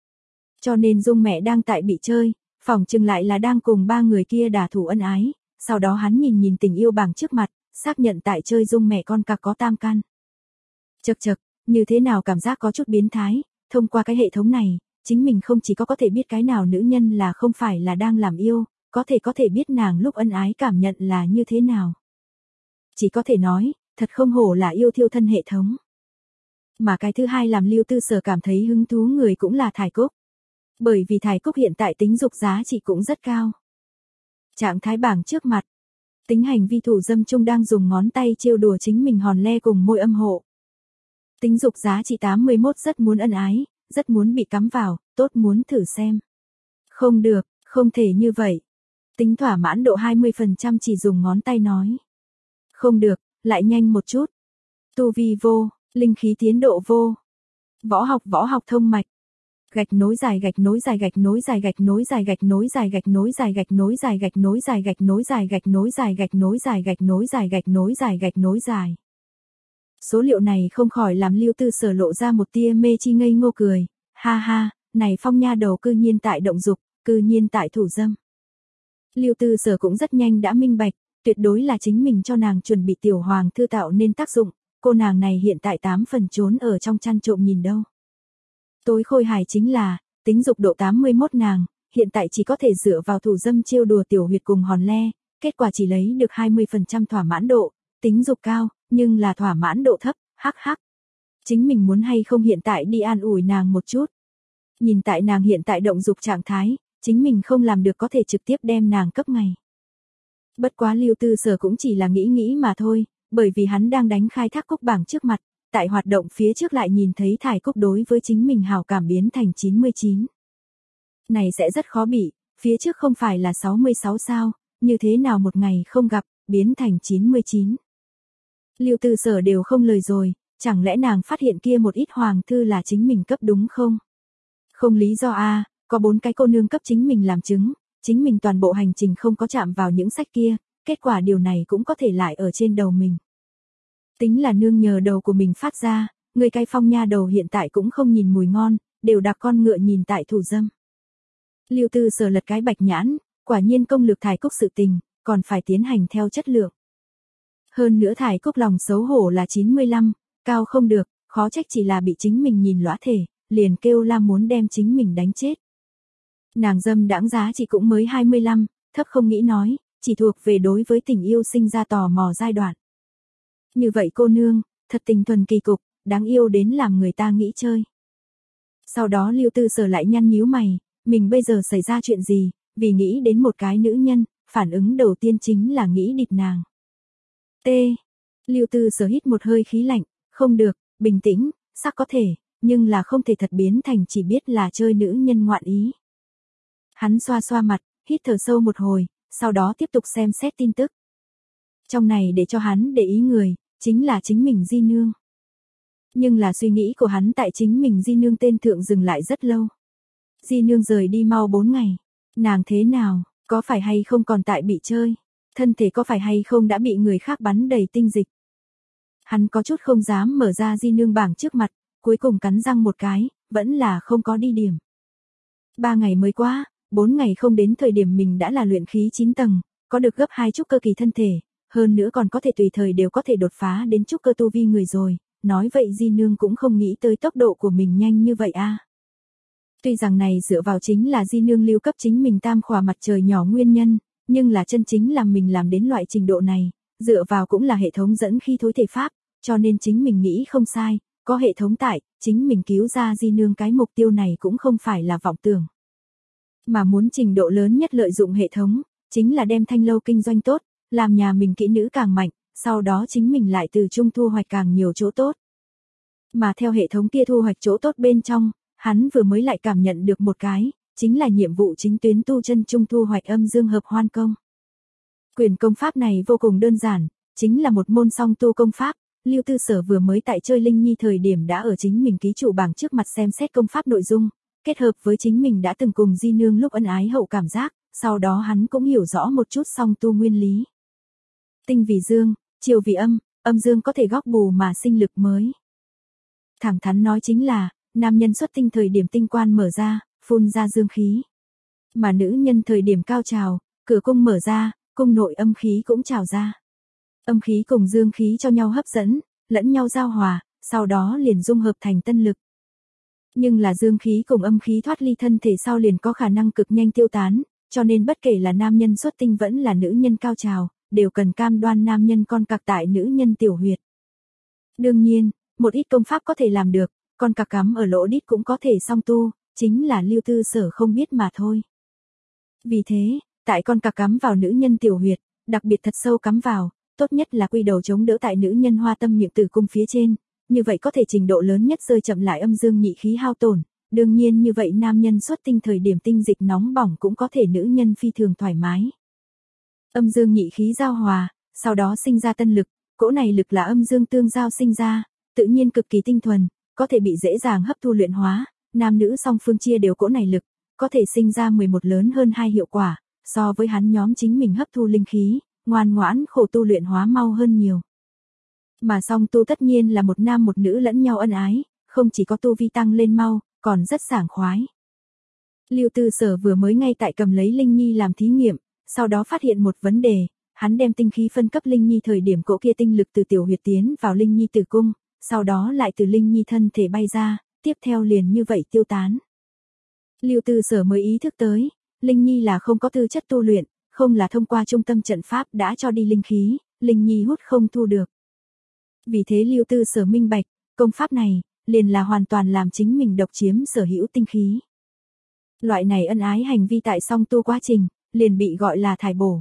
Speaker 1: Cho nên Dung mẹ đang tại bị chơi, phỏng chừng lại là đang cùng ba người kia đả thủ ân ái, sau đó hắn nhìn nhìn tình yêu bảng trước mặt, xác nhận tại chơi Dung mẹ con cặc có tam căn. Chậc chậc, như thế nào cảm giác có chút biến thái, thông qua cái hệ thống này, chính mình không chỉ có có thể biết cái nào nữ nhân là không phải là đang làm yêu, có thể có thể biết nàng lúc ân ái cảm nhận là như thế nào. Chỉ có thể nói, thật không hổ là yêu thiêu thân hệ thống. Mà cái thứ hai làm Lưu Tư Sở cảm thấy hứng thú người cũng là Thải Cúc. Bởi vì Thải Cúc hiện tại tính dục giá trị cũng rất cao. Trạng thái bảng trước mặt. Tính hành vi thủ dâm chung đang dùng ngón tay trêu đùa chính mình hòn le cùng môi âm hộ. Tính dục giá trị tám mươi mốt rất muốn ân ái, rất muốn bị cắm vào, tốt muốn thử xem. Không được, không thể như vậy. Tính thỏa mãn độ hai mươi phần trăm chỉ dùng ngón tay nói. Không được, lại nhanh một chút. Tu vi vô, linh khí tiến độ vô. Võ học võ học thông mạch. Gạch nối dài gạch nối dài gạch nối dài gạch nối dài gạch nối dài gạch nối dài gạch nối dài gạch nối dài gạch nối dài gạch nối dài gạch nối dài gạch nối dài gạch nối dài gạch nối dài. Số liệu này không khỏi làm Lưu Tư Sở lộ ra một tia mê chi ngây ngô cười, ha ha, này Phong nha đầu cư nhiên tại động dục, cư nhiên tại thủ dâm. Lưu Tư Sở cũng rất nhanh đã minh bạch, tuyệt đối là chính mình cho nàng chuẩn bị tiểu hoàng thư tạo nên tác dụng, cô nàng này hiện tại tám phần trốn ở trong chăn trộm nhìn đâu. Tối khôi hài chính là, tính dục độ tám mươi mốt nàng, hiện tại chỉ có thể dựa vào thủ dâm trêu đùa tiểu huyệt cùng hòn le, kết quả chỉ lấy được hai mươi phần trăm thỏa mãn độ, tính dục cao, nhưng là thỏa mãn độ thấp, hắc hắc. Chính mình muốn hay không hiện tại đi an ủi nàng một chút. Nhìn tại nàng hiện tại động dục trạng thái, chính mình không làm được có thể trực tiếp đem nàng cấp ngày. Bất quá Lưu Tư Sở cũng chỉ là nghĩ nghĩ mà thôi, bởi vì hắn đang đánh khai thác Cúc bảng trước mặt, tại hoạt động phía trước lại nhìn thấy Thải Cúc đối với chính mình hào cảm biến thành chín mươi chín. Này sẽ rất khó bị, phía trước không phải là sáu mươi sáu sao, như thế nào một ngày không gặp, biến thành chín mươi chín. Lưu Tư Sở đều không lời rồi, chẳng lẽ nàng phát hiện kia một ít hoàng thư là chính mình cấp đúng không? Không lý do a, có bốn cái cô nương cấp chính mình làm chứng, chính mình toàn bộ hành trình không có chạm vào những sách kia, kết quả điều này cũng có thể lại ở trên đầu mình. Tính là nương nhờ đầu của mình phát ra, người cái Phong nha đầu hiện tại cũng không nhìn mùi ngon, đều đạp con ngựa nhìn tại thủ dâm. Lưu Tư Sở lật cái bạch nhãn, quả nhiên công lược Thải Cúc sự tình, còn phải tiến hành theo chất lượng. Hơn nữa Thải Cúc lòng xấu hổ là chín mươi lăm, cao không được, khó trách chỉ là bị chính mình nhìn lõa thể, liền kêu la muốn đem chính mình đánh chết. Nàng dâm đãng giá trị cũng mới hai mươi lăm, thấp không nghĩ nói, chỉ thuộc về đối với tình yêu sinh ra tò mò giai đoạn. Như vậy cô nương, thật tình thuần kỳ cục, đáng yêu đến làm người ta nghĩ chơi. Sau đó Lưu Tư Sở lại nhăn nhíu mày, mình bây giờ xảy ra chuyện gì, vì nghĩ đến một cái nữ nhân, phản ứng đầu tiên chính là nghĩ địt nàng. T. Lưu Tư Sở hít một hơi khí lạnh, không được, bình tĩnh, sắc có thể, nhưng là không thể thật biến thành chỉ biết là chơi nữ nhân ngoạn ý. Hắn xoa xoa mặt, hít thở sâu một hồi, sau đó tiếp tục xem xét tin tức. Trong này để cho hắn để ý người, chính là chính mình Di Nương. Nhưng là suy nghĩ của hắn tại chính mình Di Nương tên thượng dừng lại rất lâu. Di Nương rời đi mau bốn ngày. Nàng thế nào, có phải hay không còn tại bị chơi? Thân thể có phải hay không đã bị người khác bắn đầy tinh dịch? Hắn có chút không dám mở ra Di Nương bảng trước mặt, cuối cùng cắn răng một cái, vẫn là không có đi điểm. Ba ngày mới qua, bốn ngày không đến thời điểm mình đã là luyện khí chín tầng, có được gấp hai trúc cơ kỳ thân thể, hơn nữa còn có thể tùy thời đều có thể đột phá đến trúc cơ tu vi người rồi, nói vậy Di Nương cũng không nghĩ tới tốc độ của mình nhanh như vậy a. À. Tuy rằng này dựa vào chính là Di Nương lưu cấp chính mình tam khỏa mặt trời nhỏ nguyên nhân, nhưng là chân chính làm mình làm đến loại trình độ này, dựa vào cũng là hệ thống dẫn khí thối thể pháp, cho nên chính mình nghĩ không sai, có hệ thống tại, chính mình cứu ra Di Nương cái mục tiêu này cũng không phải là vọng tưởng. Mà muốn trình độ lớn nhất lợi dụng hệ thống, chính là đem thanh lâu kinh doanh tốt, làm nhà mình kỹ nữ càng mạnh, sau đó chính mình lại từ trung thu hoạch càng nhiều chỗ tốt. Mà theo hệ thống kia thu hoạch chỗ tốt bên trong, hắn vừa mới lại cảm nhận được một cái, chính là nhiệm vụ chính tuyến tu chân trung thu hoạch âm dương hợp hoan công. Quyền công pháp này vô cùng đơn giản, chính là một môn song tu công pháp. Lưu Tư Sở vừa mới tại chơi Linh Nhi thời điểm đã ở chính mình ký chủ bảng trước mặt xem xét công pháp nội dung, kết hợp với chính mình đã từng cùng Di Nương lúc ân ái hậu cảm giác, sau đó hắn cũng hiểu rõ một chút song tu nguyên lý. Tinh vì dương, chiều vì âm, âm dương có thể góp bù mà sinh lực mới. Thẳng thắn nói chính là, nam nhân xuất tinh thời điểm tinh quan mở ra, phun ra dương khí. Mà nữ nhân thời điểm cao trào, cửa cung mở ra, cung nội âm khí cũng trào ra. Âm khí cùng dương khí cho nhau hấp dẫn, lẫn nhau giao hòa, sau đó liền dung hợp thành tân lực. Nhưng là dương khí cùng âm khí thoát ly thân thể sau liền có khả năng cực nhanh tiêu tán, cho nên bất kể là nam nhân xuất tinh vẫn là nữ nhân cao trào, đều cần cam đoan nam nhân con cặc tại nữ nhân tiểu huyệt. Đương nhiên, một ít công pháp có thể làm được, con cặc cắm ở lỗ đít cũng có thể song tu, chính là Lưu Tư Sở không biết mà thôi. Vì thế, tại con cặc cắm vào nữ nhân tiểu huyệt, đặc biệt thật sâu cắm vào, tốt nhất là quy đầu chống đỡ tại nữ nhân hoa tâm miệng tử cung phía trên, như vậy có thể trình độ lớn nhất rơi chậm lại âm dương nhị khí hao tổn, đương nhiên như vậy nam nhân xuất tinh thời điểm tinh dịch nóng bỏng cũng có thể nữ nhân phi thường thoải mái. Âm dương nhị khí giao hòa, sau đó sinh ra tân lực, cỗ này lực là âm dương tương giao sinh ra, tự nhiên cực kỳ tinh thuần, có thể bị dễ dàng hấp thu luyện hóa, nam nữ song phương chia đều cỗ này lực, có thể sinh ra mười một lớn hơn hai hiệu quả, so với hắn nhóm chính mình hấp thu linh khí, ngoan ngoãn khổ tu luyện hóa mau hơn nhiều. Mà song tu tất nhiên là một nam một nữ lẫn nhau ân ái, không chỉ có tu vi tăng lên mau, còn rất sảng khoái. Lưu Tư Sở vừa mới ngay tại cầm lấy Linh Nhi làm thí nghiệm, sau đó phát hiện một vấn đề, hắn đem tinh khí phân cấp Linh Nhi thời điểm cỗ kia tinh lực từ tiểu huyệt tiến vào Linh Nhi tử cung, sau đó lại từ Linh Nhi thân thể bay ra, tiếp theo liền như vậy tiêu tán. Lưu Tư Sở mới ý thức tới, Linh Nhi là không có tư chất tu luyện, không là thông qua trung tâm trận pháp đã cho đi linh khí, Linh Nhi hút không thu được. Vì thế Lưu Tư Sở minh bạch, công pháp này, liền là hoàn toàn làm chính mình độc chiếm sở hữu tinh khí. Loại này ân ái hành vi tại song tu quá trình, liền bị gọi là thải bổ.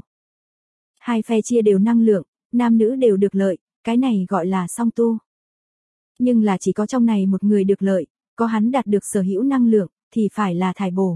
Speaker 1: Hai phe chia đều năng lượng, nam nữ đều được lợi, cái này gọi là song tu. Nhưng là chỉ có trong này một người được lợi, có hắn đạt được sở hữu năng lượng, thì phải là thải bổ.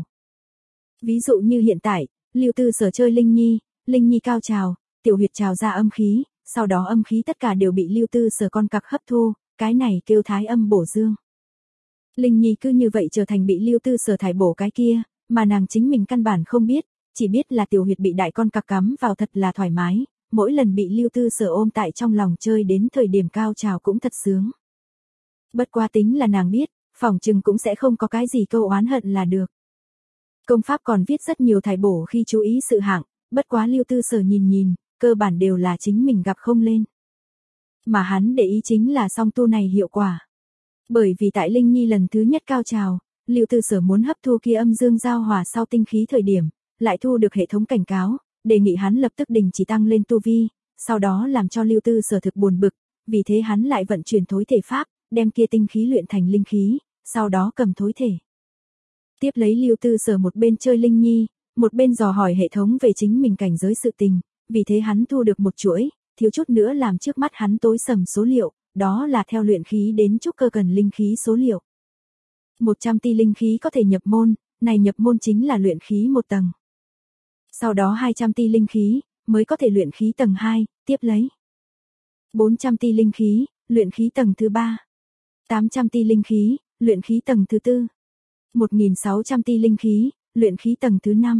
Speaker 1: Ví dụ như hiện tại, Lưu Tư Sở chơi Linh Nhi, Linh Nhi cao trào, tiểu huyệt trào ra âm khí, sau đó âm khí tất cả đều bị Lưu Tư Sở con cặc hấp thu, cái này kêu thái âm bổ dương. Linh Nhi cứ như vậy trở thành bị Lưu Tư Sở thải bổ cái kia, mà nàng chính mình căn bản không biết, chỉ biết là tiểu huyệt bị đại con cặc cắm vào thật là thoải mái, mỗi lần bị Lưu Tư Sở ôm tại trong lòng chơi đến thời điểm cao trào cũng thật sướng. Bất quá tính là nàng biết, phỏng chừng cũng sẽ không có cái gì câu oán hận là được. Công pháp còn viết rất nhiều thải bổ khi chú ý sự hạng, bất quá Lưu Tư Sở nhìn nhìn, cơ bản đều là chính mình gặp không lên. Mà hắn để ý chính là song tu này hiệu quả. Bởi vì tại Linh Nhi lần thứ nhất cao trào, Lưu Tư Sở muốn hấp thu kia âm dương giao hòa sau tinh khí thời điểm, lại thu được hệ thống cảnh cáo, đề nghị hắn lập tức đình chỉ tăng lên tu vi, sau đó làm cho Lưu Tư Sở thực buồn bực, vì thế hắn lại vận chuyển thối thể pháp, đem kia tinh khí luyện thành linh khí, sau đó cầm thối thể. Tiếp lấy Lưu Tư Sở một bên chơi Linh Nhi, một bên dò hỏi hệ thống về chính mình cảnh giới sự tình, vì thế hắn thu được một chuỗi, thiếu chút nữa làm trước mắt hắn tối sầm số liệu, đó là theo luyện khí đến trúc cơ cần linh khí số liệu. một trăm ti linh khí có thể nhập môn, này nhập môn chính là luyện khí một tầng. Sau đó hai trăm ti linh khí, mới có thể luyện khí tầng hai, tiếp lấy. bốn trăm ti linh khí, luyện khí tầng thứ ba. tám trăm ti linh khí, luyện khí tầng thứ tư. một nghìn sáu trăm ti linh khí, luyện khí tầng thứ năm.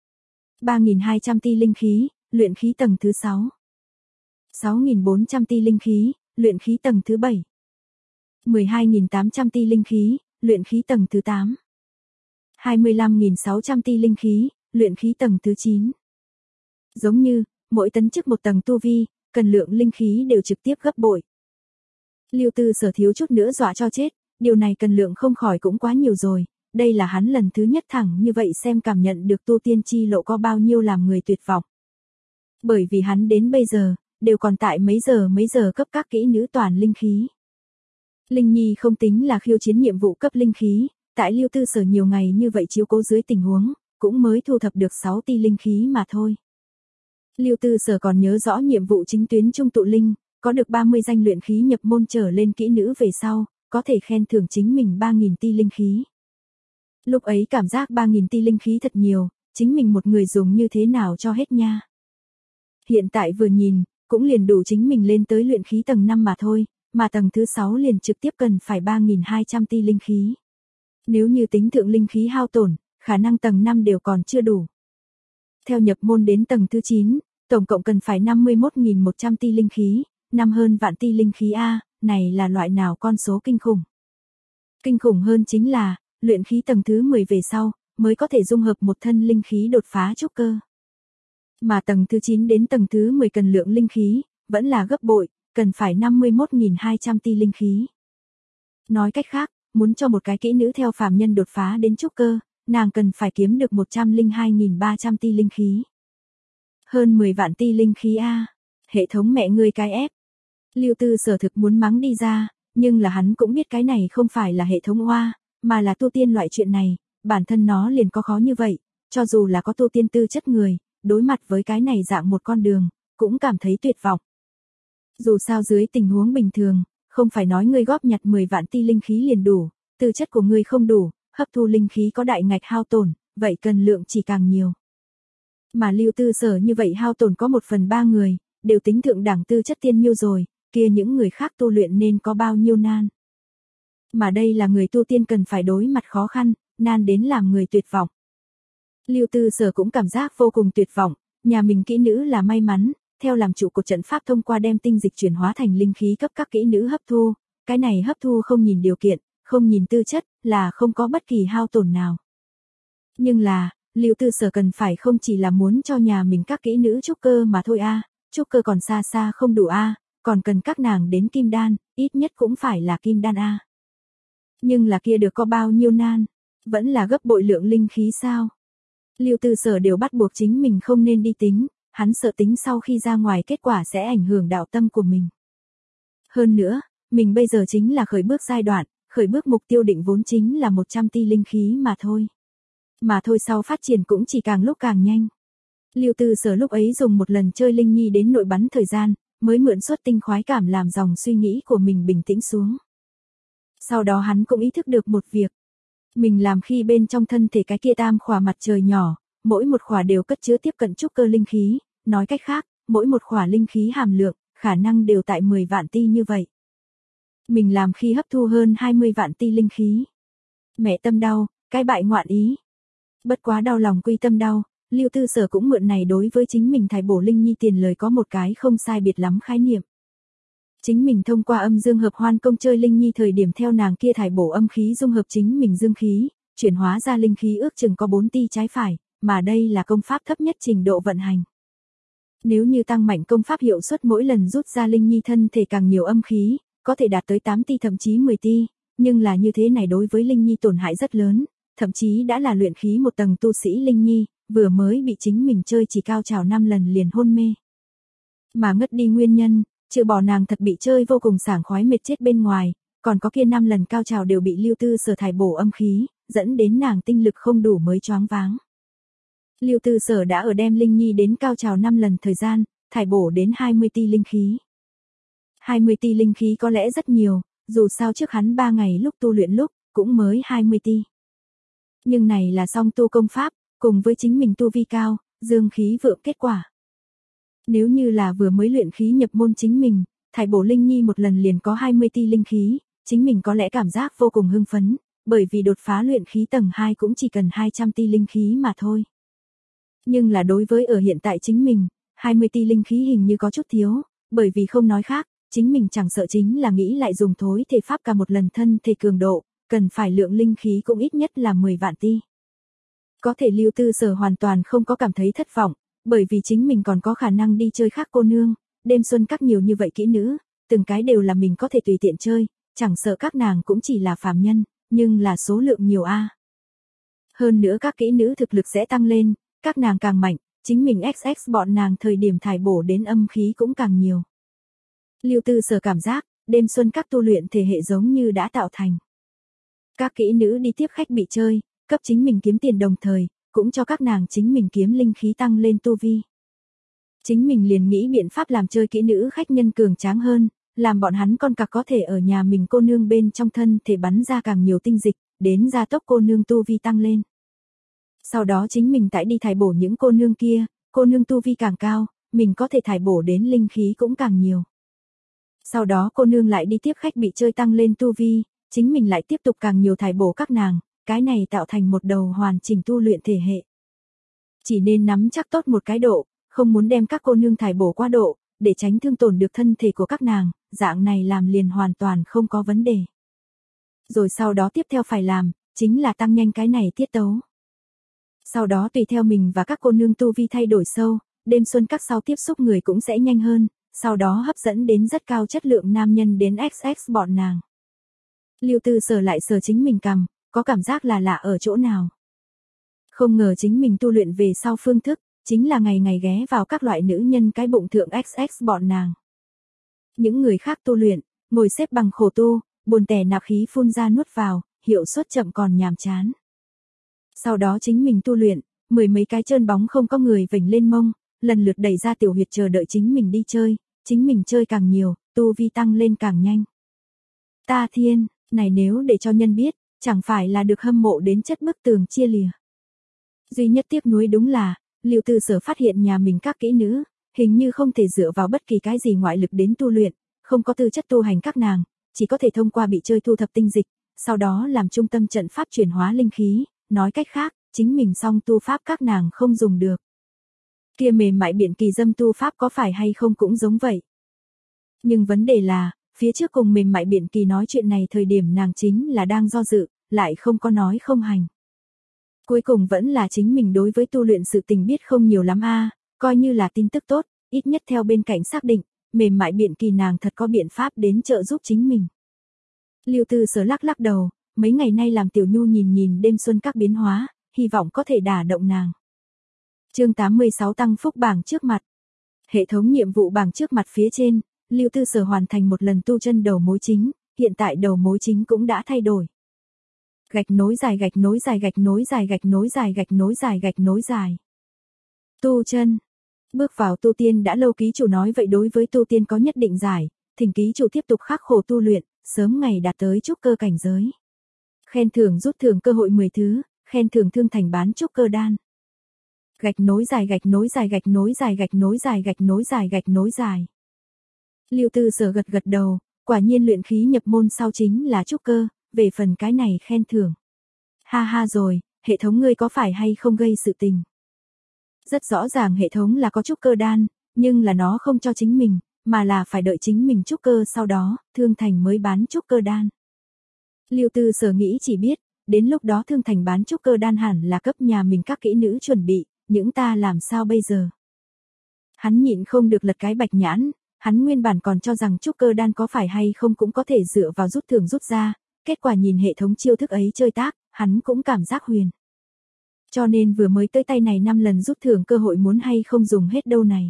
Speaker 1: ba nghìn hai trăm ti linh khí, luyện khí tầng thứ sáu. sáu nghìn bốn trăm ti linh khí, luyện khí tầng thứ bảy. mười hai nghìn tám trăm ti linh khí, luyện khí tầng thứ tám. hai mươi lăm nghìn sáu trăm ti linh khí, luyện khí tầng thứ chín. Giống như, mỗi tấn chức một tầng tu vi, cần lượng linh khí đều trực tiếp gấp bội. Lưu Tư Sở thiếu chút nữa dọa cho chết, điều này cần lượng không khỏi cũng quá nhiều rồi, đây là hắn lần thứ nhất thẳng như vậy xem cảm nhận được tu tiên chi lộ có bao nhiêu làm người tuyệt vọng. Bởi vì hắn đến bây giờ, đều còn tại mấy giờ mấy giờ cấp các kỹ nữ toàn linh khí. Linh Nhi không tính là khiêu chiến nhiệm vụ cấp linh khí, tại Lưu Tư Sở nhiều ngày như vậy chiếu cố dưới tình huống, cũng mới thu thập được sáu ti linh khí mà thôi. Lưu Tư Sở còn nhớ rõ nhiệm vụ chính tuyến trung tụ linh, có được ba mươi danh luyện khí nhập môn trở lên kỹ nữ về sau, có thể khen thưởng chính mình ba nghìn ti linh khí. Lúc ấy cảm giác ba nghìn ti linh khí thật nhiều, chính mình một người dùng như thế nào cho hết nha. Hiện tại vừa nhìn, cũng liền đủ chính mình lên tới luyện khí tầng năm mà thôi, mà tầng thứ sáu liền trực tiếp cần phải ba nghìn hai trăm ti linh khí. Nếu như tính thượng linh khí hao tổn, khả năng tầng năm đều còn chưa đủ. Theo nhập môn đến tầng thứ chín, tổng cộng cần phải năm mươi mốt nghìn một trăm ti linh khí, năm hơn vạn ti linh khí A, này là loại nào con số kinh khủng. Kinh khủng hơn chính là, luyện khí tầng thứ mười về sau, mới có thể dung hợp một thân linh khí đột phá trúc cơ. Mà tầng thứ chín đến tầng thứ mười cần lượng linh khí, vẫn là gấp bội, cần phải năm mươi mốt nghìn hai trăm ti linh khí. Nói cách khác, muốn cho một cái kỹ nữ theo phàm nhân đột phá đến trúc cơ, nàng cần phải kiếm được một trăm lẻ hai nghìn ba trăm ti linh khí. Hơn mười vạn ti linh khí a, hệ thống mẹ ngươi cái ép. Lưu Tư Sở thực muốn mắng đi ra, nhưng là hắn cũng biết cái này không phải là hệ thống oa, mà là tu tiên loại chuyện này, bản thân nó liền có khó như vậy, cho dù là có tu tiên tư chất người, đối mặt với cái này dạng một con đường, cũng cảm thấy tuyệt vọng. Dù sao dưới tình huống bình thường, không phải nói ngươi góp nhặt mười vạn ti linh khí liền đủ, tư chất của ngươi không đủ, hấp thu linh khí có đại ngạch hao tổn, vậy cần lượng chỉ càng nhiều. Mà Lưu Tư Sở như vậy hao tổn có một phần ba người, đều tính thượng đẳng tư chất tiên miêu rồi, kia những người khác tu luyện nên có bao nhiêu nan. Mà đây là người tu tiên cần phải đối mặt khó khăn, nan đến làm người tuyệt vọng. Lưu Tư Sở cũng cảm giác vô cùng tuyệt vọng, nhà mình kỹ nữ là may mắn, theo làm chủ của trận pháp thông qua đem tinh dịch chuyển hóa thành linh khí cấp các kỹ nữ hấp thu, cái này hấp thu không nhìn điều kiện, không nhìn tư chất, là không có bất kỳ hao tổn nào. Nhưng là, Lưu Tư Sở cần phải không chỉ là muốn cho nhà mình các kỹ nữ trúc cơ mà thôi a, trúc cơ còn xa xa không đủ a, còn cần các nàng đến kim đan, ít nhất cũng phải là kim đan a. Nhưng là kia được có bao nhiêu nan, vẫn là gấp bội lượng linh khí sao? Lưu Tư Sở đều bắt buộc chính mình không nên đi tính, hắn sợ tính sau khi ra ngoài kết quả sẽ ảnh hưởng đạo tâm của mình. Hơn nữa, mình bây giờ chính là khởi bước giai đoạn, khởi bước mục tiêu định vốn chính là một trăm ti linh khí mà thôi. Mà thôi sau phát triển cũng chỉ càng lúc càng nhanh. Lưu Tư Sở lúc ấy dùng một lần chơi linh nhi đến nội bắn thời gian, mới mượn xuất tinh khoái cảm làm dòng suy nghĩ của mình bình tĩnh xuống. Sau đó hắn cũng ý thức được một việc. Mình làm khi bên trong thân thể cái kia tam khỏa mặt trời nhỏ, mỗi một khỏa đều cất chứa tiếp cận trúc cơ linh khí, nói cách khác, mỗi một khỏa linh khí hàm lượng, khả năng đều tại mười vạn ti như vậy. Mình làm khi hấp thu hơn hai mươi vạn ti linh khí. Mẹ tâm đau, cái bại ngoạn ý. Bất quá đau lòng quy tâm đau, Lưu Tư Sở cũng mượn này đối với chính mình thải bổ linh nhi tiền lời có một cái không sai biệt lắm khái niệm. Chính mình thông qua âm dương hợp hoan công chơi linh nhi thời điểm theo nàng kia thải bổ âm khí dung hợp chính mình dương khí, chuyển hóa ra linh khí ước chừng có bốn ti trái phải, mà đây là công pháp thấp nhất trình độ vận hành. Nếu như tăng mạnh công pháp hiệu suất mỗi lần rút ra linh nhi thân thể càng nhiều âm khí, có thể đạt tới tám ti thậm chí mười ti, nhưng là như thế này đối với linh nhi tổn hại rất lớn, thậm chí đã là luyện khí một tầng tu sĩ linh nhi, vừa mới bị chính mình chơi chỉ cao trào năm lần liền hôn mê. Mà ngất đi nguyên nhân, trừ bỏ nàng thật bị chơi vô cùng sảng khoái mệt chết bên ngoài, còn có kia năm lần cao trào đều bị Lưu Tư Sở thải bổ âm khí, dẫn đến nàng tinh lực không đủ mới choáng váng. Lưu Tư Sở đã ở đem linh nhi đến cao trào năm lần thời gian, thải bổ đến hai mươi ti linh khí. hai mươi ti linh khí có lẽ rất nhiều, dù sao trước hắn ba ngày lúc tu luyện lúc, cũng mới hai mươi ti. Nhưng này là song tu công pháp, cùng với chính mình tu vi cao, dương khí vượng kết quả. Nếu như là vừa mới luyện khí nhập môn chính mình, thải bổ linh nhi một lần liền có hai mươi ti linh khí, chính mình có lẽ cảm giác vô cùng hưng phấn, bởi vì đột phá luyện khí tầng hai cũng chỉ cần hai trăm ti linh khí mà thôi. Nhưng là đối với ở hiện tại chính mình, hai mươi ti linh khí hình như có chút thiếu, bởi vì không nói khác, chính mình chẳng sợ chính là nghĩ lại dùng thối thể pháp cả một lần thân thể cường độ, cần phải lượng linh khí cũng ít nhất là mười vạn ti. Có thể Lưu Tư Sở hoàn toàn không có cảm thấy thất vọng, bởi vì chính mình còn có khả năng đi chơi khác cô nương, đêm xuân các nhiều như vậy kỹ nữ, từng cái đều là mình có thể tùy tiện chơi, chẳng sợ các nàng cũng chỉ là phàm nhân, nhưng là số lượng nhiều a. Hơn nữa các kỹ nữ thực lực sẽ tăng lên, các nàng càng mạnh, chính mình ích ích bọn nàng thời điểm thải bổ đến âm khí cũng càng nhiều. Lưu Tư Sở cảm giác, đêm xuân các tu luyện thể hệ giống như đã tạo thành. Các kỹ nữ đi tiếp khách bị chơi, cấp chính mình kiếm tiền đồng thời, cũng cho các nàng chính mình kiếm linh khí tăng lên tu vi. Chính mình liền nghĩ biện pháp làm chơi kỹ nữ khách nhân cường tráng hơn, làm bọn hắn con cặc có thể ở nhà mình cô nương bên trong thân thể bắn ra càng nhiều tinh dịch, đến gia tốc cô nương tu vi tăng lên. Sau đó chính mình tại đi thải bổ những cô nương kia, cô nương tu vi càng cao, mình có thể thải bổ đến linh khí cũng càng nhiều. Sau đó cô nương lại đi tiếp khách bị chơi tăng lên tu vi, chính mình lại tiếp tục càng nhiều thải bổ các nàng, cái này tạo thành một đầu hoàn chỉnh tu luyện thể hệ. Chỉ nên nắm chắc tốt một cái độ, không muốn đem các cô nương thải bổ quá độ, để tránh thương tổn được thân thể của các nàng, dạng này làm liền hoàn toàn không có vấn đề. Rồi sau đó tiếp theo phải làm, chính là tăng nhanh cái này tiết tấu. Sau đó tùy theo mình và các cô nương tu vi thay đổi sâu, đêm xuân các sau tiếp xúc người cũng sẽ nhanh hơn, sau đó hấp dẫn đến rất cao chất lượng nam nhân đến ích ích bọn nàng. Lưu Tư Sở lại sờ chính mình cằm, có cảm giác là lạ ở chỗ nào. Không ngờ chính mình tu luyện về sau phương thức, chính là ngày ngày ghé vào các loại nữ nhân cái bụng thượng ích ích bọn nàng. Những người khác tu luyện, ngồi xếp bằng khổ tu, buồn tẻ nạp khí phun ra nuốt vào, hiệu suất chậm còn nhàm chán. Sau đó chính mình tu luyện, mười mấy cái trơn bóng không có người vểnh lên mông, lần lượt đẩy ra tiểu huyệt chờ đợi chính mình đi chơi, chính mình chơi càng nhiều, tu vi tăng lên càng nhanh. Ta thiên, này nếu để cho nhân biết, chẳng phải là được hâm mộ đến chất bức tường chia lìa. Duy nhất tiếc nuối đúng là, Lưu Tư Sở phát hiện nhà mình các kỹ nữ, hình như không thể dựa vào bất kỳ cái gì ngoại lực đến tu luyện, không có tư chất tu hành các nàng, chỉ có thể thông qua bị chơi thu thập tinh dịch, sau đó làm trung tâm trận pháp chuyển hóa linh khí, nói cách khác, chính mình song tu pháp các nàng không dùng được. Kia mềm mại biện kỳ dâm tu pháp có phải hay không cũng giống vậy. Nhưng vấn đề là, phía trước cùng mềm mại biện kỳ nói chuyện này thời điểm nàng chính là đang do dự, lại không có nói không hành. Cuối cùng vẫn là chính mình đối với tu luyện sự tình biết không nhiều lắm a, coi như là tin tức tốt, ít nhất theo bên cạnh xác định, mềm mại biện kỳ nàng thật có biện pháp đến trợ giúp chính mình. Lưu Tư Sở lắc lắc đầu, mấy ngày nay làm Tiểu Nhu nhìn nhìn đêm xuân các biến hóa, hy vọng có thể đả động nàng. Chương tám mươi sáu tăng phúc bảng trước mặt. Hệ thống nhiệm vụ bảng trước mặt phía trên, Lưu Tư Sở hoàn thành một lần tu chân đầu mối chính, hiện tại đầu mối chính cũng đã thay đổi. Gạch nối dài gạch nối dài gạch nối dài gạch nối dài gạch nối dài gạch nối dài. Tu chân. Bước vào tu tiên đã lâu ký chủ nói vậy đối với tu tiên có nhất định giải, thỉnh ký chủ tiếp tục khắc khổ tu luyện, sớm ngày đạt tới trúc cơ cảnh giới. Khen thưởng rút thưởng cơ hội mười thứ, khen thưởng thương thành bán trúc cơ đan. Gạch nối dài gạch nối dài gạch nối dài gạch nối dài gạch nối dài gạch nối dài. Lưu Tư Sở gật gật đầu, quả nhiên luyện khí nhập môn sau chính là trúc cơ, về phần cái này khen thưởng. Ha ha rồi, hệ thống ngươi có phải hay không gây sự tình. Rất rõ ràng hệ thống là có trúc cơ đan, nhưng là nó không cho chính mình, mà là phải đợi chính mình trúc cơ sau đó, Thương Thành mới bán trúc cơ đan. Lưu Tư Sở nghĩ chỉ biết, đến lúc đó Thương Thành bán trúc cơ đan hẳn là cấp nhà mình các kỹ nữ chuẩn bị, những ta làm sao bây giờ. Hắn nhịn không được lật cái bạch nhãn, hắn nguyên bản còn cho rằng trúc cơ đan có phải hay không cũng có thể dựa vào rút thưởng rút ra, kết quả nhìn hệ thống chiêu thức ấy chơi tác, hắn cũng cảm giác huyền. Cho nên vừa mới tới tay này năm lần rút thưởng cơ hội muốn hay không dùng hết đâu này.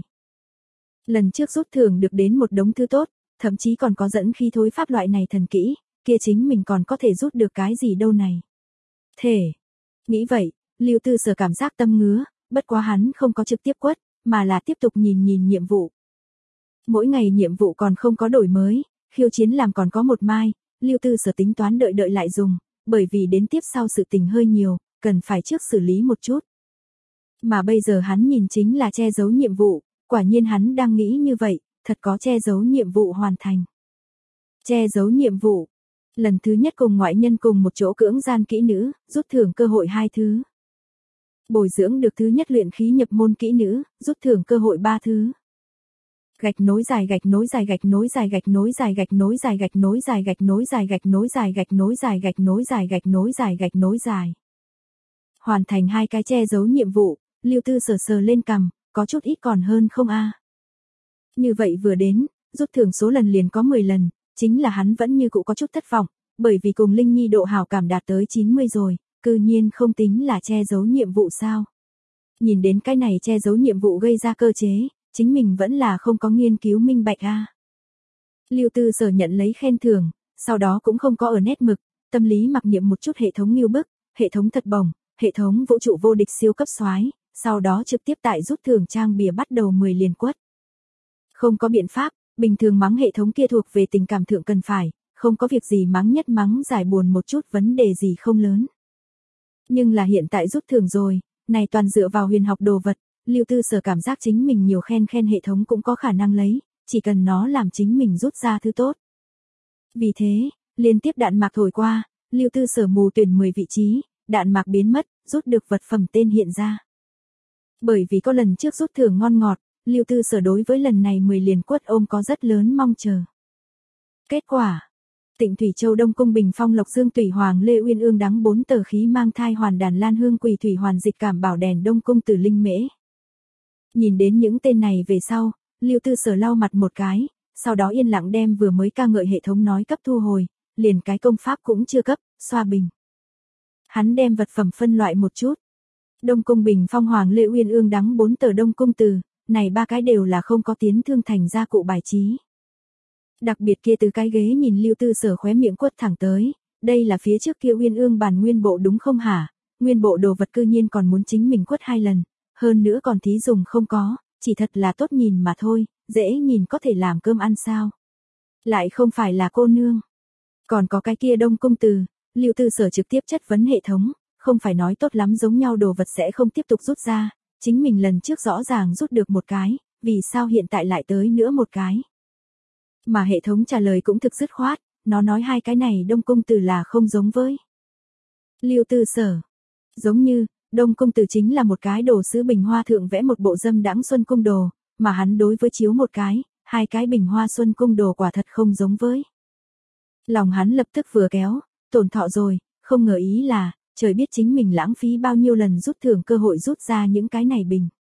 Speaker 1: Lần trước rút thưởng được đến một đống thứ tốt, thậm chí còn có dẫn khí thối pháp loại này thần kỹ, kia chính mình còn có thể rút được cái gì đâu này. Thể. Nghĩ vậy, Lưu Tư Sở cảm giác tâm ngứa, bất quá hắn không có trực tiếp quất, mà là tiếp tục nhìn nhìn nhiệm vụ. Mỗi ngày nhiệm vụ còn không có đổi mới, khiêu chiến làm còn có một mai, Lưu Tư Sở tính toán đợi đợi lại dùng, bởi vì đến tiếp sau sự tình hơi nhiều, cần phải trước xử lý một chút. Mà bây giờ hắn nhìn chính là che giấu nhiệm vụ, quả nhiên hắn đang nghĩ như vậy, thật có che giấu nhiệm vụ hoàn thành. Che giấu nhiệm vụ. Lần thứ nhất cùng ngoại nhân cùng một chỗ cưỡng gian kỹ nữ, rút thưởng cơ hội hai thứ. Bồi dưỡng được thứ nhất luyện khí nhập môn kỹ nữ, rút thưởng cơ hội ba thứ. Gạch nối dài gạch nối dài gạch nối dài gạch nối dài gạch nối dài gạch nối dài gạch nối dài gạch nối dài gạch nối dài gạch nối dài gạch nối dài gạch nối dài. Hoàn thành hai cái che giấu nhiệm vụ, Lưu Tư Sở sờ lên cằm, có chút ít còn hơn không a. Như vậy vừa đến, rút thưởng số lần liền có mười lần, chính là hắn vẫn như cũ có chút thất vọng, bởi vì cùng Linh Nhi độ hảo cảm đạt tới chín mươi rồi, cư nhiên không tính là che giấu nhiệm vụ sao. Nhìn đến cái này che giấu nhiệm vụ gây ra cơ chế, chính mình vẫn là không có nghiên cứu minh bạch a. Lưu Tư Sở nhận lấy khen thưởng, sau đó cũng không có ở nét mực, tâm lý mặc niệm một chút hệ thống nghiêu bức, hệ thống thật bổng, hệ thống vũ trụ vô địch siêu cấp soái, sau đó trực tiếp tại rút thưởng trang bìa bắt đầu mười liền quất. Không có biện pháp, bình thường mắng hệ thống kia thuộc về tình cảm thượng cần phải, không có việc gì mắng nhất mắng giải buồn một chút vấn đề gì không lớn. Nhưng là hiện tại rút thưởng rồi, này toàn dựa vào huyền học đồ vật, Lưu Tư Sở cảm giác chính mình nhiều khen khen hệ thống cũng có khả năng lấy, chỉ cần nó làm chính mình rút ra thứ tốt. Vì thế, liên tiếp đạn mạc thổi qua, Lưu Tư Sở mù tuyển mười vị trí, đạn mạc biến mất, rút được vật phẩm tên hiện ra. Bởi vì có lần trước rút thưởng ngon ngọt, Lưu Tư Sở đối với lần này mười liền quất ôm có rất lớn mong chờ. Kết quả, Tịnh Thủy Châu Đông Cung Bình Phong Lộc Dương Tùy Hoàng Lê Uyên Ương đắng bốn tờ khí mang thai hoàn đàn lan hương quỳ thủy hoàn dịch cảm bảo đèn Đông Cung Tử Linh Mễ. Nhìn đến những tên này về sau, Lưu Tư Sở lau mặt một cái, sau đó yên lặng đem vừa mới ca ngợi hệ thống nói cấp thu hồi, liền cái công pháp cũng chưa cấp, xoa bình. Hắn đem vật phẩm phân loại một chút. Đông Cung Bình Phong Hoàng Lê Uyên Ương đắng bốn tờ Đông Cung Từ, này ba cái đều là không có tiến thương thành gia cụ bài trí. Đặc biệt kia từ cái ghế nhìn Lưu Tư Sở khóe miệng quất thẳng tới, đây là phía trước kia Uyên Ương bàn nguyên bộ đúng không hả? Nguyên bộ đồ vật cư nhiên còn muốn chính mình quất hai lần, hơn nữa còn thí dùng không có, chỉ thật là tốt nhìn mà thôi, dễ nhìn có thể làm cơm ăn sao? Lại không phải là cô nương. Còn có cái kia Đông Cung Từ, Lưu Tư Sở trực tiếp chất vấn hệ thống, không phải nói tốt lắm giống nhau đồ vật sẽ không tiếp tục rút ra, chính mình lần trước rõ ràng rút được một cái, vì sao hiện tại lại tới nữa một cái. Mà hệ thống trả lời cũng thực dứt khoát, nó nói hai cái này Đông Cung Từ là không giống với Lưu Tư Sở. Giống như, Đông Cung Từ chính là một cái đồ sứ bình hoa thượng vẽ một bộ dâm đãng xuân cung đồ, mà hắn đối với chiếu một cái, hai cái bình hoa xuân cung đồ quả thật không giống với. Lòng hắn lập tức vừa kéo, tổn thọ rồi, không ngờ ý là, trời biết chính mình lãng phí bao nhiêu lần rút thưởng cơ hội rút ra những cái này bình.